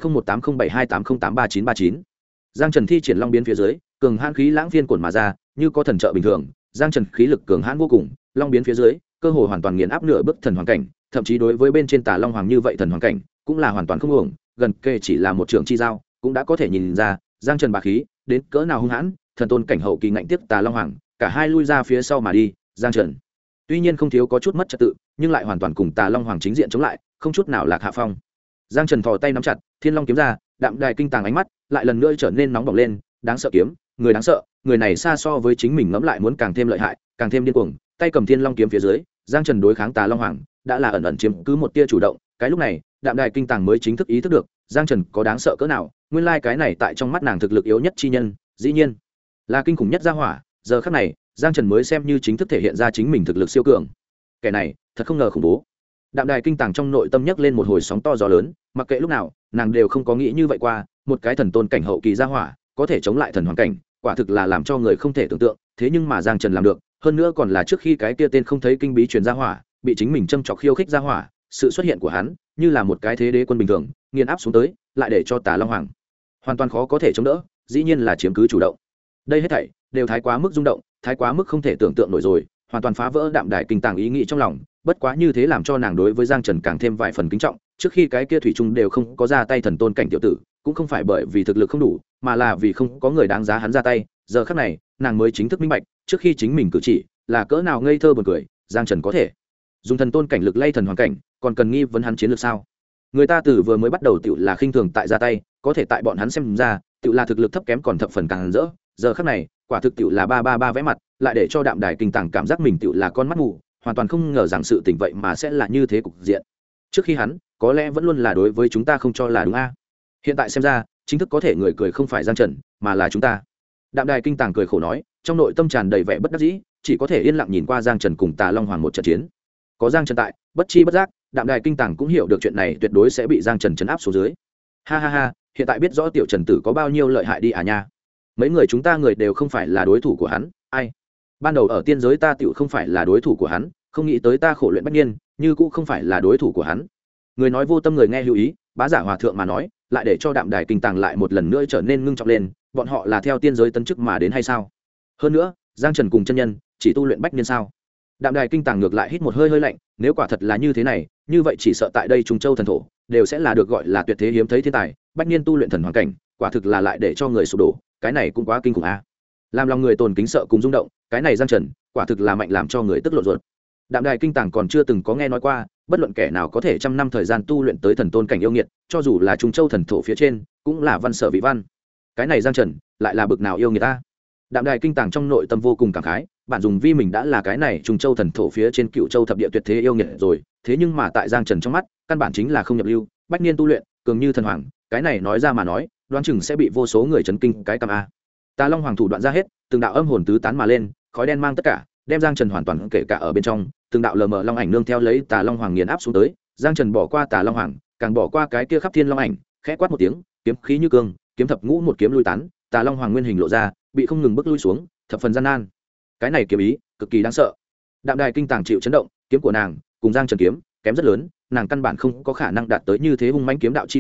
20180728083939. Giang Trần thi triển long biến phía dưới, cường hãn khí lãng phiên cuộn mà ra, như có thần trợ bình thường, Giang Trần khí lực cường hãn vô cùng, long biến phía dưới, cơ hồ hoàn toàn nghiền áp nửa bước thần hoàng cảnh, thậm chí đối với bên trên Tà Long Hoàng như vậy thần hoàng cảnh, cũng là hoàn toàn không uổng, gần kề chỉ là một trường chi giao, cũng đã có thể nhìn ra, Giang Trần bá khí, đến cỡ nào hung hãn, thần tôn cảnh hậu kỳ ngạnh tiếp Tà Long Hoàng, cả hai lui ra phía sau mà đi, Giang Trần tuy nhiên không thiếu có chút mất trật tự, nhưng lại hoàn toàn cùng Tà Long Hoàng chính diện chống lại, không chút nào lạc hạ phong. Giang Trần thò tay nắm chặt Thiên Long kiếm ra, đạm đài kinh tàng ánh mắt lại lần nữa trở nên nóng bỏng lên, đáng sợ kiếm, người đáng sợ, người này xa so với chính mình ngẫm lại muốn càng thêm lợi hại, càng thêm điên cuồng, tay cầm Thiên Long kiếm phía dưới, Giang Trần đối kháng Tà Long Hoàng, đã là ẩn ẩn chiếm cứ một tia chủ động, cái lúc này, đạm đài kinh tàng mới chính thức ý thức được, Giang Trần có đáng sợ cỡ nào, nguyên lai cái này tại trong mắt nàng thực lực yếu nhất chi nhân, dĩ nhiên là kinh khủng nhất gia hỏa, giờ khắc này, Giang Trần mới xem như chính thức thể hiện ra chính mình thực lực siêu cường. Kẻ này, thật không ngờ khủng bố. Đạm đài kinh tàng trong nội tâm nhấc lên một hồi sóng to gió lớn, mặc kệ lúc nào, nàng đều không có nghĩ như vậy qua, một cái thần tôn cảnh hậu kỳ gia hỏa, có thể chống lại thần hoàng cảnh, quả thực là làm cho người không thể tưởng tượng, thế nhưng mà Giang Trần làm được, hơn nữa còn là trước khi cái kia tên không thấy kinh bí truyền gia hỏa, bị chính mình châm chọc khiêu khích gia hỏa, sự xuất hiện của hắn, như là một cái thế đế quân bình thường, nghiền áp xuống tới, lại để cho Tà Long Hoàng hoàn toàn khó có thể chống đỡ, dĩ nhiên là chiếm cứ chủ động. Đây hết thảy đều thái quá mức rung động, thái quá mức không thể tưởng tượng nổi rồi, hoàn toàn phá vỡ đạm đài kinh tàng ý nghĩ trong lòng, bất quá như thế làm cho nàng đối với Giang Trần càng thêm vài phần kính trọng, trước khi cái kia thủy chung đều không có ra tay thần tôn cảnh tiểu tử, cũng không phải bởi vì thực lực không đủ, mà là vì không có người đáng giá hắn ra tay, giờ khắc này, nàng mới chính thức minh bạch, trước khi chính mình cử chỉ là cỡ nào ngây thơ buồn cười, Giang Trần có thể dùng thần tôn cảnh lực lay thần hoàng cảnh, còn cần nghi vấn hắn chiến lược sao? Người ta từ vừa mới bắt đầu tiểu là khinh thường tại ra tay, có thể tại bọn hắn xem ra, tiểu là thực lực thấp kém còn thập phần càng rỡ, giờ khắc này, quả thực tiểu là 333 vẽ mặt, lại để cho đạm đài kinh tàng cảm giác mình tiểu là con mắt mù, hoàn toàn không ngờ rằng sự tình vậy mà sẽ là như thế cục diện. Trước khi hắn, có lẽ vẫn luôn là đối với chúng ta không cho là đúng a. Hiện tại xem ra, chính thức có thể người cười không phải Giang Trần, mà là chúng ta. Đạm đài kinh tàng cười khổ nói, trong nội tâm tràn đầy vẻ bất đắc dĩ, chỉ có thể yên lặng nhìn qua Giang Trần cùng Tà Long Hoàng một trận chiến. Có Giang Trần tại, bất chi bất giác, đạm đài kinh tàng cũng hiểu được chuyện này tuyệt đối sẽ bị Giang Trần trấn áp xuống dưới. Ha ha ha, hiện tại biết rõ tiểu Trần tử có bao nhiêu lợi hại đi à nha. Mấy người chúng ta người đều không phải là đối thủ của hắn, ai? Ban đầu ở tiên giới ta tiểu không phải là đối thủ của hắn, không nghĩ tới ta khổ luyện bách niên, như cũng không phải là đối thủ của hắn. Người nói vô tâm người nghe lưu ý, bá giả hòa thượng mà nói, lại để cho đạm đài kinh tàng lại một lần nữa trở nên ngưng trọng lên, bọn họ là theo tiên giới tấn chức mà đến hay sao? Hơn nữa, Giang Trần cùng chân nhân chỉ tu luyện bách niên sao? Đạm đài kinh tàng ngược lại hít một hơi hơi lạnh, nếu quả thật là như thế này, như vậy chỉ sợ tại đây Trung Châu thần thổ đều sẽ là được gọi là tuyệt thế hiếm thấy thiên tài, bách niên tu luyện thần hoàng cảnh, quả thực là lại để cho người sụp đổ, cái này cũng quá kinh khủng a. Làm lòng người tồn kính sợ cùng rung động, cái này Giang Trần, quả thực là mạnh làm cho người tức lộ ruột. Đạm đài kinh tàng còn chưa từng có nghe nói qua, bất luận kẻ nào có thể trăm năm thời gian tu luyện tới thần tôn cảnh yêu nghiệt, cho dù là Trung Châu thần thổ phía trên, cũng là văn sở vị văn. Cái này Giang Trần, lại là bực nào yêu nghiệt ta. Đạm đài kinh tàng trong nội tâm vô cùng cảm khái, bản dùng vi mình đã là cái này Trung Châu thần thổ phía trên Cựu Châu thập địa tuyệt thế yêu nghiệt rồi, thế nhưng mà tại Giang Trần trong mắt, căn bản chính là không nhập lưu, bách niên tu luyện, cường như thần hoàng, cái này nói ra mà nói, đoán chừng sẽ bị vô số người chấn kinh cái cam a. Tà Long Hoàng thủ đoạn ra hết, từng đạo âm hồn tứ tán mà lên, khói đen mang tất cả, đem Giang Trần hoàn toàn kể cả ở bên trong, từng đạo lờ mờ long ảnh nương theo lấy Tà Long Hoàng nghiền áp xuống tới, Giang Trần bỏ qua Tà Long Hoàng, càng bỏ qua cái kia khắp thiên long ảnh, khẽ quát một tiếng, kiếm khí như cương, kiếm thập ngũ một kiếm lui tán, Tà Long Hoàng nguyên hình lộ ra, bị không ngừng bước lui xuống, thập phần gian nan. Cái này kiếm ý, cực kỳ đáng sợ. Đạm đài kinh tàng chịu chấn động, kiếm của nàng cùng Giang Trần kiếm kém rất lớn, nàng căn bản không có khả năng đạt tới như thế hung mãnh kiếm đạo chi cảnh,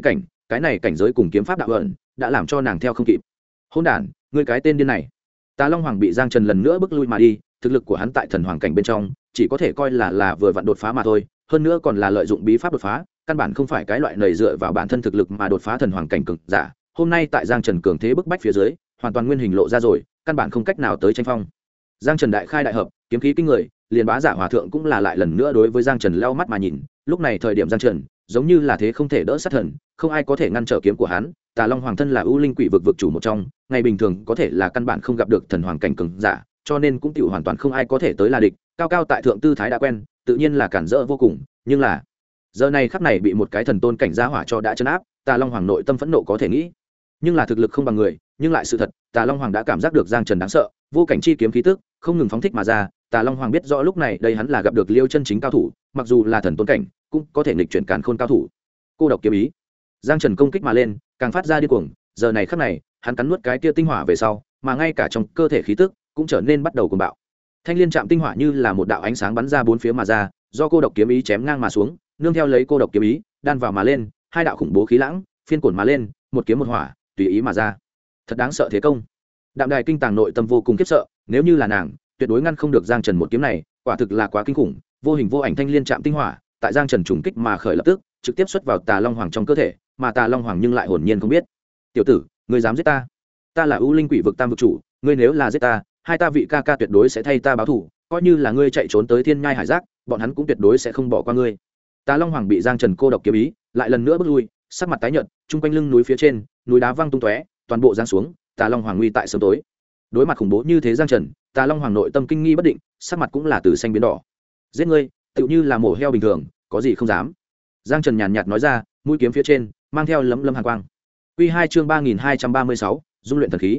cái này cảnh giới cùng kiếm pháp đạo ẩn đã làm cho nàng theo không kịp. Hỗn đản, ngươi cái tên điên này. Tà Long Hoàng bị Giang Trần lần nữa bước lui mà đi, thực lực của hắn tại thần hoàng cảnh bên trong chỉ có thể coi là vừa vặn đột phá mà thôi, hơn nữa còn là lợi dụng bí pháp đột phá, căn bản không phải cái loại nảy dựa vào bản thân thực lực mà đột phá thần hoàng cảnh cường giả. Hôm nay tại Giang Trần cường thế bức bách phía dưới, hoàn toàn nguyên hình lộ ra rồi, căn bản không cách nào tới tranh phong. Giang Trần đại khai đại hợp, kiếm khí kinh người, liền Bá Giả Hòa thượng cũng là lại lần nữa đối với Giang Trần leo mắt mà nhìn. Lúc này thời điểm Giang Trần giống như là thế không thể đỡ sát thần, không ai có thể ngăn trở kiếm của hắn. Tà Long Hoàng thân là ưu linh quỷ vực vực chủ một trong, ngày bình thường có thể là căn bản không gặp được thần hoàng cảnh cường giả, cho nên cũng tiểu hoàn toàn không ai có thể tới là địch. Cao cao tại thượng tư thái đã quen, tự nhiên là cản rỡ vô cùng, nhưng là giờ này khắc này bị một cái thần tôn cảnh gia hỏa cho đã trấn áp, Tà Long Hoàng nội tâm phẫn nộ có thể nghĩ, nhưng là thực lực không bằng người, nhưng lại sự thật, Tà Long Hoàng đã cảm giác được Giang Trần đáng sợ, vô cảnh chi kiếm khí tức không ngừng phóng thích mà ra. Tà Long Hoàng biết rõ lúc này đây hắn là gặp được Liêu chân chính cao thủ, mặc dù là thần tôn cảnh cũng có thể nghịch chuyển càn khôn cao thủ. Cô độc kiếm ý, Giang Trần công kích mà lên, càng phát ra điên cuồng. Giờ này khắc này hắn cắn nuốt cái kia tinh hỏa về sau, mà ngay cả trong cơ thể khí tức cũng trở nên bắt đầu cuồng bạo. Thanh liên chạm tinh hỏa như là một đạo ánh sáng bắn ra bốn phía mà ra, do cô độc kiếm ý chém ngang mà xuống, nương theo lấy cô độc kiếm ý đan vào mà lên, hai đạo khủng bố khí lãng phiên cuộn mà lên, một kiếm một hỏa tùy ý mà ra. Thật đáng sợ thế công. Đạm Đài kinh tàng nội tâm vô cùng khiếp sợ, nếu như là nàng tuyệt đối ngăn không được Giang Trần một kiếm này, quả thực là quá kinh khủng. Vô hình vô ảnh thanh liên chạm tinh hỏa tại Giang Trần trùng kích mà khởi lập tức trực tiếp xuất vào Tà Long Hoàng trong cơ thể, mà Tà Long Hoàng nhưng lại hồn nhiên không biết. Tiểu tử, ngươi dám giết ta? Ta là ưu linh quỷ vực tam vực chủ, ngươi nếu là giết ta, hai ta vị ca ca tuyệt đối sẽ thay ta báo thù, coi như là ngươi chạy trốn tới thiên nhai hải giác, bọn hắn cũng tuyệt đối sẽ không bỏ qua ngươi. Tà Long Hoàng bị Giang Trần cô độc kiếm ý lại lần nữa bước lui, sắc mặt tái nhợt, chung quanh lưng núi phía trên núi đá văng tung tóe, toàn bộ giáng xuống. Tà Long Hoàng nguy tại sớm tối. Đối mặt khủng bố như thế Giang Trần, Tà Long Hoàng nội tâm kinh nghi bất định, sắc mặt cũng là từ xanh biến đỏ. Giết ngươi tựu như là mổ heo bình thường, có gì không dám. Giang Trần nhàn nhạt nói ra, mũi kiếm phía trên mang theo lấm lấm hàn quang. Quy 2 chương 3236, dung luyện thần khí,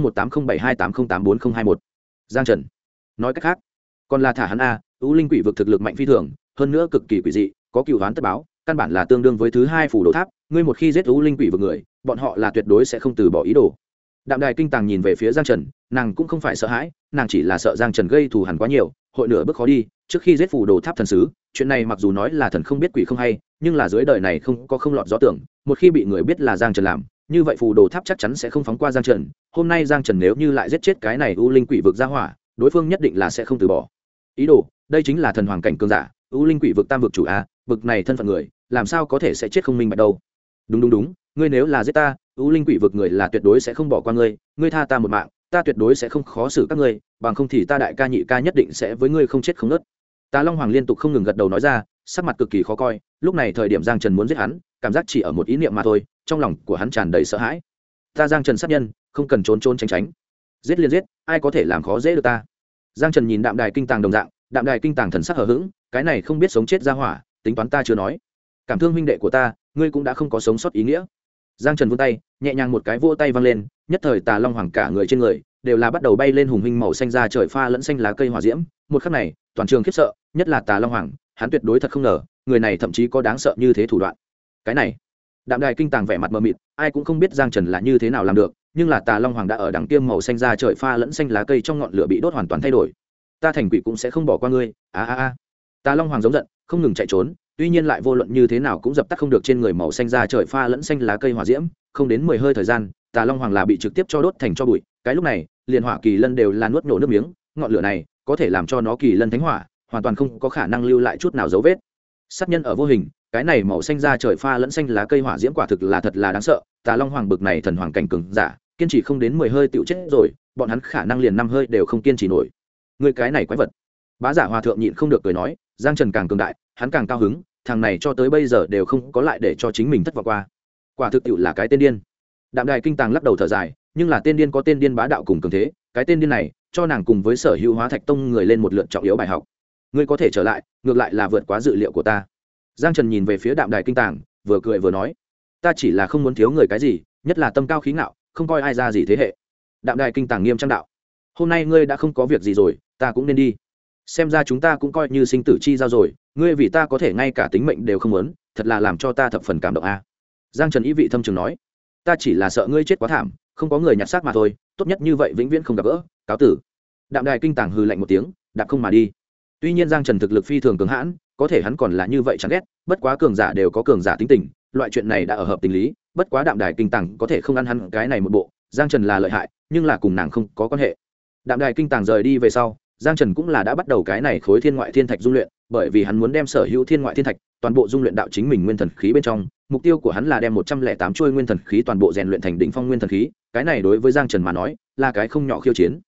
20180728084021. Giang Trần. Nói cách khác, còn là thả hắn a, ưu linh quỷ vực thực lực mạnh phi thường, hơn nữa cực kỳ quỷ dị, có cừu oán tất báo, căn bản là tương đương với thứ hai phủ đồ tháp, ngươi một khi giết ưu linh quỷ vực người, bọn họ là tuyệt đối sẽ không từ bỏ ý đồ. Đạm Đài kinh tàng nhìn về phía Giang Trần, nàng cũng không phải sợ hãi, nàng chỉ là sợ Giang Trần gây thù hằn quá nhiều, hội nửa bước khó đi. Trước khi giết phủ đồ tháp thần sứ, chuyện này mặc dù nói là thần không biết quỷ không hay, nhưng là dưới đời này không có không lọt gió tưởng, một khi bị người biết là Giang Trần làm, như vậy phù đồ tháp chắc chắn sẽ không phóng qua Giang Trần. Hôm nay Giang Trần nếu như lại giết chết cái này u linh quỷ vực ra hỏa, đối phương nhất định là sẽ không từ bỏ ý đồ. Đây chính là thần hoàng cảnh cường giả, u linh quỷ vực tam vực chủ a, vực này thân phận người làm sao có thể sẽ chết không minh bạch đâu. Đúng, ngươi nếu là giết ta, u linh quỷ vực người là tuyệt đối sẽ không bỏ qua ngươi, ngươi tha ta một mạng, ta tuyệt đối sẽ không khó xử các ngươi, bằng không thì ta đại ca nhị ca nhất định sẽ với ngươi không chết không nứt. Tà Long Hoàng liên tục không ngừng gật đầu nói ra, sắc mặt cực kỳ khó coi. Lúc này thời điểm Giang Trần muốn giết hắn, cảm giác chỉ ở một ý niệm mà thôi, trong lòng của hắn tràn đầy sợ hãi. Ta Giang Trần sát nhân, không cần trốn tránh, giết liền giết, ai có thể làm khó dễ được ta. Giang Trần nhìn Đạm Đài kinh tàng đồng dạng, Đạm Đài kinh tàng thần sắc hờ hững, cái này không biết sống chết ra hỏa, tính toán ta chưa nói. Cảm thương huynh đệ của ta, ngươi cũng đã không có sống sót ý nghĩa. Giang Trần vươn tay, nhẹ nhàng một cái vỗ tay văng lên, nhất thời Tà Long Hoàng cả người trên người đều là bắt đầu bay lên hùng huynh màu xanh ra trời pha lẫn xanh lá cây hỏa diễm. Một khắc này, toàn trường khiếp sợ, nhất là Tà Long Hoàng, hắn tuyệt đối thật không ngờ, người này thậm chí có đáng sợ như thế thủ đoạn. Cái này, Đạm Đài kinh tàng vẻ mặt mờ mịt, ai cũng không biết Giang Trần là như thế nào làm được, nhưng là Tà Long Hoàng đã ở đằng kia màu xanh ra trời pha lẫn xanh lá cây trong ngọn lửa bị đốt hoàn toàn thay đổi. Ta thành quỷ cũng sẽ không bỏ qua ngươi. Tà Long Hoàng giống giận, không ngừng chạy trốn, tuy nhiên lại vô luận như thế nào cũng dập tắt không được trên người màu xanh ra trời pha lẫn xanh lá cây hỏa diễm. Không đến 10 hơi thời gian, Tà Long Hoàng là bị trực tiếp cho đốt thành tro bụi. Cái lúc này, liền hỏa kỳ lân đều là nuốt nổ nước miếng, ngọn lửa này có thể làm cho nó kỳ lân thánh hỏa, hoàn toàn không có khả năng lưu lại chút nào dấu vết. Sát nhân ở vô hình, cái này màu xanh ra trời pha lẫn xanh lá cây hỏa diễm quả thực là thật là đáng sợ. Tà Long Hoàng bực này thần hoàng cảnh cường giả, kiên trì không đến 10 hơi tựu chết rồi, bọn hắn khả năng liền 5 hơi đều không kiên trì nổi. Người cái này quái vật. Bá Giả Hòa thượng nhịn không được cười nói, Giang Trần càng cường đại, hắn càng cao hứng, thằng này cho tới bây giờ đều không có lại để cho chính mình thất vọng qua. Quả thực tiệu là cái tên điên. Đạm Đài kinh tàng lắc đầu thở dài, nhưng là tên điên có tên điên bá đạo cùng cường thế, cái tên điên này cho nàng cùng với Sở Hữu Hóa Thạch Tông người lên một lượt trọng yếu bài học. Ngươi có thể trở lại, ngược lại là vượt quá dự liệu của ta. Giang Trần nhìn về phía Đạm Đài kinh tàng, vừa cười vừa nói, ta chỉ là không muốn thiếu người cái gì, nhất là tâm cao khí ngạo, không coi ai ra gì thế hệ. Đạm Đài kinh tàng nghiêm trang đạo, hôm nay ngươi đã không có việc gì rồi, ta cũng nên đi. Xem ra chúng ta cũng coi như sinh tử chi giao rồi, ngươi vì ta có thể ngay cả tính mệnh đều không muốn, thật là làm cho ta thập phần cảm động a. Giang Trần ý vị thâm trường nói, ta chỉ là sợ ngươi chết quá thảm, không có người nhặt xác mà thôi, tốt nhất như vậy vĩnh viễn không gặp gỡ, cáo tử. Đạm Đài kinh tàng hừ lạnh một tiếng, đạp không mà đi. Tuy nhiên Giang Trần thực lực phi thường cường hãn, có thể hắn còn là như vậy chẳng ghét, bất quá cường giả đều có cường giả tính tình, loại chuyện này đã ở hợp tình lý, bất quá đạm đài kinh tàng có thể không ăn hắn cái này một bộ, giang trần là lợi hại nhưng là cùng nàng không có quan hệ. Đạm đài kinh tàng rời đi về sau, giang trần cũng là đã bắt đầu cái này khối thiên ngoại thiên thạch dung luyện, bởi vì hắn muốn đem sở hữu thiên ngoại thiên thạch toàn bộ dung luyện đạo chính mình nguyên thần khí bên trong. Mục tiêu của hắn là đem 108 chuôi nguyên thần khí toàn bộ rèn luyện thành đỉnh phong nguyên thần khí, cái này đối với giang trần mà nói là cái không nhỏ khiêu chiến.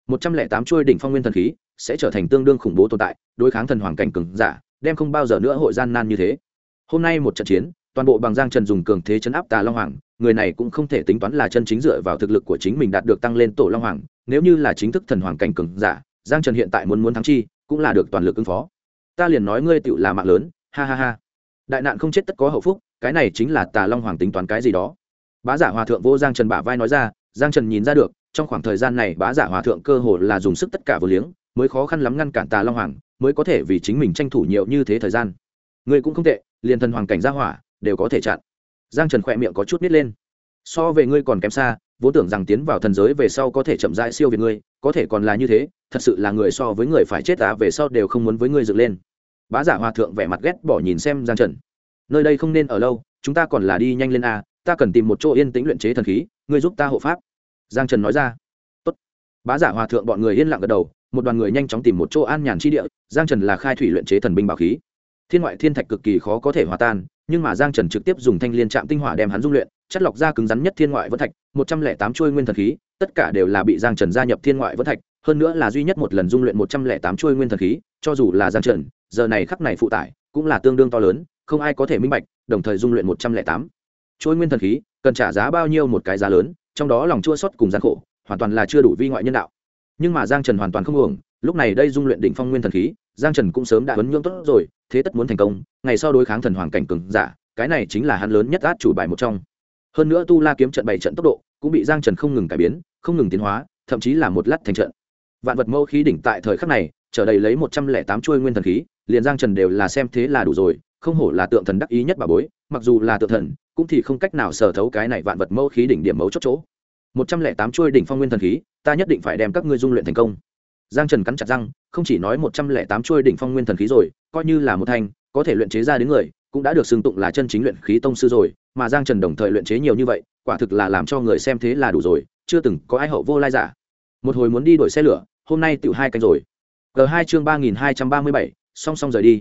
108 chuôi đỉnh phong nguyên thần khí sẽ trở thành tương đương khủng bố tồn tại, đối kháng thần hoàng cảnh cường giả đem không bao giờ nữa hội gian nan như thế. Hôm nay một trận chiến toàn bộ bằng giang trần dùng cường thế chấn áp Tà Long Hoàng, người này cũng không thể tính toán là chân chính dựa vào thực lực của chính mình đạt được tăng lên tổ Long Hoàng, nếu như là chính thức thần hoàng cảnh cường giả, giang trần hiện tại muốn thắng chi cũng là được toàn lực ứng phó. Ta liền nói ngươi tựu là mạng lớn, ha ha ha. Đại nạn không chết tất có hậu phúc, cái này chính là Tà Long Hoàng tính toán cái gì đó. Bá Giả Hòa thượng vô giang trần bả vai nói ra, giang trần nhìn ra được trong khoảng thời gian này Bá Giả Hòa thượng cơ hồ là dùng sức tất cả vô liếng mới khó khăn lắm ngăn cản Tà Long Hoàng, mới có thể vì chính mình tranh thủ nhiều như thế thời gian. Ngươi cũng không tệ, liền thần hoàng cảnh gia hỏa đều có thể chặn. Giang trần khỏe miệng có chút nít lên. So về ngươi còn kém xa, vốn tưởng rằng tiến vào thần giới về sau có thể chậm rãi siêu việt ngươi, có thể còn là như thế, thật sự là người so với người phải chết ta về sau đều không muốn với ngươi dựng lên. Bá Giả Hòa thượng vẻ mặt ghét bỏ nhìn xem giang trần. Nơi đây không nên ở lâu, chúng ta còn là đi nhanh lên a, ta cần tìm một chỗ yên tĩnh luyện chế thần khí, ngươi giúp ta hộ pháp. Giang trần nói ra. Tốt. Bá Giả Hòa thượng bọn người yên lặng gật đầu, một đoàn người nhanh chóng tìm một chỗ an nhàn chi địa. Giang trần là khai thủy luyện chế thần binh bảo khí, thiên ngoại thiên thạch cực kỳ khó có thể hòa tan, nhưng mà giang trần trực tiếp dùng thanh liên trạm tinh hỏa đem hắn dung luyện, chất lọc ra cứng rắn nhất thiên ngoại vẫn thạch. 108 chuôi nguyên thần khí tất cả đều là bị giang trần gia nhập thiên ngoại vẫn thạch, hơn nữa là duy nhất một lần dung luyện 108 chuôi nguyên thần khí, cho dù là giang trần giờ này khắc này phụ tải cũng là tương đương to lớn, không ai có thể minh bạch đồng thời dung luyện 108 chuôi nguyên thần khí cần trả giá bao nhiêu một cái giá lớn, trong đó lòng chua xót cùng gian khổ hoàn toàn là chưa đủ vi ngoại nhân đạo. Nhưng mà giang trần hoàn toàn không uổng, lúc này đây dung luyện đỉnh phong nguyên thần khí, giang trần cũng sớm đã huấn nhưỡng tốt rồi, thế tất muốn thành công ngày sau đối kháng thần hoàng cảnh cường giả, cái này chính là hắn lớn nhất át chủ bài một trong. Hơn nữa tu la kiếm trận 7 trận tốc độ cũng bị giang trần không ngừng cải biến, không ngừng tiến hóa, thậm chí là một lát thành trận. Vạn vật mâu khí đỉnh tại thời khắc này trở đầy lấy 108 chuôi nguyên thần khí, liền giang trần đều là xem thế là đủ rồi, không hổ là tượng thần đắc ý nhất bà bối, mặc dù là tượng thần cũng thì không cách nào sở thấu cái này vạn vật mâu khí đỉnh điểm mấu chốt chỗ. 108 chuôi đỉnh phong nguyên thần khí, ta nhất định phải đem các ngươi dung luyện thành công. Giang trần cắn chặt răng, không chỉ nói 108 chuôi đỉnh phong nguyên thần khí rồi, coi như là một thanh có thể luyện chế ra đến người cũng đã được xưng tụng là chân chính luyện khí tông sư rồi, mà giang trần đồng thời luyện chế nhiều như vậy, quả thực là làm cho người xem thế là đủ rồi, chưa từng có ai hậu vô lai giả. Một hồi muốn đi đổi xe lửa, hôm nay tiểu 2 canh rồi. G2 chương 3237, song song rời đi,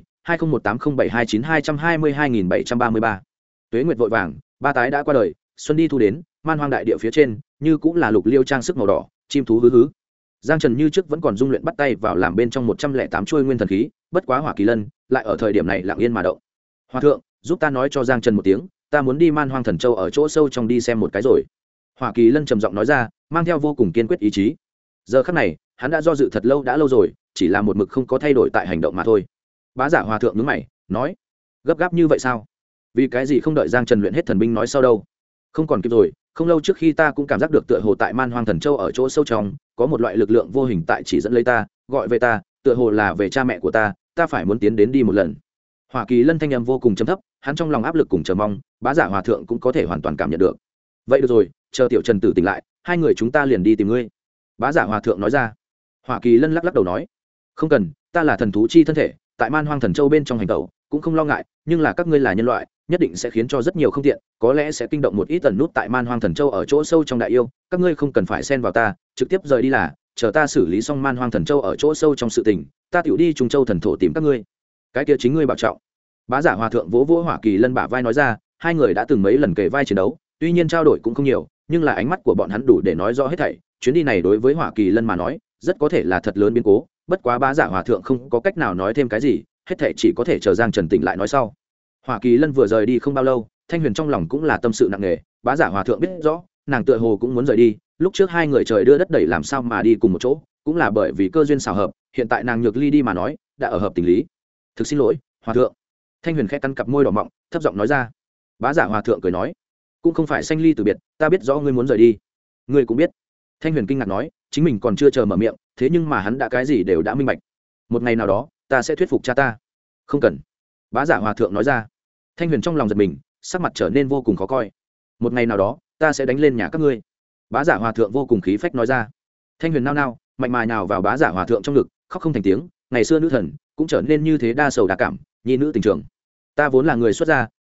20180729222733. Tuế nguyệt vội vàng, ba tái đã qua đời, xuân đi thu đến, man hoang đại địa phía trên như cũng là lục liêu trang sức màu đỏ, chim thú hứ hứ. Giang trần như trước vẫn còn dung luyện bắt tay vào làm bên trong 108 chuôi nguyên thần khí, bất quá hỏa kỳ lân lại ở thời điểm này lặng yên mà động. Hòa thượng, giúp ta nói cho giang trần một tiếng, ta muốn đi man hoang thần châu ở chỗ sâu trong đi xem một cái rồi. Hỏa kỳ lân trầm giọng nói ra, mang theo vô cùng kiên quyết ý chí. Giờ khắc này hắn đã do dự thật lâu đã lâu rồi, chỉ là một mực không có thay đổi tại hành động mà thôi. Bá Giả Hòa thượng nhướng mày nói, gấp gáp như vậy sao? Vì cái gì không đợi giang trần luyện hết thần binh nói sau đâu? Không còn kịp rồi, không lâu trước khi ta cũng cảm giác được tựa hồ tại man hoang thần châu ở chỗ sâu trong có một loại lực lượng vô hình tại chỉ dẫn lấy ta, gọi về ta, tựa hồ là về cha mẹ của ta, ta phải muốn tiến đến đi một lần. Hỏa kỳ lân thanh âm vô cùng trầm thấp, hắn trong lòng áp lực cùng chờ mong, Bá Giả Hòa thượng cũng có thể hoàn toàn cảm nhận được. Vậy được rồi, chờ tiểu trần tử tỉnh lại, hai người chúng ta liền đi tìm ngươi. Bá Giả Hòa thượng nói ra. Hỏa kỳ lân lắc lắc đầu nói, không cần, ta là thần thú chi thân thể, tại man hoang thần châu bên trong hành tẩu cũng không lo ngại, nhưng là các ngươi là nhân loại, nhất định sẽ khiến cho rất nhiều không tiện, có lẽ sẽ kinh động một ít tần nút tại man hoang thần châu ở chỗ sâu trong đại yêu, các ngươi không cần phải xen vào ta, trực tiếp rời đi là, chờ ta xử lý xong man hoang thần châu ở chỗ sâu trong sự tình, ta tiểu đi Trung Châu thần thổ tìm các ngươi. Cái kia chính ngươi bảo trọng. Bá Giả Hòa thượng vỗ vỗ Hỏa kỳ lân bả vai nói ra, hai người đã từng mấy lần kề vai chiến đấu, tuy nhiên trao đổi cũng không nhiều, nhưng là ánh mắt của bọn hắn đủ để nói rõ hết thảy, chuyến đi này đối với Hỏa kỳ lân mà nói rất có thể là thật lớn biến cố, bất quá Bá Giả Hòa thượng không có cách nào nói thêm cái gì, hết thảy chỉ có thể chờ giang trần tỉnh lại nói sau. Hỏa kỳ lân vừa rời đi không bao lâu, Thanh Huyền trong lòng cũng là tâm sự nặng nề, Bá Giả Hòa thượng biết rõ nàng tựa hồ cũng muốn rời đi, lúc trước hai người trời đưa đất đẩy làm sao mà đi cùng một chỗ, cũng là bởi vì cơ duyên xảo hợp, hiện tại nàng nhược ly đi mà nói đã ở hợp tình lý. Thực xin lỗi Hòa thượng. Thanh Huyền khẽ cắn cặp môi đỏ mọng, thấp giọng nói ra. Bá Giả Hòa thượng cười nói, cũng không phải sanh ly từ biệt, ta biết rõ ngươi muốn rời đi. Ngươi cũng biết. Thanh Huyền kinh ngạc nói, chính mình còn chưa chờ mở miệng, thế nhưng mà hắn đã cái gì đều đã minh bạch. Một ngày nào đó ta sẽ thuyết phục cha ta. Không cần. Bá Giả Hòa thượng nói ra. Thanh Huyền trong lòng giật mình, sắc mặt trở nên vô cùng khó coi. Một ngày nào đó ta sẽ đánh lên nhà các ngươi. Bá Giả Hòa thượng vô cùng khí phách nói ra. Thanh Huyền nao nao, mạnh mà nhào vào Bá Giả Hòa thượng trong ngực, khóc không thành tiếng. Ngày xưa nữ thần cũng trở nên như thế đa sầu đa cảm, nhi nữ tình trường. Ta vốn là người xuất gia,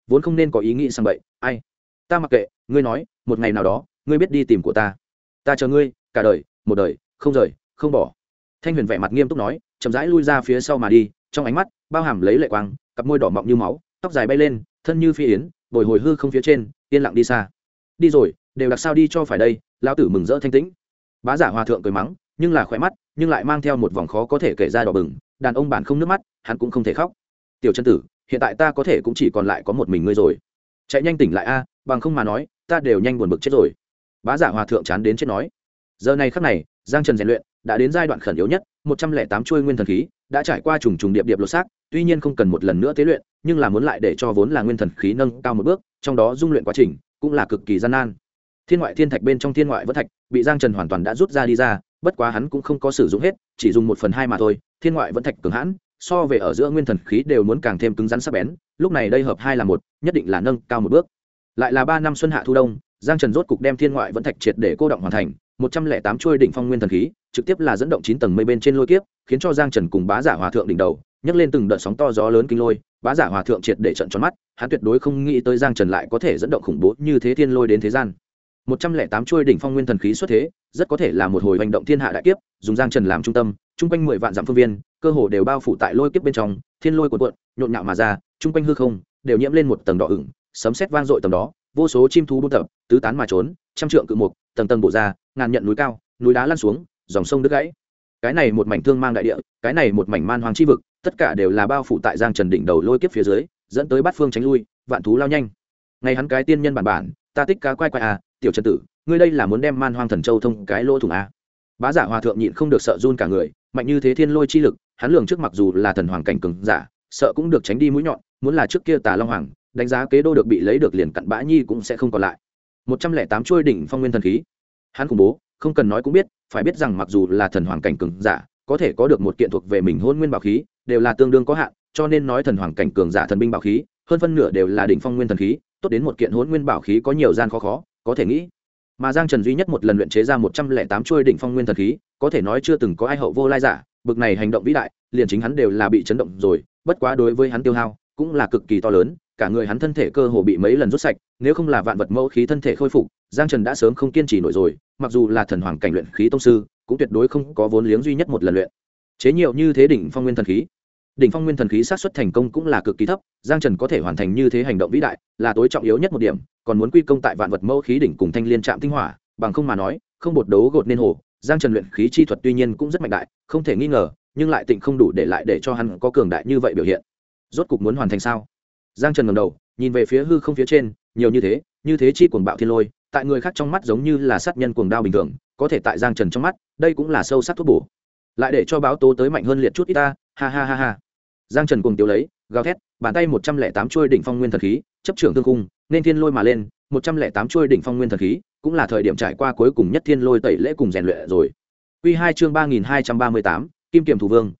vốn không nên có ý nghĩ sang bậy. Ai, ta mặc kệ, ngươi nói một ngày nào đó ngươi biết đi tìm của ta chờ ngươi cả đời một đời không rời không bỏ. Thanh Huyền vẻ mặt nghiêm túc nói, chậm rãi lui ra phía sau mà đi, trong ánh mắt bao hàm lấy lệ quang, cặp môi đỏ mọng như máu, tóc dài bay lên, thân như phi yến, bồi hồi hư không phía trên, yên lặng đi xa. Đi rồi, đều đặc sao đi cho phải đây, lão tử mừng rỡ thanh tĩnh. Bá Giả Hòa thượng cười mắng, nhưng là khỏe mắt, nhưng lại mang theo một vòng khó có thể kể ra đỏ bừng. Đàn ông bản không nước mắt, hắn cũng không thể khóc. Tiểu chân tử, hiện tại ta có thể cũng chỉ còn lại có một mình ngươi rồi, chạy nhanh tỉnh lại a, bằng không mà nói ta đều nhanh buồn bực chết rồi. Bá Giả Hòa thượng chán đến chết nói. Giờ này khắc này, Giang Trần rèn luyện đã đến giai đoạn khẩn yếu nhất, 108 chuôi nguyên thần khí đã trải qua trùng trùng điệp điệp lột xác, tuy nhiên không cần một lần nữa tế luyện, nhưng là muốn lại để cho vốn là nguyên thần khí nâng cao một bước, trong đó dung luyện quá trình cũng là cực kỳ gian nan. Thiên ngoại thiên thạch bên trong thiên ngoại vẫn thạch bị Giang Trần hoàn toàn đã rút ra đi ra, bất quá hắn cũng không có sử dụng hết, chỉ dùng 1/2 mà thôi. Thiên ngoại vẫn thạch cường hãn, so về ở giữa nguyên thần khí đều muốn càng thêm cứng rắn sắc bén, lúc này đây hợp hai là một, nhất định là nâng cao một bước. Lại là 3 năm xuân hạ thu đông, Giang Trần rốt cục đem thiên ngoại vẫn thạch triệt để cô động hoàn thành, 108 chuôi đỉnh phong nguyên thần khí, trực tiếp là dẫn động 9 tầng mây bên trên lôi kiếp, khiến cho Giang Trần cùng Bá Giả Hòa thượng đỉnh đầu nhấc lên từng đợt sóng to gió lớn kinh lôi. Bá Giả Hòa thượng triệt để trợn tròn mắt, hắn tuyệt đối không nghĩ tới Giang Trần lại có thể dẫn động khủng bố như thế thiên lôi đến thế gian. 108 chuôi đỉnh phong nguyên thần khí xuất thế, rất có thể là một hồi hành động thiên hạ đại kiếp, dùng Giang Trần làm trung tâm, trung quanh 10 vạn dặm phương viên, cơ hồ đều bao phủ tại lôi kiếp bên trong, thiên lôi cuộn cuộn, nhộn nhạo mà ra, trung quanh hư không đều nhiễm lên một tầng đỏ ửng, sấm sét vang dội tầm đó, vô số chim thú buôn tập, tứ tán mà trốn, trăm trượng cự mục, tầng tầng bộ ra, ngàn nhận núi cao, núi đá lăn xuống, dòng sông đứt gãy. Cái này một mảnh thương mang đại địa, cái này một mảnh man hoang chi vực, tất cả đều là bao phủ tại Giang Trần đỉnh đầu lôi kiếp phía dưới, dẫn tới bát phương tránh lui, vạn thú lao nhanh. Ngày hắn cái tiên nhân bản, ta tích cá quay quay à, tiểu Trần tử, ngươi đây là muốn đem man hoang thần châu thông cái lỗ thủng à? Bá Giả Hòa thượng nhịn không được sợ run cả người, mạnh như thế thiên lôi chi lực, hắn lường trước mặc dù là thần hoàng cảnh cường giả, sợ cũng được tránh đi mũi nhọn, muốn là trước kia Tà Long Hoàng, đánh giá kế đô được bị lấy được liền cặn bã nhi cũng sẽ không còn lại. 108 chuôi đỉnh phong nguyên thần khí, hắn khủng bố, không cần nói cũng biết, phải biết rằng mặc dù là thần hoàng cảnh cường giả, có thể có được một kiện thuộc về mình hôn nguyên bảo khí, đều là tương đương có hạn, cho nên nói thần hoàng cảnh cường giả thần binh bảo khí, hơn phân nửa đều là đỉnh phong nguyên thần khí, tốt đến một kiện hôn nguyên bảo khí có nhiều gian khó, có thể nghĩ. Mà Giang Trần duy nhất một lần luyện chế ra 108 chuôi đỉnh phong nguyên thần khí, có thể nói chưa từng có ai hậu vô lai giả, bực này hành động vĩ đại, liền chính hắn đều là bị chấn động rồi, bất quá đối với hắn tiêu hao cũng là cực kỳ to lớn, cả người hắn thân thể cơ hồ bị mấy lần rút sạch, nếu không là vạn vật mẫu khí thân thể khôi phục, Giang Trần đã sớm không kiên trì nổi rồi, mặc dù là thần hoàng cảnh luyện khí tông sư, cũng tuyệt đối không có vốn liếng duy nhất một lần luyện chế nhiều như thế đỉnh phong nguyên thần khí. Đỉnh phong nguyên thần khí xác suất thành công cũng là cực kỳ thấp, Giang Trần có thể hoàn thành như thế hành động vĩ đại, là tối trọng yếu nhất một điểm, còn muốn quy công tại vạn vật mẫu khí đỉnh cùng thanh liên trạm tinh hỏa, bằng không mà nói, không bột đấu gột nên hồ. Giang Trần luyện khí chi thuật tuy nhiên cũng rất mạnh đại, không thể nghi ngờ, nhưng lại tịnh không đủ để lại để cho hắn có cường đại như vậy biểu hiện. Rốt cục muốn hoàn thành sao? Giang Trần ngẩng đầu, nhìn về phía hư không phía trên, nhiều như thế chi cuồng bạo thiên lôi, tại người khác trong mắt giống như là sát nhân cuồng đao bình thường, có thể tại Giang Trần trong mắt, đây cũng là sâu sắc thuốc bổ. Lại để cho báo tố tới mạnh hơn liệt chút ít ta, ha ha ha ha. Giang Trần cuồng tiêu lấy, gào thét, bàn tay 108 chuôi đỉnh phong nguyên thần khí, chấp trưởng thương khung, nên thiên lôi mà lên, 108 chuôi đỉnh phong nguyên thần khí, cũng là thời điểm trải qua cuối cùng nhất thiên lôi tẩy lễ cùng rèn luyện rồi. Quy 2 chương 3238, Kim Kiểm Thủ Vương,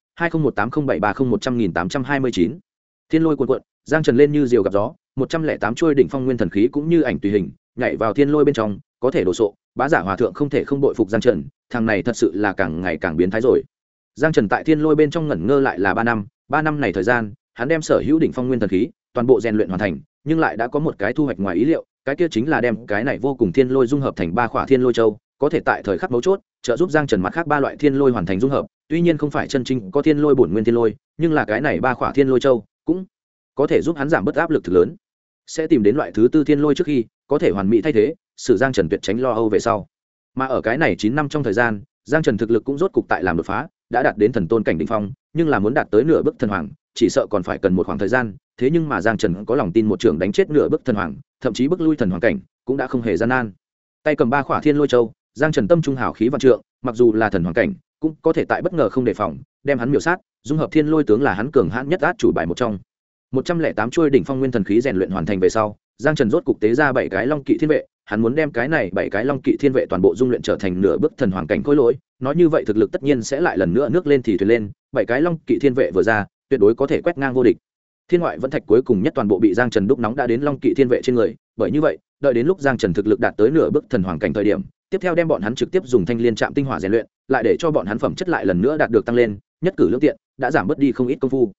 20180730100829. Thiên lôi cuồn cuộn, Giang Trần lên như diều gặp gió, 108 chuôi đỉnh phong nguyên thần khí cũng như ảnh tùy hình, nhảy vào thiên lôi bên trong, có thể đổ sộ. Bá Giả Hòa thượng không thể không bội phục Giang Trần, thằng này thật sự là càng ngày càng biến thái rồi. Giang Trần tại thiên lôi bên trong ngẩn ngơ lại là 3 năm này thời gian, hắn đem sở hữu đỉnh phong nguyên thần khí toàn bộ rèn luyện hoàn thành, nhưng lại đã có một cái thu hoạch ngoài ý liệu, cái kia chính là đem cái này vô cùng thiên lôi dung hợp thành 3 khỏa thiên lôi châu, có thể tại thời khắc mấu chốt trợ giúp Giang Trần mặt khác 3 loại thiên lôi hoàn thành dung hợp, tuy nhiên không phải chân chính có thiên lôi bổn nguyên thiên lôi, nhưng là cái này 3 khỏa thiên lôi châu cũng có thể giúp hắn giảm bớt áp lực thực lớn. Sẽ tìm đến loại thứ 4 thiên lôi trước khi có thể hoàn mỹ thay thế, sự Giang Trần tuyệt tránh lo âu về sau. Mà ở cái này 9 năm trong thời gian, Giang Trần thực lực cũng rốt cục tại làm đột phá, đã đạt đến thần tôn cảnh đỉnh phong, nhưng là muốn đạt tới nửa bước thần hoàng, chỉ sợ còn phải cần một khoảng thời gian, thế nhưng mà Giang Trần có lòng tin một trường đánh chết nửa bước thần hoàng, thậm chí bước lui thần hoàng cảnh, cũng đã không hề gian nan. Tay cầm 3 khỏa thiên lôi châu, Giang Trần tâm trung hào khí vạn trượng, mặc dù là thần hoàng cảnh, cũng có thể tại bất ngờ không đề phòng, đem hắn miểu sát, dung hợp thiên lôi tướng là hắn cường hãn nhất át chủ bài một trong. 108 chuôi đỉnh phong nguyên thần khí rèn luyện hoàn thành về sau, Giang Trần rốt cục tế ra 7 cái Long Kỵ Thiên Vệ, hắn muốn đem cái này 7 cái Long Kỵ Thiên Vệ toàn bộ dung luyện trở thành nửa bước thần hoàng cảnh khối lỗi, nói như vậy thực lực tất nhiên sẽ lại lần nữa nước lên thì thuyền lên, 7 cái Long Kỵ Thiên Vệ vừa ra, tuyệt đối có thể quét ngang vô địch. Thiên ngoại vẫn thạch cuối cùng nhất toàn bộ bị Giang Trần đúc nóng đã đến Long Kỵ Thiên Vệ trên người, bởi như vậy, đợi đến lúc Giang Trần thực lực đạt tới nửa bước thần hoàng cảnh thời điểm, tiếp theo đem bọn hắn trực tiếp dùng thanh liên trạm tinh hỏa rèn luyện, lại để cho bọn hắn phẩm chất lại lần nữa đạt được tăng lên, nhất cử lưỡng tiện, đã giảm bớt đi không ít công phu.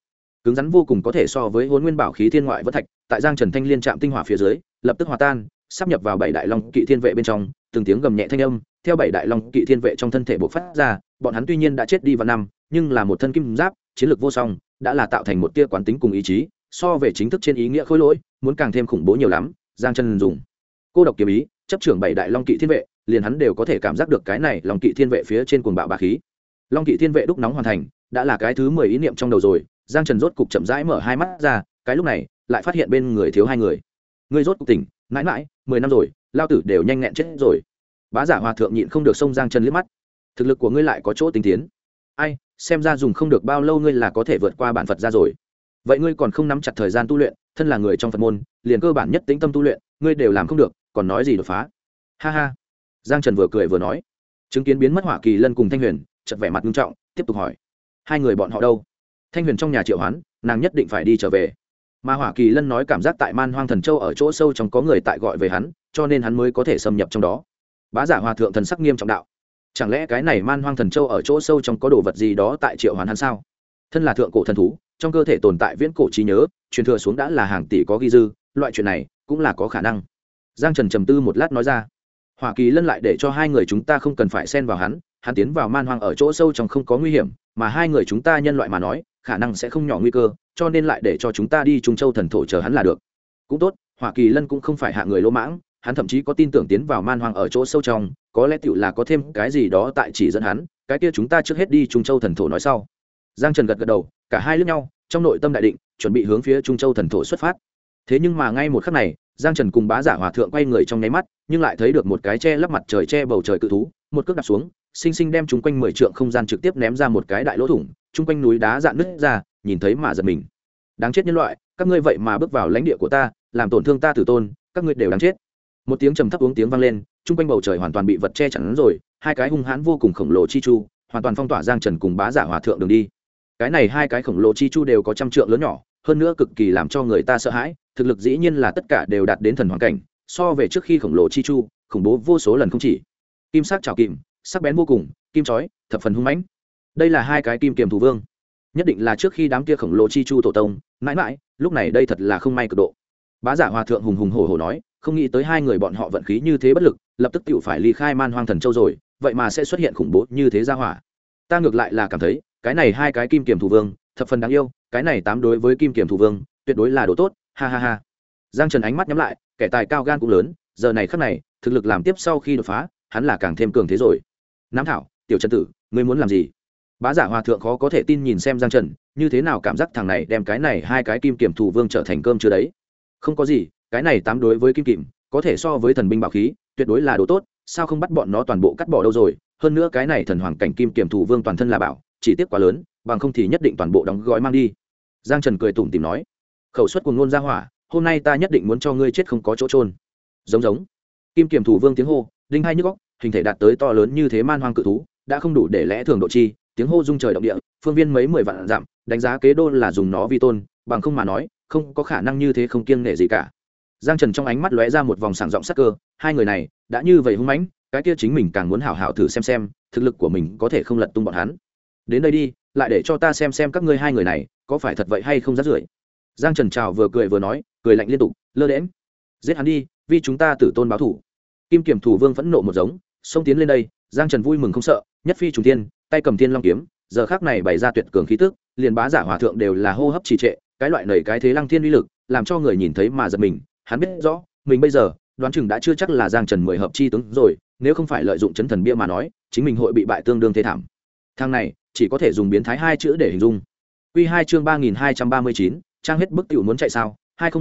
cứng rắn vô cùng, có thể so với Hỗn Nguyên Bảo Khí Thiên Ngoại Vẫn Thạch, tại Giang Trần thanh liên chạm tinh hỏa phía dưới, lập tức hòa tan, sắp nhập vào bảy đại long kỵ thiên vệ bên trong, từng tiếng gầm nhẹ thanh âm theo bảy đại long kỵ thiên vệ trong thân thể bộc phát ra. Bọn hắn tuy nhiên đã chết đi vạn năm, nhưng là một thân kim giáp, chiến lược vô song, đã là tạo thành một tia quán tính cùng ý chí, so về chính thức trên ý nghĩa khối lỗi, muốn càng thêm khủng bố nhiều lắm. Giang Trần dùng cô độc kiếm ý chấp trưởng bảy đại long kỵ thiên vệ, liền hắn đều có thể cảm giác được cái này long kỵ thiên vệ phía trên cuồng bạo bá khí. Long kỵ thiên vệ đúc nóng hoàn thành, đã là cái thứ 10 ý niệm trong đầu rồi. Giang Trần rốt cục chậm rãi mở hai mắt ra, cái lúc này lại phát hiện bên người thiếu hai người. Ngươi rốt cục tỉnh, mãi mãi 10 năm rồi, lao tử đều nhanh nghẹn chết rồi. Bá Giả Hòa thượng nhịn không được xông Giang Trần liếc mắt. Thực lực của ngươi lại có chỗ tinh tiến. Ai, xem ra dùng không được bao lâu ngươi là có thể vượt qua bản Phật ra rồi. Vậy ngươi còn không nắm chặt thời gian tu luyện, thân là người trong Phật môn, liền cơ bản nhất tĩnh tâm tu luyện, ngươi đều làm không được, còn nói gì đột phá? Ha ha. Giang Trần vừa cười vừa nói. Chứng kiến biến mất Hỏa Kỳ Lân cùng Thanh Huyền, chợt vẻ mặt nghiêm trọng, tiếp tục hỏi: hai người bọn họ đâu? Thanh Huyền trong nhà triệu hoán, nàng nhất định phải đi trở về. Mà Hỏa Kỳ Lân nói cảm giác tại Man Hoang Thần Châu ở chỗ sâu trong có người tại gọi về hắn, cho nên hắn mới có thể xâm nhập trong đó. Bá Giả Hòa thượng thần sắc nghiêm trọng đạo: chẳng lẽ cái này Man Hoang Thần Châu ở chỗ sâu trong có đồ vật gì đó tại triệu hoán hắn sao? Thân là thượng cổ thần thú, trong cơ thể tồn tại viễn cổ trí nhớ, truyền thừa xuống đã là hàng tỷ có ghi dư, loại chuyện này cũng là có khả năng. Giang Trần trầm tư một lát nói ra: Hỏa Kỳ Lân lại để cho hai người chúng ta không cần phải xen vào hắn, hắn tiến vào Man Hoang ở chỗ sâu trong không có nguy hiểm, mà hai người chúng ta nhân loại mà nói, khả năng sẽ không nhỏ nguy cơ, cho nên lại để cho chúng ta đi Trung Châu thần thổ chờ hắn là được. Cũng tốt, Hỏa Kỳ Lân cũng không phải hạ người lỗ mãng, hắn thậm chí có tin tưởng tiến vào Man Hoang ở chỗ sâu trong, có lẽ tựu là có thêm cái gì đó tại chỉ dẫn hắn, cái kia chúng ta trước hết đi Trung Châu thần thổ nói sau. Giang Trần gật gật đầu, cả hai liếc nhau, trong nội tâm đại định, chuẩn bị hướng phía Trung Châu thần thổ xuất phát. Thế nhưng mà ngay một khắc này, Giang Trần cùng Bá Giả Hòa thượng quay người trong nháy mắt, nhưng lại thấy được một cái che lấp mặt trời che bầu trời cự thú, một cước đạp xuống, sinh sinh đem chúng quanh 10 trượng không gian trực tiếp ném ra một cái đại lỗ thủng, chung quanh núi đá dạn nứt ra, nhìn thấy mà giật mình. Đáng chết nhân loại, các ngươi vậy mà bước vào lãnh địa của ta, làm tổn thương ta tử tôn, các ngươi đều đáng chết. Một tiếng trầm thấp uống tiếng vang lên, chung quanh bầu trời hoàn toàn bị vật che chắn rồi, hai cái hung hãn vô cùng khổng lồ chi chu, hoàn toàn phong tỏa Giang Trần cùng Bá Giả Hòa thượng đường đi. Cái này hai cái khổng lồ chi chu đều có trăm trượng lớn nhỏ, hơn nữa cực kỳ làm cho người ta sợ hãi, thực lực dĩ nhiên là tất cả đều đạt đến thần hoàng cảnh, so về trước khi khổng lồ chi chu, khủng bố vô số lần không chỉ. Kim sắc chảo kìm, sắc bén vô cùng, kim chói, thập phần hung mãnh. Đây là hai cái kim kiềm thủ vương, nhất định là trước khi đám kia khổng lồ chi chu tổ tông, mãi mãi, lúc này đây thật là không may cực độ. Bá Giả Hòa thượng hùng hùng hổ hổ nói, không nghĩ tới hai người bọn họ vận khí như thế bất lực, lập tức tựu phải ly khai Man Hoang Thần Châu rồi, vậy mà sẽ xuất hiện khủng bố như thế ra hỏa. Ta ngược lại là cảm thấy, cái này hai cái kim kiềm thủ vương, thập phần đáng yêu, cái này tám đối với kim kiềm thủ vương, tuyệt đối là đồ tốt, ha ha ha. Giang Trần ánh mắt nhắm lại, kẻ tài cao gan cũng lớn, giờ này khắc này, thực lực làm tiếp sau khi đột phá, hắn là càng thêm cường thế rồi. Nam Thảo, tiểu Trần tử, ngươi muốn làm gì? Bá Giả Hòa thượng khó có thể tin nhìn xem Giang Trần, như thế nào cảm giác thằng này đem cái này hai cái kim kiểm thủ vương trở thành cơm chưa đấy? Không có gì, cái này tám đối với kim kiểm, có thể so với thần binh bảo khí, tuyệt đối là đồ tốt, sao không bắt bọn nó toàn bộ cắt bỏ đâu rồi? Hơn nữa cái này thần hoàng cảnh kim kiểm thủ vương toàn thân là bảo, chỉ tiếc quá lớn, bằng không thì nhất định toàn bộ đóng gói mang đi. Giang Trần cười tủm tỉm nói, khẩu suất cuồng ngôn ra hỏa, hôm nay ta nhất định muốn cho ngươi chết không có chỗ trôn. Giống giống. Kim kiểm thủ vương tiếng hô, đinh hai nhức óc, hình thể đạt tới to lớn như thế man hoang cự thú, đã không đủ để lẽ thường độ chi, tiếng hô rung trời động địa, phương viên mấy 10 vạn dặm, đánh giá kế đô là dùng nó vi tôn, bằng không mà nói, không có khả năng như thế không kiêng nể gì cả. Giang Trần trong ánh mắt lóe ra một vòng sảng giọng sắc cơ, hai người này đã như vậy hung mãnh, cái kia chính mình càng muốn hảo hảo thử xem, thực lực của mình có thể không lật tung bọn hắn. Đến đây đi, lại để cho ta xem các ngươi hai người này, có phải thật vậy hay không rát rưởi. Giang Trần chào vừa cười vừa nói, cười lạnh liên tục, lơ đễnh. Giết hắn đi, vì chúng ta tử tôn báo thủ. Kim Kiểm thủ vương phẫn nộ một giống, xông tiến lên đây, Giang Trần vui mừng không sợ, nhất phi trùng thiên, tay cầm thiên long kiếm, giờ khắc này bày ra tuyệt cường khí tức, liền Bá Giả Hòa thượng đều là hô hấp trì trệ, cái loại nảy cái thế lăng thiên uy lực, làm cho người nhìn thấy mà giật mình, hắn biết rõ, mình bây giờ, đoán chừng đã chưa chắc là Giang Trần 10 hợp chi tướng rồi, nếu không phải lợi dụng chấn thần bia mà nói, chính mình hội bị bại tương đương thế thảm. Thằng này, chỉ có thể dùng biến thái hai chữ để hình dung. Quy 2 chương 3239, trang hết bức tiểu muốn chạy sao?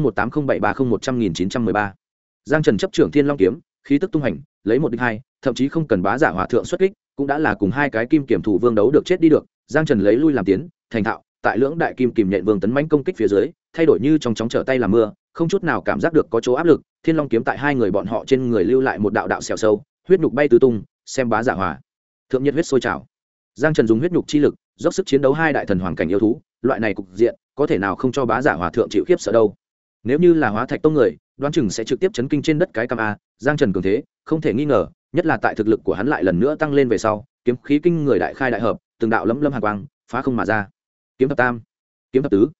20180730100913. Giang Trần chấp trưởng Thiên Long kiếm, khí tức tung hành, lấy một địch hai, thậm chí không cần Bá Giả Hòa thượng xuất kích, cũng đã là cùng hai cái kim kiểm thủ vương đấu được chết đi được. Giang Trần lấy lui làm tiến, thành thạo, tại lưỡng đại kim kìm nhện vương tấn mãnh công kích phía dưới, thay đổi như trong chóng trở tay làm mưa, không chút nào cảm giác được có chỗ áp lực. Thiên Long kiếm tại hai người bọn họ trên người lưu lại một đạo đạo sẹo sâu, huyết nhục bay tứ tung, xem Bá Giả Hòa thượng nhiệt huyết sôi trào. Giang Trần dùng huyết nhục chi lực, dốc sức chiến đấu hai đại thần hoàng cảnh yêu thú, loại này cục diện, có thể nào không cho Bá Giả Hòa thượng chịu khiếp sợ đâu. Nếu như là Hóa Thạch tông người, đoán chừng sẽ trực tiếp chấn kinh trên đất cái cam a. Giang Trần cường thế, không thể nghi ngờ, nhất là tại thực lực của hắn lại lần nữa tăng lên về sau, kiếm khí kinh người đại khai đại hợp, từng đạo lấm lâm hàn quang, phá không mà ra. Kiếm thập tam, kiếm thập tứ,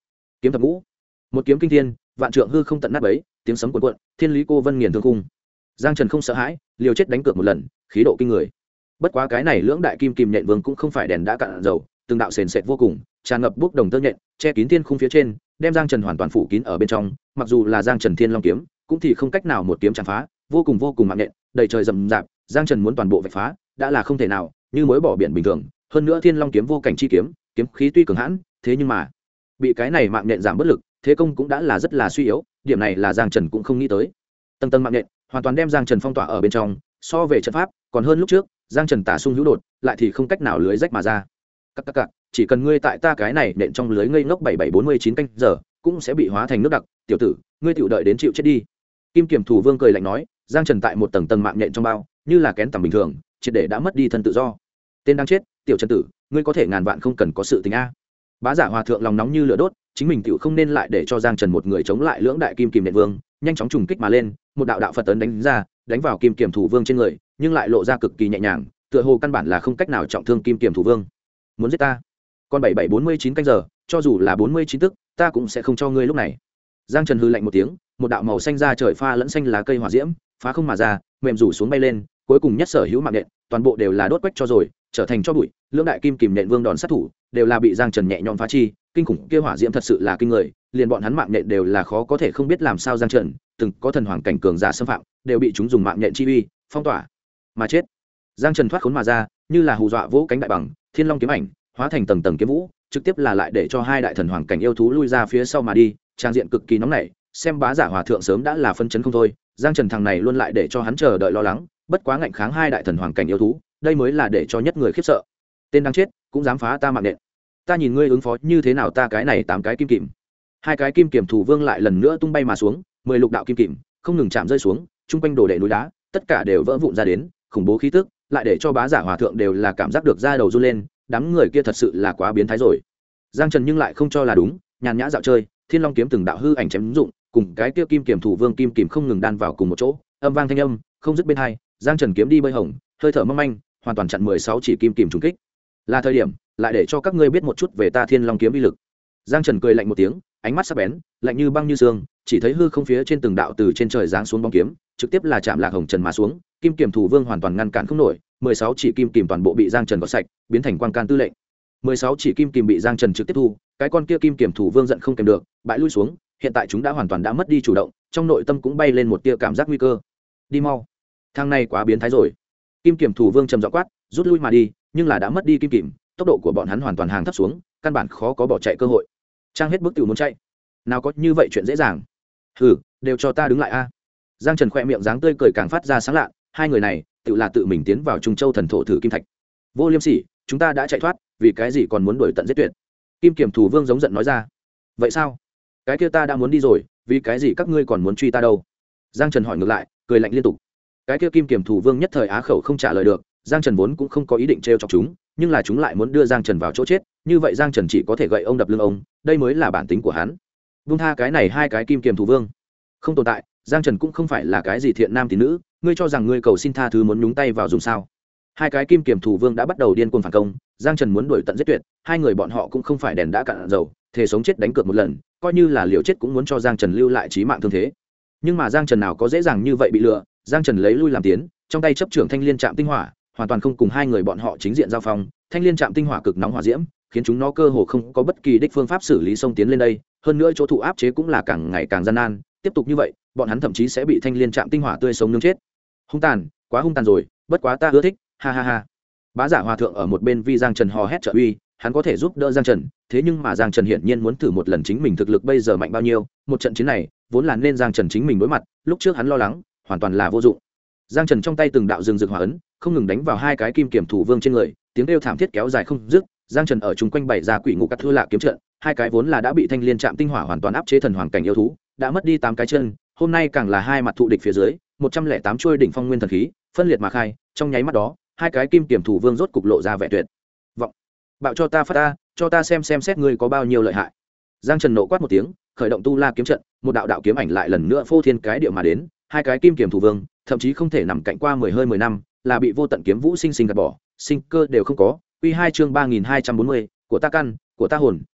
kiếm thập ngũ, một kiếm kinh thiên, vạn trượng hư không tận nát bấy, tiếng sấm cuộn cuộn, thiên lý cô vân nghiền thương khung. Giang Trần không sợ hãi, liều chết đánh cược một lần, khí độ kinh người. Bất quá cái này lưỡng đại kim kìm nhện vương cũng không phải đèn đã cạn dầu, từng đạo sền sệt vô cùng, tràn ngập bốc đồng tơ nhện, che kín thiên khung phía trên, đem Giang Trần hoàn toàn phủ kín ở bên trong. Mặc dù là Giang Trần Thiên Long kiếm, cũng thì không cách nào một kiếm chạm phá, vô cùng mạng nhện, đầy trời rậm rạp, Giang Trần muốn toàn bộ vạch phá, đã là không thể nào, như muối bỏ biển bình thường. Hơn nữa Thiên Long kiếm vô cảnh chi kiếm, kiếm khí tuy cường hãn, thế nhưng mà bị cái này mạng nhện giảm bất lực, thế công cũng đã là rất là suy yếu, điểm này là Giang Trần cũng không nghĩ tới. Tầng tầng mạng nhện hoàn toàn đem Giang Trần phong tỏa ở bên trong, so về trận pháp còn hơn lúc trước. Giang Trần tả sung hữu đột, lại thì không cách nào lưới rách mà ra. Các chỉ cần ngươi tại ta cái này nện trong lưới ngây ngốc 7749 canh giờ, cũng sẽ bị hóa thành nước đặc, tiểu tử, ngươi tiểu đợi đến chịu chết đi. Kim Kiểm Thủ Vương cười lạnh nói, Giang Trần tại một tầng tầng mạng nhện trong bao, như là kén tầm bình thường, triệt để đã mất đi thân tự do. Tên đang chết, tiểu Trần tử, ngươi có thể ngàn vạn không cần có sự tình a. Bá Giả Hòa thượng lòng nóng như lửa đốt, chính mình tiểu không nên lại để cho Giang Trần một người chống lại lưỡng đại kim kìm nện vương, nhanh chóng trùng kích mà lên, một đạo đạo Phật tấn đánh ra, đánh vào Kim Kiểm Thủ Vương trên người, nhưng lại lộ ra cực kỳ nhẹ nhàng, tựa hồ căn bản là không cách nào trọng thương Kim Kiểm Thủ Vương. Muốn giết ta? Còn 7749 canh giờ, cho dù là 49 tức, ta cũng sẽ không cho ngươi lúc này. Giang Trần hừ lạnh một tiếng, một đạo màu xanh ra trời pha lẫn xanh lá cây hỏa diễm, phá không mà ra, mềm rủ xuống bay lên, cuối cùng nhất sở hữu mạng nện, toàn bộ đều là đốt quách cho rồi, trở thành cho bụi. Lưỡng đại kim kìm nện vương đòn sát thủ, đều là bị Giang Trần nhẹ nhõm phá chi, kinh khủng kia hỏa diễm thật sự là kinh người, liền bọn hắn mạng nện đều là khó có thể không biết làm sao Giang Trần, từng có thần hoàng cảnh cường giả xâm phạm, đều bị chúng dùng mạng nện chi uy phong tỏa mà chết. Giang Trần thoát khốn mà ra, như là hù dọa vỗ cánh đại bằng, Thiên Long kiếm ảnh, hóa thành tầng tầng kiếm vũ, trực tiếp là lại để cho hai đại thần hoàng cảnh yêu thú lui ra phía sau mà đi, trang diện cực kỳ nóng nảy, xem Bá Giả Hòa thượng sớm đã là phân chấn không thôi. Giang Trần thằng này luôn lại để cho hắn chờ đợi lo lắng, bất quá ngạnh kháng hai đại thần hoàng cảnh yêu thú, đây mới là để cho nhất người khiếp sợ. Tên đang chết, cũng dám phá ta mạng nện. Ta nhìn ngươi ứng phó như thế nào, ta cái này 8 cái kim kìm. Hai cái kim kiểm thủ vương lại lần nữa tung bay mà xuống, 10 lục đạo kim kìm không ngừng chạm rơi xuống, trung quanh đổ đệ núi đá, tất cả đều vỡ vụn ra đến, khủng bố khí tức, lại để cho Bá Giả Hòa thượng đều là cảm giác được da đầu run lên, đám người kia thật sự là quá biến thái rồi. Giang Trần nhưng lại không cho là đúng, nhàn nhã dạo chơi, Thiên Long kiếm từng đạo hư ảnh chém dụng, cùng cái kia kim kiểm thủ vương kim kìm không ngừng đan vào cùng một chỗ, âm vang thanh âm không dứt bên hai. Giang Trần kiếm đi bơi hồng, hơi thở mong manh, hoàn toàn chặn 16 chỉ kim kìm trùng kích. Là thời điểm lại để cho các ngươi biết một chút về ta Thiên Long kiếm uy lực. Giang Trần cười lạnh một tiếng, ánh mắt sắc bén, lạnh như băng như xương, chỉ thấy hư không phía trên từng đạo từ trên trời giáng xuống bóng kiếm, trực tiếp là chạm Lạc Hồng Trần mà xuống, kim kiểm thủ vương hoàn toàn ngăn cản không nổi, 16 chỉ kim kìm toàn bộ bị Giang Trần gọt sạch, biến thành quang can tư lệnh. 16 chỉ kim kìm bị Giang Trần trực tiếp thu, cái con kia kim kiểm thủ vương giận không kèm được, bại lui xuống, hiện tại chúng đã hoàn toàn đã mất đi chủ động, trong nội tâm cũng bay lên một tia cảm giác nguy cơ. Đi mau, thằng này quá biến thái rồi. Kim kiểm thủ vương trầm giọng quát, rút lui mà đi, nhưng là đã mất đi kim kìm, tốc độ của bọn hắn hoàn toàn hàng thấp xuống, căn bản khó có bỏ chạy cơ hội. Trang hết bước tiểu muốn chạy, nào có như vậy chuyện dễ dàng. Hừ, đều cho ta đứng lại a. Giang Trần khoe miệng dáng tươi cười càng phát ra sáng lạ, hai người này tự là tự mình tiến vào Trung Châu thần thổ thử kim thạch. Vô Liêm Sỉ, chúng ta đã chạy thoát, vì cái gì còn muốn đuổi tận giết tuyệt? Kim kiểm thủ vương giống giận nói ra. Vậy sao? Cái kia ta đã muốn đi rồi, vì cái gì các ngươi còn muốn truy ta đâu? Giang Trần hỏi ngược lại, cười lạnh liên tục. Cái kia kim kiểm thủ vương nhất thời á khẩu không trả lời được, Giang Trần vốn cũng không có ý định trêu chọc chúng, nhưng là chúng lại muốn đưa Giang Trần vào chỗ chết, như vậy Giang Trần chỉ có thể gậy ông đập lưng ông, đây mới là bản tính của hắn. Vung tha cái này hai cái kim kiểm thủ vương, không tồn tại. Giang Trần cũng không phải là cái gì thiện nam tín nữ, ngươi cho rằng ngươi cầu xin tha thứ muốn nhúng tay vào dùng sao? Hai cái kim kiểm thủ vương đã bắt đầu điên cuồng phản công, Giang Trần muốn đuổi tận giết tuyệt, hai người bọn họ cũng không phải đèn đã cạn dầu, thể sống chết đánh cược một lần, coi như là liều chết cũng muốn cho Giang Trần lưu lại chí mạng thương thế. Nhưng mà Giang Trần nào có dễ dàng như vậy bị lừa, Giang Trần lấy lui làm tiến, trong tay chấp trưởng thanh liên trạm tinh hỏa, hoàn toàn không cùng hai người bọn họ chính diện giao phong, thanh liên trạm tinh hỏa cực nóng hỏa diễm, khiến chúng nó cơ hồ không có bất kỳ đích phương pháp xử lý xông tiến lên đây, hơn nữa chỗ thụ áp chế cũng là càng ngày càng gian nan, tiếp tục như vậy, bọn hắn thậm chí sẽ bị thanh liên trạm tinh hỏa tươi sống nướng chết. Hung tàn, quá hung tàn rồi, bất quá ta ưa thích, ha ha ha. Bá Giả Hòa thượng ở một bên vì Giang Trần hò hét trợ uy, hắn có thể giúp đỡ Giang Trần, thế nhưng mà Giang Trần hiển nhiên muốn thử một lần chính mình thực lực bây giờ mạnh bao nhiêu, một trận chiến này, vốn là nên Giang Trần chính mình đối mặt, lúc trước hắn lo lắng, hoàn toàn là vô dụng. Giang Trần trong tay từng đạo rừng rực hỏa ấn, không ngừng đánh vào hai cái kim kiểm thủ vương trên người, tiếng kêu thảm thiết kéo dài không dứt. Giang Trần ở chung quanh bày ra quỷ ngục cắt thưa lạ kiếm trận, hai cái vốn là đã bị thanh liên trạm tinh hỏa hoàn toàn áp chế thần hoàng cảnh yêu thú, đã mất đi 8 cái chân, hôm nay càng là hai mặt thụ địch phía dưới, 108 chuôi đỉnh phong nguyên thần khí, phân liệt mà khai, trong nháy mắt đó, hai cái kim kiểm thủ vương rốt cục lộ ra vẻ tuyệt vọng. Bạo cho ta phát ta, cho ta xem xét ngươi có bao nhiêu lợi hại. Giang Trần nộ quát một tiếng, khởi động tu la kiếm trận, một đạo đạo kiếm ảnh lại lần nữa phô thiên cái địa mà đến, hai cái kim kiểm thủ vương, thậm chí không thể nằm cạnh qua 10 năm, là bị vô tận kiếm vũ sinh sinh gạt bỏ, sinh cơ đều không có. Quy 2 chương 3240, của ta căn, của ta hồn,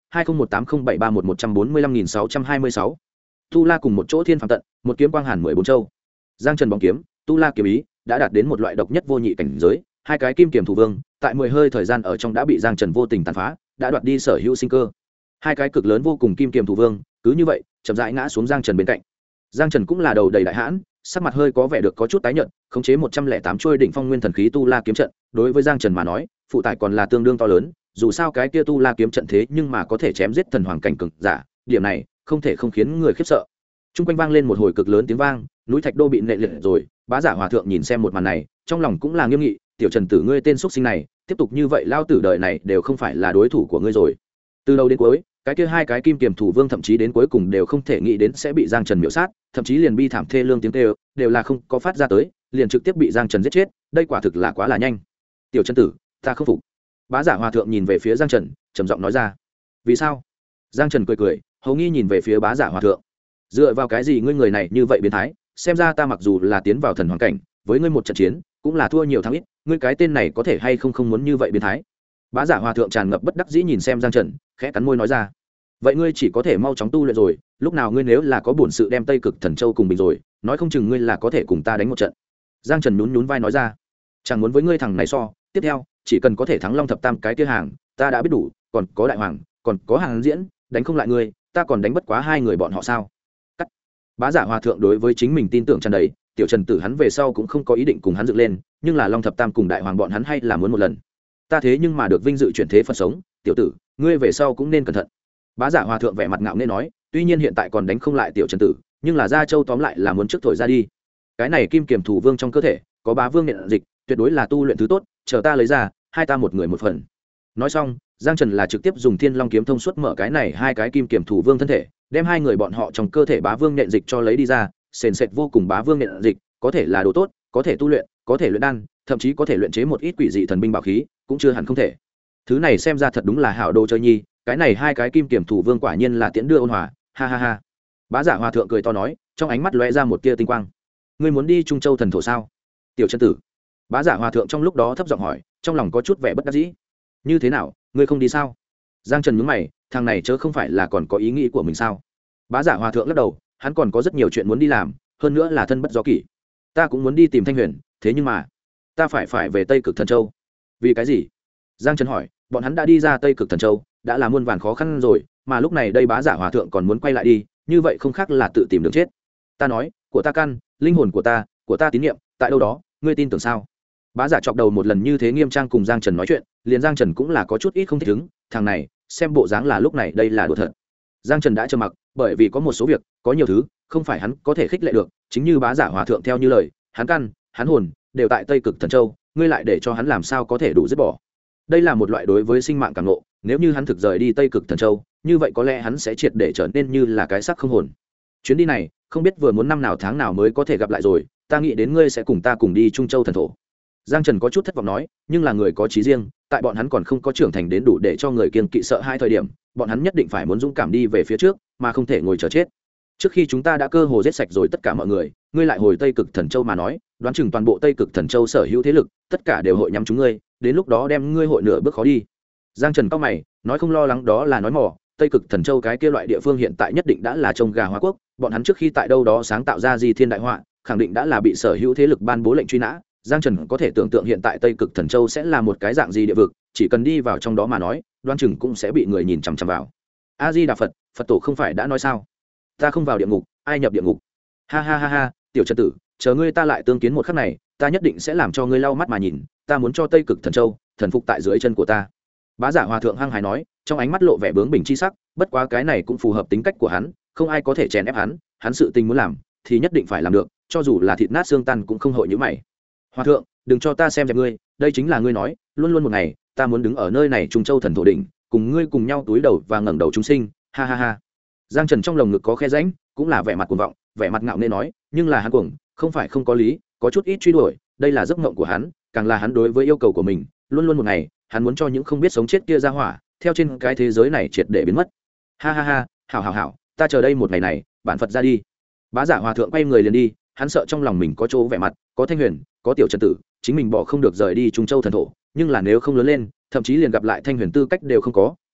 20180731145626. Tu La cùng một chỗ thiên phàm tận, một kiếm quang hàn 14 châu. Giang Trần bóng kiếm, Tu La kiếm ý đã đạt đến một loại độc nhất vô nhị cảnh giới, hai cái kim kiếm thủ vương, tại 10 hơi thời gian ở trong đã bị Giang Trần vô tình tàn phá, đã đoạt đi sở hữu sinh cơ. Hai cái cực lớn vô cùng kim kiếm thủ vương, cứ như vậy, chậm rãi ngã xuống Giang Trần bên cạnh. Giang Trần cũng là đầu đầy đại hãn, sắc mặt hơi có vẻ được có chút tái nhợt, khống chế 108 chuôi đỉnh phong nguyên thần khí Tu La kiếm trận, đối với Giang Trần mà nói, phụ tải còn là tương đương to lớn, dù sao cái kia Tu La kiếm trận thế nhưng mà có thể chém giết thần hoàng cảnh cường giả, điểm này không thể không khiến người khiếp sợ. Trung quanh vang lên một hồi cực lớn tiếng vang, núi Thạch Đô bị nện liệt rồi, Bá Giả Hòa thượng nhìn xem một màn này, trong lòng cũng là nghiêm nghị, tiểu Trần tử ngươi tên xuất sinh này, tiếp tục như vậy lao tử đời này đều không phải là đối thủ của ngươi rồi. Từ đầu đến cuối, cái kia hai cái kim kiềm thủ vương thậm chí đến cuối cùng đều không thể nghĩ đến sẽ bị Giang Trần miểu sát, thậm chí liền bi thảm thê lương tiếng kêu đều là không có phát ra tới, liền trực tiếp bị Giang Trần giết chết, đây quả thực là quá là nhanh. Tiểu Trần tử, ta không phục. Bá Giả Hòa thượng nhìn về phía Giang Trần, trầm giọng nói ra. Vì sao? Giang Trần cười cười, hầu nghi nhìn về phía Bá Giả Hòa thượng. Dựa vào cái gì ngươi người này như vậy biến thái, xem ra ta mặc dù là tiến vào thần hoàng cảnh, với ngươi một trận chiến cũng là thua nhiều thắng ít, ngươi cái tên này có thể hay không không muốn như vậy biến thái. Bá Giả Hòa thượng tràn ngập bất đắc dĩ nhìn xem Giang Trần, khẽ cắn môi nói ra. Vậy ngươi chỉ có thể mau chóng tu luyện rồi, lúc nào ngươi nếu là có bổn sự đem Tây Cực Thần Châu cùng mình rồi, nói không chừng ngươi là có thể cùng ta đánh một trận. Giang Trần nhún nhún vai nói ra. Chẳng muốn với ngươi thằng này so, tiếp theo chỉ cần có thể thắng Long Thập Tam cái kia hàng, ta đã biết đủ, còn có Đại Hoàng, còn có Hàng Diễn, đánh không lại ngươi, ta còn đánh bất quá hai người bọn họ sao? Cắt. Bá Giả Hòa thượng đối với chính mình tin tưởng tràn đầy, tiểu Trần tử hắn về sau cũng không có ý định cùng hắn dựng lên, nhưng là Long Thập Tam cùng Đại Hoàng bọn hắn hay là muốn một lần. Ta thế nhưng mà được vinh dự chuyển thế Phật sống, tiểu tử, ngươi về sau cũng nên cẩn thận. Bá Giả Hòa thượng vẻ mặt ngạo nghễ nói, tuy nhiên hiện tại còn đánh không lại tiểu Trần tử, nhưng là Gia Châu tóm lại là muốn trước thổi ra đi. Cái này kim kiềm thủ vương trong cơ thể có Bá Vương Niệm Dịch, tuyệt đối là tu luyện thứ tốt, chờ ta lấy ra, hai ta một người một phần. Nói xong, Giang Trần là trực tiếp dùng Thiên Long kiếm thông suốt mở cái này hai cái kim kiềm thủ vương thân thể, đem hai người bọn họ trong cơ thể Bá Vương Niệm Dịch cho lấy đi ra, sền sệt vô cùng Bá Vương Niệm Dịch, có thể là đồ tốt, có thể tu luyện, có thể luyện đan, thậm chí có thể luyện chế một ít quỷ dị thần binh bảo khí, cũng chưa hẳn không thể. Thứ này xem ra thật đúng là hảo đồ chơi nhi, cái này hai cái kim kiềm thủ vương quả nhiên là tiễn đưa ôn hòa, ha ha ha. Bá Giả Hòa thượng cười to nói, trong ánh mắt lóe ra một tia tinh quang. Ngươi muốn đi Trung Châu thần thổ sao? Tiểu Trần tử. Bá Giả Hòa thượng trong lúc đó thấp giọng hỏi, trong lòng có chút vẻ bất đắc dĩ. Như thế nào, ngươi không đi sao? Giang Trần nhướng mày, thằng này chớ không phải là còn có ý nghĩ của mình sao? Bá Giả Hòa thượng lắc đầu, hắn còn có rất nhiều chuyện muốn đi làm, hơn nữa là thân bất do kỷ. Ta cũng muốn đi tìm Thanh Huyền, thế nhưng mà ta phải về Tây Cực Thần Châu. Vì cái gì? Giang Trần hỏi, bọn hắn đã đi ra Tây Cực Thần Châu, đã là muôn vàn khó khăn rồi, mà lúc này đây Bá Giả Hòa thượng còn muốn quay lại đi, như vậy không khác là tự tìm đường chết. Ta nói, của ta căn, linh hồn của ta tín niệm, tại đâu đó, ngươi tin tưởng sao? Bá Giả chọc đầu một lần như thế nghiêm trang cùng Giang Trần nói chuyện, liền Giang Trần cũng là có chút ít không thích ứng, thằng này, xem bộ dáng là lúc này đây là đùa thật. Giang Trần đã trầm mặc, bởi vì có một số việc, có nhiều thứ, không phải hắn có thể khích lệ được, chính như Bá Giả Hòa thượng theo như lời, hắn căn, hắn hồn đều tại Tây Cực Thần Châu, ngươi lại để cho hắn làm sao có thể đủ dứt bỏ. Đây là một loại đối với sinh mạng cảm ngộ, nếu như hắn thực rời đi Tây Cực Thần Châu, như vậy có lẽ hắn sẽ triệt để trở nên như là cái xác không hồn. Chuyến đi này, không biết vừa muốn năm nào tháng nào mới có thể gặp lại rồi, ta nghĩ đến ngươi sẽ cùng ta cùng đi Trung Châu thần thổ. Giang Trần có chút thất vọng nói, nhưng là người có chí riêng, tại bọn hắn còn không có trưởng thành đến đủ để cho người kiêng kỵ sợ hai thời điểm, bọn hắn nhất định phải muốn dũng cảm đi về phía trước, mà không thể ngồi chờ chết. Trước khi chúng ta đã cơ hồ giết sạch rồi tất cả mọi người, ngươi lại hồi Tây Cực Thần Châu mà nói, đoán chừng toàn bộ Tây Cực Thần Châu sở hữu thế lực, tất cả đều hội nhắm chúng ngươi, đến lúc đó đem ngươi hội nửa bước khó đi. Giang Trần cao mày, nói không lo lắng đó là nói mỏ, Tây Cực Thần Châu cái kia loại địa phương hiện tại nhất định đã là trông gà hóa quốc, bọn hắn trước khi tại đâu đó sáng tạo ra di thiên đại họa, khẳng định đã là bị sở hữu thế lực ban bố lệnh truy nã. Giang Trần có thể tưởng tượng hiện tại Tây Cực Thần Châu sẽ là một cái dạng gì địa vực, chỉ cần đi vào trong đó mà nói, đoán chừng cũng sẽ bị người nhìn chằm chằm vào. A Di Đà Phật, Phật tổ không phải đã nói sao? Ta không vào địa ngục, ai nhập địa ngục? Ha ha ha ha, tiểu Trần tử, chờ ngươi ta lại tương kiến một khắc này, ta nhất định sẽ làm cho ngươi lau mắt mà nhìn, ta muốn cho Tây Cực Thần Châu thần phục tại dưới chân của ta. Bá Giả Hòa thượng hăng hái nói, trong ánh mắt lộ vẻ bướng bỉnh chi sắc, bất quá cái này cũng phù hợp tính cách của hắn, không ai có thể chèn ép hắn sự tình muốn làm thì nhất định phải làm được, cho dù là thịt nát xương tan cũng không hội nhíu mày. Hòa thượng, đừng cho ta xem dẹp ngươi, đây chính là ngươi nói, luôn luôn một ngày, ta muốn đứng ở nơi này Trung Châu thần thổ đỉnh, cùng ngươi cùng nhau túi đầu và ngẩng đầu chúng sinh, ha ha ha. Giang Trần trong lồng ngực có khe rãnh, cũng là vẻ mặt cuồng vọng, vẻ mặt ngạo nghễ nói, nhưng là hắn cuồng, không phải không có lý, có chút ít truy đuổi, đây là giấc mộng của hắn, càng là hắn đối với yêu cầu của mình, luôn luôn một ngày, hắn muốn cho những không biết sống chết kia ra hỏa, theo trên cái thế giới này triệt để biến mất. Ha ha ha, hảo hảo hảo, ta chờ đây một ngày này, bản Phật ra đi. Bá Giả Hòa thượng quay người liền đi, hắn sợ trong lòng mình có chỗ vẻ mặt, có Thanh Huyền, có tiểu Trần tử, chính mình bỏ không được rời đi Trung Châu thần thổ, nhưng là nếu không lớn lên, thậm chí liền gặp lại Thanh Huyền tư cách đều không có,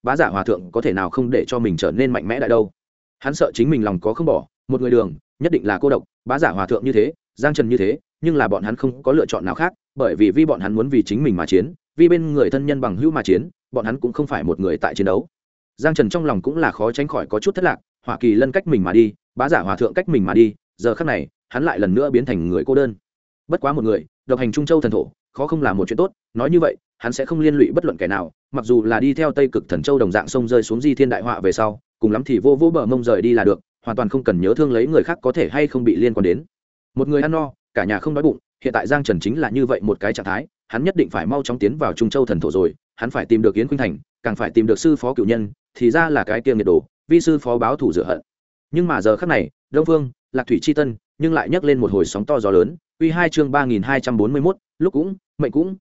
bá giả hòa thượng có thể nào không để cho mình trở nên mạnh mẽ đại đâu. Hắn sợ chính mình lòng có không bỏ, một người đường nhất định là cô độc. Bá giả hòa thượng như thế, Giang Trần như thế, nhưng là bọn hắn không có lựa chọn nào khác, bởi vì bọn hắn muốn vì chính mình mà chiến, vì bên người thân nhân bằng hữu mà chiến, bọn hắn cũng không phải một người tại chiến đấu. Giang Trần trong lòng cũng là khó tránh khỏi có chút thất lạc, Hỏa Kỳ Lân cách mình mà đi, bá giả hòa thượng cách mình mà đi, giờ khắc này hắn lại lần nữa biến thành người cô đơn. Bất quá một người độc hành Trung Châu thần thổ, khó không là một chuyện tốt. Nói như vậy hắn sẽ không liên lụy bất luận kẻ nào, mặc dù là đi theo Tây Cực Thần Châu đồng dạng sông rơi xuống di thiên đại họa về sau, cùng lắm thì vô bờ mông rời đi là được, hoàn toàn không cần nhớ thương lấy người khác có thể hay không bị liên quan đến. Một người ăn no cả nhà không đói bụng, hiện tại Giang Trần chính là như vậy một cái trạng thái, hắn nhất định phải mau chóng tiến vào Trung Châu thần thổ rồi. Hắn phải tìm được Yến Khuynh Thành, càng phải tìm được sư phó cửu nhân, thì ra là cái kia nghiệt đồ vi sư phó báo thủ rửa hận. Nhưng mà giờ khắc này Đông Phương Lạc Thủy Chi Tân nhưng lại nhấc lên một hồi sóng to gió lớn. Quy 2 chương 3241, lúc cũng mệnh cũng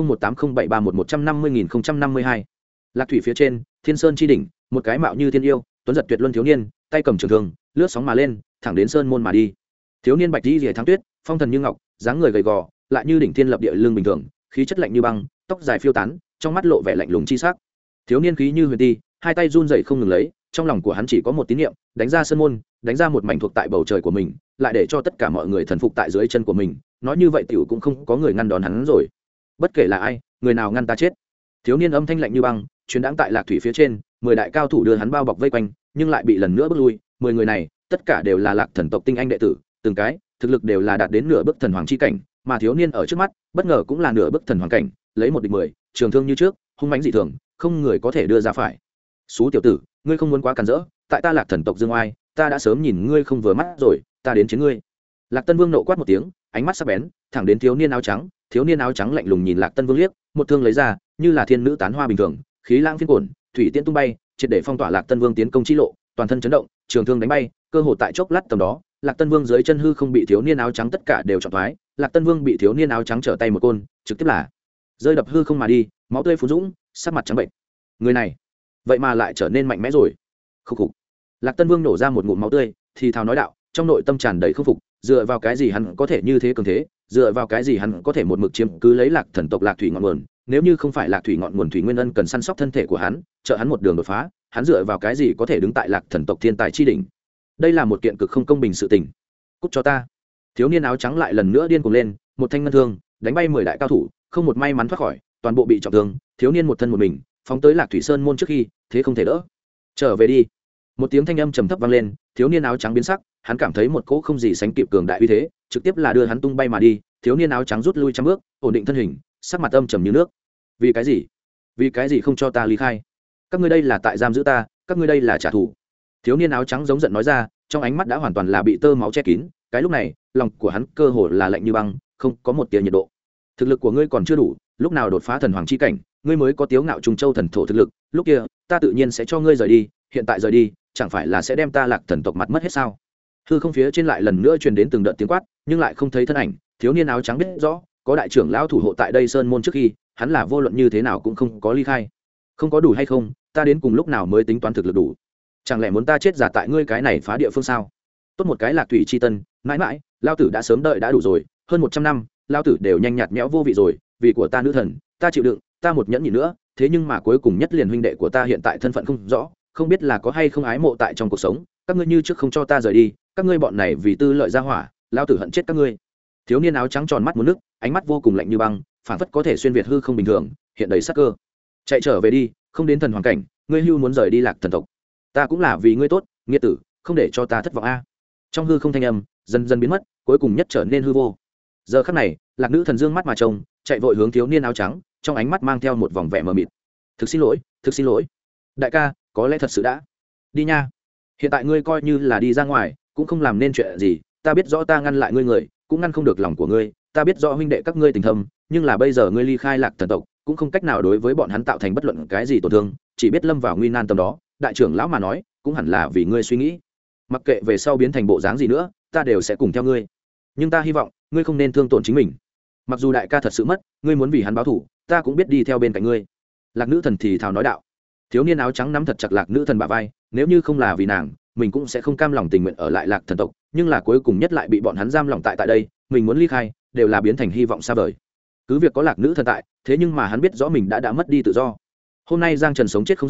20180731150052. Lạc Thủy phía trên Thiên Sơn chi đỉnh, một cái mạo như thiên yêu tuấn giật tuyệt luân thiếu niên, tay cầm trường thương lướt sóng mà lên, thẳng đến sơn môn mà đi. Thiếu niên bạch y rìa tháng tuyết, phong thần như ngọc, dáng người gầy gò, lại như đỉnh thiên lập địa lưng bình thường, khí chất lạnh như băng, tóc dài phiêu tán, trong mắt lộ vẻ lạnh lùng chi sắc. Thiếu niên khí như huyền ti, hai tay run rẩy không ngừng lấy, trong lòng của hắn chỉ có một tín niệm, đánh ra sơn môn, đánh ra một mảnh thuộc tại bầu trời của mình, lại để cho tất cả mọi người thần phục tại dưới chân của mình. Nói như vậy tiểu cũng không có người ngăn đón hắn rồi. Bất kể là ai, người nào ngăn ta chết. Thiếu niên âm thanh lạnh như băng, truyền đãng tại Lạc Thủy phía trên, 10 đại cao thủ đưa hắn bao bọc vây quanh, nhưng lại bị lần nữa bước lui. 10 người này, tất cả đều là Lạc thần tộc tinh anh đệ tử, từng cái thực lực đều là đạt đến nửa bước thần hoàng chi cảnh, mà thiếu niên ở trước mắt, bất ngờ cũng là nửa bước thần hoàng cảnh, lấy một địch 10, trường thương như trước, hung mãnh dị thường, không người có thể đưa ra phải. Sú tiểu tử, ngươi không muốn quá càn rỡ, tại ta Lạc thần tộc dương oai, ta đã sớm nhìn ngươi không vừa mắt rồi, ta đến chiến ngươi. Lạc Tân Vương nộ quát một tiếng, ánh mắt sắc bén, thẳng đến thiếu niên áo trắng. Thiếu niên áo trắng lạnh lùng nhìn Lạc Tân Vương liếc, một thương lấy ra, như là thiên nữ tán hoa bình thường, khí lãng phiên cuộn, thủy tiễn tung bay, triệt để phong tỏa Lạc Tân Vương tiến công chi lộ, toàn thân chấn động, trường thương đánh bay, cơ hội tại chốc lát tầm đó, Lạc Tân Vương dưới chân hư không bị thiếu niên áo trắng tất cả đều chọn thoái, Lạc Tân Vương bị thiếu niên áo trắng trở tay một côn, trực tiếp là rơi đập hư không mà đi, máu tươi phun dũng, sắc mặt trắng bệnh. Người này, vậy mà lại trở nên mạnh mẽ rồi. Khục khục. Lạc Tân Vương nổ ra một ngụm máu tươi, thì thào nói đạo, trong nội tâm tràn đầy không phục, dựa vào cái gì hắn có thể như thế cường thế, dựa vào cái gì hắn có thể một mực chiếm cứ lấy Lạc thần tộc Lạc Thủy ngọn nguồn, nếu như không phải Lạc Thủy ngọn nguồn Thủy Nguyên Ân cần săn sóc thân thể của hắn, trợ hắn một đường đột phá, hắn dựa vào cái gì có thể đứng tại Lạc thần tộc thiên tài chi đỉnh. Đây là một kiện cực không công bình sự tình. Cút cho ta. Thiếu niên áo trắng lại lần nữa điên cuồng lên, một thanh ngân thương đánh bay 10 đại cao thủ, không một may mắn thoát khỏi, toàn bộ bị trọng thương. Thiếu niên một thân một mình phóng tới Lạc Thủy Sơn môn trước khi, thế không thể đỡ. Trở về đi. Một tiếng thanh âm trầm thấp vang lên, thiếu niên áo trắng biến sắc, hắn cảm thấy một cỗ không gì sánh kịp cường đại uy thế, trực tiếp là đưa hắn tung bay mà đi. Thiếu niên áo trắng rút lui trăm bước, ổn định thân hình, sắc mặt âm trầm như nước. Vì cái gì? Vì cái gì không cho ta ly khai? Các ngươi đây là tại giam giữ ta, các ngươi đây là trả thù. Thiếu niên áo trắng giống giận nói ra, trong ánh mắt đã hoàn toàn là bị tơ máu che kín. Cái lúc này, lòng của hắn cơ hồ là lạnh như băng, không có một tia nhiệt độ. Thực lực của ngươi còn chưa đủ, lúc nào đột phá thần hoàng chi cảnh, ngươi mới có tiếu ngạo Trung Châu thần thổ thực lực, lúc kia, ta tự nhiên sẽ cho ngươi rời đi, hiện tại rời đi, chẳng phải là sẽ đem ta Lạc thần tộc mặt mất hết sao? Hư không phía trên lại lần nữa truyền đến từng đợt tiếng quát, nhưng lại không thấy thân ảnh. Thiếu niên áo trắng biết rõ, có đại trưởng lão thủ hộ tại đây sơn môn trước khi, hắn là vô luận như thế nào cũng không có ly khai. Không có đủ hay không, ta đến cùng lúc nào mới tính toán thực lực đủ? Chẳng lẽ muốn ta chết giả tại ngươi cái này phá địa phương sao? Tốt một cái Lạc Thủy chi tân, mãi mãi, lao tử đã sớm đợi đã đủ rồi, hơn 100 năm, lao tử đều nhanh nhạt nhẽo vô vị rồi, vì của ta nữ thần, ta chịu đựng, ta một nhẫn nhịn nữa, thế nhưng mà cuối cùng nhất liền huynh đệ của ta hiện tại thân phận không rõ, không biết là có hay không ái mộ tại trong cuộc sống, các ngươi như trước không cho ta rời đi, các ngươi bọn này vì tư lợi ra hỏa, lao tử hận chết các ngươi. Thiếu niên áo trắng tròn mắt muốn nước, ánh mắt vô cùng lạnh như băng, phảng phất có thể xuyên việt hư không bình thường, hiện đầy sắc cơ. Chạy trở về đi, không đến thần hoàng cảnh, ngươi hưu muốn rời đi Lạc thần tộc, ta cũng là vì ngươi tốt, nghĩa tử, không để cho ta thất vọng a. Trong hư không thanh âm dần dần biến mất, cuối cùng nhất trở nên hư vô. Giờ khắc này, Lạc nữ thần dương mắt mà trông, chạy vội hướng thiếu niên áo trắng, trong ánh mắt mang theo một vòng vẻ mờ mịt. Thực xin lỗi, đại ca, có lẽ thật sự đã đi nha. Hiện tại ngươi coi như là đi ra ngoài, cũng không làm nên chuyện gì, ta biết rõ ta ngăn lại ngươi người, cũng ngăn không được lòng của ngươi, ta biết rõ huynh đệ các ngươi tình thâm, nhưng là bây giờ ngươi ly khai Lạc thần tộc, cũng không cách nào đối với bọn hắn tạo thành bất luận cái gì tổn thương, chỉ biết lâm vào nguy nan tầm đó. Đại trưởng lão mà nói, cũng hẳn là vì ngươi suy nghĩ, mặc kệ về sau biến thành bộ dáng gì nữa, ta đều sẽ cùng theo ngươi, nhưng ta hy vọng ngươi không nên thương tổn chính mình. Mặc dù đại ca thật sự mất, ngươi muốn vì hắn báo thù, ta cũng biết đi theo bên cạnh ngươi. Lạc nữ thần thì thào nói đạo. Thiếu niên áo trắng nắm thật chặt Lạc nữ thần bả vai, nếu như không là vì nàng, mình cũng sẽ không cam lòng tình nguyện ở lại Lạc thần tộc, nhưng là cuối cùng nhất lại bị bọn hắn giam lỏng tại đây, mình muốn ly khai đều là biến thành hy vọng xa vời. Cứ việc có Lạc nữ thần tại, thế nhưng mà hắn biết rõ mình đã mất đi tự do. Hôm nay Giang Trần sống chết không rõ,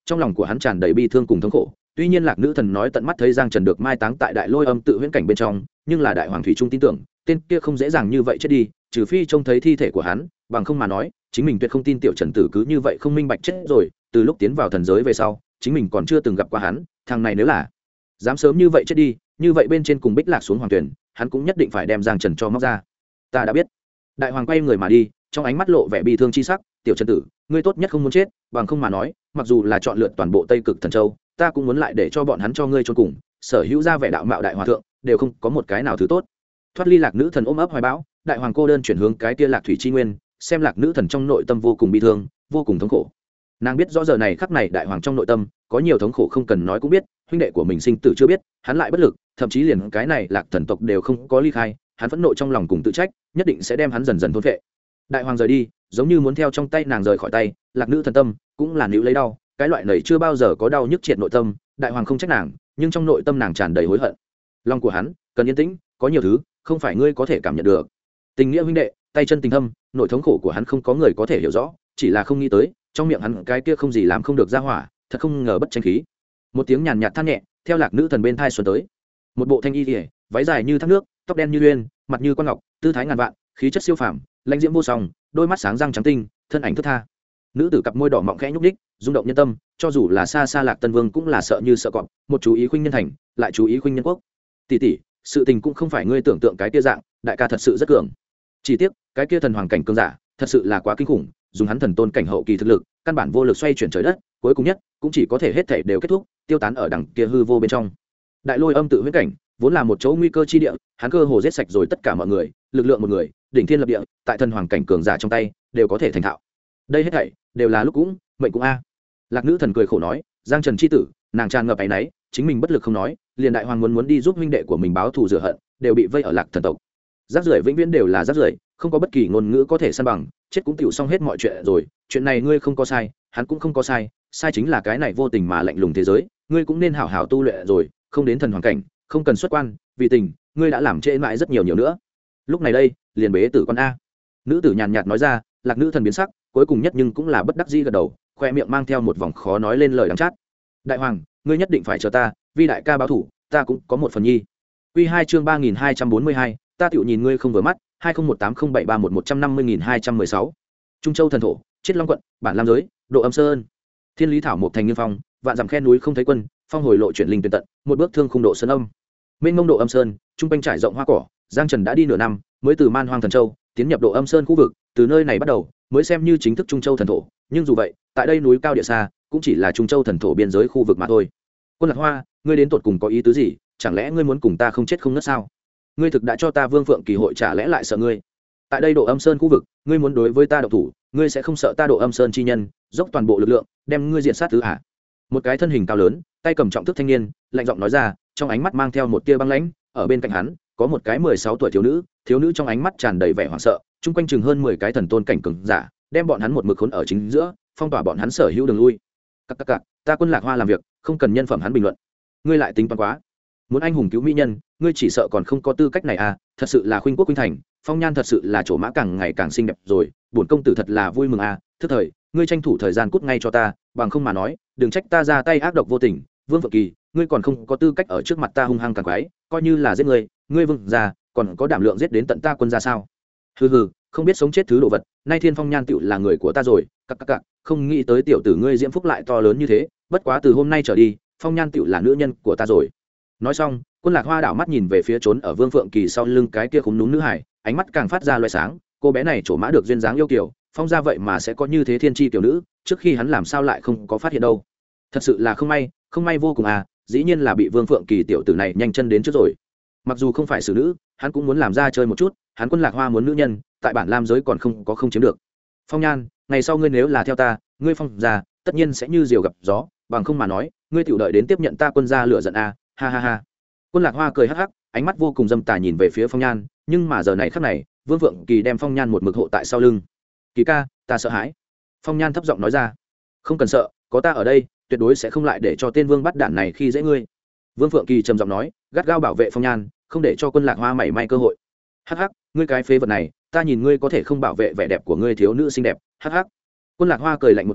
trong lòng của hắn tràn đầy bi thương cùng thống khổ. Tuy nhiên Lạc Nữ Thần nói tận mắt thấy Giang Trần được mai táng tại Đại Lôi Âm tự huyễn cảnh bên trong, nhưng là Đại Hoàng thủy trung tin tưởng, tên kia không dễ dàng như vậy chết đi, trừ phi trông thấy thi thể của hắn, bằng không mà nói, chính mình tuyệt không tin Tiểu Trần Tử cứ như vậy không minh bạch chết rồi. Từ lúc tiến vào thần giới về sau, chính mình còn chưa từng gặp qua hắn, thằng này nếu là dám sớm như vậy chết đi, như vậy bên trên cùng Bích Lạc xuống hoàng tuyển, hắn cũng nhất định phải đem Giang Trần cho móc ra. Ta đã biết. Đại Hoàng quay người mà đi, trong ánh mắt lộ vẻ bi thương chi sắc. Tiểu Trần Tử, ngươi tốt nhất không muốn chết, bằng không mà nói, mặc dù là chọn lựa toàn bộ Tây Cực Thần Châu, ta cũng muốn lại để cho bọn hắn cho ngươi chôn cùng. Sở hữu ra vẻ đạo mạo đại hòa thượng, đều không có một cái nào thứ tốt. Thoát ly Lạc Nữ Thần ôm ấp hoài bão, Đại Hoàng cô đơn chuyển hướng cái tia Lạc thủy chi nguyên, xem Lạc Nữ Thần trong nội tâm vô cùng bi thương, vô cùng thống khổ. Nàng biết rõ giờ này khắc này Đại Hoàng trong nội tâm có nhiều thống khổ không cần nói cũng biết, huynh đệ của mình sinh tử chưa biết, hắn lại bất lực, thậm chí liền cái này Lạc thần tộc đều không có ly khai, hắn phẫn nộ trong lòng cùng tự trách, nhất định sẽ đem hắn dần dần thôn phệ. Đại Hoàng rời đi, giống như muốn theo trong tay nàng rời khỏi tay, Lạc Nữ Thần tâm cũng là níu lấy đau, cái loại này chưa bao giờ có đau nhức triệt nội tâm. Đại Hoàng không trách nàng, nhưng trong nội tâm nàng tràn đầy hối hận. Lòng của hắn cần yên tĩnh, có nhiều thứ không phải ngươi có thể cảm nhận được. Tình nghĩa huynh đệ, tay chân tình thâm, nội thống khổ của hắn không có người có thể hiểu rõ, chỉ là không nghĩ tới, trong miệng hắn cái kia không gì làm không được ra hỏa, thật không ngờ bất tranh khí. Một tiếng nhàn nhạt than nhẹ, theo Lạc Nữ Thần bên thai xuân tới. Một bộ thanh y liễu, váy dài như thác nước, tóc đen như uyên, mặt như quan ngọc, tư thái ngàn vạn, khí chất siêu phàm, lãnh diễm vô song, đôi mắt sáng răng trắng tinh, thân ảnh thướt tha. Nữ tử cặp môi đỏ mọng khẽ nhúc nhích, rung động nhân tâm, cho dù là xa xa Lạc Tân Vương cũng là sợ như sợ cọp, một chú ý khuynh nhân thành, lại chú ý khuynh nhân quốc. Tỷ tỷ, sự tình cũng không phải ngươi tưởng tượng cái kia dạng, đại ca thật sự rất cường. Chỉ tiếc, cái kia thần hoàng cảnh cường giả, thật sự là quá kinh khủng, dùng hắn thần tôn cảnh hậu kỳ thực lực, căn bản vô lực xoay chuyển trời đất, cuối cùng nhất cũng chỉ có thể hết thảy đều kết thúc, tiêu tán ở đằng kia hư vô bên trong. Đại Lôi Âm tự huyễn cảnh, vốn là một chỗ nguy cơ chi địa, hắn cơ hồ giết sạch rồi tất cả mọi người, lực lượng một người, đỉnh thiên lập địa, tại thần hoàng cảnh cường giả trong tay, đều có thể thành thạo. Đây hết thảy đều là lúc cũng, mệnh cũng a. Lạc Nữ Thần cười khổ nói, Giang Trần chi tử, nàng tràn ngập áy náy, chính mình bất lực không nói, liền Đại Hoàng muốn đi giúp huynh đệ của mình báo thù rửa hận, đều bị vây ở Lạc thần tộc. Rác rưởi vĩnh viễn đều là rác rưởi, không có bất kỳ ngôn ngữ có thể san bằng, chết cũng tiểu xong hết mọi chuyện rồi, chuyện này ngươi không có sai, hắn cũng không có sai, sai chính là cái này vô tình mà lạnh lùng thế giới, ngươi cũng nên hảo hảo tu luyện rồi, không đến thần hoàng cảnh, không cần xuất quan, vì tình, ngươi đã làm trễ mãi rất nhiều nữa. Lúc này đây, liền bế tử con a. Nữ tử nhàn nhạt nói ra. Lạc Nữ Thần biến sắc, cuối cùng nhất nhưng cũng là bất đắc dĩ gật đầu, khoe miệng mang theo một vòng khó nói lên lời đắng chát. Đại Hoàng, ngươi nhất định phải chờ ta, vì đại ca báo thủ, ta cũng có một phần nhi. Quy 2 chương 3242, ta tiểu nhìn ngươi không vừa mắt, 20180731150216. Trung Châu thần thổ, Chiết Long quận, bản Lam giới, Độ Âm Sơn. Thiên Lý thảo một thành niên phong, vạn dặm khe núi không thấy quân, phong hồi lộ chuyển linh tuyệt tận, một bước thương khung độ sơn âm. Mênh mông Độ Âm Sơn, trung quanh trải rộng hoa cỏ, Giang Trần đã đi nửa năm, mới từ Man Hoang Thần Châu tiến nhập Độ Âm Sơn khu vực, từ nơi này bắt đầu mới xem như chính thức Trung Châu thần thổ, nhưng dù vậy, tại đây núi cao địa xa, cũng chỉ là Trung Châu thần thổ biên giới khu vực mà thôi. Quân Lạc Hoa, ngươi đến tột cùng có ý tứ gì, chẳng lẽ ngươi muốn cùng ta không chết không nứt sao? Ngươi thực đã cho ta Vương Phượng Kỳ hội trả lẽ lại sợ ngươi? Tại đây Độ Âm Sơn khu vực, ngươi muốn đối với ta động thủ, ngươi sẽ không sợ ta Độ Âm Sơn chi nhân dốc toàn bộ lực lượng đem ngươi diện sát thứ hả? Một cái thân hình cao lớn, tay cầm trọng thức thanh niên, lạnh giọng nói ra, trong ánh mắt mang theo một tia băng lãnh. Ở bên cạnh hắn có một cái 16 tuổi thiếu nữ trong ánh mắt tràn đầy vẻ hoảng sợ, chung quanh chừng hơn 10 cái thần tôn cảnh cường giả, đem bọn hắn một mực khốn ở chính giữa, phong tỏa bọn hắn sở hữu đường lui. Các, ta Quân Lạc Hoa làm việc, không cần nhân phẩm hắn bình luận. Ngươi lại tính toán quá, muốn anh hùng cứu mỹ nhân, ngươi chỉ sợ còn không có tư cách này à? Thật sự là khuynh quốc khuynh thành, phong nhan thật sự là chỗ mã càng ngày càng xinh đẹp rồi, bổn công tử thật là vui mừng à. Thức thời, ngươi tranh thủ thời gian cút ngay cho ta, bằng không mà nói, đừng trách ta ra tay ác độc vô tình. Vương Phượng Kỳ, ngươi còn không có tư cách ở trước mặt ta hung hăng càng quái, coi như là giết ngươi Vương gia còn có đảm lượng giết đến tận ta Quân gia sao? Hừ, không biết sống chết thứ đồ vật, nay Thiên Phong Nhan tựu là người của ta rồi. Các, không nghĩ tới tiểu tử ngươi diễm phúc lại to lớn như thế, bất quá từ hôm nay trở đi, Phong Nhan tựu là nữ nhân của ta rồi. Nói xong, Quân Lạc Hoa đảo mắt nhìn về phía trốn ở Vương Phượng Kỳ sau lưng cái kia khúm núm nữ hải, ánh mắt càng phát ra loé sáng, cô bé này trổ mã được duyên dáng yêu kiều, phong gia vậy mà sẽ có như thế thiên chi tiểu nữ, trước khi hắn làm sao lại không có phát hiện đâu. Thật sự là không may vô cùng à, dĩ nhiên là bị Vương Phượng Kỳ tiểu tử này nhanh chân đến trước rồi. Mặc dù không phải xử nữ, hắn cũng muốn làm ra chơi một chút, hắn Quân Lạc Hoa muốn nữ nhân, tại bản Lam giới còn không chiếm được. Phong Nhan, ngày sau ngươi nếu là theo ta, ngươi Phong gia tất nhiên sẽ như diều gặp gió, bằng không mà nói, ngươi tiểu đợi đến tiếp nhận ta Quân gia lửa giận à, ha. Quân Lạc Hoa cười hắc hắc, ánh mắt vô cùng dâm tà nhìn về phía Phong Nhan, nhưng mà giờ này khắc này, Vương Phượng Kỳ đem Phong Nhan một mực hộ tại sau lưng. Kỳ ca, ta sợ hãi. Phong Nhan thấp giọng nói ra. Không cần sợ, có ta ở đây, tuyệt đối sẽ không lại để cho tên Vương bắt đản này khi dễ ngươi. Vương Phượng Kỳ trầm giọng nói, gắt gao bảo vệ Phong Nhan, không để cho Quân Lạc Hoa mảy may cơ hội. Hắc hắc, ngươi cái phế vật này, ta nhìn ngươi có thể không bảo vệ vẻ đẹp của ngươi thiếu nữ xinh đẹp. Hắc hắc. Quân Lạc Hoa cười lạnh một tiếng,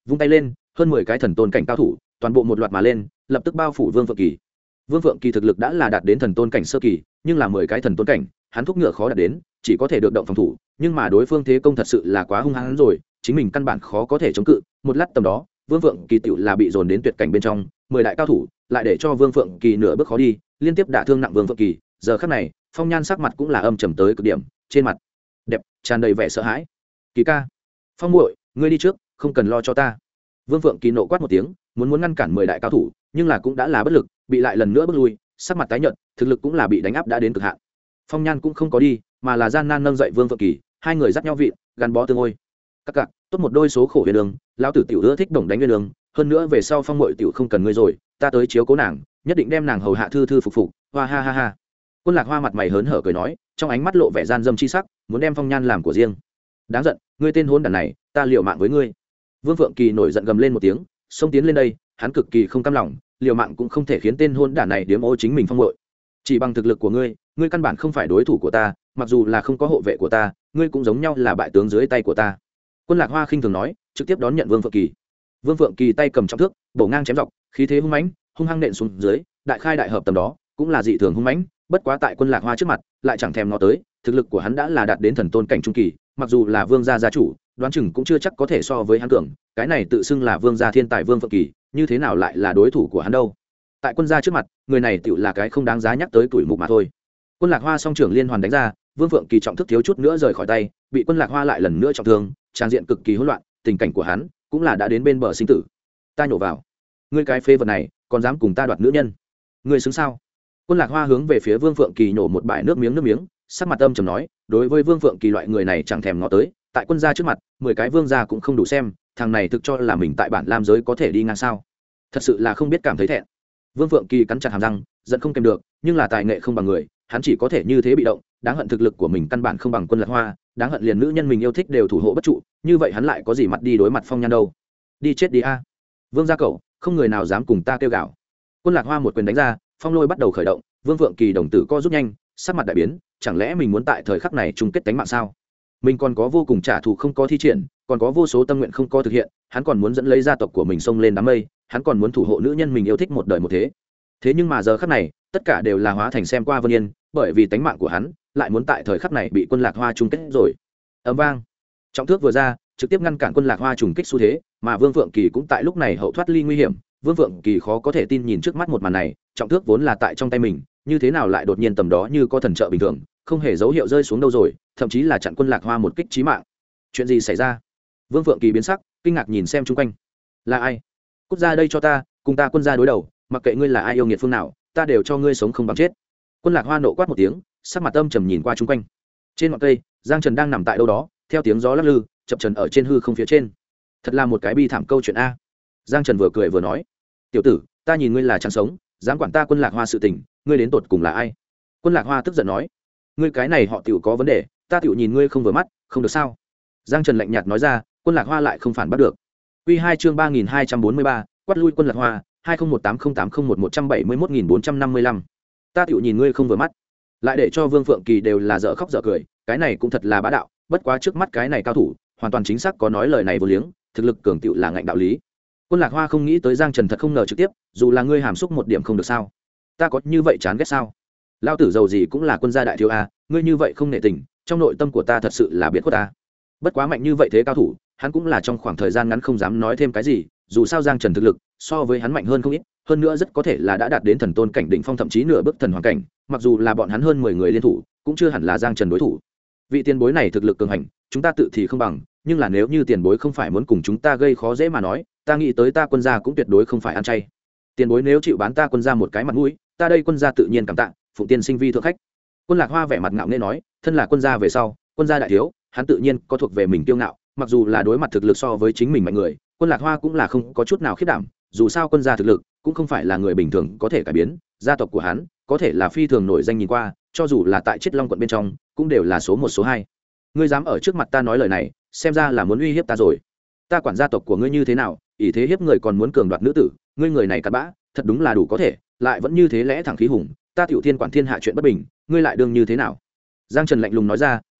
vung tay lên, hơn 10 cái thần tôn cảnh cao thủ toàn bộ một loạt mà lên, lập tức bao phủ Vương Phượng Kỳ. Vương Phượng Kỳ thực lực đã là đạt đến thần tôn cảnh sơ kỳ, nhưng là 10 cái thần tôn cảnh, hắn thúc ngựa khó đạt đến, chỉ có thể được động phòng thủ, nhưng mà đối phương thế công thật sự là quá hung hăng rồi, chính mình căn bản khó có thể chống cự. Một lát tầm đó, Vương Phượng Kỳ tiểu là bị dồn đến tuyệt cảnh bên trong, 10 đại cao thủ, lại để cho Vương Phượng Kỳ nửa bước khó đi, liên tiếp đả thương nặng Vương Phượng Kỳ. Giờ khắc này, Phong Nhan sắc mặt cũng là âm trầm tới cực điểm, trên mặt đẹp tràn đầy vẻ sợ hãi. "Kỳ ca, Phong muội, ngươi đi trước, không cần lo cho ta." Vương Phượng Kỳ nộ quát một tiếng, muốn ngăn cản 10 đại cao thủ, nhưng là cũng đã là bất lực, bị lại lần nữa bước lui, sắc mặt tái nhợt, thực lực cũng là bị đánh áp đã đến cực hạn. Phong Nhan cũng không có đi, mà là gian nan nâng dậy Vương Phượng Kỳ, hai người dắt nhau vịn, gắn bó tương ôi. Các cặc, tốt một đôi số khổ huyền đường, lão tử tiểu ưa thích đồng đánh huyền đường, hơn nữa về sau Phong muội tiểu không cần ngươi rồi, ta tới chiếu cố nàng, nhất định đem nàng hầu hạ thư thư phục phục. Hoa ha ha ha. Quân Lạc Hoa mặt mày hớn hở cười nói, trong ánh mắt lộ vẻ gian dâm chi sắc, muốn đem Phong Nhan làm của riêng. Đáng giận, ngươi tên hỗn đản này, ta liều mạng với ngươi. Vương Phượng Kỳ nổi giận gầm lên một tiếng, xông tiến lên đây, hắn cực kỳ không cam lòng, liều mạng cũng không thể khiến tên hỗn đản này điếm ô chính mình Phong muội. Chỉ bằng thực lực của ngươi, ngươi căn bản không phải đối thủ của ta, mặc dù là không có hộ vệ của ta, ngươi cũng giống nhau là bại tướng dưới tay của ta. Quân Lạc Hoa khinh thường nói, trực tiếp đón nhận Vương Phượng Kỳ. Vương Phượng Kỳ tay cầm trọng thước, bổ ngang chém dọc, khí thế hung mãnh, hung hăng nện xuống dưới, đại khai đại hợp tầm đó, cũng là dị thường hung mãnh, bất quá tại Quân Lạc Hoa trước mặt, lại chẳng thèm ngó tới, thực lực của hắn đã là đạt đến thần tôn cảnh trung kỳ, mặc dù là vương gia gia chủ, đoán chừng cũng chưa chắc có thể so với hắn cường, cái này tự xưng là vương gia thiên tài Vương Phượng Kỳ, như thế nào lại là đối thủ của hắn đâu? Tại quân gia trước mặt, người này tựu là cái không đáng giá nhắc tới tuổi mục mà thôi. Quân Lạc Hoa song trưởng liên hoàn đánh ra, Vương Phượng Kỳ trọng thức thiếu chút nữa rời khỏi tay, bị Quân Lạc Hoa lại lần nữa trọng thương, trang diện cực kỳ hỗn loạn, tình cảnh của hắn cũng là đã đến bên bờ sinh tử. Ta nhổ vào, ngươi cái phế vật này, còn dám cùng ta đoạt nữ nhân, ngươi xứng sao? Quân Lạc Hoa hướng về phía Vương Phượng Kỳ nhổ một bãi nước miếng, sắc mặt âm trầm nói, đối với Vương Phượng Kỳ loại người này chẳng thèm ngó tới, tại quân gia trước mặt, 10 cái vương gia cũng không đủ xem, thằng này thực cho là mình tại bản lam giới có thể đi ngang sao? Thật sự là không biết cảm thấy thẹn. Vương Phượng Kỳ cắn chặt hàm răng, giận không kèm được, nhưng là tài nghệ không bằng người, hắn chỉ có thể như thế bị động, đáng hận thực lực của mình căn bản không bằng Quân Lạc Hoa, đáng hận liền nữ nhân mình yêu thích đều thủ hộ bất trụ, như vậy hắn lại có gì mặt đi đối mặt Phong Nhan đâu? Đi chết đi a. Vương gia cậu, không người nào dám cùng ta kêu gào. Quân Lạc Hoa một quyền đánh ra, phong lôi bắt đầu khởi động, Vương Phượng Kỳ đồng tử co rút nhanh, sắc mặt đại biến, chẳng lẽ mình muốn tại thời khắc này chung kết tánh mạng sao? Mình còn có vô cùng trả thù không có thi triển, còn có vô số tâm nguyện không có thực hiện, hắn còn muốn dẫn lấy gia tộc của mình xông lên đám mây, hắn còn muốn thủ hộ nữ nhân mình yêu thích một đời một thế. Thế nhưng mà giờ khắc này, tất cả đều là hóa thành xem qua Vân Yên, bởi vì tánh mạng của hắn lại muốn tại thời khắc này bị Quân Lạc Hoa chung kết rồi. Ầm vang, trọng thước vừa ra, trực tiếp ngăn cản Quân Lạc Hoa trùng kích xu thế, mà Vương Phượng Kỳ cũng tại lúc này hậu thoát ly nguy hiểm. Vương Phượng Kỳ khó có thể tin nhìn trước mắt một màn này, trọng thước vốn là tại trong tay mình, như thế nào lại đột nhiên tầm đó như có thần trợ bình thường, không hề dấu hiệu rơi xuống đâu rồi, thậm chí là chặn Quân Lạc Hoa một kích chí mạng. Chuyện gì xảy ra? Vương Phượng Kỳ biến sắc, kinh ngạc nhìn xem xung quanh. Là ai? Cút ra đây cho ta, cùng ta quân gia đối đầu, mặc kệ ngươi là ai yêu nghiệt phương nào, ta đều cho ngươi sống không bằng chết. Quân Lạc Hoa nộ quát một tiếng, sắc mặt âm trầm nhìn qua xung quanh. Trên ngọn cây, Giang Trần đang nằm tại đâu đó, theo tiếng gió lắc lư, chập trần ở trên hư không phía trên. Thật là một cái bi thảm câu chuyện a. Giang Trần vừa cười vừa nói, tiểu tử, ta nhìn ngươi là chẳng sống, dám quản ta Quân Lạc Hoa sự tình, ngươi đến tột cùng là ai? Quân Lạc Hoa tức giận nói, ngươi cái này họ tiểu có vấn đề, ta tiểu nhìn ngươi không vừa mắt, không được sao? Giang Trần lạnh nhạt nói ra, Quân Lạc Hoa lại không phản bắt được. Quy 2 chương 3243, quát lui Quân Lạc Hoa, 20180801171455. Ta tiểu nhìn ngươi không vừa mắt, lại để cho Vương Phượng Kỳ đều là dở khóc dở cười, cái này cũng thật là bá đạo, bất quá trước mắt cái này cao thủ, hoàn toàn chính xác có nói lời này vô liếng, thực lực cường tiểu là ngạnh đạo lý. Quân Lạc Hoa không nghĩ tới Giang Trần thật không ngờ trực tiếp, dù là ngươi hàm xúc một điểm không được sao? Ta có như vậy chán ghét sao? Lão tử giàu gì cũng là quân gia đại thiếu a, ngươi như vậy không nể tình, trong nội tâm của ta thật sự là biết khuất ta. Bất quá mạnh như vậy thế cao thủ, hắn cũng là trong khoảng thời gian ngắn không dám nói thêm cái gì, dù sao Giang Trần thực lực so với hắn mạnh hơn không ít, hơn nữa rất có thể là đã đạt đến thần tôn cảnh đỉnh phong, thậm chí nửa bước thần hoàng cảnh, mặc dù là bọn hắn hơn 10 người liên thủ, cũng chưa hẳn là Giang Trần đối thủ. Vị tiền bối này thực lực cường hành, chúng ta tự thì không bằng, nhưng là nếu như tiền bối không phải muốn cùng chúng ta gây khó dễ mà nói, ta nghĩ tới ta quân gia cũng tuyệt đối không phải ăn chay. Tiền bối nếu chịu bán ta quân gia một cái mặt mũi, ta đây quân gia tự nhiên cảm tạ, phụng tiên sinh vi thượng khách. Quân Lạc Hoa vẻ mặt ngạo nghễ nói, thân là quân gia về sau, quân gia đại thiếu, hắn tự nhiên có thuộc về mình kiêu ngạo, mặc dù là đối mặt thực lực so với chính mình mạnh người, Quân Lạc Hoa cũng là không có chút nào khiếp đảm, dù sao quân gia thực lực cũng không phải là người bình thường có thể cải biến, gia tộc của hắn có thể là phi thường nổi danh nhìn qua, cho dù là tại Chiết Long quận bên trong, cũng đều là số 1 số 2. Ngươi dám ở trước mặt ta nói lời này, xem ra là muốn uy hiếp ta rồi. Ta quản gia tộc của ngươi như thế nào, ỷ thế hiếp người còn muốn cường đoạt nữ tử, ngươi người này cặn bã, thật đúng là đủ có thể, lại vẫn như thế lẽ thẳng khí hùng, ta Tiểu Thiên quản thiên hạ chuyện bất bình, ngươi lại đương như thế nào? Giang Trần lạnh lùng nói ra,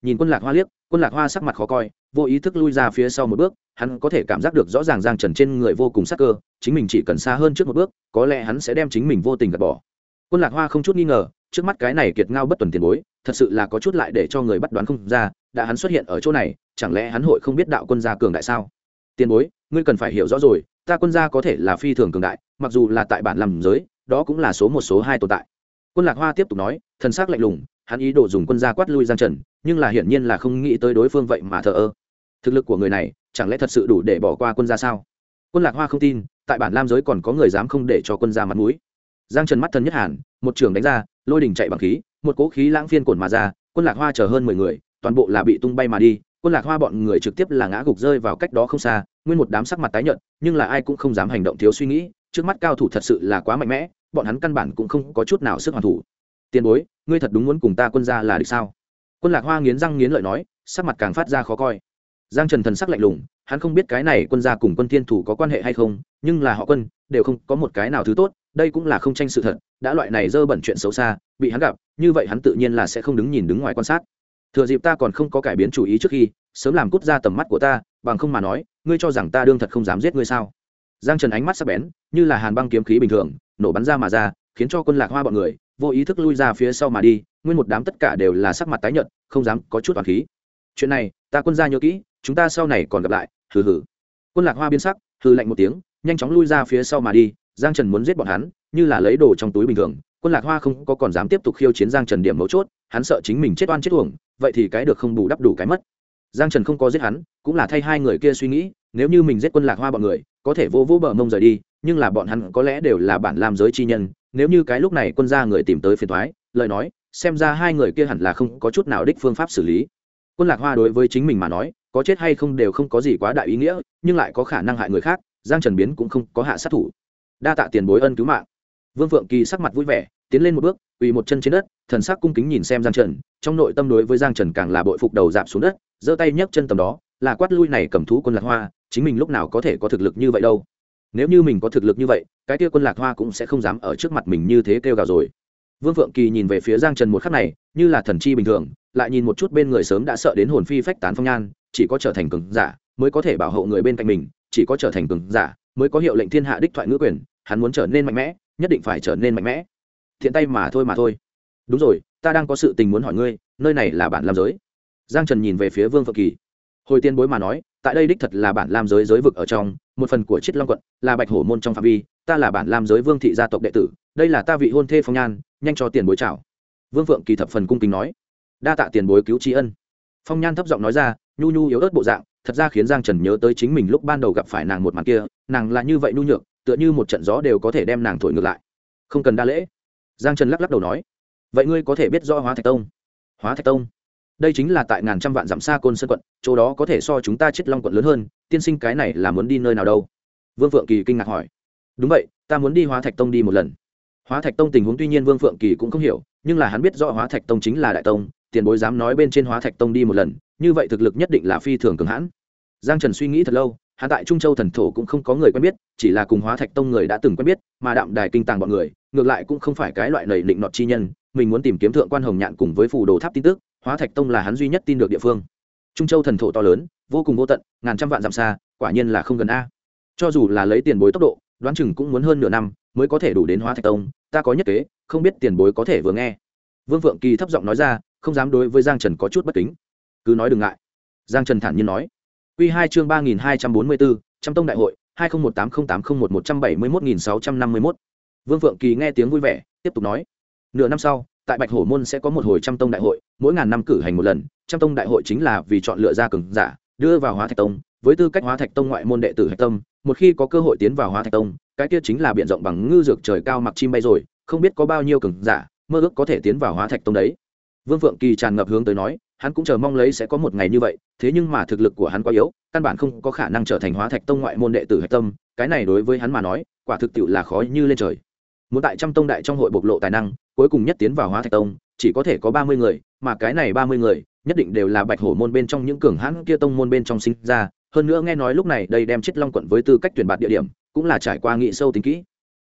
nhìn Quân Lạc Hoa liếc. Quân Lạc Hoa sắc mặt khó coi, vô ý thức lui ra phía sau một bước. Hắn có thể cảm giác được rõ ràng Giang Trần trên người vô cùng sắc cơ, chính mình chỉ cần xa hơn trước một bước, có lẽ hắn sẽ đem chính mình vô tình gạt bỏ. Quân Lạc Hoa không chút nghi ngờ, trước mắt cái này kiệt ngao bất tuần tiền bối, thật sự là có chút lại để cho người bắt đoán không ra, đã hắn xuất hiện ở chỗ này, chẳng lẽ hắn hội không biết đạo quân gia cường đại sao? Tiền bối, ngươi cần phải hiểu rõ rồi, ta quân gia có thể là phi thường cường đại, mặc dù là tại bản làm giới, đó cũng là số một số hai tồn tại. Quân Lạc Hoa tiếp tục nói, thần sắc lạnh lùng, hắn ý đồ dùng quân gia quát lui Giang Trần, nhưng là hiển nhiên là không nghĩ tới đối phương vậy mà thờ ơ. Thực lực của người này, chẳng lẽ thật sự đủ để bỏ qua quân gia sao? Quân Lạc Hoa không tin, tại bản lam giới còn có người dám không để cho quân gia mặt mũi. Giang Trần mắt thân nhất hàn, một trường đánh ra, lôi đỉnh chạy bằng khí, một cỗ khí lãng phiên cuộn mà ra, Quân Lạc Hoa chờ hơn 10 người, toàn bộ là bị tung bay mà đi. Quân Lạc Hoa bọn người trực tiếp là ngã gục rơi vào cách đó không xa, nguyên một đám sắc mặt tái nhợt, nhưng là ai cũng không dám hành động thiếu suy nghĩ, trước mắt cao thủ thật sự là quá mạnh mẽ, bọn hắn căn bản cũng không có chút nào sức hoàn thủ. Tiền bối, ngươi thật đúng muốn cùng ta quân gia là địch sao? Quân Lạc Hoa nghiến răng nghiến lợi nói, sắc mặt càng phát ra khó coi. Giang Trần thần sắc lạnh lùng, hắn không biết cái này quân gia cùng Quân Thiên Thủ có quan hệ hay không, nhưng là họ Quân đều không có một cái nào thứ tốt, đây cũng là không tranh sự thật, đã loại này dơ bẩn chuyện xấu xa, bị hắn gặp, như vậy hắn tự nhiên là sẽ không đứng nhìn đứng ngoài quan sát. Thừa dịp ta còn không có cải biến chủ ý trước khi, sớm làm cút ra tầm mắt của ta, bằng không mà nói, ngươi cho rằng ta đương thật không dám giết ngươi sao? Giang Trần ánh mắt sắc bén, như là hàn băng kiếm khí bình thường, nổ bắn ra mà ra, khiến cho Quân Lạc Hoa bọn người vô ý thức lui ra phía sau mà đi, nguyên một đám tất cả đều là sắc mặt tái nhợt, không dám có chút oán khí. Chuyện này, ta quân gia nhớ kỹ, chúng ta sau này còn gặp lại, hừ hừ. Quân Lạc Hoa biến sắc, hừ lạnh một tiếng, nhanh chóng lui ra phía sau mà đi. Giang Trần muốn giết bọn hắn, như là lấy đồ trong túi bình thường. Quân Lạc Hoa không có còn dám tiếp tục khiêu chiến Giang Trần điểm mấu chốt, hắn sợ chính mình chết oan chết uổng, vậy thì cái được không bù đắp đủ cái mất. Giang Trần không có giết hắn, cũng là thay hai người kia suy nghĩ, nếu như mình giết Quân Lạc Hoa bọn người, có thể vô bờ mông rời đi, nhưng là bọn hắn có lẽ đều là bản lam giới chi nhân, nếu như cái lúc này quân gia người tìm tới phiền toái, lời nói, xem ra hai người kia hẳn là không có chút nào đích phương pháp xử lý. Quân Lạc Hoa đối với chính mình mà nói, có chết hay không đều không có gì quá đại ý nghĩa, nhưng lại có khả năng hại người khác, Giang Trần biến cũng không có hạ sát thủ. Đa tạ tiền bối ân cứu mạng. Vương Phượng Kỳ sắc mặt vui vẻ, tiến lên một bước, quỳ một chân trên đất, thần sắc cung kính nhìn xem Giang Trần, trong nội tâm đối với Giang Trần càng là bội phục đầu dạp xuống đất, giơ tay nhấc chân tầm đó, là quát lui này cầm thú Quân Lạc Hoa, chính mình lúc nào có thể có thực lực như vậy đâu. Nếu như mình có thực lực như vậy, cái kia Quân Lạc Hoa cũng sẽ không dám ở trước mặt mình như thế kêu gào rồi. Vương Phượng Kỳ nhìn về phía Giang Trần một khắc này, như là thần chi bình thường, lại nhìn một chút bên người sớm đã sợ đến hồn phi phách tán Phong Nhan, chỉ có trở thành cường giả mới có thể bảo hộ người bên cạnh mình, chỉ có trở thành cường giả mới có hiệu lệnh thiên hạ đích thoại ngữ quyền, hắn muốn trở nên mạnh mẽ, nhất định phải trở nên mạnh mẽ. Thiện tay mà thôi. Đúng rồi, ta đang có sự tình muốn hỏi ngươi, nơi này là bản lam giới. Giang Trần nhìn về phía Vương Phượng Kỳ. Hồi tiên bối mà nói, tại đây đích thật là bản lam giới giới vực ở trong, một phần của Chiết Long quận, là Bạch Hổ môn trong phạm vi, ta là bản lam giới Vương thị gia tộc đệ tử, đây là ta vị hôn thê Phong Nhan, nhanh cho tiền bối chào. Vương Phượng Kỳ thập phần cung kính nói, đa tạ tiền bối cứu tri ân. Phong Nhan thấp giọng nói ra, nhu nhu yếu ớt bộ dạng, thật ra khiến Giang Trần nhớ tới chính mình lúc ban đầu gặp phải nàng một màn kia, nàng là như vậy nhu nhược, tựa như một trận gió đều có thể đem nàng thổi ngược lại. Không cần đa lễ. Giang Trần lắc lắc đầu nói, vậy ngươi có thể biết rõ Hóa Thạch Tông? Hóa Thạch Tông, đây chính là tại ngàn trăm vạn dặm xa Côn Sơn quận, chỗ đó có thể so chúng ta Chiết Long quận lớn hơn, tiên sinh cái này là muốn đi nơi nào đâu? Vương Phượng Kỳ kinh ngạc hỏi. Đúng vậy, ta muốn đi Hóa Thạch Tông đi một lần. Hóa Thạch Tông tình huống tuy nhiên Vương Phượng Kỳ cũng không hiểu, nhưng là hắn biết rõ Hóa Thạch Tông chính là đại tông, tiền bối dám nói bên trên Hóa Thạch Tông đi một lần, như vậy thực lực nhất định là phi thường cường hãn. Giang Trần suy nghĩ thật lâu, hắn tại Trung Châu thần thổ cũng không có người quen biết, chỉ là cùng Hóa Thạch Tông người đã từng quen biết, mà Đạm Đài Kinh Tàng bọn người, ngược lại cũng không phải cái loại nầy định nọt chi nhân, mình muốn tìm kiếm thượng quan Hồng Nhạn cùng với phù đồ tháp tin tức, Hóa Thạch Tông là hắn duy nhất tin được địa phương. Trung Châu thần thổ to lớn, vô cùng vô tận, ngàn trăm vạn dặm xa, quả nhiên là không gần a. Cho dù là lấy tiền bối tốc độ, đoán chừng cũng muốn hơn nửa năm mới có thể đủ đến Hóa Thạch Tông, ta có nhất kế, không biết tiền bối có thể vừa nghe. Vương Phượng Kỳ thấp giọng nói ra, không dám đối với Giang Trần có chút bất kính. Cứ nói đừng ngại. Giang Trần thản nhiên nói. Quy 2 chương 3244, Trăm Tông đại hội, 20180801171651. Vương Phượng Kỳ nghe tiếng vui vẻ, tiếp tục nói. Nửa năm sau, tại Bạch Hổ môn sẽ có một hồi Trăm Tông đại hội, mỗi ngàn năm cử hành một lần, Trăm Tông đại hội chính là vì chọn lựa ra cường giả, đưa vào Hóa Thạch Tông, với tư cách Hóa Thạch Tông ngoại môn đệ tử hạch tâm, một khi có cơ hội tiến vào Hóa Thạch Tông, cái kia chính là biển rộng bằng ngư dược trời cao mặc chim bay rồi, không biết có bao nhiêu cường giả mơ ước có thể tiến vào Hóa Thạch Tông đấy. Vương Phượng Kỳ tràn ngập hướng tới nói, hắn cũng chờ mong lấy sẽ có một ngày như vậy, thế nhưng mà thực lực của hắn quá yếu, căn bản không có khả năng trở thành Hóa Thạch Tông ngoại môn đệ tử hạch tâm, cái này đối với hắn mà nói, quả thực tiệu là khó như lên trời. Muốn tại Trăm Tông đại trong hội bộc lộ tài năng, cuối cùng nhất tiến vào Hóa Thạch Tông, chỉ có thể có 30 người, mà cái này 30 người, nhất định đều là Bạch Hổ môn bên trong những cường hãn kia tông môn bên trong sinh ra, hơn nữa nghe nói lúc này đây đem Chiết Long quận với tư cách tuyển bạt địa điểm, cũng là trải qua nghị sâu tính kỹ.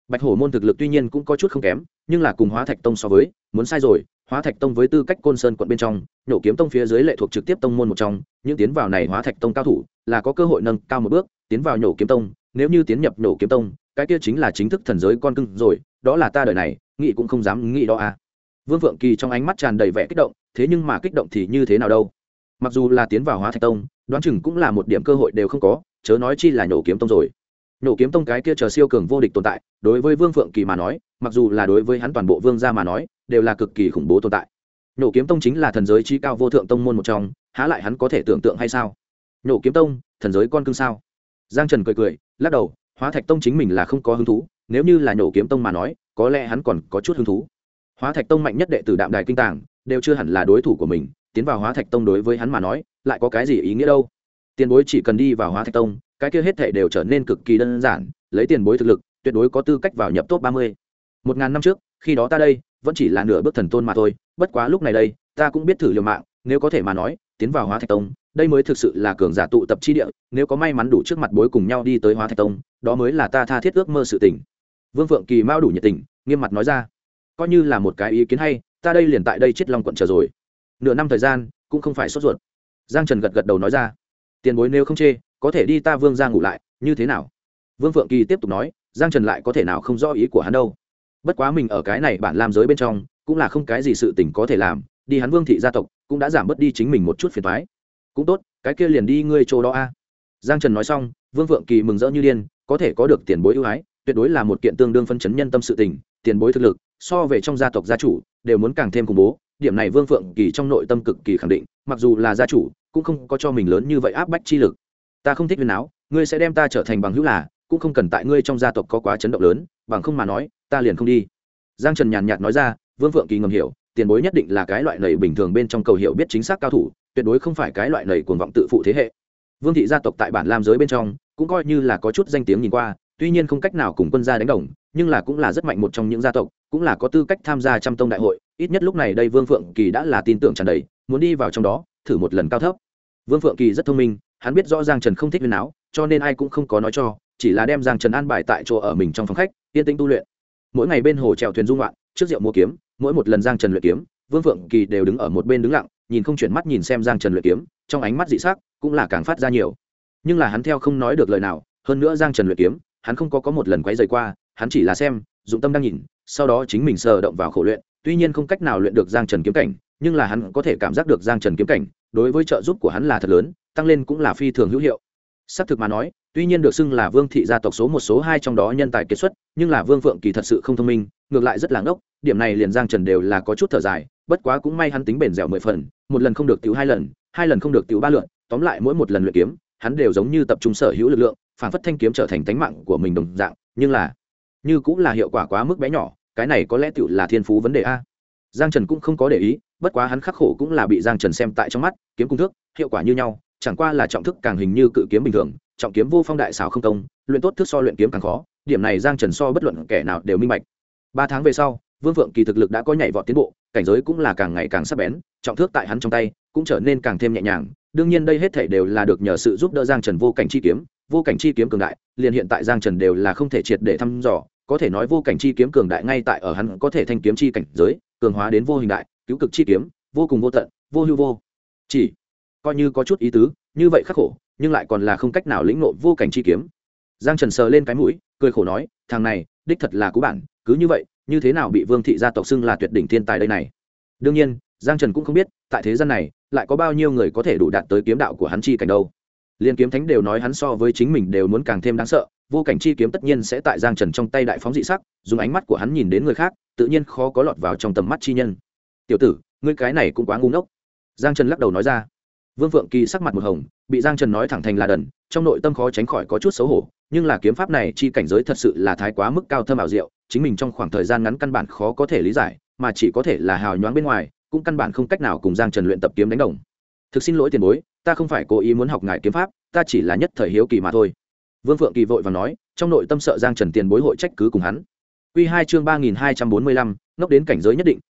Bạch Hổ môn thực lực tuy nhiên cũng có chút không kém, nhưng là cùng Hóa Thạch tông so với, muốn sai rồi. Hóa Thạch tông với tư cách Côn Sơn quận bên trong, Nhổ Kiếm tông phía dưới lệ thuộc trực tiếp tông môn một trong, những tiến vào này Hóa Thạch tông cao thủ là có cơ hội nâng cao một bước, tiến vào Nhổ Kiếm tông, nếu như tiến nhập Nhổ Kiếm tông, cái kia chính là chính thức thần giới con cưng rồi, đó là ta đời này, nghĩ cũng không dám nghĩ đó à. Vương Phượng Kỳ trong ánh mắt tràn đầy vẻ kích động, thế nhưng mà kích động thì như thế nào đâu? Mặc dù là tiến vào Hóa Thạch tông, đoán chừng cũng là một điểm cơ hội đều không có, chớ nói chi là Nhổ Kiếm tông rồi. Nhổ Kiếm tông cái kia chờ siêu cường vô địch tồn tại, đối với Vương Phượng Kỳ mà nói, mặc dù là đối với hắn toàn bộ vương gia mà nói, đều là cực kỳ khủng bố tồn tại. Nhổ Kiếm tông chính là thần giới chi cao vô thượng tông môn một trong, há lại hắn có thể tưởng tượng hay sao? Nhổ Kiếm tông, thần giới con cưng sao? Giang Trần cười cười, lắc đầu, Hóa Thạch tông chính mình là không có hứng thú, nếu như là Nhổ Kiếm tông mà nói, có lẽ hắn còn có chút hứng thú. Hóa Thạch tông mạnh nhất đệ tử Đạm Đài kinh tàng, đều chưa hẳn là đối thủ của mình, tiến vào Hóa Thạch tông đối với hắn mà nói, lại có cái gì ý nghĩa đâu? Tiền bối chỉ cần đi vào Hóa Thạch tông, cái kia hết thảy đều trở nên cực kỳ đơn giản, lấy tiền bối thực lực, tuyệt đối có tư cách vào nhập top 30. 1000 năm trước, khi đó ta đây, vẫn chỉ là nửa bước thần tôn mà thôi, bất quá lúc này đây, ta cũng biết thử liều mạng, nếu có thể mà nói, tiến vào Hóa Thạch tông, đây mới thực sự là cường giả tụ tập chi địa, nếu có may mắn đủ trước mặt bối cùng nhau đi tới Hóa Thạch tông, đó mới là ta tha thiết ước mơ sự tình. Vương Phượng Kỳ mao đủ nhiệt tình, nghiêm mặt nói ra, coi như là một cái ý kiến hay, ta đây liền tại đây chết long quận chờ rồi. Nửa năm thời gian, cũng không phải sốt ruột. Giang Trần gật gật đầu nói ra, tiền bối nếu không chê, có thể đi ta Vương gia ngủ lại, như thế nào? Vương Phượng Kỳ tiếp tục nói, Giang Trần lại có thể nào không rõ ý của hắn đâu. Bất quá mình ở cái này bản làm giới bên trong, cũng là không cái gì sự tình có thể làm, đi hắn Vương thị gia tộc, cũng đã giảm bớt đi chính mình một chút phiền toái. Cũng tốt, cái kia liền đi ngươi chỗ đó a. Giang Trần nói xong, Vương Phượng Kỳ mừng rỡ như điên, có thể có được tiền bối ưu ái, tuyệt đối là một kiện tương đương phân chấn nhân tâm sự tình, tiền bối thực lực, so về trong gia tộc gia chủ, đều muốn càng thêm khủng bố, điểm này Vương Phượng Kỳ trong nội tâm cực kỳ khẳng định, mặc dù là gia chủ, cũng không có cho mình lớn như vậy áp bách chi lực. Ta không thích huyền áo, ngươi sẽ đem ta trở thành bằng hữu là, cũng không cần tại ngươi trong gia tộc có quá chấn động lớn, bằng không mà nói, ta liền không đi. Giang Trần nhàn nhạt nói ra, Vương Phượng Kỳ ngầm hiểu, tiền bối nhất định là cái loại nầy bình thường bên trong cầu hiểu biết chính xác cao thủ, tuyệt đối không phải cái loại nầy cuồng vọng tự phụ thế hệ. Vương thị gia tộc tại bản lam giới bên trong, cũng coi như là có chút danh tiếng nhìn qua, tuy nhiên không cách nào cùng quân gia đánh đồng, nhưng là cũng là rất mạnh một trong những gia tộc, cũng là có tư cách tham gia trăm tông đại hội, ít nhất lúc này đây Vương Phượng Kỳ đã là tin tưởng tràn đầy, muốn đi vào trong đó, thử một lần cao thấp. Vương Phượng Kỳ rất thông minh, hắn biết rõ Giang Trần không thích huyền áo, cho nên ai cũng không có nói cho, chỉ là đem Giang Trần an bài tại chỗ ở mình trong phòng khách, yên tĩnh tu luyện. Mỗi ngày bên hồ chèo thuyền dung loạn, trước rượu mua kiếm, mỗi một lần Giang Trần luyện kiếm, Vương Phượng Kỳ đều đứng ở một bên đứng lặng, nhìn không chuyển mắt nhìn xem Giang Trần luyện kiếm, trong ánh mắt dị sắc cũng là càng phát ra nhiều. Nhưng là hắn theo không nói được lời nào, hơn nữa Giang Trần luyện kiếm, hắn không có một lần quấy rầy qua, hắn chỉ là xem, dụng tâm đang nhìn, sau đó chính mình sờ động vào khổ luyện, tuy nhiên không cách nào luyện được Giang Trần kiếm cảnh, nhưng là hắn có thể cảm giác được Giang Trần kiếm cảnh, đối với trợ giúp của hắn là thật lớn, tăng lên cũng là phi thường hữu hiệu. Xác thực mà nói, tuy nhiên được xưng là Vương thị gia tộc số 1 số 2 trong đó nhân tài kiệt xuất, nhưng là Vương Phượng Kỳ thật sự không thông minh, ngược lại rất làng ốc, điểm này liền Giang Trần đều là có chút thở dài, bất quá cũng may hắn tính bền dẻo 10 phần, một lần không được tiểu 2 lần, 2 lần không được tiểu 3 lượt, tóm lại mỗi một lần luyện kiếm, hắn đều giống như tập trung sở hữu lực lượng, phản phất thanh kiếm trở thành tánh mạng của mình đồng dạng, nhưng là như cũng là hiệu quả quá mức bé nhỏ, cái này có lẽ tiểu là thiên phú vấn đề a. Giang Trần cũng không có để ý, bất quá hắn khắc khổ cũng là bị Giang Trần xem tại trong mắt, kiếm cung thước, hiệu quả như nhau, chẳng qua là trọng thức càng hình như cự kiếm bình thường, trọng kiếm vô phong đại xảo không công, luyện tốt thức so luyện kiếm càng khó, điểm này Giang Trần so bất luận kẻ nào đều minh bạch. 3 tháng về sau, Vương Phượng Kỳ thực lực đã có nhảy vọt tiến bộ, cảnh giới cũng là càng ngày càng sắc bén, trọng thước tại hắn trong tay cũng trở nên càng thêm nhẹ nhàng, đương nhiên đây hết thảy đều là được nhờ sự giúp đỡ Giang Trần vô cảnh chi kiếm cường đại, liền hiện tại Giang Trần đều là không thể triệt để thăm dò, có thể nói vô cảnh chi kiếm cường đại ngay tại ở hắn có thể thanh kiếm chi cảnh giới, cường hóa đến vô hình đại, cứu cực chi kiếm, vô cùng vô tận, vô hưu vô chỉ, coi như có chút ý tứ, như vậy khắc khổ, nhưng lại còn là không cách nào lĩnh ngộ vô cảnh chi kiếm. Giang Trần sờ lên cái mũi, cười khổ nói, thằng này, đích thật là cú bản, cứ như vậy, như thế nào bị Vương thị gia tộc xưng là tuyệt đỉnh thiên tài đây này. Đương nhiên, Giang Trần cũng không biết, tại thế gian này, lại có bao nhiêu người có thể đủ đạt tới kiếm đạo của hắn chi cảnh đâu. Liên kiếm thánh đều nói hắn so với chính mình đều muốn càng thêm đáng sợ, vô cảnh chi kiếm tất nhiên sẽ tại Giang Trần trong tay đại phóng dị sắc, dùng ánh mắt của hắn nhìn đến người khác, tự nhiên khó có lọt vào trong tầm mắt chi nhân. Tiểu tử, ngươi cái này cũng quá ngu ngốc. Giang Trần lắc đầu nói ra. Vương Phượng Kỳ sắc mặt một hồng, bị Giang Trần nói thẳng thành là đần, trong nội tâm khó tránh khỏi có chút xấu hổ, nhưng là kiếm pháp này chi cảnh giới thật sự là thái quá mức cao thâm ảo diệu, chính mình trong khoảng thời gian ngắn căn bản khó có thể lý giải, mà chỉ có thể là hào nhoáng bên ngoài, cũng căn bản không cách nào cùng Giang Trần luyện tập kiếm đánh đồng. Thực xin lỗi tiền bối, ta không phải cố ý muốn học ngài kiếm pháp, ta chỉ là nhất thời hiếu kỳ mà thôi. Vương Phượng Kỳ vội vàng nói, trong nội tâm sợ Giang Trần tiền bối hội trách cứ cùng hắn. Quy 2 chương 3245, ngốc đến cảnh giới nhất định,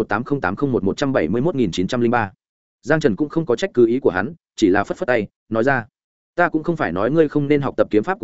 20180801171903. Giang Trần cũng không có trách cứ ý của hắn, chỉ là phất phất tay, nói ra, ta cũng không phải nói ngươi không nên học tập kiếm pháp của ta,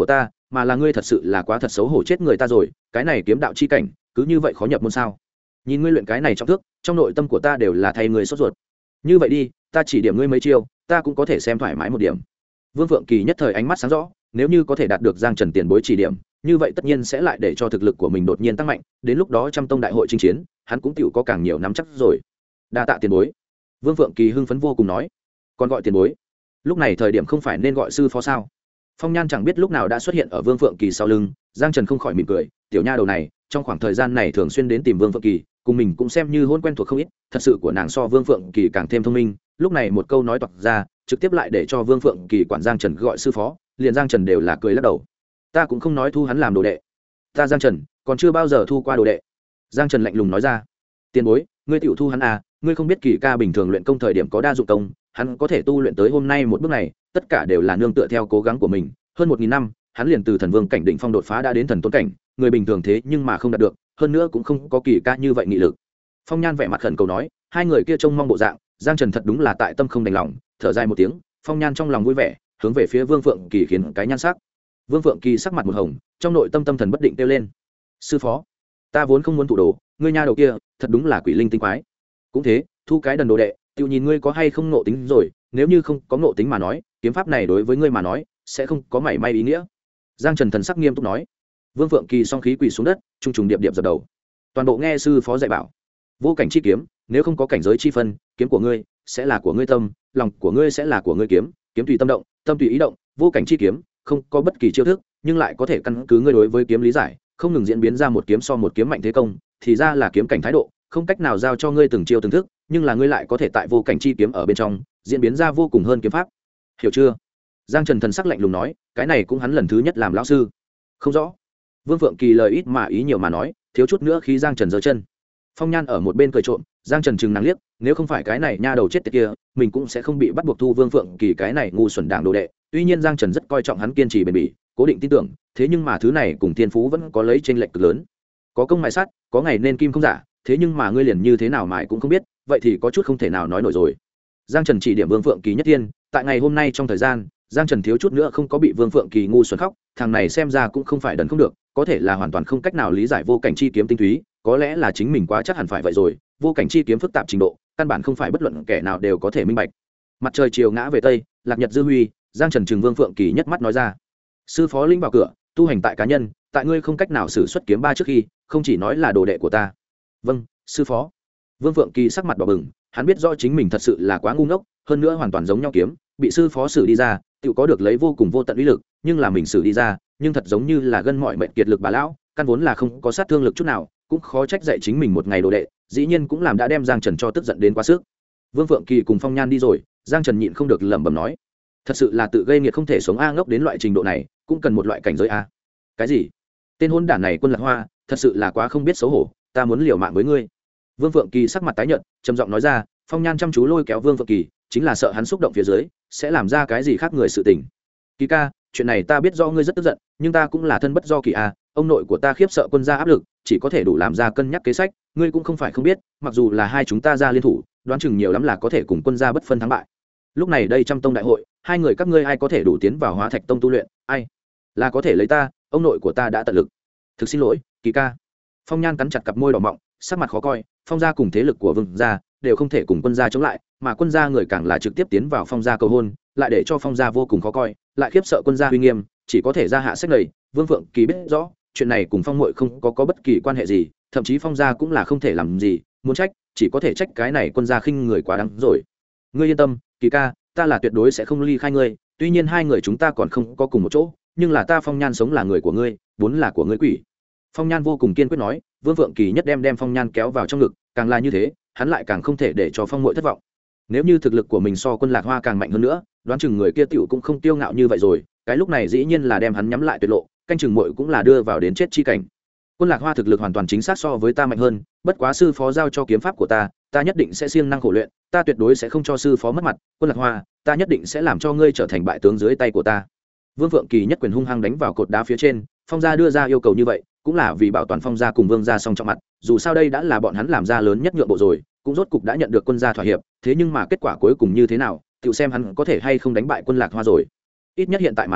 mà là ngươi thật sự là quá thật xấu hổ chết người ta rồi. Cái này kiếm đạo chi cảnh cứ như vậy khó nhập môn sao? Nhìn ngươi luyện cái này trong thước, trong nội tâm của ta đều là thay ngươi sốt ruột. Như vậy đi, ta chỉ điểm ngươi mấy chiêu, ta cũng có thể xem thoải mái một điểm. Vương Phượng Kỳ nhất thời ánh mắt sáng rõ, nếu như có thể đạt được Giang Trần tiền bối chỉ điểm, như vậy tất nhiên sẽ lại để cho thực lực của mình đột nhiên tăng mạnh, đến lúc đó trăm tông đại hội chinh chiến, hắn cũng tựu có càng nhiều nắm chắc rồi. Đa tạ tiền bối. Vương Phượng Kỳ hưng phấn vô cùng nói. Còn gọi tiền bối? Lúc này thời điểm không phải nên gọi sư phó sao? Phong Nhan chẳng biết lúc nào đã xuất hiện ở Vương Phượng Kỳ sau lưng, Giang Trần không khỏi mỉm cười, tiểu nha đầu này, trong khoảng thời gian này thường xuyên đến tìm Vương Phượng Kỳ, cùng mình cũng xem như hôn quen thuộc không ít, thật sự của nàng so Vương Phượng Kỳ càng thêm thông minh, lúc này một câu nói toạc ra, trực tiếp lại để cho Vương Phượng Kỳ quản Giang Trần gọi sư phó, liền Giang Trần đều là cười lắc đầu. Ta cũng không nói thu hắn làm đồ đệ. Ta Giang Trần, còn chưa bao giờ thu qua đồ đệ. Giang Trần lạnh lùng nói ra. Tiền bối, ngươi tiểu thu hắn à, ngươi không biết Kỳ ca bình thường luyện công thời điểm có đa dụng công, hắn có thể tu luyện tới hôm nay một bước này, tất cả đều là nương tựa theo cố gắng của mình, hơn 1000 năm, hắn liền từ thần vương cảnh đỉnh phong đột phá đã đến thần tôn cảnh, người bình thường thế nhưng mà không đạt được, hơn nữa cũng không có Kỳ ca như vậy nghị lực. Phong Nhan vẻ mặt khẩn cầu nói, hai người kia trông mong bộ dạng, Giang Trần thật đúng là tại tâm không đành lòng, thở dài một tiếng, Phong Nhan trong lòng vui vẻ, hướng về phía Vương Phượng Kỳ khiến cái nhan sắc. Vương Phượng Kỳ sắc mặt một hồng, trong nội tâm tâm thần bất định kêu lên. Sư phó, ta vốn không muốn thủ đồ, ngươi nha đầu kia, thật đúng là quỷ linh tinh quái. Cũng thế, thu cái đần đồ đệ, tiêu nhìn ngươi có hay không ngộ tính rồi, nếu như không có ngộ tính mà nói, kiếm pháp này đối với ngươi mà nói, sẽ không có mảy may ý nghĩa. Giang Trần thần sắc nghiêm túc nói. Vương Phượng Kỳ song khí quỳ xuống đất, trung trùng điệp điệp dập đầu. Toàn bộ nghe sư phó dạy bảo. Vô cảnh chi kiếm, nếu không có cảnh giới chi phân, kiếm của ngươi sẽ là của ngươi tâm, lòng của ngươi sẽ là của ngươi kiếm, kiếm tùy tâm động, tâm tùy ý động, vô cảnh chi kiếm, không có bất kỳ chiêu thức, nhưng lại có thể căn cứ ngươi đối với kiếm lý giải, không ngừng diễn biến ra một kiếm so một kiếm mạnh thế công, thì ra là kiếm cảnh thái độ, không cách nào giao cho ngươi từng chiêu từng thức, nhưng là ngươi lại có thể tại vô cảnh chi kiếm ở bên trong, diễn biến ra vô cùng hơn kiếm pháp. Hiểu chưa? Giang Trần thần sắc lạnh lùng nói, cái này cũng hắn lần thứ nhất làm lão sư. Không rõ. Vương Phượng Kỳ lời ít mà ý nhiều mà nói, thiếu chút nữa khi Giang Trần giơ chân. Phong Nhan ở một bên cười trộm, Giang Trần chừng nàng liếc, nếu không phải cái này nha đầu chết tiệt kia, mình cũng sẽ không bị bắt buộc thu Vương Phượng Kỳ cái này ngu xuẩn đảng đồ đệ. Tuy nhiên Giang Trần rất coi trọng hắn kiên trì bền bỉ, cố định tin tưởng, thế nhưng mà thứ này cùng thiên phú vẫn có lấy chênh lệch cực lớn. Có công mài sắt, có ngày nên kim không giả, thế nhưng mà ngươi liền như thế nào mài cũng không biết, vậy thì có chút không thể nào nói nổi rồi. Giang Trần chỉ điểm Vương Phượng Kỳ nhất thiên, tại ngày hôm nay trong thời gian, Giang Trần thiếu chút nữa không có bị Vương Phượng Kỳ ngu xuẩn khóc, thằng này xem ra cũng không phải đần không được, có thể là hoàn toàn không cách nào lý giải vô cảnh chi kiếm tinh túy, có lẽ là chính mình quá chắc hẳn phải vậy rồi, vô cảnh chi kiếm phức tạp trình độ, căn bản không phải bất luận kẻ nào đều có thể minh bạch. Mặt trời chiều ngã về tây, lạc nhật dư huy, Giang Trần trừng Vương Phượng Kỳ nhất mắt nói ra: sư phó linh vào cửa, tu hành tại cá nhân, tại ngươi không cách nào sử xuất kiếm ba trước khi, không chỉ nói là đồ đệ của ta. Vâng, sư phó. Vương Phượng Kỳ sắc mặt đỏ bừng, hắn biết rõ chính mình thật sự là quá ngu ngốc, hơn nữa hoàn toàn giống nhau kiếm, bị sư phó xử đi ra, tự có được lấy vô cùng vô tận uy lực, nhưng là mình xử đi ra, nhưng thật giống như là gân mọi mệnh kiệt lực bà lão, căn vốn là không có sát thương lực chút nào, cũng khó trách dạy chính mình một ngày đồ đệ, dĩ nhiên cũng làm đã đem Giang Trần cho tức giận đến quá sức. Vương Phượng Kỳ cùng Phong Nhan đi rồi, Giang Trần nhịn không được lẩm bẩm nói: thật sự là tự gây nghiệt không thể sống a, ngốc đến loại trình độ này, cũng cần một loại cảnh giới a. Cái gì? Tên hôn đản này Quân Lạc Hoa, thật sự là quá không biết xấu hổ, ta muốn liều mạng với ngươi. Vương Phượng Kỳ sắc mặt tái nhợt, trầm giọng nói ra. Phong Nhan chăm chú lôi kéo Vương Phượng Kỳ, chính là sợ hắn xúc động phía dưới sẽ làm ra cái gì khác người sự tình. Kỳ ca, chuyện này ta biết do ngươi rất tức giận, nhưng ta cũng là thân bất do kỳ a, ông nội của ta khiếp sợ Quân gia áp lực, chỉ có thể đủ làm ra cân nhắc kế sách, ngươi cũng không phải không biết, mặc dù là hai chúng ta ra liên thủ, đoán chừng nhiều lắm là có thể cùng Quân gia bất phân thắng bại. Lúc này đây trăm tông đại hội, hai người các ngươi ai có thể đủ tiến vào Hóa Thạch tông tu luyện, ai là có thể lấy ta, ông nội của ta đã tận lực. Thực xin lỗi, Kỳ ca. Phong Nhan cắn chặt cặp môi đỏ mọng, sắc mặt khó coi, Phong gia cùng thế lực của Vương gia đều không thể cùng Quân gia chống lại, mà Quân gia người càng là trực tiếp tiến vào Phong gia cầu hôn, lại để cho Phong gia vô cùng khó coi, lại khiếp sợ Quân gia uy nghiêm, chỉ có thể ra hạ sách này. Vương Phượng Kỳ biết rõ, chuyện này cùng Phong muội không có bất kỳ quan hệ gì, thậm chí Phong gia cũng là không thể làm gì, muốn trách, chỉ có thể trách cái này Quân gia khinh người quá đáng rồi. Ngươi yên tâm, Kỳ ca, ta là tuyệt đối sẽ không ly khai ngươi, tuy nhiên hai người chúng ta còn không có cùng một chỗ, nhưng là ta Phong Nhan sống là người của ngươi, vốn là của ngươi quỷ. Phong Nhan vô cùng kiên quyết nói. Vương Phượng Kỳ nhất đem Phong Nhan kéo vào trong ngực, càng là như thế, hắn lại càng không thể để cho Phong muội thất vọng. Nếu như thực lực của mình so Quân Lạc Hoa càng mạnh hơn nữa, đoán chừng người kia tiểu cũng không tiêu ngạo như vậy rồi, cái lúc này dĩ nhiên là đem hắn nhắm lại tuyệt lộ, canh chừng muội cũng là đưa vào đến chết chi cảnh. Quân Lạc Hoa thực lực hoàn toàn chính xác so với ta mạnh hơn, bất quá sư phó giao cho kiếm pháp của ta, ta nhất định sẽ siêng năng khổ luyện, ta tuyệt đối sẽ không cho sư phó mất mặt. Quân Lạc Hoa, ta nhất định sẽ làm cho ngươi trở thành bại tướng dưới tay của ta. Vương Phượng Kỳ nhất quyền hung hăng đánh vào cột đá phía trên, Phong gia đưa ra yêu cầu như vậy, cũng là vì bảo toàn Phong gia cùng Vương gia song trọng mặt, dù sao đây đã là bọn hắn làm ra lớn nhất nhượng bộ rồi, cũng rốt cục đã nhận được Quân gia thỏa hiệp, thế nhưng mà kết quả cuối cùng như thế nào, tự xem hắn có thể hay không đánh bại Quân Lạc Hoa rồi. Ít nhất hiện tại mà nói,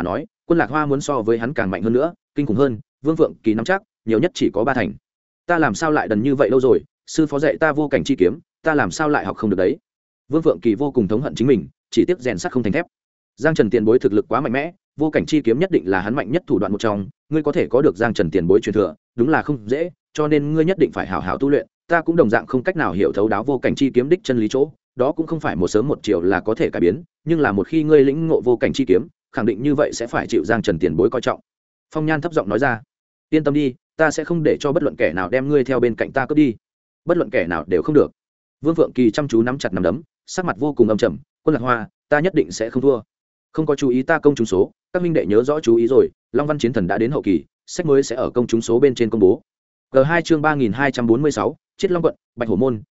Quân Lạc Hoa muốn so với hắn càng mạnh hơn nữa, kinh khủng hơn. Vương Phượng Kỳ nắm chắc nhiều nhất chỉ có 3 thành. Ta làm sao lại đần như vậy lâu rồi, sư phó dạy ta vô cảnh chi kiếm, ta làm sao lại học không được đấy. Vương Phượng Kỳ vô cùng thống hận chính mình, chỉ tiếc rèn sắt không thành thép. Giang Trần tiền bối thực lực quá mạnh mẽ, vô cảnh chi kiếm nhất định là hắn mạnh nhất thủ đoạn một trong, ngươi có thể có được Giang Trần tiền bối truyền thừa, đúng là không dễ, cho nên ngươi nhất định phải hảo hảo tu luyện. Ta cũng đồng dạng không cách nào hiểu thấu đáo vô cảnh chi kiếm đích chân lý chỗ, đó cũng không phải một sớm một chiều là có thể cải biến, nhưng là một khi ngươi lĩnh ngộ vô cảnh chi kiếm, khẳng định như vậy sẽ phải chịu Giang Trần tiền bối coi trọng. Phong Nhan thấp giọng nói ra. Yên tâm đi, ta sẽ không để cho bất luận kẻ nào đem ngươi theo bên cạnh ta cướp đi, bất luận kẻ nào đều không được. Vương Phượng Kỳ chăm chú nắm chặt nắm đấm, sắc mặt vô cùng âm trầm. Quân Lạc Hoa, ta nhất định sẽ không thua. Không có chú ý ta công chúng số, các minh đệ nhớ rõ chú ý rồi, Long Văn Chiến Thần đã đến hậu kỳ, sách mới sẽ ở công chúng số bên trên công bố. G2 chương 3246, Chiết Long quận, Bạch Hổ môn,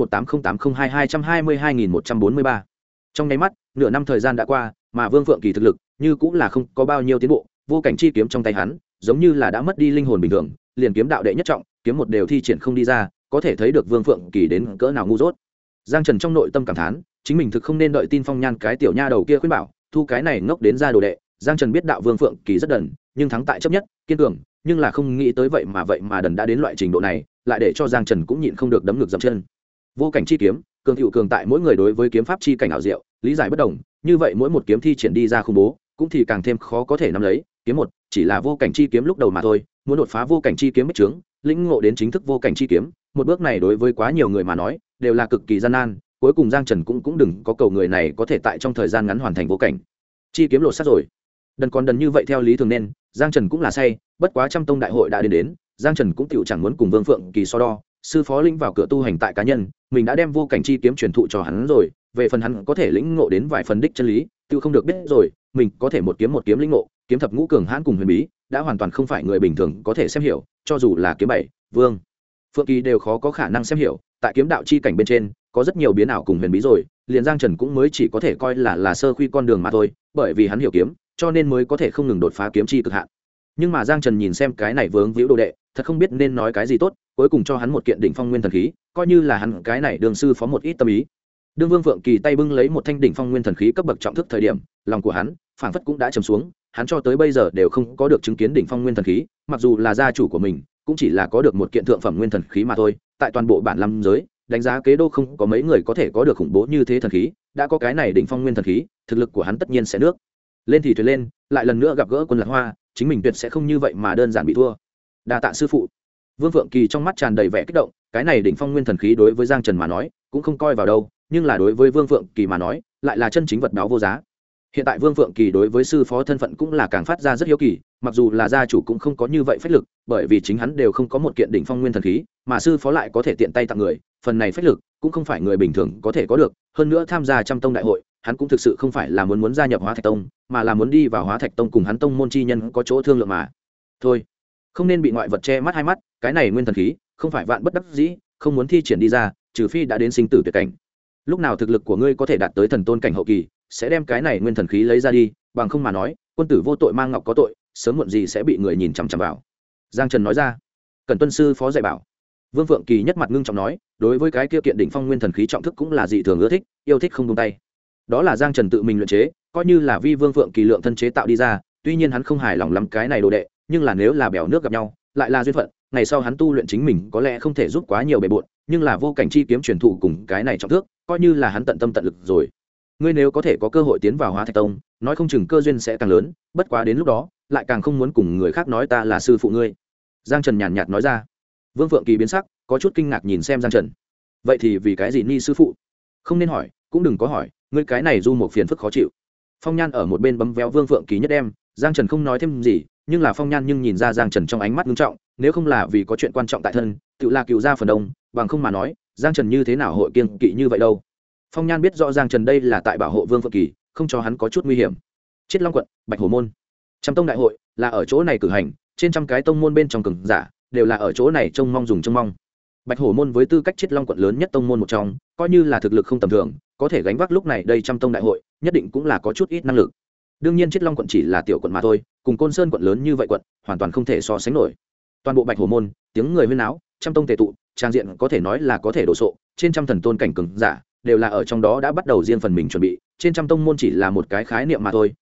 20180802222143. Trong nháy mắt, nửa năm thời gian đã qua, mà Vương Phượng Kỳ thực lực như cũng là không có bao nhiêu tiến bộ, vô cảnh chi kiếm trong tay hắn, giống như là đã mất đi linh hồn bình thường, liền kiếm đạo đệ nhất trọng, kiếm một đều thi triển không đi ra, có thể thấy được Vương Phượng Kỳ đến cỡ nào ngu dốt. Giang Trần trong nội tâm cảm thán, chính mình thực không nên đợi tin Phong Nhan cái tiểu nha đầu kia khuyên bảo, thu cái này ngốc đến ra đồ đệ. Giang Trần biết đạo Vương Phượng Kỳ rất đần, nhưng thắng tại chấp nhất, kiên cường, nhưng là không nghĩ tới vậy mà đần đã đến loại trình độ này, lại để cho Giang Trần cũng nhịn không được đấm ngược dậm chân. Vô cảnh chi kiếm, cường hữu cường tại mỗi người đối với kiếm pháp chi cảnh ảo diệu, lý giải bất đồng, như vậy mỗi một kiếm thi triển đi ra khủng bố, cũng thì càng thêm khó có thể nắm lấy. Kiếm một chỉ là vô cảnh chi kiếm lúc đầu mà thôi, muốn đột phá vô cảnh chi kiếm bích trướng, lĩnh ngộ đến chính thức vô cảnh chi kiếm, một bước này đối với quá nhiều người mà nói đều là cực kỳ gian nan. Cuối cùng Giang Trần cũng đừng có cầu người này có thể tại trong thời gian ngắn hoàn thành vô cảnh chi kiếm lột xác rồi. Đần còn đần như vậy theo lý thường nên, Giang Trần cũng là say, bất quá trăm tông đại hội đã đến, Giang Trần cũng tựu chẳng muốn cùng Vương Phượng Kỳ so đo, sư phó linh vào cửa tu hành tại cá nhân, mình đã đem vô cảnh chi kiếm truyền thụ cho hắn rồi, về phần hắn có thể lĩnh ngộ đến vài phần đích chân lý, tựu không được biết rồi, mình có thể một kiếm lĩnh ngộ, kiếm thập ngũ cường hãn cùng huyền bí, đã hoàn toàn không phải người bình thường có thể xem hiểu, cho dù là kiếm bảy, Vương Phượng Kỳ đều khó có khả năng xem hiểu, tại kiếm đạo chi cảnh bên trên, có rất nhiều biến ảo cùng huyền bí rồi, liền Giang Trần cũng mới chỉ có thể coi là sơ khuy con đường mà thôi, bởi vì hắn hiểu kiếm, cho nên mới có thể không ngừng đột phá kiếm chi cực hạn. Nhưng mà Giang Trần nhìn xem cái này vướng víu đồ đệ, thật không biết nên nói cái gì tốt, cuối cùng cho hắn một kiện đỉnh phong nguyên thần khí, coi như là hắn cái này đường sư phó một ít tâm ý. Đương Vương Phượng Kỳ tay bưng lấy một thanh đỉnh phong nguyên thần khí cấp bậc trọng thức thời điểm, lòng của hắn phảng phất cũng đã trầm xuống, hắn cho tới bây giờ đều không có được chứng kiến đỉnh phong nguyên thần khí, mặc dù là gia chủ của mình, cũng chỉ là có được một kiện thượng phẩm nguyên thần khí mà thôi, tại toàn bộ bản lâm giới, đánh giá kế đô không có mấy người có thể có được khủng bố như thế thần khí, đã có cái này đỉnh phong nguyên thần khí, thực lực của hắn tất nhiên sẽ nước lên thì thuyền lên, lại lần nữa gặp gỡ Quân Lạc Hoa, chính mình tuyệt sẽ không như vậy mà đơn giản bị thua. Đa tạ sư phụ. Vương Phượng Kỳ trong mắt tràn đầy vẻ kích động, cái này đỉnh phong nguyên thần khí đối với Giang Trần mà nói, cũng không coi vào đâu, nhưng là đối với Vương Phượng Kỳ mà nói, lại là chân chính vật báo vô giá. Hiện tại Vương Phượng Kỳ đối với sư phó thân phận cũng là càng phát ra rất hiếu kỳ, mặc dù là gia chủ cũng không có như vậy phách lực, bởi vì chính hắn đều không có một kiện đỉnh phong nguyên thần khí, mà sư phó lại có thể tiện tay tặng người, phần này phách lực cũng không phải người bình thường có thể có được, hơn nữa tham gia trăm tông đại hội, hắn cũng thực sự không phải là muốn gia nhập Hóa Thạch Tông, mà là muốn đi vào Hóa Thạch Tông cùng hắn tông môn chi nhân có chỗ thương lượng mà. Thôi, không nên bị ngoại vật che mắt hai mắt, cái này nguyên thần khí, không phải vạn bất đắc dĩ, không muốn thi triển đi ra, trừ phi đã đến sinh tử tuyệt cảnh. Lúc nào thực lực của ngươi có thể đạt tới thần tôn cảnh hậu kỳ, sẽ đem cái này nguyên thần khí lấy ra đi, bằng không mà nói, quân tử vô tội mang ngọc có tội, sớm muộn gì sẽ bị người nhìn chằm chằm vào. Giang Trần nói ra. Cần tuân sư phó dạy bảo. Vương Phượng Kỳ nhất mặt ngưng trọng nói, đối với cái kia kiện đỉnh phong nguyên thần khí trọng thức cũng là dị thường ưa thích, yêu thích không buông tay. Đó là Giang Trần tự mình luyện chế, coi như là vi Vương Phượng Kỳ lượng thân chế tạo đi ra, tuy nhiên hắn không hài lòng lắm cái này đồ đệ, nhưng là nếu là bèo nước gặp nhau, lại là duyên phận, ngày sau hắn tu luyện chính mình có lẽ không thể giúp quá nhiều bề bộn, nhưng là vô cảnh chi kiếm truyền thụ cùng cái này trọng thước, coi như là hắn tận tâm tận lực rồi. Ngươi nếu có thể có cơ hội tiến vào Hóa Thạch Tông, nói không chừng cơ duyên sẽ càng lớn, bất quá đến lúc đó, lại càng không muốn cùng người khác nói ta là sư phụ ngươi. Giang Trần nhàn nhạt nói ra. Vương Phượng Kỳ biến sắc, có chút kinh ngạc nhìn xem Giang Trần. Vậy thì vì cái gì ni sư phụ? Không nên hỏi, cũng đừng có hỏi, ngươi cái này du một phiền phức khó chịu. Phong Nhan ở một bên bấm véo Vương Phượng Kỳ nhất đem, Giang Trần không nói thêm gì, nhưng là Phong Nhan nhìn ra Giang Trần trong ánh mắt nghiêm trọng, nếu không là vì có chuyện quan trọng tại thân, tự là cựu gia phần đông, bằng không mà nói, Giang Trần như thế nào hội kiêng kỵ như vậy đâu. Phong Nhan biết rõ Giang Trần đây là tại bảo hộ Vương Phượng Kỳ, không cho hắn có chút nguy hiểm. Chiết Long quận, Bạch Hổ môn, trăm tông đại hội là ở chỗ này cử hành, trên trăm cái tông môn bên trong cường giả đều là ở chỗ này trông mong. Bạch Hổ môn với tư cách Chiết Long quận lớn nhất tông môn một trong, coi như là thực lực không tầm thường, có thể gánh vác lúc này đây trăm tông đại hội, nhất định cũng là có chút ít năng lực. Đương nhiên Chiết Long quận chỉ là tiểu quận mà thôi, cùng Côn Sơn quận lớn như vậy quận, hoàn toàn không thể so sánh nổi. Toàn bộ Bạch Hổ môn, tiếng người huyên náo, trăm tông tề tụ, trang diện có thể nói là có thể đổ sộ, trên trăm thần tôn cảnh cường giả đều là ở trong đó đã bắt đầu riêng phần mình chuẩn bị, trên trăm tông môn chỉ là một cái khái niệm mà thôi,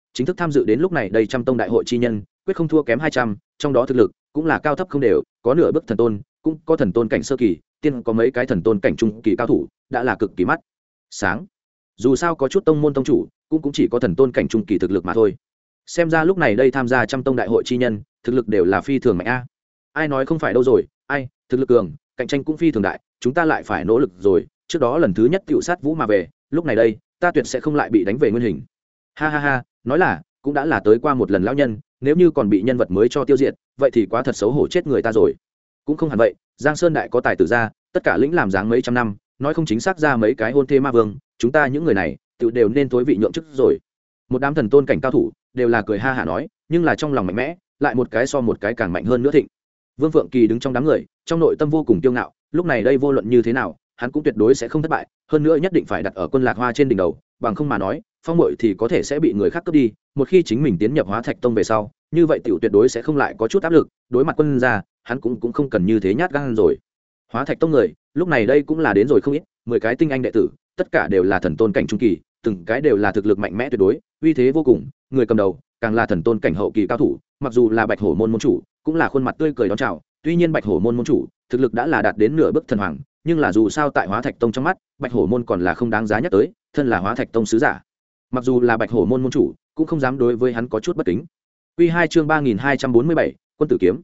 chính thức tham dự đến lúc này đây trăm tông đại hội chi nhân quyết không thua kém 200, trong đó thực lực cũng là cao thấp không đều, có nửa bước thần tôn, cũng có thần tôn cảnh sơ kỳ, tiên có mấy cái thần tôn cảnh trung kỳ cao thủ, đã là cực kỳ mắt sáng. Dù sao có chút tông môn tông chủ, cũng chỉ có thần tôn cảnh trung kỳ thực lực mà thôi. Xem ra lúc này đây tham gia trăm tông đại hội chi nhân, thực lực đều là phi thường mạnh a. Ai nói không phải đâu rồi, ai, thực lực cường, cạnh tranh cũng phi thường đại, chúng ta lại phải nỗ lực rồi, trước đó lần thứ nhất tiểu sát vũ mà về, lúc này đây, ta tuyệt sẽ không lại bị đánh về nguyên hình. Ha ha ha, nói là, cũng đã là tới qua một lần lão nhân, nếu như còn bị nhân vật mới cho tiêu diệt, vậy thì quá thật xấu hổ chết người ta rồi. Cũng không hẳn vậy, Giang Sơn đại có tài tử ra, tất cả lĩnh làm dáng mấy trăm năm, nói không chính xác ra mấy cái hôn thê ma vương, chúng ta những người này, tự đều nên tối vị nhượng chức rồi. Một đám thần tôn cảnh cao thủ, đều là cười ha hả nói, nhưng là trong lòng mạnh mẽ, lại một cái so một cái càng mạnh hơn nữa thịnh. Vương Phượng Kỳ đứng trong đám người, trong nội tâm vô cùng kiêu ngạo, lúc này đây vô luận như thế nào, hắn cũng tuyệt đối sẽ không thất bại, hơn nữa nhất định phải đặt ở Quân Lạc Hoa trên đỉnh đầu, bằng không mà nói, Phong Muội thì có thể sẽ bị người khác cướp đi, một khi chính mình tiến nhập Hóa Thạch Tông về sau, như vậy tiểu tuyệt đối sẽ không lại có chút áp lực, đối mặt quân gia, hắn cũng không cần như thế nhát gan rồi. Hóa Thạch Tông người, lúc này đây cũng là đến rồi không ít, 10 cái tinh anh đệ tử, tất cả đều là thần tôn cảnh trung kỳ, từng cái đều là thực lực mạnh mẽ tuyệt đối, uy thế vô cùng, người cầm đầu càng là thần tôn cảnh hậu kỳ cao thủ, mặc dù là Bạch Hổ môn môn chủ, cũng là khuôn mặt tươi cười đón chào, tuy nhiên Bạch Hổ môn môn chủ, thực lực đã là đạt đến nửa bước thần hoàng, nhưng là dù sao tại Hóa Thạch Tông trong mắt, Bạch Hổ môn còn là không đáng giá nhắc tới, thân là Hóa Thạch Tông sứ giả. Mặc dù là Bạch Hổ môn môn chủ, cũng không dám đối với hắn có chút bất kính. Quy 2 chương 3247, Quân tử kiếm,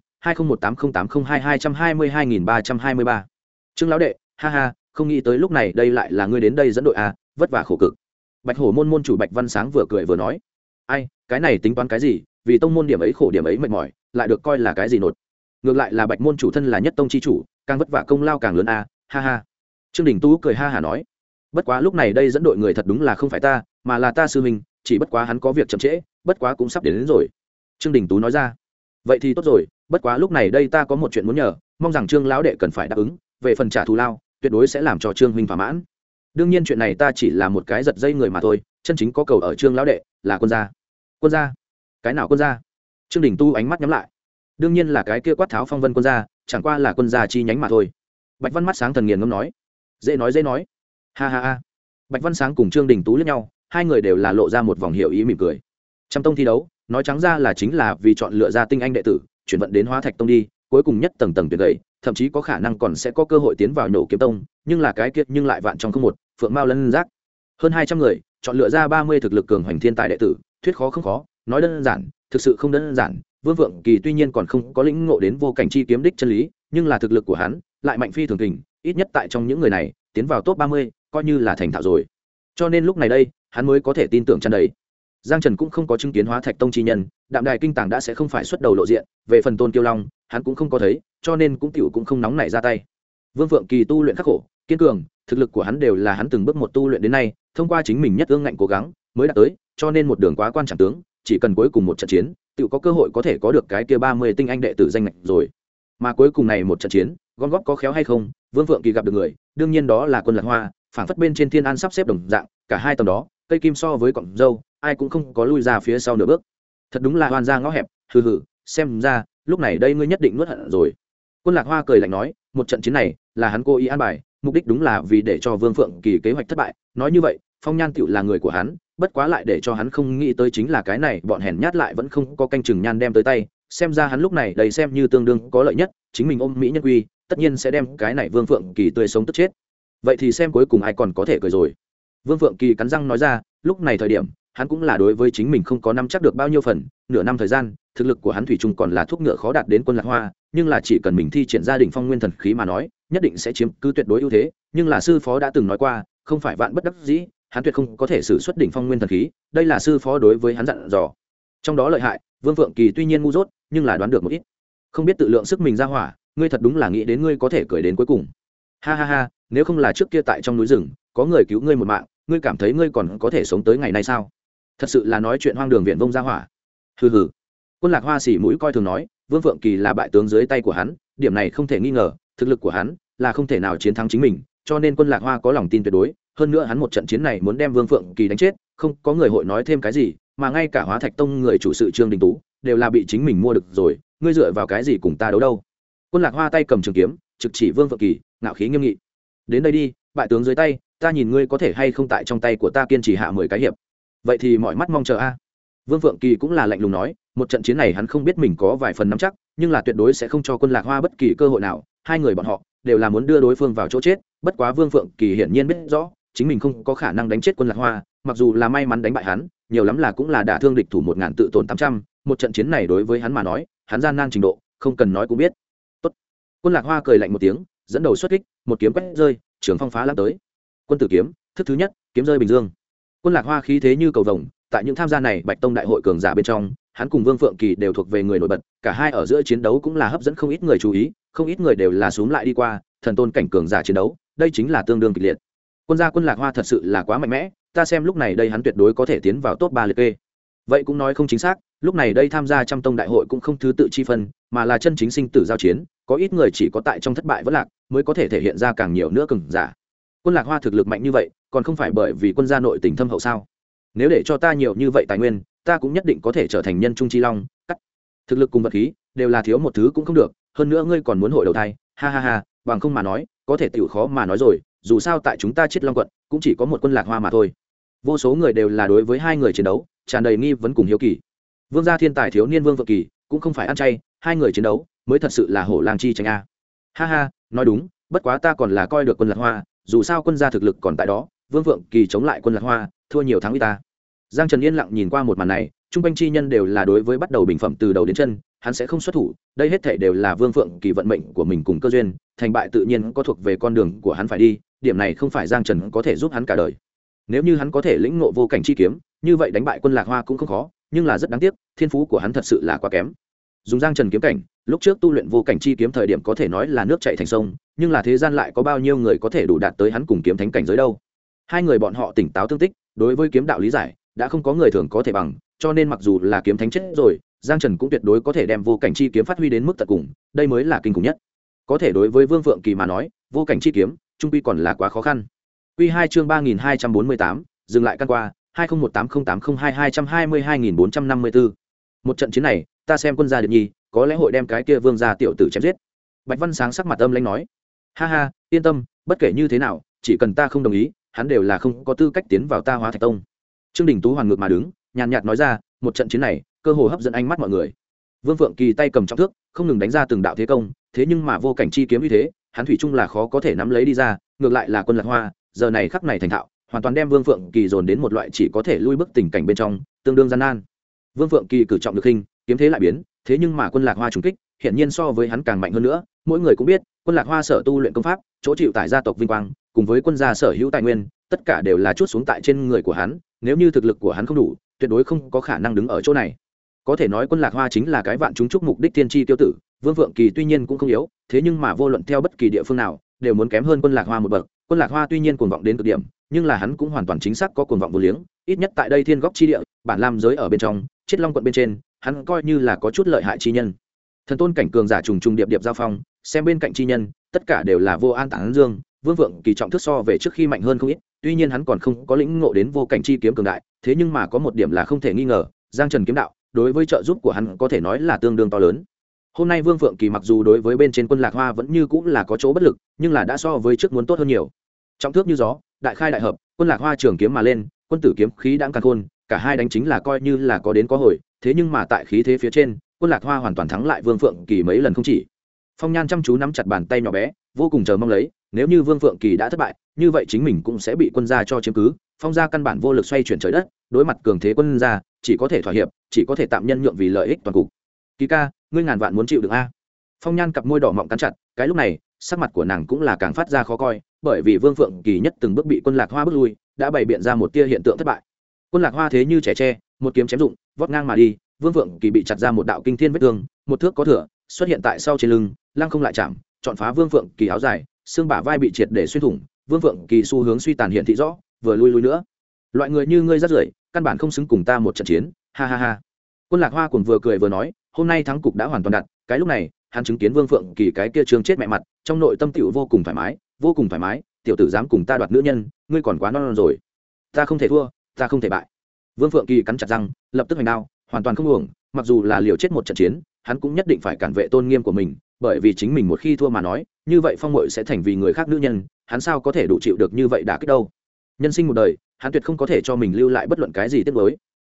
20180802222323. Trương lão đệ, ha ha, không nghĩ tới lúc này đây lại là ngươi đến đây dẫn đội a, vất vả khổ cực. Bạch Hổ môn môn chủ Bạch Văn Sáng vừa cười vừa nói, ai, cái này tính toán cái gì, vì tông môn điểm ấy khổ điểm ấy mệt mỏi, lại được coi là cái gì nột. Ngược lại là Bạch môn chủ thân là nhất tông chi chủ, càng vất vả công lao càng lớn a, ha ha. Trương Đình Tú cười ha hả nói, bất quá lúc này đây dẫn đội người thật đúng là không phải ta, mà là ta sư huynh, chỉ bất quá hắn có việc chậm trễ, bất quá cũng sắp đến rồi. Trương Đình Tú nói ra, vậy thì tốt rồi, bất quá lúc này đây ta có một chuyện muốn nhờ, mong rằng Trương lão đệ cần phải đáp ứng, về phần trả thù lao, tuyệt đối sẽ làm cho Trương huynh thỏa mãn. Đương nhiên chuyện này ta chỉ là một cái giật dây người mà thôi, chân chính có cầu ở Trương lão đệ là quân gia. Quân gia? Cái nào quân gia? Trương Đình Tu ánh mắt nhắm lại. Đương nhiên là cái kia Quát Tháo Phong Vân quân gia, chẳng qua là quân gia chi nhánh mà thôi. Bạch Văn mắt sáng thần nghiền ngâm nói, dễ nói, ha ha ha. Bạch Văn Sáng cùng Trương Đình Tú liếc nhau, hai người đều là lộ ra một vòng hiểu ý mỉm cười. Trăm tông thi đấu, nói trắng ra là chính là vì chọn lựa ra tinh anh đệ tử, chuyển vận đến Hóa Thạch Tông đi, cuối cùng nhất tầng tuyển gầy, thậm chí có khả năng còn sẽ có cơ hội tiến vào Nổ Kiếm Tông, nhưng là cái kiệt nhưng lại vạn trong không một, phượng mao lân giác. Hơn 200 người, chọn lựa ra 30 thực lực cường hoành thiên tài đệ tử, thuyết khó không khó, nói đơn giản, thực sự không đơn giản. Vương Vượng Kỳ tuy nhiên còn không có lĩnh ngộ đến vô cảnh chi kiếm đích chân lý, nhưng là thực lực của hắn lại mạnh phi thường kình, ít nhất tại trong những người này, tiến vào top 30, coi như là thành thạo rồi. Cho nên lúc này đây, hắn mới có thể tin tưởng tràn đầy. Giang Trần cũng không có chứng kiến Hóa Thạch Tông chi nhân, Đạm Đài Kinh Tàng đã sẽ không phải xuất đầu lộ diện, về phần Tôn Kiêu Long, hắn cũng không có thấy, cho nên cũng không nóng nảy ra tay. Vương Phượng Kỳ tu luyện khắc khổ, kiên cường, thực lực của hắn đều là hắn từng bước một tu luyện đến nay, thông qua chính mình nhất ương ngạnh cố gắng mới đạt tới, cho nên một đường quá quan trọng tướng, chỉ cần cuối cùng một trận chiến, tự có cơ hội có thể có được cái kia 30 tinh anh đệ tử danh ngạch rồi. Mà cuối cùng này một trận chiến, gom góp có khéo hay không, Vương Phượng Kỳ gặp được người, đương nhiên đó là Quân Lạc Hoa, phảng phất bên trên thiên an sắp xếp đồng dạng, cả hai tầng đó, cây kim so với cọng dâu, ai cũng không có lui ra phía sau nửa bước. Thật đúng là oan ra ngõ hẹp, hừ hừ, xem ra, lúc này đây ngươi nhất định nuốt hận rồi. Quân Lạc Hoa cười lạnh nói, một trận chiến này là hắn cố ý an bài, mục đích đúng là vì để cho Vương Phượng Kỳ kế hoạch thất bại, nói như vậy, Phong Nhan tựu là người của hắn, bất quá lại để cho hắn không nghĩ tới chính là cái này, bọn hèn nhát lại vẫn không có canh chừng Nhan đem tới tay, xem ra hắn lúc này đầy xem như tương đương có lợi nhất, chính mình ôm mỹ nhân quy, tất nhiên sẽ đem cái này Vương Phượng Kỳ tươi sống tức chết. Vậy thì xem cuối cùng ai còn có thể cười rồi. Vương Phượng Kỳ cắn răng nói ra, lúc này thời điểm, hắn cũng là đối với chính mình không có nắm chắc được bao nhiêu phần, nửa năm thời gian, thực lực của hắn thủy chung còn là thuốc ngựa khó đạt đến Quân Lạc Hoa, nhưng là chỉ cần mình thi triển gia đình phong nguyên thần khí mà nói, nhất định sẽ chiếm cứ tuyệt đối ưu thế, nhưng là sư phó đã từng nói qua, không phải vạn bất đắc dĩ, hắn tuyệt không có thể sử xuất đỉnh phong nguyên thần khí, đây là sư phó đối với hắn dặn dò. Trong đó lợi hại, Vương Phượng Kỳ tuy nhiên ngu dốt, nhưng là đoán được một ít. Không biết tự lượng sức mình ra hỏa, ngươi thật đúng là nghĩ đến ngươi có thể cười đến cuối cùng. Ha ha ha, nếu không là trước kia tại trong núi rừng, có người cứu ngươi một mạng, ngươi cảm thấy ngươi còn có thể sống tới ngày nay sao? Thật sự là nói chuyện hoang đường viện vông ra hỏa. Hừ hừ. Quân Lạc Hoa xỉ mũi coi thường nói, Vương Phượng Kỳ là bại tướng dưới tay của hắn, điểm này không thể nghi ngờ, thực lực của hắn là không thể nào chiến thắng chính mình, cho nên Quân Lạc Hoa có lòng tin tuyệt đối, hơn nữa hắn một trận chiến này muốn đem Vương Phượng Kỳ đánh chết, không có người hội nói thêm cái gì, mà ngay cả Hóa Thạch Tông người chủ sự Trương Đình Tú đều là bị chính mình mua được rồi, ngươi dựa vào cái gì cùng ta đấu đâu? Quân Lạc Hoa tay cầm trường kiếm, trực chỉ Vương Phượng Kỳ, ngạo khí nghiêm nghị. Đến đây đi, bại tướng dưới tay, ta nhìn ngươi có thể hay không tại trong tay của ta kiên trì hạ 10 cái hiệp. Vậy thì mọi mắt mong chờ a. Vương Phượng Kỳ cũng là lạnh lùng nói, một trận chiến này hắn không biết mình có vài phần nắm chắc, nhưng là tuyệt đối sẽ không cho Quân Lạc Hoa bất kỳ cơ hội nào, hai người bọn họ đều là muốn đưa đối phương vào chỗ chết, bất quá Vương Phượng Kỳ hiển nhiên biết rõ, chính mình không có khả năng đánh chết Quân Lạc Hoa, mặc dù là may mắn đánh bại hắn, nhiều lắm là cũng là đả thương địch thủ 1000 tự tổn 800, một trận chiến này đối với hắn mà nói, hắn gian nan trình độ, không cần nói cũng biết. Tốt. Quân Lạc Hoa cười lạnh một tiếng, dẫn đầu xuất kích, một kiếm quét rơi, trường phong phá lãng tới. Quân tử kiếm, thức thứ nhất, kiếm rơi bình dương. Quân Lạc Hoa khí thế như cầu vồng, tại những tham gia này Bạch Tông đại hội cường giả bên trong, hắn cùng Vương Phượng Kỳ đều thuộc về người nổi bật, cả hai ở giữa chiến đấu cũng là hấp dẫn không ít người chú ý, không ít người đều là xuống lại đi qua, thần tôn cảnh cường giả chiến đấu, đây chính là tương đương kịch liệt. Quân gia Quân Lạc Hoa thật sự là quá mạnh mẽ, ta xem lúc này đây hắn tuyệt đối có thể tiến vào top 3 liệt kê. Vậy cũng nói không chính xác, lúc này đây tham gia trăm tông đại hội cũng không thứ tự chi phân, mà là chân chính sinh tử giao chiến, có ít người chỉ có tại trong thất bại vẫn lạc mới có thể thể hiện ra càng nhiều nữa cường giả. Quân Lạc Hoa thực lực mạnh như vậy, còn không phải bởi vì quân gia nội tình thâm hậu sao? Nếu để cho ta nhiều như vậy tài nguyên, ta cũng nhất định có thể trở thành nhân trung chi long. Cắt. Thực lực cùng vật khí đều là thiếu một thứ cũng không được, hơn nữa ngươi còn muốn hội đầu thai, ha ha ha, bằng không mà nói, có thể tiểu khó mà nói rồi, dù sao tại chúng ta Chiết Long quận cũng chỉ có một Quân Lạc Hoa mà thôi. Vô số người đều là đối với hai người chiến đấu tràn đầy nghi vấn cùng hiếu kỳ. Vương gia thiên tài thiếu niên Vương Phượng Kỳ cũng không phải ăn chay, hai người chiến đấu mới thật sự là hổ lang chi tranh a. Ha ha, nói đúng, bất quá ta còn là coi được Quân Lạc Hoa, dù sao quân gia thực lực còn tại đó, Vương Phượng Kỳ chống lại Quân Lạc Hoa, thua nhiều thắng ít ta. Giang Trần yên lặng nhìn qua một màn này, trung quanh chi nhân đều là đối với bắt đầu bình phẩm từ đầu đến chân, hắn sẽ không xuất thủ, đây hết thảy đều là Vương Phượng Kỳ vận mệnh của mình cùng cơ duyên, thành bại tự nhiên có thuộc về con đường của hắn phải đi, điểm này không phải Giang Trần có thể giúp hắn cả đời. Nếu như hắn có thể lĩnh ngộ vô cảnh chi kiếm, như vậy đánh bại Quân Lạc Hoa cũng không khó, nhưng là rất đáng tiếc, thiên phú của hắn thật sự là quá kém. Dùng Giang Trần kiếm cảnh, lúc trước tu luyện vô cảnh chi kiếm thời điểm có thể nói là nước chảy thành sông, nhưng là thế gian lại có bao nhiêu người có thể đủ đạt tới hắn cùng kiếm thánh cảnh giới đâu. Hai người bọn họ tỉnh táo tương tích, đối với kiếm đạo lý giải đã không có người thường có thể bằng, cho nên mặc dù là kiếm thánh chết rồi, Giang Trần cũng tuyệt đối có thể đem vô cảnh chi kiếm phát huy đến mức tận cùng, đây mới là kinh khủng nhất. Có thể đối với Vương Phượng Kỳ mà nói, vô cảnh chi kiếm trung quy còn là quá khó khăn. Quy 2 chương 3248, dừng lại căn qua, 20180802222454. Một trận chiến này, ta xem quân gia Điệp Nhi, có lẽ hội đem cái kia Vương gia tiểu tử chém giết. Bạch Văn Sáng sắc mặt âm lãnh nói, ha ha, yên tâm, bất kể như thế nào, chỉ cần ta không đồng ý, hắn đều là không có tư cách tiến vào ta Hóa Thạch Tông. Trương Đình Tú hoàn ngược mà đứng, nhàn nhạt nói ra, một trận chiến này, cơ hồ hấp dẫn ánh mắt mọi người. Vương Phượng Kỳ tay cầm trọng thước, không ngừng đánh ra từng đạo thế công, thế nhưng mà vô cảnh chi kiếm như thế, hắn thủy chung là khó có thể nắm lấy đi ra, ngược lại là Quân Lạc Hoa, giờ này khắc này thành thạo, hoàn toàn đem Vương Phượng Kỳ dồn đến một loại chỉ có thể lui bước tình cảnh bên trong, tương đương gian nan. Vương Phượng Kỳ cử trọng lực hình, kiếm thế lại biến, thế nhưng mà Quân Lạc Hoa trùng kích, hiện nhiên so với hắn càng mạnh hơn nữa, mỗi người cũng biết, Quân Lạc Hoa sở tu luyện công pháp, chỗ chịu tại gia tộc vinh quang, cùng với quân gia sở hữu tài nguyên, tất cả đều là chút xuống tại trên người của hắn, nếu như thực lực của hắn không đủ, tuyệt đối không có khả năng đứng ở chỗ này. Có thể nói Quân Lạc Hoa chính là cái vạn chúng chúc mục đích tiên tri tiêu tử, Vương Phượng Kỳ tuy nhiên cũng không yếu, thế nhưng mà vô luận theo bất kỳ địa phương nào, đều muốn kém hơn Quân Lạc Hoa một bậc. Quân Lạc Hoa tuy nhiên cuồng vọng đến cực điểm, nhưng là hắn cũng hoàn toàn chính xác có cuồng vọng vô liếng, ít nhất tại đây Thiên Góc chi địa, bản lam giới ở bên trong, Chiết Long quận bên trên, hắn coi như là có chút lợi hại chi nhân. Thần tôn cảnh cường giả trùng trùng điệp điệp giao phong, xem bên cạnh chi nhân, tất cả đều là vô an tản dương, Vương Phượng Kỳ trọng thức so về trước khi mạnh hơn không ít, tuy nhiên hắn còn không có lĩnh ngộ đến vô cảnh chi kiếm cường đại, thế nhưng mà có một điểm là không thể nghi ngờ, Giang Trần kiếm đạo, đối với trợ giúp của hắn có thể nói là tương đương to lớn. Hôm nay Vương Phượng Kỳ mặc dù đối với bên trên Quân Lạc Hoa vẫn như cũng là có chỗ bất lực, nhưng là đã so với trước muốn tốt hơn nhiều. Trọng thước như gió, đại khai đại hợp, Quân Lạc Hoa trường kiếm mà lên, quân tử kiếm khí đãng càn khôn, cả hai đánh chính là coi như là có đến có hồi, thế nhưng mà tại khí thế phía trên, Quân Lạc Hoa hoàn toàn thắng lại Vương Phượng Kỳ mấy lần không chỉ. Phong Nhan chăm chú nắm chặt bàn tay nhỏ bé, vô cùng chờ mong lấy, nếu như Vương Phượng Kỳ đã thất bại, như vậy chính mình cũng sẽ bị quân gia cho chiếm cứ, Phong gia căn bản vô lực xoay chuyển trời đất, đối mặt cường thế quân gia, chỉ có thể thỏa hiệp, chỉ có thể tạm nhân nhượng vì lợi ích toàn cục. Kỳ ca, ngươi ngàn vạn muốn chịu đựng a. Phong Nhan cặp môi đỏ mọng cắn chặt, cái lúc này, sắc mặt của nàng cũng là càng phát ra khó coi, bởi vì Vương Phượng Kỳ nhất từng bước bị Quân Lạc Hoa bước lui, đã bày biện ra một tia hiện tượng thất bại. Quân Lạc Hoa thế như trẻ tre, một kiếm chém dụng, vót ngang mà đi, Vương Phượng Kỳ bị chặt ra một đạo kinh thiên vết thương, một thước có thừa, xuất hiện tại sau trên lưng, lăng không lại chạm, chọn phá Vương Phượng Kỳ áo dài, xương bả vai bị triệt để xuyên thủng, Vương Phượng Kỳ xu hướng suy tàn hiện thị rõ, vừa lui nữa. Loại người như ngươi rất rưởi, căn bản không xứng cùng ta một trận chiến, ha ha ha. Quân Lạc Hoa cuồng vừa cười vừa nói, hôm nay thắng cục đã hoàn toàn đặt, cái lúc này, hắn chứng kiến Vương Phượng Kỳ cái kia trương chết mẹ mặt, trong nội tâm tiểu vô cùng thoải mái, vô cùng thoải mái, tiểu tử dám cùng ta đoạt nữ nhân, ngươi còn quá non rồi. Ta không thể thua, ta không thể bại. Vương Phượng Kỳ cắn chặt răng, lập tức hành đao, hoàn toàn không uổng, mặc dù là liều chết một trận chiến, hắn cũng nhất định phải cản vệ tôn nghiêm của mình, bởi vì chính mình một khi thua mà nói, như vậy Phong Mội sẽ thành vì người khác nữ nhân, hắn sao có thể đủ chịu được như vậy đả kích đâu. Nhân sinh một đời, hắn tuyệt không có thể cho mình lưu lại bất luận cái gì tiếc nuối.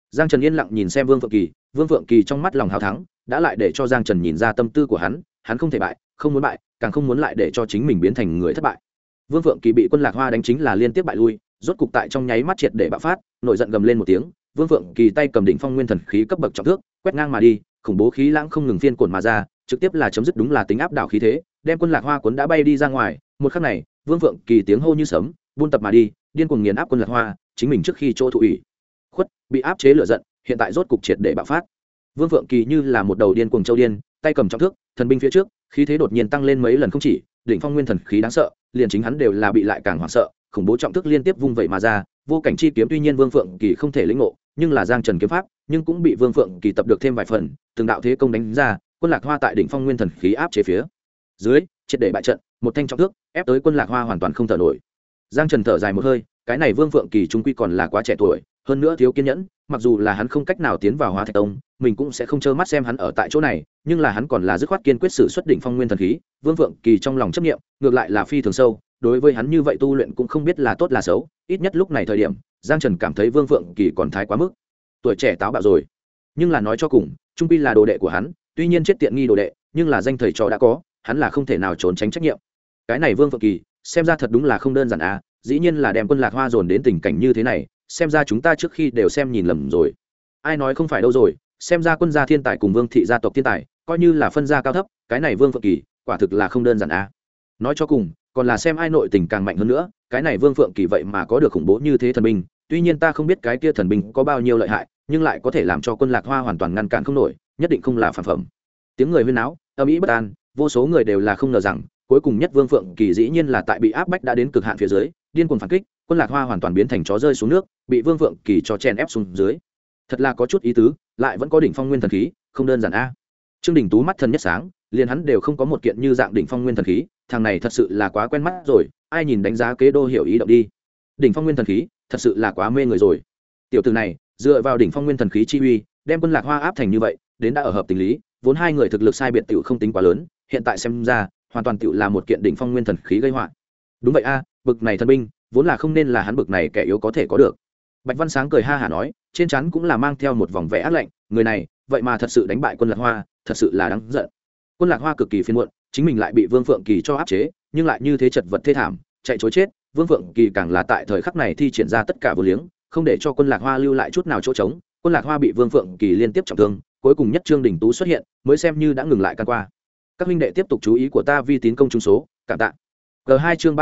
Giang Trần yên lặng nhìn xem Vương Phượng Kỳ trong mắt lòng hào thắng đã lại để cho Giang Trần nhìn ra tâm tư của hắn không thể bại, không muốn bại, càng không muốn lại để cho chính mình biến thành người thất bại. Vương Phượng Kỳ bị Quân Lạc Hoa đánh chính là liên tiếp bại lui, rốt cục tại trong nháy mắt triệt để bạo phát, nổi giận gầm lên một tiếng, Vương Phượng Kỳ tay cầm đỉnh phong nguyên thần khí cấp bậc trọng thước, quét ngang mà đi, khủng bố khí lãng không ngừng phiên cuộn mà ra, trực tiếp là chấm dứt đúng là tính áp đảo khí thế, đem Quân Lạc Hoa cuốn đã bay đi ra ngoài. Một khắc này, Vương Phượng Kỳ tiếng hô như sấm, buôn tập mà đi, điên cuồng nghiền áp Quân Lạc Hoa, chính mình trước khi chỗ thụ ủy khuất, bị áp chế lửa giận, hiện tại rốt cục triệt để bạo phát. Vương Phượng Kỳ như là một đầu điên cuồng châu điên, tay cầm trọng thước, thần binh phía trước, khí thế đột nhiên tăng lên mấy lần không chỉ, đỉnh phong nguyên thần khí đáng sợ, liền chính hắn đều là bị lại càng hoảng sợ, khủng bố trọng thước liên tiếp vung vẩy mà ra, vô cảnh chi kiếm tuy nhiên Vương Phượng Kỳ không thể lĩnh ngộ, nhưng là Giang Trần kiếm pháp, nhưng cũng bị Vương Phượng Kỳ tập được thêm vài phần, từng đạo thế công đánh ra, Quân Lạc Hoa tại đỉnh phong nguyên thần khí áp chế phía dưới, triệt để bại trận, một thanh trọng thước, ép tới Quân Lạc Hoa hoàn toàn không thở nổi. Giang Trần thở dài một hơi, cái này Vương Phượng Kỳ trung quy còn là quá trẻ tuổi, hơn nữa thiếu kiên nhẫn, mặc dù là hắn không cách nào tiến vào Hóa Thạch Tông, mình cũng sẽ không trơ mắt xem hắn ở tại chỗ này, nhưng là hắn còn là dứt khoát kiên quyết sử xuất đỉnh phong nguyên thần khí. Vương Phượng Kỳ trong lòng chấp niệm, ngược lại là phi thường sâu, đối với hắn như vậy tu luyện cũng không biết là tốt là xấu, ít nhất lúc này thời điểm, Giang Trần cảm thấy Vương Phượng Kỳ còn thái quá mức, tuổi trẻ táo bạo rồi. Nhưng là nói cho cùng, trung quy là đồ đệ của hắn, tuy nhiên chết tiện nghi đồ đệ, nhưng là danh thầy trò đã có, hắn là không thể nào trốn tránh trách nhiệm. Cái này Vương Phượng Kỳ, xem ra thật đúng là không đơn giản à, dĩ nhiên là đem Quân Lạc Hoa dồn đến tình cảnh như thế này, xem ra chúng ta trước khi đều xem nhìn lầm rồi. Ai nói không phải đâu rồi, xem ra Quân gia thiên tài cùng Vương thị gia tộc thiên tài, coi như là phân gia cao thấp, cái này Vương Phượng Kỳ, quả thực là không đơn giản à. Nói cho cùng, còn là xem ai nội tình càng mạnh hơn nữa, cái này Vương Phượng Kỳ vậy mà có được khủng bố như thế thần binh, tuy nhiên ta không biết cái kia thần binh có bao nhiêu lợi hại, nhưng lại có thể làm cho Quân Lạc Hoa hoàn toàn ngăn cản không nổi, nhất định không là phản phẩm. Tiếng người huyên náo, âm ĩ bất an, vô số người đều là không ngờ rằng, cuối cùng nhất Vương Phượng Kỳ dĩ nhiên là tại bị áp bách đã đến cực hạn phía dưới, điên cuồng phản kích, Quân Lạc Hoa hoàn toàn biến thành chó rơi xuống nước, bị Vương Phượng Kỳ cho chèn ép xuống dưới. Thật là có chút ý tứ, lại vẫn có đỉnh phong nguyên thần khí, không đơn giản a. Trương Đình Tú mắt thần nhất sáng, liền hắn đều không có một kiện như dạng đỉnh phong nguyên thần khí, thằng này thật sự là quá quen mắt rồi, ai nhìn đánh giá kế đô hiểu ý động đi. Đỉnh phong nguyên thần khí, thật sự là quá mê người rồi. Tiểu tử này, dựa vào đỉnh phong nguyên thần khí chi uy, đem Quân Lạc Hoa áp thành như vậy, đến đã ở hợp tình lý, vốn hai người thực lực sai biệt tiểu không tính quá lớn, hiện tại xem ra, hoàn toàn tiểu là một kiện đỉnh phong nguyên thần khí gây họa. Đúng vậy a, bực này thần binh, vốn là không nên là hắn bực này kẻ yếu có thể có được. Bạch Văn Sáng cười ha hả nói, trên trán cũng là mang theo một vòng vẻ ác lạnh, người này, vậy mà thật sự đánh bại Quân Lạc Hoa, thật sự là đáng giận. Quân Lạc Hoa cực kỳ phiền muộn, chính mình lại bị Vương Phượng Kỳ cho áp chế, nhưng lại như thế chật vật thê thảm, chạy trối chết. Vương Phượng Kỳ càng là tại thời khắc này thi triển ra tất cả vô liếng, không để cho Quân Lạc Hoa lưu lại chút nào chỗ trống. Quân Lạc Hoa bị Vương Phượng Kỳ liên tiếp trọng thương, cuối cùng nhất Trương Đình Tú xuất hiện, mới xem như đã ngừng lại căn qua. Các huynh đệ tiếp tục chú ý của ta vi tín công chúng số, cảm tạ. G2 chương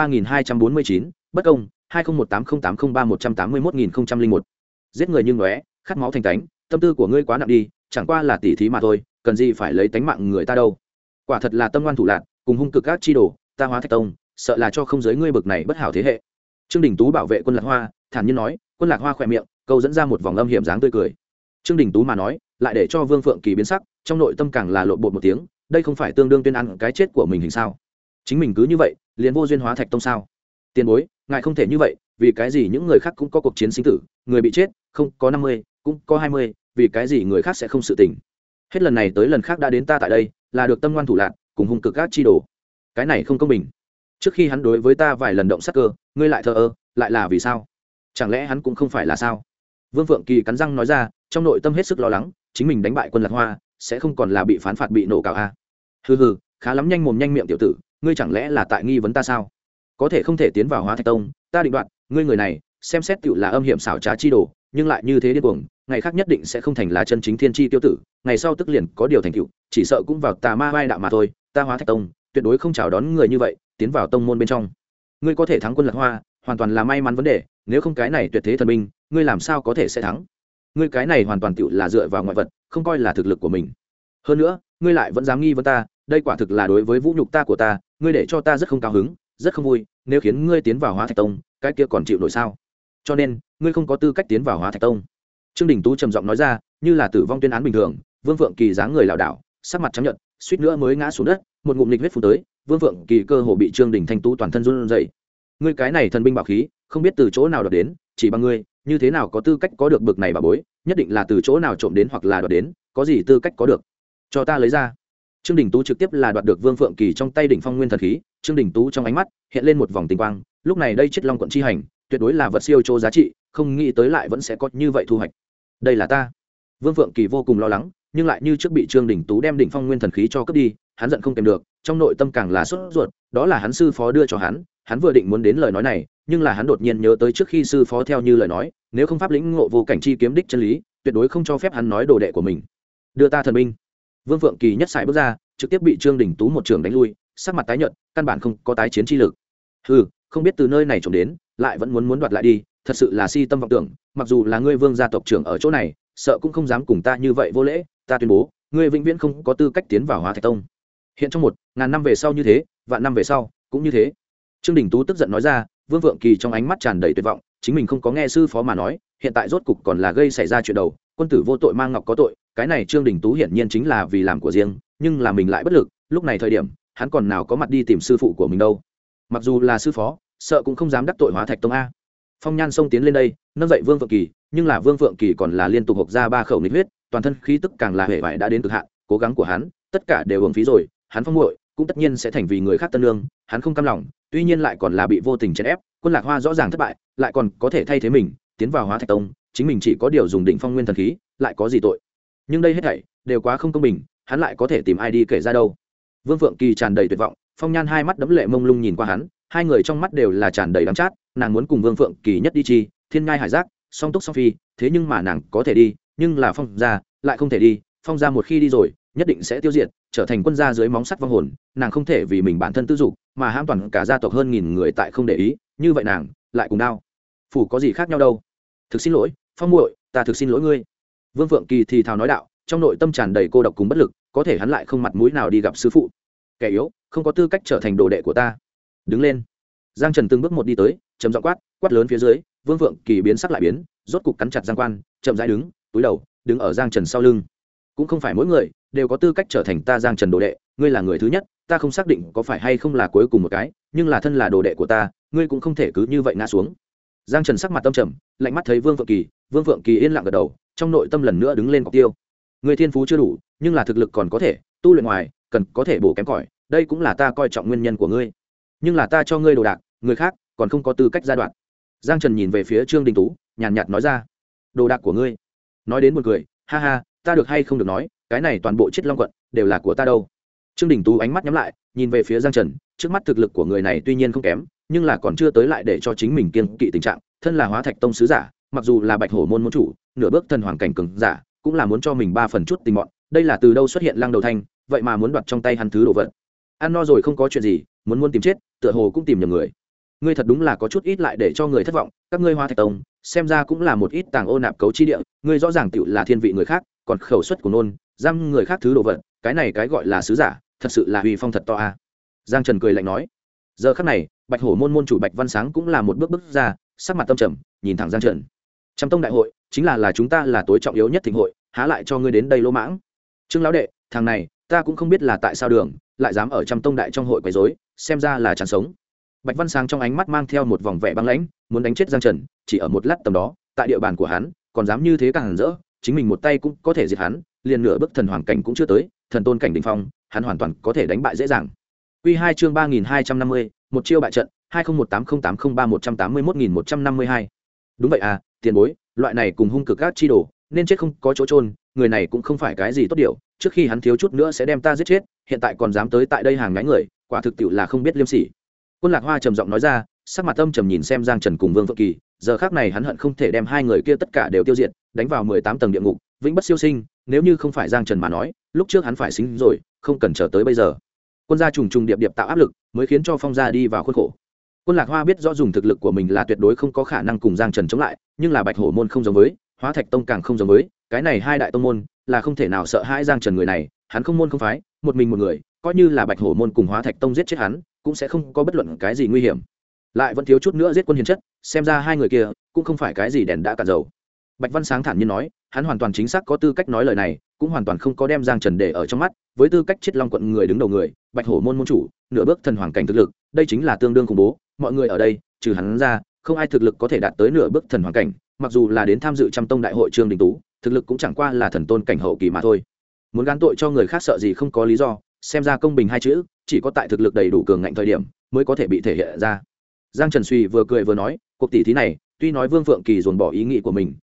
3249, bất công, 20180803181101. Giết người như ngóe, khát máu thành tánh, tâm tư của ngươi quá nặng đi, chẳng qua là tỉ thí mà thôi, cần gì phải lấy tánh mạng người ta đâu. Quả thật là tâm ngoan thủ lạn, cùng hung cực các chi đồ, ta Hóa Thạch Tông, sợ là cho không giới ngươi bực này bất hảo thế hệ. Trương Đình Tú bảo vệ Quân Lạc Hoa, thản nhiên nói. Quân Lạc Hoa khỏe miệng, câu dẫn ra một vòng âm hiểm dáng tươi cười. Trương Đình Tú mà nói, lại để cho Vương Phượng Kỳ biến sắc, trong nội tâm càng là lộn bột một tiếng, đây không phải tương đương tuyên ăn cái chết của mình hình sao? Chính mình cứ như vậy, liền vô duyên Hóa Thạch Tông sao? Tiền bối, ngài không thể như vậy, vì cái gì những người khác cũng có cuộc chiến sinh tử, người bị chết, không có 50, cũng có 20, vì cái gì người khác sẽ không sự tình? Hết lần này tới lần khác đã đến ta tại đây, là được tâm ngoan thủ lạn, cùng hung cực các chi đồ. Cái này không công bình. Trước khi hắn đối với ta vài lần động sát cơ, ngươi lại thờ ơ, lại là vì sao? Chẳng lẽ hắn cũng không phải là sao? Vương Phượng Kỳ cắn răng nói ra, trong nội tâm hết sức lo lắng, chính mình đánh bại Quân Lạc Hoa, sẽ không còn là bị phán phạt bị nổ cào a. Hừ hừ, khá lắm, nhanh mồm nhanh miệng tiểu tử, ngươi chẳng lẽ là tại nghi vấn ta sao? Có thể không thể tiến vào Hóa Thạch Tông, ta định đoạt, ngươi người này, xem xét tiểu là âm hiểm xảo trá chi đồ, nhưng lại như thế điên cuồng, ngày khác nhất định sẽ không thành là chân chính thiên chi tiêu tử, ngày sau tức liền có điều thành tựu, chỉ sợ cũng vào tà ma vai đạo mà thôi, ta Hóa Thạch Tông, tuyệt đối không chào đón người như vậy, tiến vào tông môn bên trong. Ngươi có thể thắng Quân Lạc Hoa, hoàn toàn là may mắn vấn đề, nếu không cái này tuyệt thế thần binh, ngươi làm sao có thể sẽ thắng? Ngươi cái này hoàn toàn tựu là dựa vào ngoại vật, không coi là thực lực của mình. Hơn nữa, ngươi lại vẫn dám nghi vấn ta, đây quả thực là đối với vũ nhục ta của ta, ngươi để cho ta rất không cao hứng, rất không vui, nếu khiến ngươi tiến vào Hóa Thạch Tông, cái kia còn chịu nổi sao? Cho nên, ngươi không có tư cách tiến vào Hóa Thạch Tông. Trương Đình Tú trầm giọng nói ra, như là tử vong tuyên án bình thường. Vương Phượng Kỳ dáng người lảo đảo, sắc mặt trắng nhợt, suýt nữa mới ngã xuống đất, một ngụm nghịch huyết phun tới, Vương Phượng Kỳ cơ hồ bị Trương Đình Thanh Tú toàn thân run rẩy. Ngươi cái này thần binh bảo khí, không biết từ chỗ nào đoạt đến, chỉ bằng ngươi, như thế nào có tư cách có được bực này bảo bối, nhất định là từ chỗ nào trộm đến hoặc là đoạt đến, có gì tư cách có được? Cho ta lấy ra. Trương Đình Tú trực tiếp là đoạt được Vương Phượng Kỳ trong tay đỉnh phong nguyên thần khí, Trương Đình Tú trong ánh mắt hiện lên một vòng tinh quang, lúc này đây Chiết Long quận chi hành, tuyệt đối là vật siêu chô giá trị, không nghĩ tới lại vẫn sẽ có như vậy thu hoạch. đây là ta. Vương Phượng Kỳ vô cùng lo lắng, nhưng lại như trước bị Trương Đình Tú đem đỉnh phong nguyên thần khí cho cướp đi, hắn giận không kèm được, trong nội tâm càng là sốt ruột, đó là hắn sư phó đưa cho hắn vừa định muốn đến lời nói này, nhưng là hắn đột nhiên nhớ tới trước khi sư phó theo như lời nói, nếu không pháp lĩnh ngộ vô cảnh chi kiếm đích chân lý, tuyệt đối không cho phép hắn nói đồ đệ của mình. Đưa ta thần binh. Vương Phượng Kỳ nhất sải bước ra, trực tiếp bị Trương Đình Tú một trường đánh lui, sắc mặt tái nhợt, căn bản không có tái chiến chi lực. Hừ, không biết từ nơi này trộm đến, lại vẫn muốn đoạt lại đi, thật sự là si tâm vọng tưởng, mặc dù là ngươi Vương gia tộc trưởng ở chỗ này, sợ cũng không dám cùng ta như vậy vô lễ, ta tuyên bố, ngươi vĩnh viễn không có tư cách tiến vào Hóa Thạch Tông. Hiện trong 1000 năm về sau như thế, vạn năm về sau cũng như thế. Trương Đình Tú tức giận nói ra, Vương Vượng Kỳ trong ánh mắt tràn đầy tuyệt vọng, chính mình không có nghe sư phó mà nói, hiện tại rốt cục còn là gây xảy ra chuyện đầu, quân tử vô tội mang ngọc có tội, cái này Trương Đình Tú hiển nhiên chính là vì làm của riêng, nhưng là mình lại bất lực, lúc này thời điểm, hắn còn nào có mặt đi tìm sư phụ của mình đâu. Mặc dù là sư phó, sợ cũng không dám đắc tội Hóa Thạch Tông a. Phong Nhan xông tiến lên đây, nâng dậy Vương Vượng Kỳ, nhưng là Vương Vượng Kỳ còn là liên tục hộc ra 3 khẩu nghịch huyết, toàn thân khí tức càng là hệ vải đã đến cực hạn, cố gắng của hắn, tất cả đều uổng phí rồi, hắn Phong muội cũng tất nhiên sẽ thành vì người khác tân lương, hắn không cam lòng, tuy nhiên lại còn là bị vô tình chèn ép, Quân Lạc Hoa rõ ràng thất bại, lại còn có thể thay thế mình tiến vào Hóa Thạch Tông, chính mình chỉ có điều dùng đỉnh phong nguyên thần khí, lại có gì tội. Nhưng đây hết thảy đều quá không công bình, hắn lại có thể tìm ai đi kể ra đâu. Vương Phượng Kỳ tràn đầy tuyệt vọng, Phong Nhan hai mắt đẫm lệ mông lung nhìn qua hắn, hai người trong mắt đều là tràn đầy đắng chát, nàng muốn cùng Vương Phượng Kỳ nhất đi chi, thiên ngai hải giác, song túc song phi, thế nhưng mà nàng có thể đi, nhưng là Phong gia lại không thể đi, Phong gia một khi đi rồi, nhất định sẽ tiêu diệt, trở thành quân gia dưới móng sắt vong hồn, nàng không thể vì mình bản thân tư dục, mà hãm toàn cả gia tộc hơn 1000 người tại không để ý, như vậy nàng lại cùng đau. Phủ có gì khác nhau đâu. Thực xin lỗi, Phong muội, ta thực xin lỗi ngươi. Vương Phượng Kỳ thì thào nói đạo, trong nội tâm tràn đầy cô độc cùng bất lực, có thể hắn lại không mặt mũi nào đi gặp sư phụ. Kẻ yếu, không có tư cách trở thành đồ đệ của ta. Đứng lên. Giang Trần từng bước một đi tới, trầm giọng quát lớn phía dưới, Vương Phượng Kỳ biến sắc lại biến, rốt cục cắn chặt giang quan, chậm rãi đứng, túi đầu, đứng ở Giang Trần sau lưng. Cũng không phải mỗi người đều có tư cách trở thành ta Giang Trần đồ đệ, ngươi là người thứ nhất, ta không xác định có phải hay không là cuối cùng một cái, nhưng là thân là đồ đệ của ta, ngươi cũng không thể cứ như vậy ngã xuống. Giang Trần sắc mặt tâm trầm, lạnh mắt thấy Vương Phượng Kỳ yên lặng gật đầu, trong nội tâm lần nữa đứng lên cọc tiêu. Ngươi thiên phú chưa đủ, nhưng là thực lực còn có thể, tu luyện ngoài, cần có thể bổ kém cỏi, đây cũng là ta coi trọng nguyên nhân của ngươi. Nhưng là ta cho ngươi đồ đạc, người khác còn không có tư cách gia đoạn. Giang Trần nhìn về phía Trương Đình Tú, nhàn nhạt nói ra, đồ đạc của ngươi. Nói đến buồn cười, ha ha, ta được hay không được nói, cái này toàn bộ Chiết Long quận đều là của ta đâu. Trương Đình Tú ánh mắt nhắm lại, nhìn về phía Giang Trần, trước mắt thực lực của người này tuy nhiên không kém, nhưng là còn chưa tới lại để cho chính mình kiêng kỵ tình trạng, thân là Hóa Thạch Tông sứ giả, mặc dù là Bạch Hổ môn môn chủ, nửa bước thần hoàng cảnh cường giả, cũng là muốn cho mình 3 phần chút tình mọn, đây là từ đâu xuất hiện Lăng Đầu Thanh, vậy mà muốn đoạt trong tay hắn thứ đồ vật. Ăn no rồi không có chuyện gì, muốn tìm chết, tựa hồ cũng tìm nhầm người. Ngươi thật đúng là có chút ít lại để cho người thất vọng, các ngươi Hóa Thạch Tông, xem ra cũng là một ít tàng ô nạp cấu chi địa, ngươi rõ ràng tựu là thiên vị người khác, còn khẩu suất của nôn, giam người khác thứ đồ vật, cái này cái gọi là sứ giả, thật sự là uy phong thật to a. Giang Trần cười lạnh nói. Giờ khắc này, Bạch Hổ môn môn chủ Bạch Văn Sáng cũng là một bước ra, sắc mặt tâm trầm, nhìn thẳng Giang Trần. Trăm tông đại hội, chính là chúng ta là tối trọng yếu nhất thịnh hội, há lại cho ngươi đến đây lỗ mãng. Trương lão đệ, thằng này, ta cũng không biết là tại sao đường, lại dám ở Trăm tông đại trong hội quấy rối, xem ra là chẳng sống. Bạch Văn Sáng trong ánh mắt mang theo một vòng vẻ băng lãnh, muốn đánh chết Giang Trần, chỉ ở một lát tầm đó, tại địa bàn của hắn, còn dám như thế càng hẳn rỡ, chính mình một tay cũng có thể diệt hắn, liền nửa bước thần hoàng cảnh cũng chưa tới, thần tôn cảnh đỉnh phong, hắn hoàn toàn có thể đánh bại dễ dàng. Quy 2 chương 3250, một chiêu bại trận, 20180803181152. Đúng vậy à, tiền bối, loại này cùng hung cực các chi đồ, nên chết không có chỗ chôn, người này cũng không phải cái gì tốt điều, trước khi hắn thiếu chút nữa sẽ đem ta giết chết, hiện tại còn dám tới tại đây hàng nhái người, quả thực tiệu là không biết liêm sỉ. Quân Lạc Hoa trầm giọng nói ra, sắc mặt âm trầm nhìn xem Giang Trần cùng Vương Phượng Kỳ, giờ khắc này hắn hận không thể đem hai người kia tất cả đều tiêu diệt, đánh vào 18 tầng địa ngục, vĩnh bất siêu sinh, nếu như không phải Giang Trần mà nói, lúc trước hắn phải xính rồi, không cần chờ tới bây giờ. Quân gia trùng trùng điệp điệp tạo áp lực, mới khiến cho Phong gia đi vào khuôn khổ. Quân Lạc Hoa biết rõ dùng thực lực của mình là tuyệt đối không có khả năng cùng Giang Trần chống lại, nhưng là Bạch Hổ môn không giống với, Hóa Thạch Tông càng không giống với, cái này hai đại tông môn là không thể nào sợ hãi Giang Trần người này, hắn không môn không phái, một mình một người, coi như là Bạch Hổ môn cùng Hóa Thạch Tông giết chết hắn, cũng sẽ không có bất luận cái gì nguy hiểm. Lại vẫn thiếu chút nữa giết Quân Hiền Chất, xem ra hai người kia cũng không phải cái gì đèn đã cạn dầu. Bạch Văn Sáng thản nhiên nói, hắn hoàn toàn chính xác có tư cách nói lời này, cũng hoàn toàn không có đem Giang Trần để ở trong mắt, với tư cách Chiết Long quận người đứng đầu người, Bạch Hổ môn môn chủ, nửa bước thần hoàng cảnh thực lực, đây chính là tương đương khủng bố, mọi người ở đây, trừ hắn ra, không ai thực lực có thể đạt tới nửa bước thần hoàng cảnh, mặc dù là đến tham dự Trăm tông đại hội Trương Đình Tú, thực lực cũng chẳng qua là thần tôn cảnh hậu kỳ mà thôi. Muốn gán tội cho người khác sợ gì không có lý do, xem ra công bình hai chữ, chỉ có tại thực lực đầy đủ cường ngạnh thời điểm, mới có thể bị thể hiện ra. Giang Trần suy vừa cười vừa nói, cuộc tỷ thí này, tuy nói Vương Phượng Kỳ dồn bỏ ý nghĩ của mình,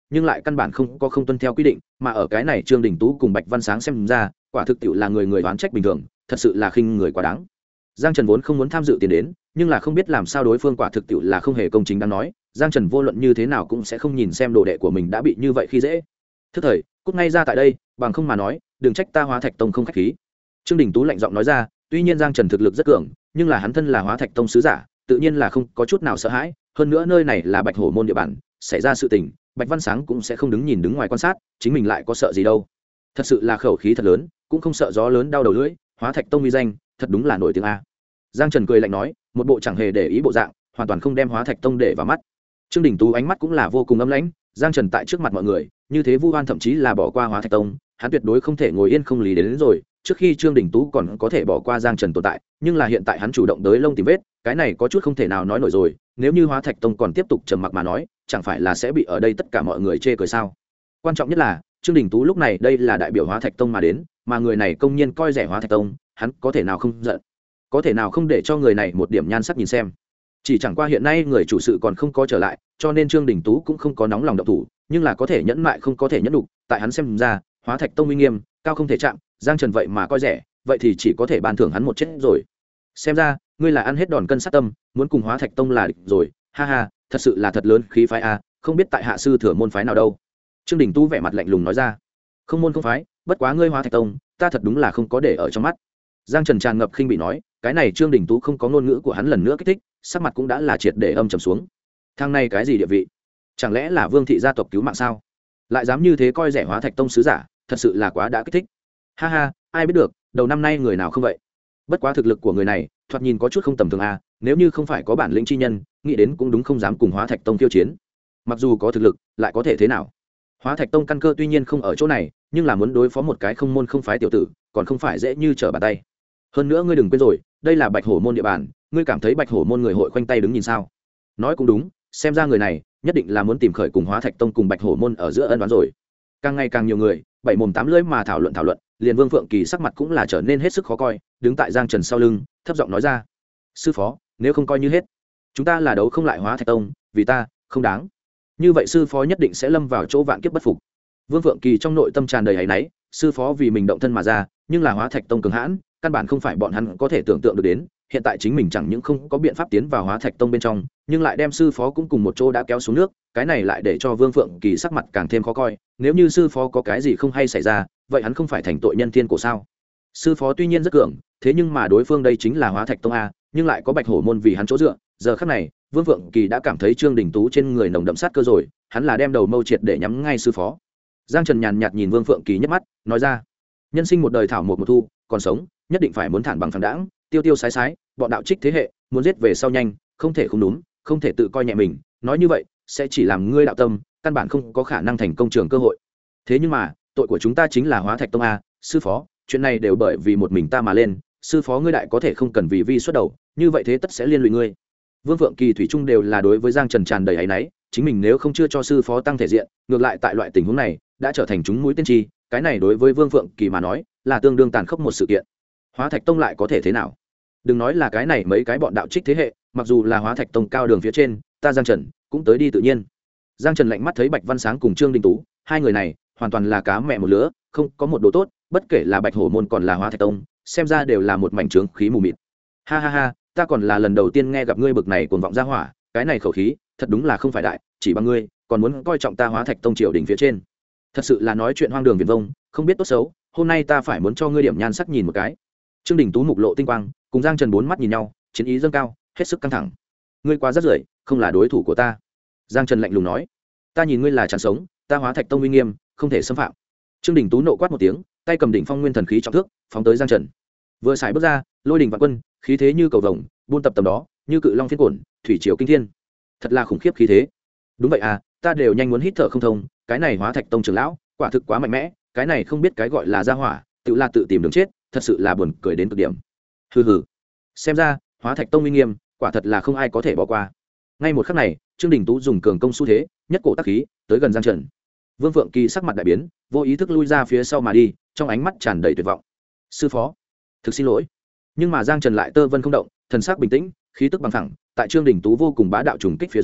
nhưng lại căn bản không tuân theo quy định, mà ở cái này Trương Đình Tú cùng Bạch Văn Sáng xem ra quả thực tiệu là người đoán trách bình thường, thật sự là khinh người quá đáng. Giang Trần vốn không muốn tham dự tiền đến, nhưng là không biết làm sao đối phương quả thực tiệu là không hề công chính đáng nói, Giang Trần vô luận như thế nào cũng sẽ không nhìn xem đồ đệ của mình đã bị như vậy khi dễ. Thức thời, cút ngay ra tại đây, bằng không mà nói, đừng trách ta Hóa Thạch Tông không khách khí. Trương Đình Tú lạnh giọng nói ra, tuy nhiên Giang Trần thực lực rất cường, nhưng là hắn thân là Hóa Thạch Tông sứ giả, tự nhiên là không có chút nào sợ hãi, hơn nữa nơi này là Bạch Hổ môn địa bàn, xảy ra sự tình, Bạch Văn Sáng cũng sẽ không đứng ngoài quan sát, chính mình lại có sợ gì đâu. Thật sự là khẩu khí thật lớn, cũng không sợ gió lớn đau đầu lưỡi, Hóa Thạch Tông uy danh, thật đúng là nổi tiếng a. Giang Trần cười lạnh nói, một bộ chẳng hề để ý bộ dạng, hoàn toàn không đem Hóa Thạch Tông để vào mắt. Trương Đình Tú ánh mắt cũng là vô cùng âm lãnh, Giang Trần tại trước mặt mọi người, như thế vu oan thậm chí là bỏ qua Hóa Thạch Tông, hắn tuyệt đối không thể ngồi yên không lý đến rồi. Trước khi Trương Đình Tú còn có thể bỏ qua Giang Trần tồn tại, nhưng là hiện tại hắn chủ động tới lông tìm vết, cái này có chút không thể nào nói nổi rồi, nếu như Hóa Thạch Tông còn tiếp tục trầm mặc mà nói, chẳng phải là sẽ bị ở đây tất cả mọi người chê cười sao? Quan trọng nhất là, Trương Đình Tú lúc này đây là đại biểu Hóa Thạch Tông mà đến, mà người này công nhiên coi rẻ Hóa Thạch Tông, hắn có thể nào không giận? Có thể nào không để cho người này một điểm nhan sắc nhìn xem? Chỉ chẳng qua hiện nay người chủ sự còn không có trở lại, cho nên Trương Đình Tú cũng không có nóng lòng động thủ, nhưng là có thể nhẫn mại không có thể nhẫn đủ, tại hắn xem ra, Hóa Thạch Tông uy nghiêm, cao không thể chạm, Giang Trần vậy mà coi rẻ, vậy thì chỉ có thể ban thưởng hắn một chết rồi. Xem ra, ngươi là ăn hết đòn cân sát tâm, muốn cùng Hóa Thạch Tông là địch rồi, ha ha, thật sự là thật lớn khí phái a, không biết tại hạ sư thừa môn phái nào đâu. Trương Đình Tú vẻ mặt lạnh lùng nói ra, không môn không phái, bất quá ngươi Hóa Thạch Tông, ta thật đúng là không có để ở trong mắt. Giang Trần tràn ngập khinh bị nói, cái này Trương Đình Tú không có ngôn ngữ của hắn lần nữa kích thích, sắc mặt cũng đã là triệt để âm trầm xuống. Thằng này cái gì địa vị? Chẳng lẽ là Vương thị gia tộc cứu mạng sao? Lại dám như thế coi rẻ Hóa Thạch Tông sứ giả, thật sự là quá đã kích thích. Ha ha, ai biết được, đầu năm nay người nào không vậy. Bất quá thực lực của người này thoạt nhìn có chút không tầm thường a, nếu như không phải có bản lĩnh chi nhân, nghĩ đến cũng đúng không dám cùng Hóa Thạch Tông tiêu chiến. Mặc dù có thực lực, lại có thể thế nào? Hóa Thạch Tông căn cơ tuy nhiên không ở chỗ này, nhưng là muốn đối phó một cái không môn không phái tiểu tử, còn không phải dễ như trở bàn tay. Hơn nữa ngươi đừng quên rồi, đây là Bạch Hổ môn địa bàn, ngươi cảm thấy Bạch Hổ môn người hội khoanh tay đứng nhìn sao? Nói cũng đúng, xem ra người này nhất định là muốn tìm khởi cùng Hóa Thạch Tông cùng Bạch Hổ môn ở giữa ân oán rồi. Càng ngày càng nhiều người, bảy mồm tám lưỡi mà thảo luận, liền Vương Phượng Kỳ sắc mặt cũng là trở nên hết sức khó coi, đứng tại Giang Trần sau lưng, thấp giọng nói ra: "Sư phó, nếu không coi như hết, chúng ta là đấu không lại Hóa Thạch Tông, vì ta, không đáng. Như vậy sư phó nhất định sẽ lâm vào chỗ vạn kiếp bất phục." Vương Phượng Kỳ trong nội tâm tràn đầy áy náy, sư phó vì mình động thân mà ra, nhưng là Hóa Thạch Tông cường hãn, căn bản không phải bọn hắn có thể tưởng tượng được đến. Hiện tại chính mình chẳng những không có biện pháp tiến vào Hóa Thạch Tông bên trong, nhưng lại đem sư phó cũng cùng một chỗ đã kéo xuống nước, cái này lại để cho Vương Phượng Kỳ sắc mặt càng thêm khó coi. Nếu như sư phó có cái gì không hay xảy ra, vậy hắn không phải thành tội nhân thiên cổ sao? Sư phó tuy nhiên rất cường, thế nhưng mà đối phương đây chính là Hóa Thạch Tông a, nhưng lại có Bạch Hổ môn vì hắn chỗ dựa. Giờ khắc này, Vương Phượng Kỳ đã cảm thấy Trương Đình Tú trên người nồng đậm sát cơ rồi, hắn là đem đầu mâu triệt để nhắm ngay sư phó. Giang Trần nhàn nhạt nhìn Vương Phượng Kỳ nhếch mắt, nói ra: "Nhân sinh một đời thảo một thu, còn sống, nhất định phải muốn thản bằng phẳng đãng, tiêu tiêu sái sái, bọn đạo trích thế hệ, muốn giết về sau nhanh, không thể không đúng, không thể tự coi nhẹ mình, nói như vậy sẽ chỉ làm ngươi đạo tâm, căn bản không có khả năng thành công trường cơ hội. Thế nhưng mà, tội của chúng ta chính là Hóa Thạch Tông a, sư phó, chuyện này đều bởi vì một mình ta mà lên, sư phó ngươi đại có thể không cần vì vi xuất đầu, như vậy thế tất sẽ liên lụy ngươi." Vương Phượng Kỳ thủy chung đều là đối với Giang Trần tràn đầy áy náy, chính mình nếu không chưa cho sư phó tăng thể diện, ngược lại tại loại tình huống này đã trở thành chúng mũi tên chi, cái này đối với Vương Phượng Kỳ mà nói là tương đương tàn khốc một sự kiện. Hóa Thạch Tông lại có thể thế nào? Đừng nói là cái này mấy cái bọn đạo trích thế hệ, mặc dù là Hóa Thạch Tông cao đường phía trên, ta Giang Trần cũng tới đi tự nhiên. Giang Trần lạnh mắt thấy Bạch Văn Sáng cùng Trương Đình Tú, hai người này hoàn toàn là cá mẹ một lứa, không có một đồ tốt, bất kể là Bạch Hổ môn còn là Hóa Thạch Tông, xem ra đều là một mảnh trướng khí mù mịt. Ha ha ha, ta còn là lần đầu tiên nghe gặp ngươi bực này cuồng vọng ra hỏa, cái này khẩu khí, thật đúng là không phải đại, chỉ bằng ngươi, còn muốn coi trọng ta Hóa Thạch Tông triều đình phía trên. Thật sự là nói chuyện hoang đường viển vông, không biết tốt xấu, hôm nay ta phải muốn cho ngươi điểm nhan sắc nhìn một cái. Trương Đình Tú mục lộ tinh quang, cùng Giang Trần bốn mắt nhìn nhau, chiến ý dâng cao, hết sức căng thẳng. Ngươi quá rất rưởi, không là đối thủ của ta. Giang Trần lạnh lùng nói. Ta nhìn ngươi là chẳng sống, ta Hóa Thạch Tông uy nghiêm, không thể xâm phạm. Trương Đình Tú nộ quát một tiếng, tay cầm đỉnh phong nguyên thần khí trọng thước, phóng tới Giang Trần. Vừa xài bước ra, lôi đình vạn quân, khí thế như cầu vồng, buôn tập tầm đó, như cự long phiên cổn, thủy triều kinh thiên. Thật là khủng khiếp khí thế. Đúng vậy à, ta đều nhanh muốn hít thở không thông, cái này Hóa Thạch Tông trưởng lão, quả thực quá mạnh mẽ, cái này không biết cái gọi là gia hỏa, tự là tự tìm đường chết, thật sự là buồn cười đến cực điểm. Hừ hừ. Xem ra, Hóa Thạch Tông uy nghiêm, quả thật là không ai có thể bỏ qua. Ngay một khắc này, Trương Đình Tú dùng cường công xu thế, nhất cổ tác khí, tới gần Giang Trần. Vương Phượng Kỳ sắc mặt đại biến, vô ý thức lui ra phía sau mà đi, trong ánh mắt tràn đầy tuyệt vọng. Sư phó, thực xin lỗi. Nhưng mà Giang Trần lại tơ vân không động, thần sắc bình tĩnh, khí tức bằng thẳng, tại Trương Đình Tú vô cùng bá đạo trùng kích phía dưới,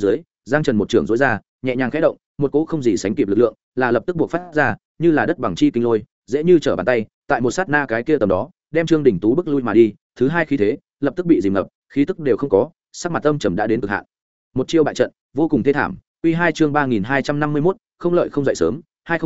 Giang Trần một trường dối ra, nhẹ nhàng khẽ động, một cỗ không gì sánh kịp lực lượng là lập tức buộc phát ra, như là đất bằng chi kinh lôi, dễ như trở bàn tay, tại một sát na cái kia tầm đó đem Trương Đình Tú bức lui mà đi. Thứ hai khí thế lập tức bị dìm ngập, khí tức đều không có, sắc mặt âm trầm đã đến cực hạn. Một chiêu bại trận vô cùng thê thảm. Quy 2 chương 3251, không lợi không dậy sớm,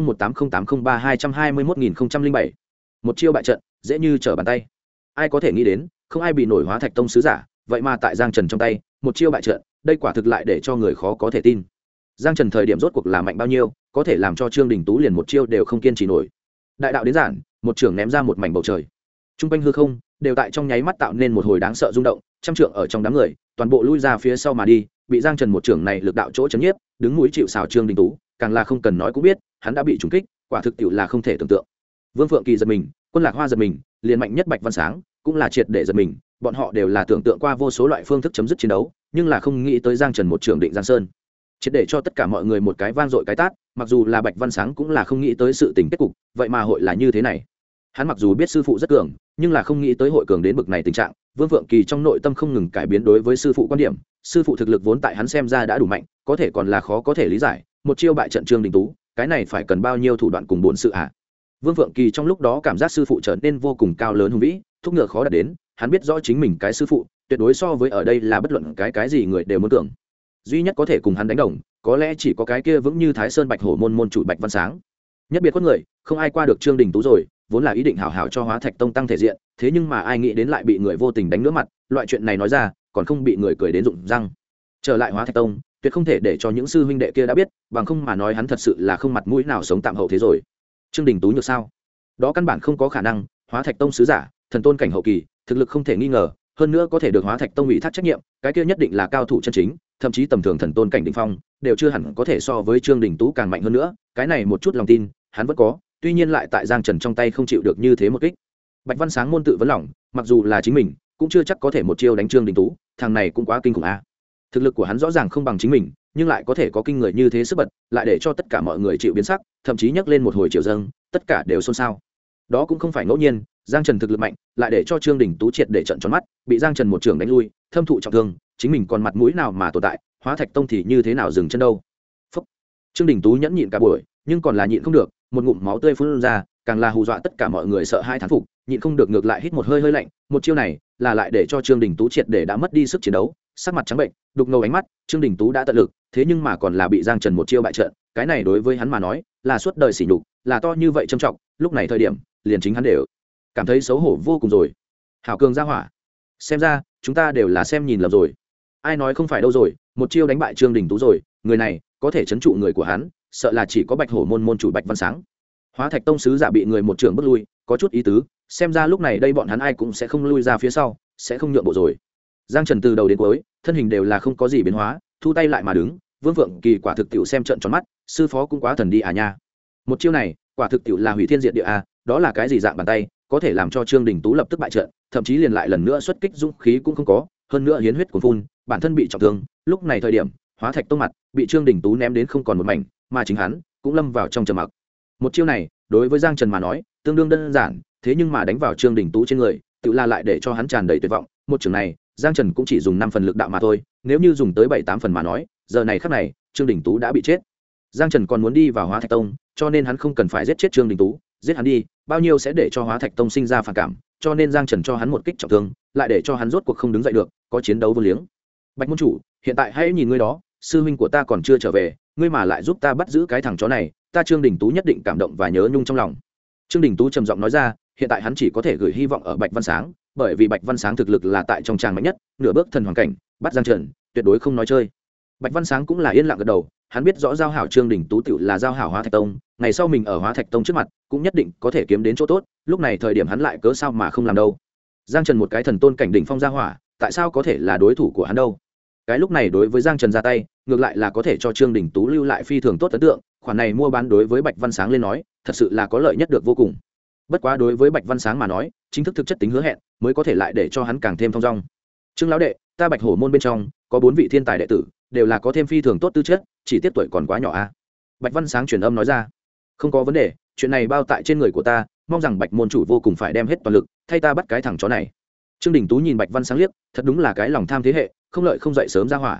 20180803221007. Một chiêu bại trận dễ như trở bàn tay. Ai có thể nghĩ đến, không ai bị nổi Hóa Thạch Tông sứ giả, vậy mà tại Giang Trần trong tay, một chiêu bại trận, đây quả thực lại để cho người khó có thể tin. Giang Trần thời điểm rốt cuộc là mạnh bao nhiêu, có thể làm cho Trương Đình Tú liền một chiêu đều không kiên trì nổi. Đại đạo đến giản, một trường ném ra một mảnh bầu trời. Trung quanh hư không đều tại trong nháy mắt tạo nên một hồi đáng sợ rung động, trăm trượng ở trong đám người, toàn bộ lui ra phía sau mà đi, bị Giang Trần một trường này lực đạo chỗ chấn nhiếp, đứng mũi chịu sào Trương Đình Tú, càng là không cần nói cũng biết, hắn đã bị trúng kích, quả thực tiệu là không thể tưởng tượng. Vương Phượng Kỳ giật mình, Quân Lạc Hoa giật mình, liền mạnh nhất Bạch Văn Sáng cũng là triệt để giật mình, bọn họ đều là tưởng tượng qua vô số loại phương thức chấm dứt chiến đấu, nhưng là không nghĩ tới Giang Trần một trường định Giang Sơn, triệt để cho tất cả mọi người một cái vang dội cái tát. Mặc dù là Bạch Văn Sáng cũng là không nghĩ tới sự tình kết cục, vậy mà hội là như thế này. Hắn mặc dù biết sư phụ rất cường, nhưng là không nghĩ tới hội cường đến bực này tình trạng. Vương Phượng Kỳ trong nội tâm không ngừng cải biến đối với sư phụ quan điểm, sư phụ thực lực vốn tại hắn xem ra đã đủ mạnh, có thể còn là khó có thể lý giải, một chiêu bại trận Trương Đình Tú, cái này phải cần bao nhiêu thủ đoạn cùng bổn sự ạ. Vương Phượng Kỳ trong lúc đó cảm giác sư phụ trở nên vô cùng cao lớn hùng vĩ, thúc ngựa khó đạt đến, hắn biết rõ chính mình cái sư phụ tuyệt đối so với ở đây là bất luận cái gì người đều muốn tưởng. Duy nhất có thể cùng hắn đánh đồng, có lẽ chỉ có cái kia vững như Thái Sơn Bạch Hổ môn môn chủ Bạch Văn Sáng. Nhất biệt quất người, không ai qua được Trương Đình Tú rồi, vốn là ý định hảo hảo cho Hóa Thạch Tông tăng thể diện, thế nhưng mà ai nghĩ đến lại bị người vô tình đánh nữa mặt, loại chuyện này nói ra, còn không bị người cười đến rụng răng. Trở lại Hóa Thạch Tông, tuyệt không thể để cho những sư huynh đệ kia đã biết, bằng không mà nói hắn thật sự là không mặt mũi nào sống tạm hậu thế rồi. Trương Đình Tú nhược sao? Đó căn bản không có khả năng, Hóa Thạch Tông sứ giả, thần tôn cảnh hậu kỳ, thực lực không thể nghi ngờ, hơn nữa có thể được Hóa Thạch Tông ủy thác trách nhiệm, cái kia nhất định là cao thủ chân chính, thậm chí tầm thường thần tôn cảnh đỉnh phong, đều chưa hẳn có thể so với Trương Đình Tú càng mạnh hơn nữa, cái này một chút lòng tin, hắn vẫn có, tuy nhiên lại tại Giang Trần trong tay không chịu được như thế một kích. Bạch Văn Sáng môn tự vấn lòng, mặc dù là chính mình, cũng chưa chắc có thể một chiêu đánh Trương Đình Tú, thằng này cũng quá kinh khủng a. Thực lực của hắn rõ ràng không bằng chính mình, nhưng lại có thể có kinh người như thế sức bật, lại để cho tất cả mọi người chịu biến sắc, thậm chí nhấc lên một hồi triều dâng, tất cả đều xôn xao. Đó cũng không phải ngẫu nhiên, Giang Trần thực lực mạnh, lại để cho Trương Đình Tú triệt để trận tròn mắt, bị Giang Trần một trường đánh lui, thâm thụ trọng thương, chính mình còn mặt mũi nào mà tồn tại, Hóa Thạch Tông thì như thế nào dừng chân đâu. Phúc. Trương Đình Tú nhẫn nhịn cả buổi, nhưng còn là nhịn không được, một ngụm máu tươi phun ra, càng là hù dọa tất cả mọi người sợ hai thán phục, nhịn không được ngược lại hít một hơi hơi lạnh, một chiêu này là lại để cho Trương Đình Tú triệt để đã mất đi sức chiến đấu, sắc mặt trắng bệnh, đục ngầu ánh mắt, Trương Đình Tú đã tận lực, thế nhưng mà còn là bị Giang Trần một chiêu bại trận, cái này đối với hắn mà nói, là suốt đời sỉ nhục, là to như vậy trầm trọng, lúc này thời điểm, liền chính hắn đều cảm thấy xấu hổ vô cùng rồi. Hảo cường ra hỏa, xem ra chúng ta đều là xem nhìn lầm rồi. Ai nói không phải đâu rồi, một chiêu đánh bại Trương Đình Tú rồi, người này có thể trấn trụ người của hắn, sợ là chỉ có Bạch Hổ môn môn chủ Bạch Văn Sáng. Hóa Thạch Tông sứ giả bị người một trường bước lui, có chút ý tứ, xem ra lúc này đây bọn hắn ai cũng sẽ không lui ra phía sau, sẽ không nhượng bộ rồi. Giang Trần từ đầu đến cuối, thân hình đều là không có gì biến hóa, thu tay lại mà đứng. Vương Phượng Kỳ quả thực tiểu xem trận tròn mắt, sư phó cũng quá thần đi à nha. Một chiêu này, quả thực tiểu là hủy thiên diệt địa a, đó là cái gì dạng bàn tay, có thể làm cho Trương Đình Tú lập tức bại trận, thậm chí liền lại lần nữa xuất kích dũng khí cũng không có, hơn nữa hiến huyết cuồn phun, bản thân bị trọng thương, lúc này thời điểm, Hóa Thạch Tông mặt, bị Trương Đình Tú ném đến không còn một mảnh, mà chính hắn cũng lâm vào trong trầm mặc. Một chiêu này, đối với Giang Trần mà nói, tương đương đơn giản, thế nhưng mà đánh vào Trương Đình Tú trên người, tự là lại để cho hắn tràn đầy tuyệt vọng. Một trường này, Giang Trần cũng chỉ dùng 5 phần lực đạo mà thôi, nếu như dùng tới 7-8 phần mà nói, giờ này khắc này, Trương Đình Tú đã bị chết. Giang Trần còn muốn đi vào Hóa Thạch Tông, cho nên hắn không cần phải giết chết Trương Đình Tú, giết hắn đi, bao nhiêu sẽ để cho Hóa Thạch Tông sinh ra phản cảm, cho nên Giang Trần cho hắn một kích trọng thương, lại để cho hắn rốt cuộc không đứng dậy được, có chiến đấu vô liếng. Bạch môn chủ, hiện tại hãy nhìn ngươi đó, sư huynh của ta còn chưa trở về, ngươi mà lại giúp ta bắt giữ cái thằng chó này, ta Trương Đình Tú nhất định cảm động và nhớ nhung trong lòng. Trương Đình Tú trầm giọng nói ra, hiện tại hắn chỉ có thể gửi hy vọng ở Bạch Văn Sáng, bởi vì Bạch Văn Sáng thực lực là tại trong tràng mạnh nhất, nửa bước thần hoàng cảnh, bắt Giang Trần, tuyệt đối không nói chơi. Bạch Văn Sáng cũng là yên lặng gật đầu, hắn biết rõ giao hảo Trương Đình Tú tiểu là giao hảo Hóa Thạch Tông, ngày sau mình ở Hóa Thạch Tông trước mặt, cũng nhất định có thể kiếm đến chỗ tốt, lúc này thời điểm hắn lại cớ sao mà không làm đâu. Giang Trần một cái thần tôn cảnh đỉnh phong gia hỏa, tại sao có thể là đối thủ của hắn đâu? Cái lúc này đối với Giang Trần ra tay, ngược lại là có thể cho Trương Đình Tú lưu lại phi thường tốt ấn tượng, khoản này mua bán đối với Bạch Văn Sáng lên nói, thật sự là có lợi nhất được vô cùng. Bất quá đối với Bạch Văn Sáng mà nói, chính thức thực chất tính hứa hẹn, mới có thể lại để cho hắn càng thêm thông dong. Trương lão đệ, ta Bạch Hổ môn bên trong có 4 vị thiên tài đệ tử, đều là có thêm phi thường tốt tư chất, chỉ tiếc tuổi còn quá nhỏ a. Bạch Văn Sáng truyền âm nói ra, không có vấn đề, chuyện này bao tại trên người của ta, mong rằng Bạch môn chủ vô cùng phải đem hết toàn lực, thay ta bắt cái thằng chó này. Trương Đình Tú nhìn Bạch Văn Sáng liếc, thật đúng là cái lòng tham thế hệ, không lợi không dậy sớm ra hỏa.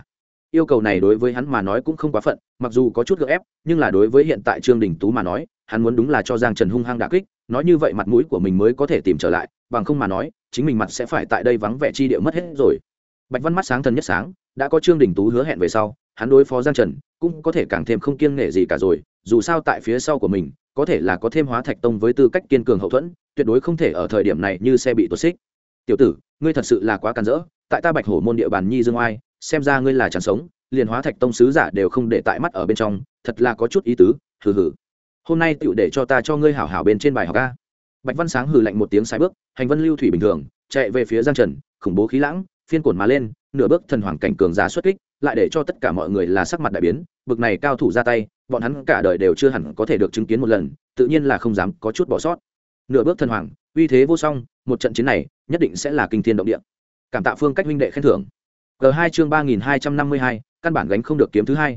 yêu cầu này đối với hắn mà nói cũng không quá phận, mặc dù có chút gượng ép, nhưng là đối với hiện tại Trương Đình Tú mà nói, hắn muốn đúng là cho Giang Trần hung hăng đả kích, nói như vậy mặt mũi của mình mới có thể tìm trở lại, bằng không mà nói, chính mình mặt sẽ phải tại đây vắng vẻ chi địa mất hết rồi. Bạch Văn mắt sáng thần nhất sáng, đã có Trương Đình Tú hứa hẹn về sau, hắn đối phó Giang Trần cũng có thể càng thêm không kiêng nể gì cả rồi, dù sao tại phía sau của mình, có thể là có thêm Hóa Thạch Tông với tư cách kiên cường hậu thuẫn, tuyệt đối không thể ở thời điểm này như xe bị tuột xích. Tiểu tử, ngươi thật sự là quá càn rỡ, tại ta Bạch Hổ môn địa bàn nhi dương oai, xem ra ngươi là chẳng sống, liền Hóa Thạch Tông sứ giả đều không để tại mắt ở bên trong, thật là có chút ý tứ, hừ hừ. Hôm nay tựu để cho ta cho ngươi hảo hảo bên trên bài học a. Bạch Văn sáng hừ lạnh một tiếng sai bước, hành vân lưu thủy bình thường, chạy về phía Giang Trần, khủng bố khí lãng, phiên cổn mà lên, nửa bước thần hoàng cảnh cường giả xuất kích, lại để cho tất cả mọi người là sắc mặt đại biến, bực này cao thủ ra tay, bọn hắn cả đời đều chưa hẳn có thể được chứng kiến một lần, tự nhiên là không dám có chút bỏ sót. Nửa bước thần hoàng, uy thế vô song, một trận chiến này nhất định sẽ là kinh thiên động địa. Cảm tạ Phương Cách huynh đệ khen thưởng. G2 chương 3252, căn bản gánh không được kiếm thứ hai,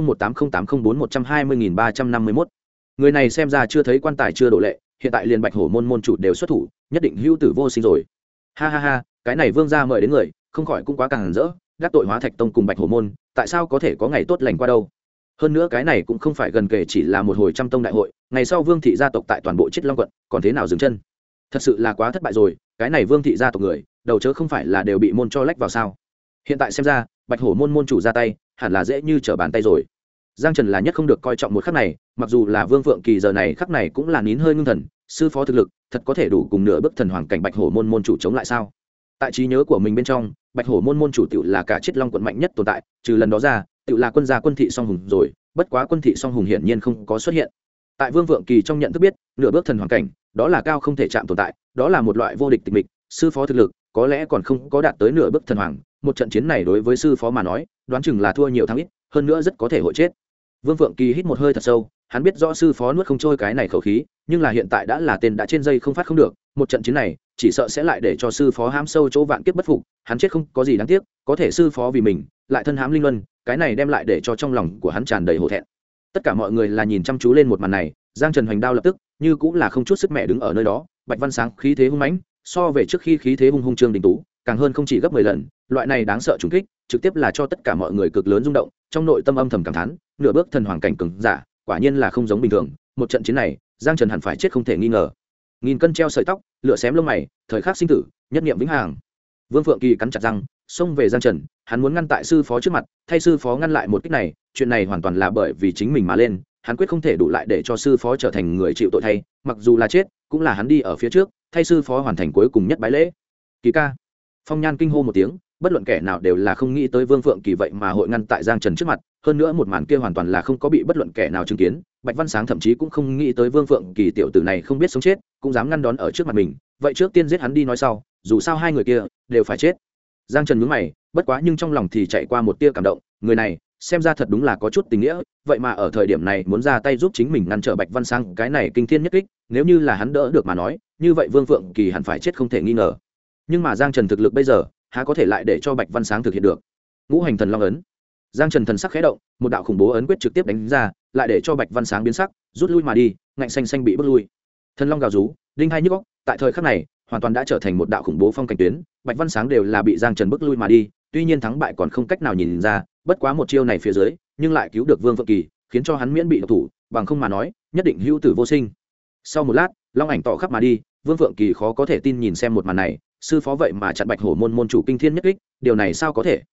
20180804120351. Người này xem ra chưa thấy quan tài chưa độ lệ, hiện tại liền Bạch Hổ môn môn chủ đều xuất thủ, nhất định hữu tử vô sinh rồi. Ha ha ha, cái này Vương gia mời đến người, không khỏi cũng quá càng rỡ, gác tội Hóa Thạch Tông cùng Bạch Hổ môn, tại sao có thể có ngày tốt lành qua đâu? Hơn nữa cái này cũng không phải gần kể chỉ là một hồi trăm tông đại hội, ngày sau Vương thị gia tộc tại toàn bộ Chiết Long quận, còn thế nào dừng chân? Thật sự là quá thất bại rồi, cái này Vương thị gia tộc người, đầu chớ không phải là đều bị môn cho lách vào sao? Hiện tại xem ra, Bạch Hổ môn môn chủ ra tay, hẳn là dễ như trở bàn tay rồi. Giang Trần là nhất không được coi trọng một khắc này, mặc dù là Vương Phượng Kỳ giờ này khắc này cũng là nín hơi ngưng thần, sư phó thực lực, thật có thể đủ cùng nửa bước thần hoàng cảnh Bạch Hổ môn môn chủ chống lại sao? Tại trí nhớ của mình bên trong, Bạch Hổ môn môn chủ tiểu là cả Chiết Long quận mạnh nhất tồn tại, trừ lần đó ra, tiểu là quân gia quân thị song hùng rồi, bất quá quân thị song hùng hiển nhiên không có xuất hiện. Tại Vương Phượng Kỳ trong nhận thức biết, nửa bước thần hoàng cảnh, đó là cao không thể chạm tồn tại, đó là một loại vô địch tịch mịch, sư phó thực lực có lẽ còn không có đạt tới nửa bước thần hoàng, một trận chiến này đối với sư phó mà nói, đoán chừng là thua nhiều thắng ít, hơn nữa rất có thể hội chết. Vương Phượng Kỳ hít một hơi thật sâu, hắn biết rõ sư phó nuốt không trôi cái này khẩu khí, nhưng là hiện tại đã là tên đã trên dây không phát không được, một trận chiến này, chỉ sợ sẽ lại để cho sư phó hãm sâu chỗ vạn kiếp bất phục, hắn chết không có gì đáng tiếc, có thể sư phó vì mình, lại thân hãm linh luân, cái này đem lại để cho trong lòng của hắn tràn đầy hổ thẹn. Tất cả mọi người là nhìn chăm chú lên một màn này, Giang Trần hoành đao lập tức, như cũng là không chút sức mẹ đứng ở nơi đó, Bạch Văn sáng khí thế hung mãnh, so về trước khi khí thế hung hung Trương Đình Tú, càng hơn không chỉ gấp 10 lần, loại này đáng sợ trùng kích, trực tiếp là cho tất cả mọi người cực lớn rung động, trong nội tâm âm thầm cảm thán, nửa bước thần hoàng cảnh cường giả, quả nhiên là không giống bình thường, một trận chiến này, Giang Trần hẳn phải chết không thể nghi ngờ. Nghìn cân treo sợi tóc, lửa xém lông mày, thời khắc sinh tử, nhất niệm vĩnh hằng. Vương Phượng Kỳ cắn chặt răng, xông về Giang Trần, hắn muốn ngăn tại sư phó trước mặt, thay sư phó ngăn lại một kích này, chuyện này hoàn toàn là bởi vì chính mình mà lên, hắn quyết không thể đủ lại để cho sư phó trở thành người chịu tội thay, mặc dù là chết, cũng là hắn đi ở phía trước, thay sư phó hoàn thành cuối cùng nhất bái lễ. Kỳ ca. Phong Nhan kinh hô một tiếng, bất luận kẻ nào đều là không nghĩ tới Vương Phượng Kỳ vậy mà hội ngăn tại Giang Trần trước mặt, hơn nữa một màn kia hoàn toàn là không có bị bất luận kẻ nào chứng kiến, Bạch Văn sáng thậm chí cũng không nghĩ tới Vương Phượng Kỳ tiểu tử này không biết sống chết, cũng dám ngăn đón ở trước mặt mình, vậy trước tiên giết hắn đi nói sau, dù sao hai người kia đều phải chết. Giang Trần nhướng mày, bất quá nhưng trong lòng thì chạy qua một tia cảm động, người này xem ra thật đúng là có chút tình nghĩa, vậy mà ở thời điểm này muốn ra tay giúp chính mình ngăn trở Bạch Văn sáng, cái này kinh thiên nhất kích, nếu như là hắn đỡ được mà nói, như vậy Vương Phượng Kỳ hẳn phải chết không thể nghi ngờ. Nhưng mà Giang Trần thực lực bây giờ, há có thể lại để cho Bạch Văn sáng thực hiện được. Ngũ hành thần long ấn. Giang Trần thần sắc khẽ động, một đạo khủng bố ấn quyết trực tiếp đánh ra, lại để cho Bạch Văn sáng biến sắc, rút lui mà đi, ngạnh xanh xanh bị bước lui. Thần long gào rú, đinh hai nhức óc, tại thời khắc này, hoàn toàn đã trở thành một đạo khủng bố phong cảnh tuyến, Bạch Văn sáng đều là bị Giang Trần bước lui mà đi, tuy nhiên thắng bại còn không cách nào nhìn ra, bất quá một chiêu này phía dưới, nhưng lại cứu được Vương Phượng Kỳ, khiến cho hắn miễn bị độc thủ, bằng không mà nói, nhất định hữu tử vô sinh. Sau một lát, long ảnh tỏ khắp mà đi, Vương Phượng Kỳ khó có thể tin nhìn xem một màn này, sư phó vậy mà chặn Bạch Hổ môn môn chủ kinh thiên nhất kích, điều này sao có thể?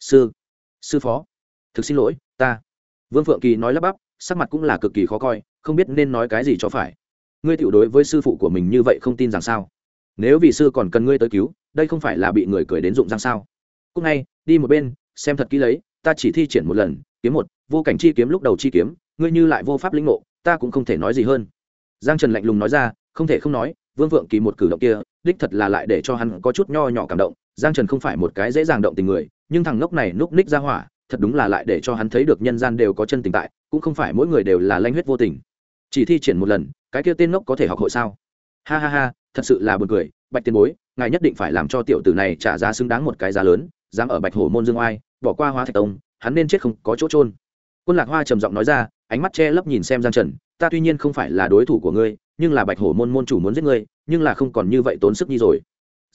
Sư phó, thực xin lỗi, ta. Vương Phượng Kỳ nói lắp bắp, sắc mặt cũng là cực kỳ khó coi, không biết nên nói cái gì cho phải. Ngươi tiểu đối với sư phụ của mình như vậy không tin rằng sao? Nếu vị sư còn cần ngươi tới cứu, đây không phải là bị người cười đến rụng răng sao? Cúc ngay, đi một bên, xem thật kỹ lấy, ta chỉ thi triển một lần, kiếm một, vô cảnh chi kiếm lúc đầu chi kiếm, ngươi như lại vô pháp lĩnh ngộ, ta cũng không thể nói gì hơn. Giang Trần lạnh lùng nói ra, không thể không nói, Vương Phượng Kỳ một cử động kia, đích thật là lại để cho hắn có chút nho nhỏ cảm động. Giang Trần không phải một cái dễ dàng động tình người, nhưng thằng ngốc này núp ních ra hỏa, thật đúng là lại để cho hắn thấy được nhân gian đều có chân tình tại, cũng không phải mỗi người đều là lanh huyết vô tình. Chỉ thi triển một lần, cái kia tên ngốc có thể học hội sao? Ha ha ha, thật sự là buồn cười, Bạch tiền bối, ngài nhất định phải làm cho tiểu tử này trả giá xứng đáng một cái giá lớn, dám ở Bạch Hổ môn dương oai, bỏ qua Hóa Thạch Tông, hắn nên chết không có chỗ chôn. Quân Lạc Hoa trầm giọng nói ra, ánh mắt che lấp nhìn xem Giang Trần, ta tuy nhiên không phải là đối thủ của ngươi, nhưng là Bạch Hổ môn môn chủ muốn giết ngươi, nhưng là không còn như vậy tốn sức như rồi.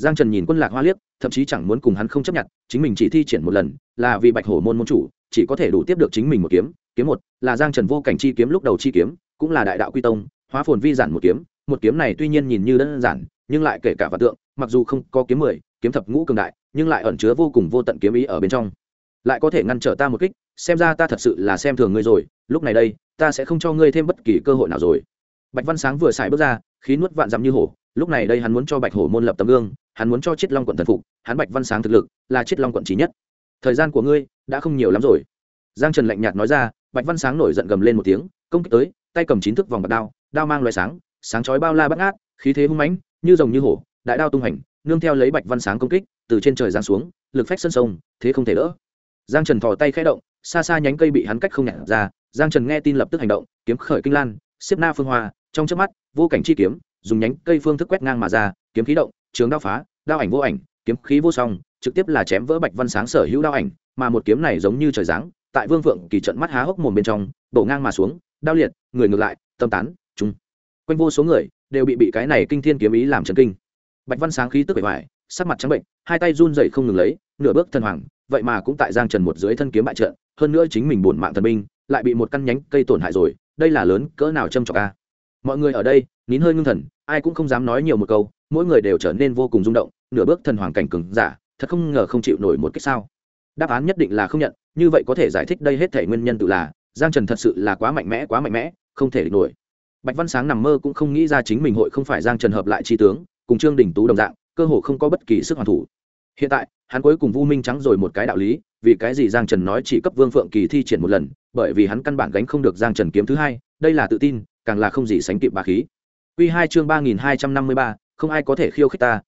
Giang Trần nhìn Quân Lạc Hoa liếc, thậm chí chẳng muốn cùng hắn không chấp nhận, chính mình chỉ thi triển một lần, là vì Bạch Hổ môn môn chủ chỉ có thể đủ tiếp được chính mình một kiếm, kiếm một là Giang Trần vô cảnh chi kiếm lúc đầu chi kiếm, cũng là đại đạo quy tông, hóa phồn vi giản một kiếm này tuy nhiên nhìn như đơn giản, nhưng lại kể cả vạn tượng, mặc dù không có kiếm 10, kiếm thập ngũ cường đại, nhưng lại ẩn chứa vô cùng vô tận kiếm ý ở bên trong, lại có thể ngăn trở ta một kích, xem ra ta thật sự là xem thường ngươi rồi, lúc này đây, ta sẽ không cho ngươi thêm bất kỳ cơ hội nào rồi. Bạch Văn Sáng vừa xài bước ra, khí nuốt vạn dặm như hổ, lúc này đây hắn muốn cho Bạch Hổ môn lập tấm gương, hắn muốn cho Chiết Long quận thần phục, hắn Bạch Văn Sáng thực lực là Chiết Long quận chí nhất. Thời gian của ngươi đã không nhiều lắm rồi. Giang Trần lạnh nhạt nói ra. Bạch Văn Sáng nổi giận gầm lên một tiếng, công kích tới, tay cầm 9 thước vòng bạc đao, đao mang loé sáng, sáng chói bao la bát ngát, khí thế hung mãnh, như rồng như hổ, đại đao tung hành, nương theo lấy Bạch Văn Sáng công kích, từ trên trời giáng xuống, lực phách sân sông, thế không thể đỡ. Giang Trần thò tay khẽ động, xa xa nhánh cây bị hắn cách không nhặt ra, Giang Trần nghe tin lập tức hành động, kiếm khởi kinh lan, xếp na phương hoa, trong chớp mắt, vô cảnh chi kiếm, dùng nhánh cây phương thức quét ngang mà ra, kiếm khí động, trường đao phá, đao ảnh vô ảnh, kiếm khí vô song, trực tiếp là chém vỡ Bạch Văn Sáng sở hữu đao ảnh, mà một kiếm này giống như trời giáng, tại Vương Vượng Kỳ trận mắt há hốc mồm bên trong, bổ ngang mà xuống, đao liệt, người ngược lại, tâm tán, chúng. Quanh vô số người đều bị cái này kinh thiên kiếm ý làm chấn kinh. Bạch Văn Sáng khí tức bề ngoài, sắc mặt trắng bệnh, hai tay run rẩy không ngừng lấy, nửa bước thần hoàng, vậy mà cũng tại Giang Trần một dưới thân kiếm bại trận, hơn nữa chính mình buồn mạng thần binh, lại bị một căn nhánh cây tổn hại rồi, đây là lớn cỡ nào châm chọc a. Mọi người ở đây nín hơi ngưng thần, ai cũng không dám nói nhiều một câu, mỗi người đều trở nên vô cùng rung động, nửa bước thần hoàng cảnh cường giả, thật không ngờ không chịu nổi một kích sao? Đáp án nhất định là không nhận, như vậy có thể giải thích đây hết thảy nguyên nhân tự là Giang Trần thật sự là quá mạnh mẽ, không thể địch nổi. Bạch Văn Sáng nằm mơ cũng không nghĩ ra chính mình hội không phải Giang Trần hợp lại chi tướng, cùng Trương Đình Tú đồng dạng, cơ hồ không có bất kỳ sức hoàn thủ. Hiện tại, hắn cuối cùng vu minh trắng rồi một cái đạo lý, vì cái gì Giang Trần nói chỉ cấp Vương Phượng Kỳ thi triển một lần, bởi vì hắn căn bản gánh không được Giang Trần kiếm thứ hai, đây là tự tin, càng là không gì sánh kịp bá khí. Quy 2 chương 3253, không ai có thể khiêu khích ta,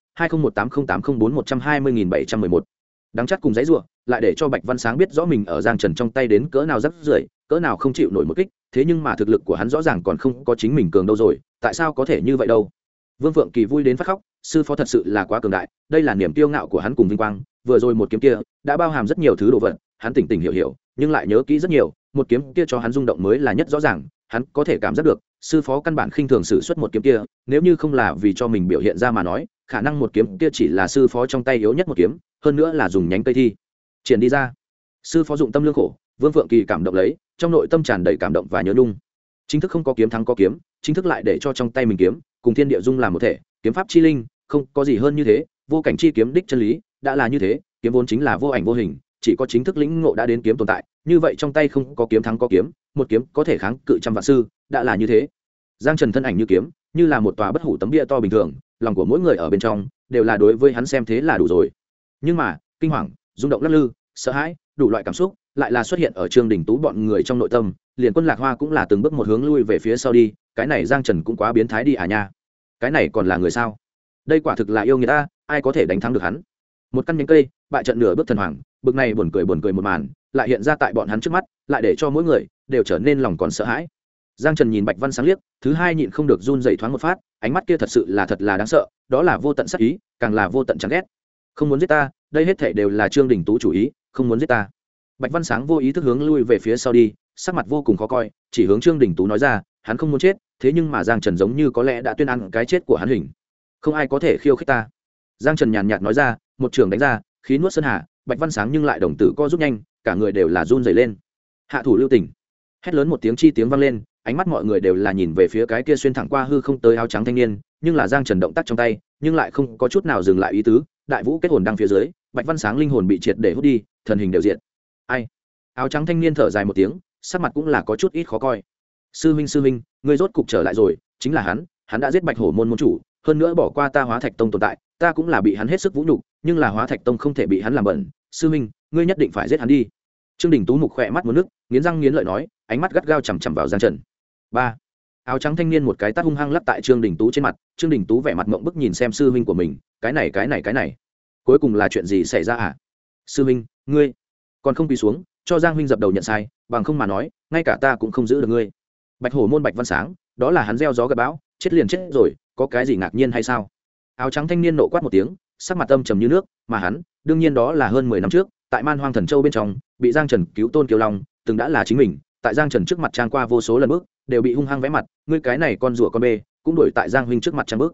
20180804120711. Đáng chắc cùng giấy rủa, lại để cho Bạch Văn Sáng biết rõ mình ở Giang Trần trong tay đến cỡ nào rắc rưởi, cỡ nào không chịu nổi một kích, thế nhưng mà thực lực của hắn rõ ràng còn không có chính mình cường đâu rồi, tại sao có thể như vậy đâu? Vương Phượng Kỳ vui đến phát khóc, sư phó thật sự là quá cường đại, đây là niềm kiêu ngạo của hắn cùng vinh quang, vừa rồi một kiếm kia đã bao hàm rất nhiều thứ đồ vật, hắn tỉnh hiểu, nhưng lại nhớ kỹ rất nhiều, một kiếm kia cho hắn rung động mới là nhất rõ ràng, hắn có thể cảm giác được, sư phó căn bản khinh thường sử xuất một kiếm kia, nếu như không là vì cho mình biểu hiện ra mà nói, khả năng một kiếm kia chỉ là sư phó trong tay yếu nhất một kiếm, hơn nữa là dùng nhánh cây thi triển đi ra. Sư phó dụng tâm lương khổ, Vương Phượng Kỳ cảm động lấy, trong nội tâm tràn đầy cảm động và nhớ nhung. Chính thức không có kiếm thắng có kiếm, chính thức lại để cho trong tay mình kiếm cùng thiên địa dung làm một thể, kiếm pháp chi linh, không có gì hơn như thế, vô cảnh chi kiếm đích chân lý, đã là như thế, kiếm vốn chính là vô ảnh vô hình, chỉ có chính thức lĩnh ngộ đã đến kiếm tồn tại, như vậy trong tay không có kiếm thắng có kiếm, một kiếm có thể kháng cự trăm vạn sư, đã là như thế. Giang Trần thân ảnh như kiếm, như là một tòa bất hủ tấm bia to bình thường, lòng của mỗi người ở bên trong đều là đối với hắn xem thế là đủ rồi. Nhưng mà, kinh hoàng, rung động lắc lư, sợ hãi, đủ loại cảm xúc lại là xuất hiện ở Trương Đình Tú bọn người trong nội tâm, liền Quân Lạc Hoa cũng là từng bước một hướng lui về phía sau đi, cái này Giang Trần cũng quá biến thái đi à nha. Cái này còn là người sao? Đây quả thực là yêu người ta, ai có thể đánh thắng được hắn? Một căn nhánh cây, bại trận nửa bước thần hoàng, bực này buồn cười một màn, lại hiện ra tại bọn hắn trước mắt, lại để cho mỗi người đều trở nên lòng còn sợ hãi. Giang Trần nhìn Bạch Văn Sáng liếc, thứ hai nhịn không được run rẩy thoáng một phát, ánh mắt kia thật là đáng sợ, đó là vô tận sát ý, càng là vô tận chán ghét. Không muốn giết ta, đây hết thảy đều là Trương Đình Tú chủ ý, không muốn giết ta. Bạch Văn Sáng vô ý thức hướng lui về phía sau đi, sắc mặt vô cùng khó coi, chỉ hướng Trương Đình Tú nói ra, hắn không muốn chết, thế nhưng mà Giang Trần giống như có lẽ đã tuyên ăn cái chết của hắn hình. Không ai có thể khiêu khích ta. Giang Trần nhàn nhạt nói ra, một trường đánh ra, khí nuốt sơn hà, Bạch Văn Sáng nhưng lại đồng tử co rút nhanh, cả người đều là run rẩy lên. Hạ thủ lưu tình. Hét lớn một tiếng chi tiếng vang lên, ánh mắt mọi người đều là nhìn về phía cái kia xuyên thẳng qua hư không tới áo trắng thanh niên, nhưng là Giang Trần động tác trong tay, nhưng lại không có chút nào dừng lại ý tứ, đại vũ kết hồn đang phía dưới, Bạch Văn Sáng linh hồn bị triệt để hút đi, thần hình đều diện. Ai? Áo trắng thanh niên thở dài một tiếng, sắc mặt cũng là có chút ít khó coi. Sư huynh, ngươi rốt cục trở lại rồi, chính là hắn đã giết Bạch Hổ môn môn chủ, hơn nữa bỏ qua ta Hóa Thạch Tông tồn tại, ta cũng là bị hắn hết sức vũ nhục, nhưng là Hóa Thạch Tông không thể bị hắn làm bẩn, sư huynh, ngươi nhất định phải giết hắn đi. Trương Đình Tú mục khỏe mắt muốn nước, nghiến răng nghiến lợi nói, ánh mắt gắt gao chằm chằm vào Giang Trần. Ba. Áo trắng thanh niên một cái tát hung hăng lắc tại Trương Đình Tú trên mặt, Trương Đình Tú vẻ mặt ngượng bức nhìn xem sư huynh của mình, cái này, cuối cùng là chuyện gì xảy ra à? Sư huynh, ngươi còn không quỳ xuống, cho Giang huynh dập đầu nhận sai, bằng không mà nói, ngay cả ta cũng không giữ được ngươi. Bạch Hổ môn Bạch Văn Sáng, đó là hắn gieo gió gặt bão, chết liền chết rồi, có cái gì ngạc nhiên hay sao? Áo trắng thanh niên nộ quát một tiếng, sắc mặt âm trầm như nước, mà hắn, đương nhiên đó là hơn 10 năm trước, tại Man Hoang Thần Châu bên trong, bị Giang Trần cứu Tôn Kiều Long, từng đã là chính mình, tại Giang Trần trước mặt trang qua vô số lần bước, đều bị hung hăng vẽ mặt, ngươi cái này con rùa con bê, cũng đuổi tại Giang huynh trước mặt trang bước.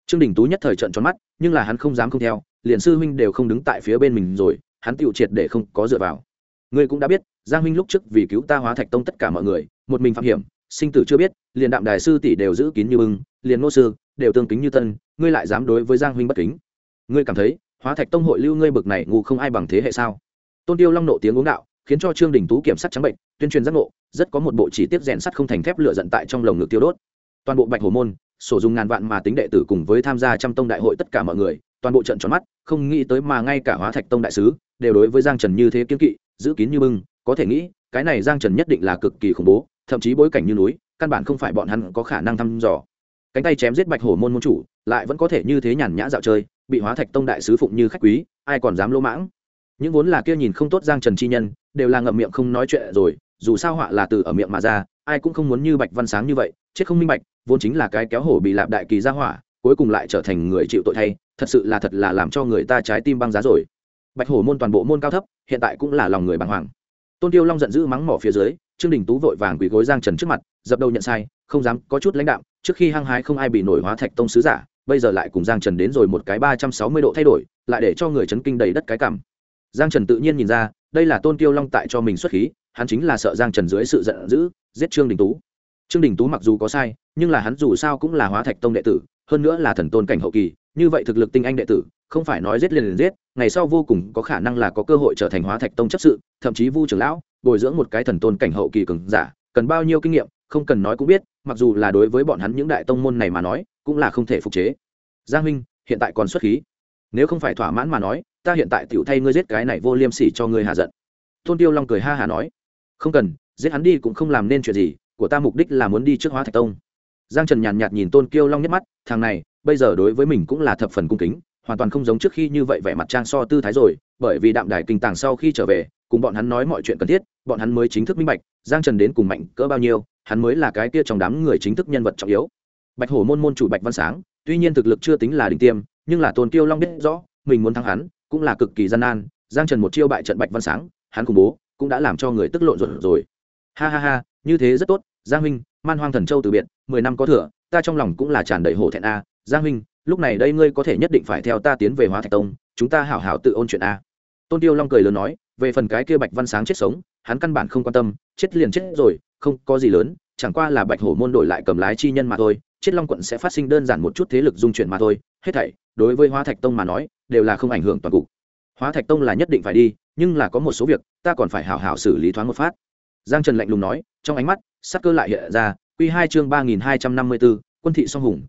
Trương Đình Tú nhất thời trợn tròn mắt, nhưng là hắn không dám không theo, liền sư huynh đều không đứng tại phía bên mình rồi, hắn tiểu triệt để không có dựa vào. Ngươi cũng đã biết, Giang huynh lúc trước vì cứu ta Hóa Thạch Tông tất cả mọi người, một mình phạm hiểm, sinh tử chưa biết, liền Đạm Đài sư tỷ đều giữ kín như bưng, liền Ngô sư đều tương kính như tân, ngươi lại dám đối với Giang huynh bất kính. Ngươi cảm thấy, Hóa Thạch Tông hội lưu ngươi bực này ngu không ai bằng thế hệ sao? Tôn Tiêu Long nộ tiếng uống đạo, khiến cho Trương Đình Tú kiểm sát trắng bệnh, tuyên truyền giác ngộ, rất có một bộ chỉ tiếp rèn sắt không thành thép lửa giận tại trong lồng ngực tiêu đốt. Toàn bộ Bạch Hổ môn, sổ dùng ngàn vạn mà tính đệ tử cùng với tham gia trăm tông đại hội tất cả mọi người, toàn bộ trận tròn mắt, không nghĩ tới mà ngay cả Hóa Thạch Tông đại sứ đều đối với Giang Trần như thế kiêng kỵ, giữ kín như bưng, có thể nghĩ, cái này Giang Trần nhất định là cực kỳ khủng bố, thậm chí bối cảnh như núi, căn bản không phải bọn hắn có khả năng thăm dò. Cánh tay chém giết Bạch Hổ môn môn chủ, lại vẫn có thể như thế nhàn nhã dạo chơi, bị Hóa Thạch Tông đại sứ phụng như khách quý, ai còn dám lỗ mãng. Những vốn là kia nhìn không tốt Giang Trần chi nhân, đều là ngậm miệng không nói chuyện rồi, dù sao họa là từ ở miệng mà ra, ai cũng không muốn như Bạch Văn Sáng như vậy, chết không minh bạch, vốn chính là cái kéo hổ bị lạp đại kỳ ra hỏa, cuối cùng lại trở thành người chịu tội thay, thật là làm cho người ta trái tim băng giá rồi. Bạch Hổ môn toàn bộ môn cao thấp, hiện tại cũng là lòng người bàng hoàng. Tôn Tiêu Long giận dữ mắng mỏ phía dưới, Trương Đình Tú vội vàng quỳ gối Giang Trần trước mặt, dập đầu nhận sai, không dám có chút lãnh đạm, trước khi hăng hái không ai bị nổi Hóa Thạch Tông sứ giả, bây giờ lại cùng Giang Trần đến rồi một cái 360 độ thay đổi, lại để cho người chấn kinh đầy đất cái cảm. Giang Trần tự nhiên nhìn ra, đây là Tôn Tiêu Long tại cho mình xuất khí, hắn chính là sợ Giang Trần dưới sự giận dữ, giết Trương Đình Tú. Trương Đình Tú mặc dù có sai, nhưng là hắn dù sao cũng là Hóa Thạch Tông đệ tử, hơn nữa là thần tôn cảnh hậu kỳ, như vậy thực lực tinh anh đệ tử, không phải nói giết liền giết, ngày sau vô cùng có khả năng là có cơ hội trở thành Hóa Thạch Tông chấp sự, thậm chí Vu trưởng lão, bồi dưỡng một cái thần tôn cảnh hậu kỳ cường giả, cần bao nhiêu kinh nghiệm, không cần nói cũng biết, mặc dù là đối với bọn hắn những đại tông môn này mà nói, cũng là không thể phục chế. Giang huynh, hiện tại còn xuất khí, nếu không phải thỏa mãn mà nói, ta hiện tại tiểu thay ngươi giết cái này vô liêm sỉ cho ngươi hạ giận. Tôn Tiêu Long cười ha hả nói, không cần, giết hắn đi cũng không làm nên chuyện gì, của ta mục đích là muốn đi trước Hóa Thạch Tông. Giang Trần nhàn nhạt nhìn Tôn Kiêu Long nhất mắt, thằng này bây giờ đối với mình cũng là thập phần cung kính, hoàn toàn không giống trước khi như vậy vẻ mặt trang so tư thái rồi, bởi vì Đạm Đài kinh tàng sau khi trở về, cùng bọn hắn nói mọi chuyện cần thiết, bọn hắn mới chính thức minh bạch, Giang Trần đến cùng mạnh cỡ bao nhiêu, hắn mới là cái kia trong đám người chính thức nhân vật trọng yếu. Bạch Hổ môn môn chủ Bạch Văn Sáng, tuy nhiên thực lực chưa tính là đỉnh tiêm, nhưng là Tôn Kiêu Long biết rõ, mình muốn thắng hắn, cũng là cực kỳ gian nan. Giang Trần một chiêu bại trận Bạch Văn Sáng, hắn khủng bố, cũng đã làm cho người tức lộn rồi. Ha ha ha, như thế rất tốt, Giang huynh, Man Hoang Thần Châu từ biệt, 10 năm có thừa, ta trong lòng cũng là tràn đầy hổ thẹn a. Giang huynh, lúc này đây ngươi có thể nhất định phải theo ta tiến về Hóa Thạch Tông, chúng ta hảo hảo tự ôn chuyện a. Tôn Tiêu Long cười lớn nói, về phần cái kia Bạch Văn Sáng chết sống, hắn căn bản không quan tâm, chết liền chết rồi, không có gì lớn, chẳng qua là Bạch Hổ môn đổi lại cầm lái chi nhân mà thôi, chết Long quận sẽ phát sinh đơn giản một chút thế lực dung chuyển mà thôi, hết thảy đối với Hóa Thạch Tông mà nói, đều là không ảnh hưởng toàn cục. Hóa Thạch Tông là nhất định phải đi, nhưng là có một số việc, ta còn phải hảo hảo xử lý thoáng một phát. Giang Trần lạnh lùng nói, trong ánh mắt sắc cơ lại hiện ra. Quy 2 chương 3254, Quân thị song hùng,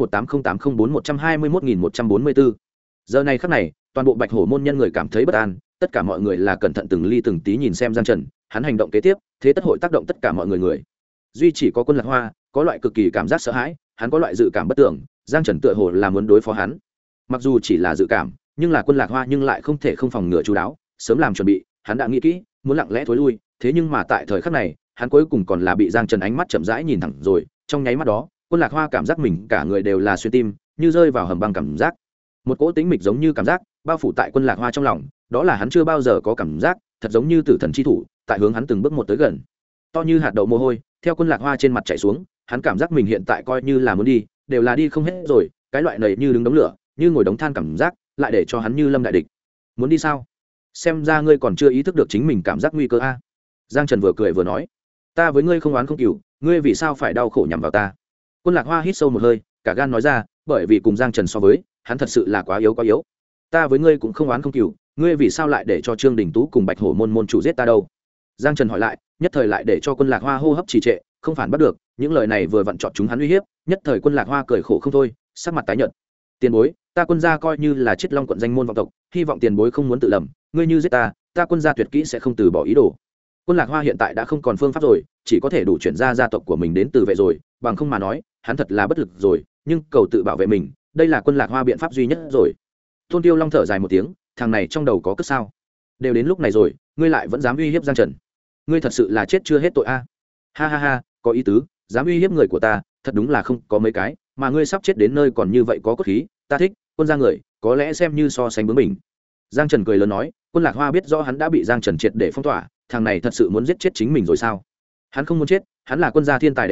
20180804121144. Giờ này khắc này, toàn bộ Bạch Hổ môn nhân người cảm thấy bất an, tất cả mọi người là cẩn thận từng ly từng tí nhìn xem Giang Trần, hắn hành động kế tiếp, thế tất hội tác động tất cả mọi người. Duy chỉ có Quân Lạc Hoa, có loại cực kỳ cảm giác sợ hãi, hắn có loại dự cảm bất tưởng, Giang Trần tựa hồ là muốn đối phó hắn. Mặc dù chỉ là dự cảm, nhưng là Quân Lạc Hoa nhưng lại không thể không phòng ngừa chú đáo, sớm làm chuẩn bị, hắn đã nghĩ kỹ, muốn lặng lẽ thối lui, thế nhưng mà tại thời khắc này, hắn cuối cùng còn là bị Giang Trần ánh mắt chậm rãi nhìn thẳng rồi, trong nháy mắt đó, Quân Lạc Hoa cảm giác mình cả người đều là xuyên tim, như rơi vào hầm băng cảm giác. Một cỗ tĩnh mịch giống như cảm giác bao phủ tại Quân Lạc Hoa trong lòng, đó là hắn chưa bao giờ có cảm giác, thật giống như tử thần chi thủ, tại hướng hắn từng bước một tới gần. To như hạt đậu mồ hôi, theo Quân Lạc Hoa trên mặt chảy xuống, hắn cảm giác mình hiện tại coi như là muốn đi, đều là đi không hết rồi, cái loại này như đứng đống lửa, như ngồi đống than cảm giác, lại để cho hắn như lâm đại địch. Muốn đi sao? Xem ra ngươi còn chưa ý thức được chính mình cảm giác nguy cơ a. Giang Trần vừa cười vừa nói, ta với ngươi không oán không cừu, ngươi vì sao phải đau khổ nhằm vào ta? Quân Lạc Hoa hít sâu một hơi, cả gan nói ra, bởi vì cùng Giang Trần so với, hắn thật sự là quá yếu. Ta với ngươi cũng không oán không cừu, ngươi vì sao lại để cho Trương Đình Tú cùng Bạch Hổ môn môn chủ giết ta đâu? Giang Trần hỏi lại, nhất thời lại để cho Quân Lạc Hoa hô hấp trì trệ, không phản bắt được, những lời này vừa vặn chọn chúng hắn uy hiếp, nhất thời Quân Lạc Hoa cười khổ không thôi, sắc mặt tái nhợt. Tiền bối, ta Quân gia coi như là Chiết Long quận danh môn vọng tộc, hy vọng tiền bối không muốn tự lầm, ngươi như giết ta, ta Quân gia tuyệt kỹ sẽ không từ bỏ ý đồ. Quân Lạc Hoa hiện tại đã không còn phương pháp rồi, chỉ có thể đủ chuyển ra gia tộc của mình đến từ vệ rồi, bằng không mà nói, hắn thật là bất lực rồi, nhưng cầu tự bảo vệ mình, đây là Quân Lạc Hoa biện pháp duy nhất rồi. Tôn Tiêu Long thở dài một tiếng, thằng này trong đầu có cất sao? Đều đến lúc này rồi, ngươi lại vẫn dám uy hiếp Giang Trần, ngươi thật sự là chết chưa hết tội a. Ha ha ha, có ý tứ, dám uy hiếp người của ta, thật đúng là không có mấy cái, mà ngươi sắp chết đến nơi còn như vậy có cốt khí, ta thích, Quân gia người, có lẽ xem như so sánh bướng mình. Giang Trần cười lớn nói, Quân Lạc Hoa biết rõ hắn đã bị Giang Trần triệt để phong tỏa, thằng này thật sự muốn giết chết chính mình rồi sao? Hắn không muốn chết, hắn là Quân gia thiên tài đệ tử,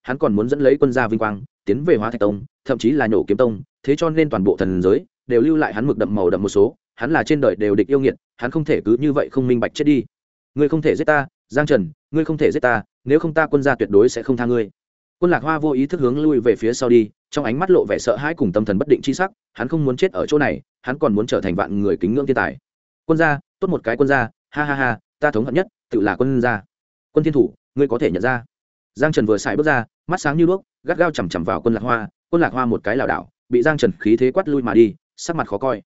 hắn còn muốn dẫn lấy quân gia vinh quang tiến về Hóa Thạch Tông, thậm chí là Nhổ Kiếm Tông, thế cho nên toàn bộ thần giới đều lưu lại hắn mực đậm màu đậm một số, hắn là trên đời đều địch yêu nghiệt, hắn không thể cứ như vậy không minh bạch chết đi. Ngươi không thể giết ta, Giang Trần, ngươi không thể giết ta, nếu không ta quân gia tuyệt đối sẽ không tha ngươi. Quân Lạc Hoa vô ý thức hướng lui về phía sau đi, trong ánh mắt lộ vẻ sợ hãi cùng tâm thần bất định chi sắc, hắn không muốn chết ở chỗ này, hắn còn muốn trở thành vạn người kính ngưỡng thiên tài. Quân gia, tốt một cái quân gia, ha ha ha, ta thống hận nhất tự là quân gia. Quân Thiên Thủ, ngươi có thể nhận ra. Giang Trần vừa xài bước ra, mắt sáng như đuốc, gắt gao chằm chằm vào Quân Lạc Hoa, Quân Lạc Hoa một cái lảo đảo, bị Giang Trần khí thế quát lui mà đi, sắc mặt khó coi.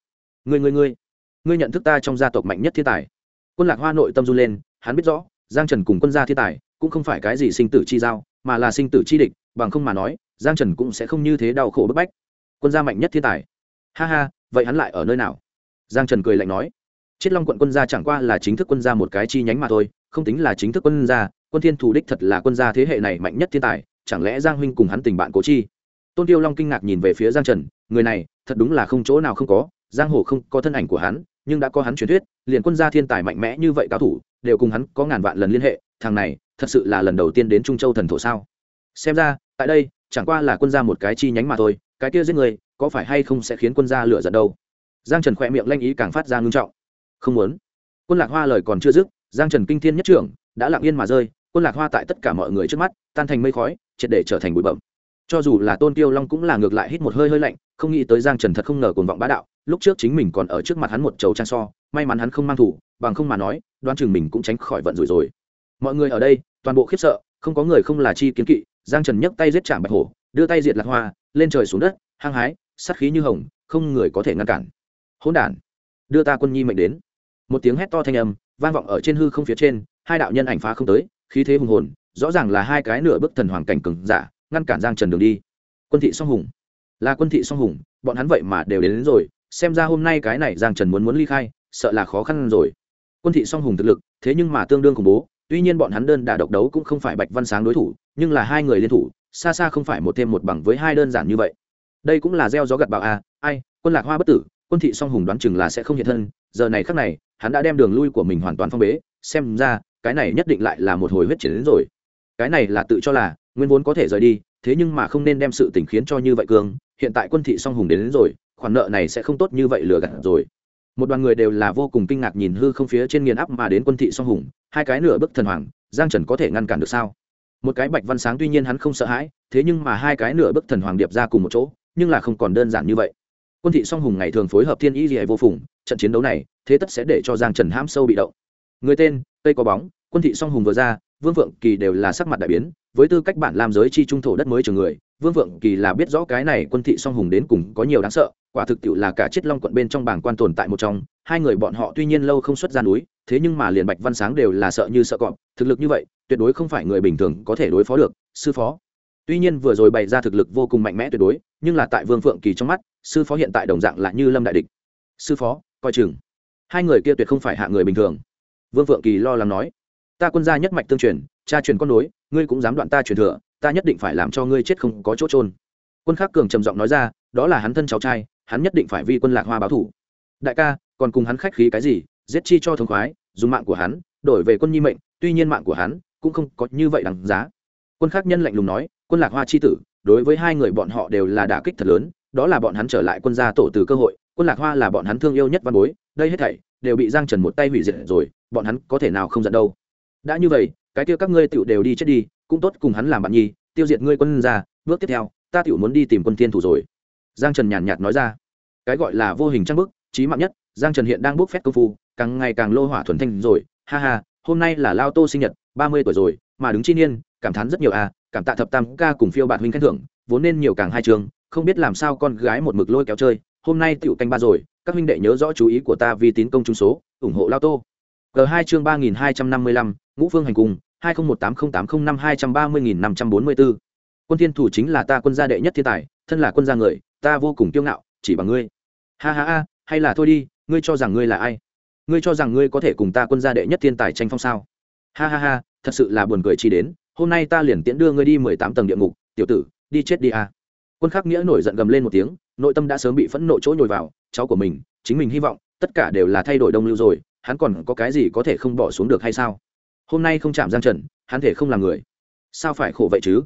Ngươi nhận thức ta trong gia tộc mạnh nhất thiên tài. Quân Lạc Hoa nội tâm run lên, hắn biết rõ, Giang Trần cùng quân gia thiên tài cũng không phải cái gì sinh tử chi giao, mà là sinh tử chi địch, bằng không mà nói, Giang Trần cũng sẽ không như thế đau khổ bức bách. Quân gia mạnh nhất thiên tài. Ha ha, vậy hắn lại ở nơi nào? Giang Trần cười lạnh nói. Chiết Long quận quân gia chẳng qua là chính thức quân gia một cái chi nhánh mà thôi, không tính là chính thức quân gia, Quân Thiên Thủ đích thật là quân gia thế hệ này mạnh nhất thiên tài, chẳng lẽ Giang huynh cùng hắn tình bạn cố chi? Tôn Tiêu Long kinh ngạc nhìn về phía Giang Trần, người này, thật đúng là không chỗ nào không có, giang hồ không có thân ảnh của hắn, nhưng đã có hắn truyền thuyết, liền quân gia thiên tài mạnh mẽ như vậy cao thủ, đều cùng hắn có ngàn vạn lần liên hệ, thằng này, thật sự là lần đầu tiên đến Trung Châu thần thổ sao? Xem ra, tại đây, chẳng qua là quân gia một cái chi nhánh mà thôi, cái kia giết người, có phải hay không sẽ khiến quân gia lửa giận đâu? Giang Trần khẽ miệng lanh ý càng phát ra ngưng trọng. Không muốn. Quân Lạc Hoa lời còn chưa dứt, Giang Trần kinh thiên nhất trưởng đã lặng yên mà rơi, Quân Lạc Hoa tại tất cả mọi người trước mắt tan thành mây khói, triệt để trở thành bụi bặm. Cho dù là Tôn Kiêu Long cũng là ngược lại hít một hơi hơi lạnh, không nghĩ tới Giang Trần thật không ngờ cuồng vọng bá đạo, lúc trước chính mình còn ở trước mặt hắn một chầu trang so, may mắn hắn không mang thủ, bằng không mà nói, đoán chừng mình cũng tránh khỏi vận rủi rồi. Mọi người ở đây, toàn bộ khiếp sợ, không có người không là chi kiến kỵ, Giang Trần nhấc tay giết Trảm Bạch Hổ, đưa tay diệt Lạc Hoa, lên trời xuống đất, hăng hái, sát khí như hồng, không người có thể ngăn cản. Hỗn đản, đưa ta quân nhi mệnh đến. Một tiếng hét to thanh âm vang vọng ở trên hư không phía trên, hai đạo nhân ảnh phá không tới, khí thế hùng hồn, rõ ràng là hai cái nửa bước thần hoàng cảnh cường giả, ngăn cản Giang Trần đường đi. Quân thị Song Hùng, là Quân thị Song Hùng, bọn hắn vậy mà đều đến rồi, xem ra hôm nay cái này Giang Trần muốn ly khai, sợ là khó khăn rồi. Quân thị Song Hùng thực lực, thế nhưng mà tương đương khủng bố, tuy nhiên bọn hắn đơn đả độc đấu cũng không phải Bạch Văn Sáng đối thủ, nhưng là hai người liên thủ, xa xa không phải một thêm một bằng với hai đơn giản như vậy. Đây cũng là gieo gió gặt bão a, ai, Quân Lạc Hoa bất tử, Quân thị Song Hùng đoán chừng là sẽ không hiện thân, giờ này khắc này, hắn đã đem đường lui của mình hoàn toàn phong bế, xem ra, cái này nhất định lại là một hồi huyết chiến đến rồi. Cái này là tự cho là nguyên vốn có thể rời đi, thế nhưng mà không nên đem sự tình khiến cho như vậy cường, hiện tại Quân thị Song Hùng đến rồi, khoản nợ này sẽ không tốt như vậy lừa gạt rồi. Một đoàn người đều là vô cùng kinh ngạc nhìn hư không phía trên nghiền áp mà đến Quân thị Song Hùng, hai cái nửa bức thần hoàng, Giang Trần có thể ngăn cản được sao? Một cái Bạch Văn Sáng tuy nhiên hắn không sợ hãi, thế nhưng mà hai cái nửa bức thần hoàng điệp ra cùng một chỗ, nhưng là không còn đơn giản như vậy. Quân thị Song Hùng ngày thường phối hợp thiên ý liễu vô phùng, trận chiến đấu này, thế tất sẽ để cho Giang Trần hãm sâu bị động. Người tên, Tây có bóng, Quân thị Song Hùng vừa ra, Vương Vượng Kỳ đều là sắc mặt đại biến, với tư cách bản làm giới chi trung thổ đất mới trường người, Vương Vượng Kỳ là biết rõ cái này Quân thị Song Hùng đến cùng có nhiều đáng sợ, quả thực tiệu là cả Chiết Long quận bên trong bảng quan tồn tại một trong, hai người bọn họ tuy nhiên lâu không xuất ra núi, thế nhưng mà liền Bạch Văn Sáng đều là sợ như sợ cọp, thực lực như vậy, tuyệt đối không phải người bình thường có thể đối phó được, sư phó. Tuy nhiên vừa rồi bày ra thực lực vô cùng mạnh mẽ tuyệt đối, nhưng là tại Vương Phượng Kỳ trong mắt, sư phó hiện tại đồng dạng là như lâm đại địch. Sư phó, coi chừng, hai người kia tuyệt không phải hạ người bình thường. Vương Phượng Kỳ lo lắng nói, ta quân gia nhất mạch tương truyền, cha truyền con nối, ngươi cũng dám đoạn ta truyền thừa, ta nhất định phải làm cho ngươi chết không có chỗ trôn. Quân Khắc Cường trầm giọng nói ra, đó là hắn thân cháu trai, hắn nhất định phải vì Quân Lạc Hoa báo thù. Đại ca, còn cùng hắn khách khí cái gì, giết chi cho thống khoái, dùng mạng của hắn đổi về quân nhi mệnh, tuy nhiên mạng của hắn cũng không có như vậy đáng giá. Quân Khắc Nhân lạnh lùng nói, Quân Lạc Hoa chi tử, đối với hai người bọn họ đều là đả kích thật lớn, đó là bọn hắn trở lại quân gia tổ từ cơ hội, Quân Lạc Hoa là bọn hắn thương yêu nhất văn bối, đây hết thảy đều bị Giang Trần một tay hủy diệt rồi, bọn hắn có thể nào không giận đâu. Đã như vậy, cái kia các ngươi tiểu đều đi chết đi, cũng tốt cùng hắn làm bạn nhi, tiêu diệt ngươi quân gia, bước tiếp theo, ta tiểu muốn đi tìm Quân Thiên Thủ rồi. Giang Trần nhàn nhạt nói ra, cái gọi là vô hình trang bức, chí mạng nhất, Giang Trần hiện đang bước phép công phu, càng ngày càng lô hỏa thuần thanh rồi, ha ha, hôm nay là Lao Tô sinh nhật, 30 tuổi rồi, mà đứng chi niên, cảm thán rất nhiều à, cảm tạ thập tam ca cùng phiêu bạn huynh khen thưởng, vốn nên nhiều càng hai trường, không biết làm sao con gái một mực lôi kéo chơi, hôm nay tiểu canh ba rồi, các huynh đệ nhớ rõ chú ý của ta vì tín công trúng số, ủng hộ Lao Tô. G2 chương 3255, Ngũ Phương hành cùng, 20180805230544. Quân Thiên Thủ chính là ta quân gia đệ nhất thiên tài, thân là quân gia người, ta vô cùng kiêu ngạo, chỉ bằng ngươi. Ha ha ha, hay là thôi đi, ngươi cho rằng ngươi là ai? Ngươi cho rằng ngươi có thể cùng ta quân gia đệ nhất thiên tài tranh phong sao? Ha ha ha, thật sự là buồn cười chi đến, hôm nay ta liền tiễn đưa ngươi đi 18 tầng địa ngục, tiểu tử, đi chết đi a. Quân Khắc Nghĩa nổi giận gầm lên một tiếng, nội tâm đã sớm bị phẫn nộ chỗ nhồi vào, cháu của mình, chính mình hy vọng, tất cả đều là thay đổi đông lưu rồi, hắn còn có cái gì có thể không bỏ xuống được hay sao? Hôm nay không chạm Giang Trần, hắn thể không làm người. Sao phải khổ vậy chứ?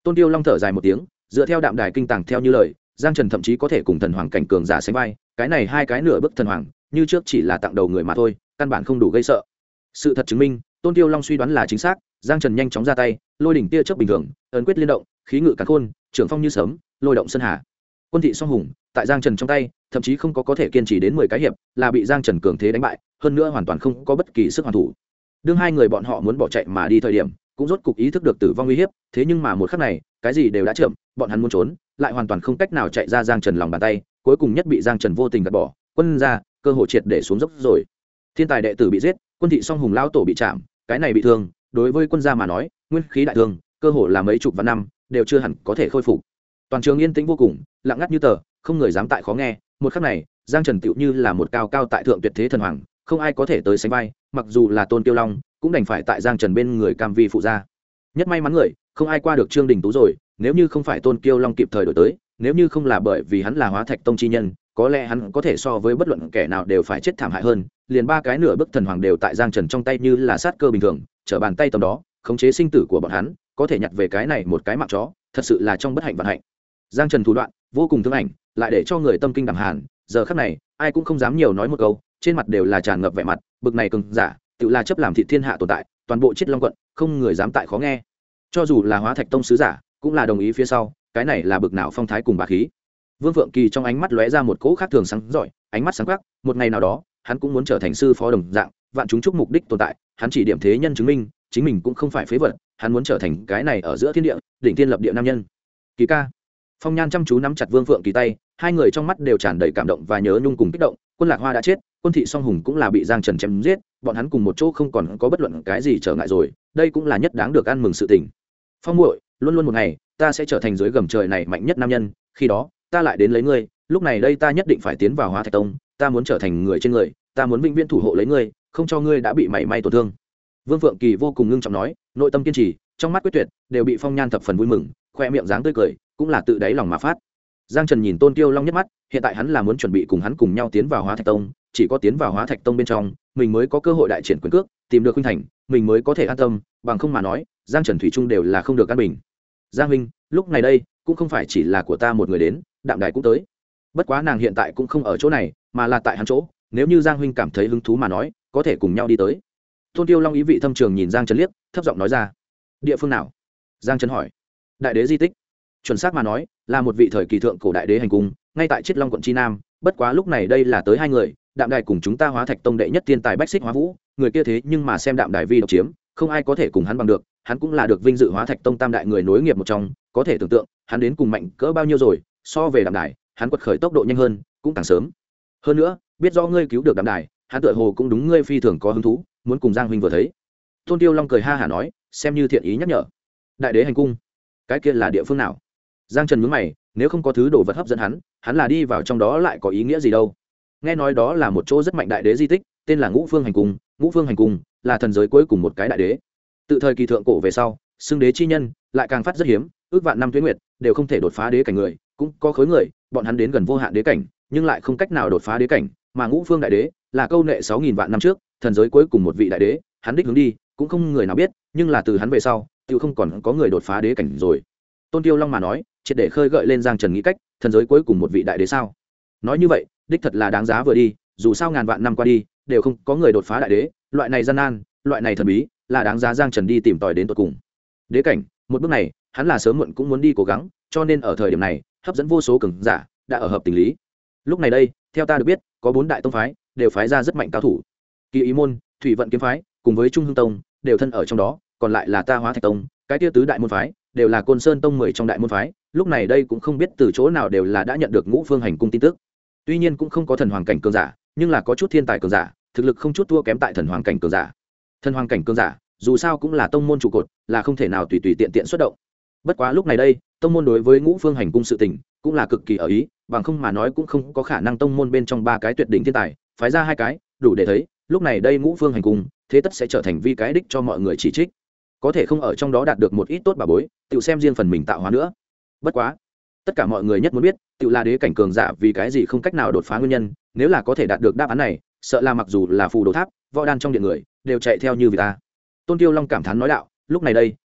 Tôn Tiêu Long thở dài một tiếng, dựa theo đạm đài kinh tàng theo như lời, Giang Trần thậm chí có thể cùng thần hoàng cảnh cường giả sánh vai, cái này hai cái nửa bước thần hoàng, như trước chỉ là tặng đầu người mà thôi, căn bản không đủ gây sợ. Sự thật chứng minh, Tôn Tiêu Long suy đoán là chính xác, Giang Trần nhanh chóng ra tay, lôi đỉnh tia chớp bình thường, ấn quyết liên động, khí ngự càn khôn, trưởng phong như sớm, lôi động sơn hà. Quân thị song hùng, tại Giang Trần trong tay, thậm chí không có thể kiên trì đến 10 cái hiệp, là bị Giang Trần cường thế đánh bại, hơn nữa hoàn toàn không có bất kỳ sức hoàn thủ. Đương hai người bọn họ muốn bỏ chạy mà đi thời điểm, cũng rốt cục ý thức được tử vong nguy hiểm, thế nhưng mà một khắc này, cái gì đều đã chậm, bọn hắn muốn trốn, lại hoàn toàn không cách nào chạy ra Giang Trần lòng bàn tay, cuối cùng nhất bị Giang Trần vô tình gạt bỏ, quân ra, cơ hội triệt để xuống dốc rồi. Thiên tài đệ tử bị giết, quân thị song hùng lão tổ bị chạm, cái này bị thương, đối với quân gia mà nói, nguyên khí đại thương, cơ hội là mấy chục vạn năm, đều chưa hẳn có thể khôi phục. Toàn trường yên tĩnh vô cùng, lặng ngắt như tờ, không người dám tại khó nghe, một khắc này, Giang Trần tựu như là một cao cao tại thượng tuyệt thế thần hoàng, không ai có thể tới sánh vai, mặc dù là Tôn Tiêu Long, cũng đành phải tại Giang Trần bên người cam vi phụ gia. Nhất may mắn người, không ai qua được Trương Đình Tú rồi, nếu như không phải Tôn Kiêu Long kịp thời đổi tới, nếu như không là bởi vì hắn là Hóa Thạch Tông chi nhân, có lẽ hắn có thể so với bất luận kẻ nào đều phải chết thảm hại hơn, liền ba cái nửa bước thần hoàng đều tại Giang Trần trong tay như là sát cơ bình thường, trở bàn tay tầm đó, khống chế sinh tử của bọn hắn, có thể nhặt về cái này một cái mạng chó, thật sự là trong bất hạnh vận hạnh. Giang Trần thủ đoạn vô cùng thương ảnh, lại để cho người tâm kinh đẳng hàn, giờ khắc này, ai cũng không dám nhiều nói một câu, trên mặt đều là tràn ngập vẻ mặt, bực này cường giả, tự là chấp làm thị thiên hạ tồn tại, toàn bộ Chiết Long quận, không người dám tại khó nghe. Cho dù là Hóa Thạch Tông sứ giả, cũng là đồng ý phía sau, cái này là bực nào phong thái cùng bá khí. Vương Phượng Kỳ trong ánh mắt lóe ra một cỗ khác thường sáng rọi, ánh mắt sáng quắc, một ngày nào đó, hắn cũng muốn trở thành sư phó đồng dạng, vạn chúng chúc mục đích tồn tại, hắn chỉ điểm thế nhân chứng minh, chính mình cũng không phải phế vật, hắn muốn trở thành cái này ở giữa thiên địa, đỉnh thiên lập địa nam nhân. Kỳ ca. Phong Nhan chăm chú nắm chặt Vương Phượng Kỳ tay, hai người trong mắt đều tràn đầy cảm động và nhớ nhung cùng kích động, Quân Lạc Hoa đã chết, Quân thị song hùng cũng là bị Giang Trần chém giết, bọn hắn cùng một chỗ không còn có bất luận cái gì trở ngại rồi, đây cũng là nhất đáng được ăn mừng sự tình. Phong muội, luôn luôn một ngày, ta sẽ trở thành dưới gầm trời này mạnh nhất nam nhân, khi đó, ta lại đến lấy ngươi, lúc này đây ta nhất định phải tiến vào Hóa Thạch Tông, ta muốn trở thành người trên người, ta muốn vĩnh viễn thủ hộ lấy ngươi, không cho ngươi đã bị mảy may tổn thương. Vương Phượng Kỳ vô cùng ngưng trọng nói, nội tâm kiên trì, trong mắt quyết tuyệt, đều bị Phong Nhan thập phần vui mừng, khoe miệng dáng tươi cười, cũng là tự đáy lòng mà phát. Giang Trần nhìn Tôn Kiêu Long nhất mắt, hiện tại hắn là muốn chuẩn bị cùng hắn cùng nhau tiến vào Hóa Thạch Tông, chỉ có tiến vào Hóa Thạch Tông bên trong, mình mới có cơ hội đại triển quyền cước, tìm được huynh thành, mình mới có thể an tâm, bằng không mà nói, Giang Trần thủy chung đều là không được an bình. Giang huynh, lúc này đây, cũng không phải chỉ là của ta một người đến, Đạm Đài cũng tới. Bất quá nàng hiện tại cũng không ở chỗ này, mà là tại hắn chỗ, nếu như Giang huynh cảm thấy hứng thú mà nói, có thể cùng nhau đi tới. Tôn Kiêu Long ý vị thâm trường nhìn Giang Trần liếc, thấp giọng nói ra. Địa phương nào? Giang Trần hỏi. Đại đế di tích. Chuẩn xác mà nói, là một vị thời kỳ thượng cổ đại đế hành cung, ngay tại Chiết Long quận chi nam, bất quá lúc này đây là tới hai người, Đạm Đài cùng chúng ta Hóa Thạch Tông đệ nhất thiên tài Bách Xích Hóa Vũ, người kia thế nhưng mà xem Đạm Đài vi độc chiếm, không ai có thể cùng hắn bằng được, hắn cũng là được vinh dự Hóa Thạch Tông tam đại người nối nghiệp một trong, có thể tưởng tượng, hắn đến cùng mạnh cỡ bao nhiêu rồi, so về Đạm Đài, hắn quật khởi tốc độ nhanh hơn, cũng càng sớm. Hơn nữa, biết do ngươi cứu được Đạm Đài, hắn tựa hồ cũng đúng ngươi phi thường có hứng thú, muốn cùng Giang huynh vừa thấy. Tôn Tiêu Long cười ha hả nói, xem như thiện ý nhắc nhở. Đại đế hành cung, cái kia là địa phương nào? Giang Trần nhướng mày, nếu không có thứ đồ vật hấp dẫn hắn là đi vào trong đó lại có ý nghĩa gì đâu? Nghe nói đó là một chỗ rất mạnh đại đế di tích, tên là Ngũ Phương Hành Cung. Ngũ Phương Hành Cung là thần giới cuối cùng một cái đại đế. Tự thời kỳ thượng cổ về sau, xưng đế chi nhân lại càng phát rất hiếm, ước vạn năm tuế nguyệt đều không thể đột phá đế cảnh người, cũng có khối người, bọn hắn đến gần vô hạn đế cảnh, nhưng lại không cách nào đột phá đế cảnh, mà Ngũ Phương đại đế là câu nệ 6000 vạn năm trước, thần giới cuối cùng một vị đại đế, hắn đích hướng đi, cũng không người nào biết, nhưng là từ hắn về sau, tự không còn có người đột phá đế cảnh rồi. Tôn Tiêu Long mà nói, triệt để khơi gợi lên Giang Trần nghĩ cách, thần giới cuối cùng một vị đại đế sao? Nói như vậy, đích thật là đáng giá vừa đi, dù sao ngàn vạn năm qua đi, đều không có người đột phá đại đế, loại này gian nan, loại này thần bí, là đáng giá Giang Trần đi tìm tòi đến tận cùng. Đế cảnh, một bước này, hắn là sớm muộn cũng muốn đi cố gắng, cho nên ở thời điểm này, hấp dẫn vô số cường giả, đã ở hợp tình lý. Lúc này đây, theo ta được biết, có 4 đại tông phái, đều phái ra rất mạnh cao thủ. Kỳ Ý môn, Thủy Vận kiếm phái, cùng với Trung Hưng tông, đều thân ở trong đó, còn lại là ta Hóa Thạch tông, cái kia tứ đại môn phái, đều là Côn Sơn tông 10 trong đại môn phái, lúc này đây cũng không biết từ chỗ nào đều là đã nhận được Ngũ Phương Hành cung tin tức. Tuy nhiên cũng không có thần hoàng cảnh cường giả, nhưng là có chút thiên tài cường giả, thực lực không chút thua kém tại thần hoàng cảnh cường giả. Thần hoàng cảnh cường giả, dù sao cũng là tông môn trụ cột, là không thể nào tùy tùy tiện tiện xuất động. Bất quá lúc này đây, tông môn đối với Ngũ Phương Hành cung sự tình, cũng là cực kỳ ở ý, bằng không mà nói cũng không có khả năng tông môn bên trong 3 cái tuyệt đỉnh thiên tài, phái ra 2 cái, đủ để thấy, lúc này đây Ngũ Phương Hành cung, thế tất sẽ trở thành vi cái đích cho mọi người chỉ trích. Có thể không ở trong đó đạt được một ít tốt bà bối, tự xem riêng phần mình tạo hóa nữa. Bất quá, tất cả mọi người nhất muốn biết, tự là đế cảnh cường giả vì cái gì không cách nào đột phá nguyên nhân, nếu là có thể đạt được đáp án này, sợ là mặc dù là phù đồ tháp, võ đan trong điện người, đều chạy theo như vì ta. Tôn Tiêu Long cảm thán nói đạo, lúc này đây,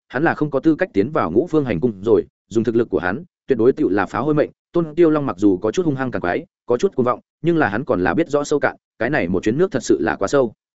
hắn là không có tư cách tiến vào Ngũ Phương Hành cung rồi, dùng thực lực của hắn tuyệt đối tựu là phá hôi mệnh. Tôn Tiêu Long mặc dù có chút hung hăng càng quái, có chút cuồng vọng, nhưng là hắn còn là biết rõ sâu cạn, cái này một chuyến nước thật sự là quá sâu.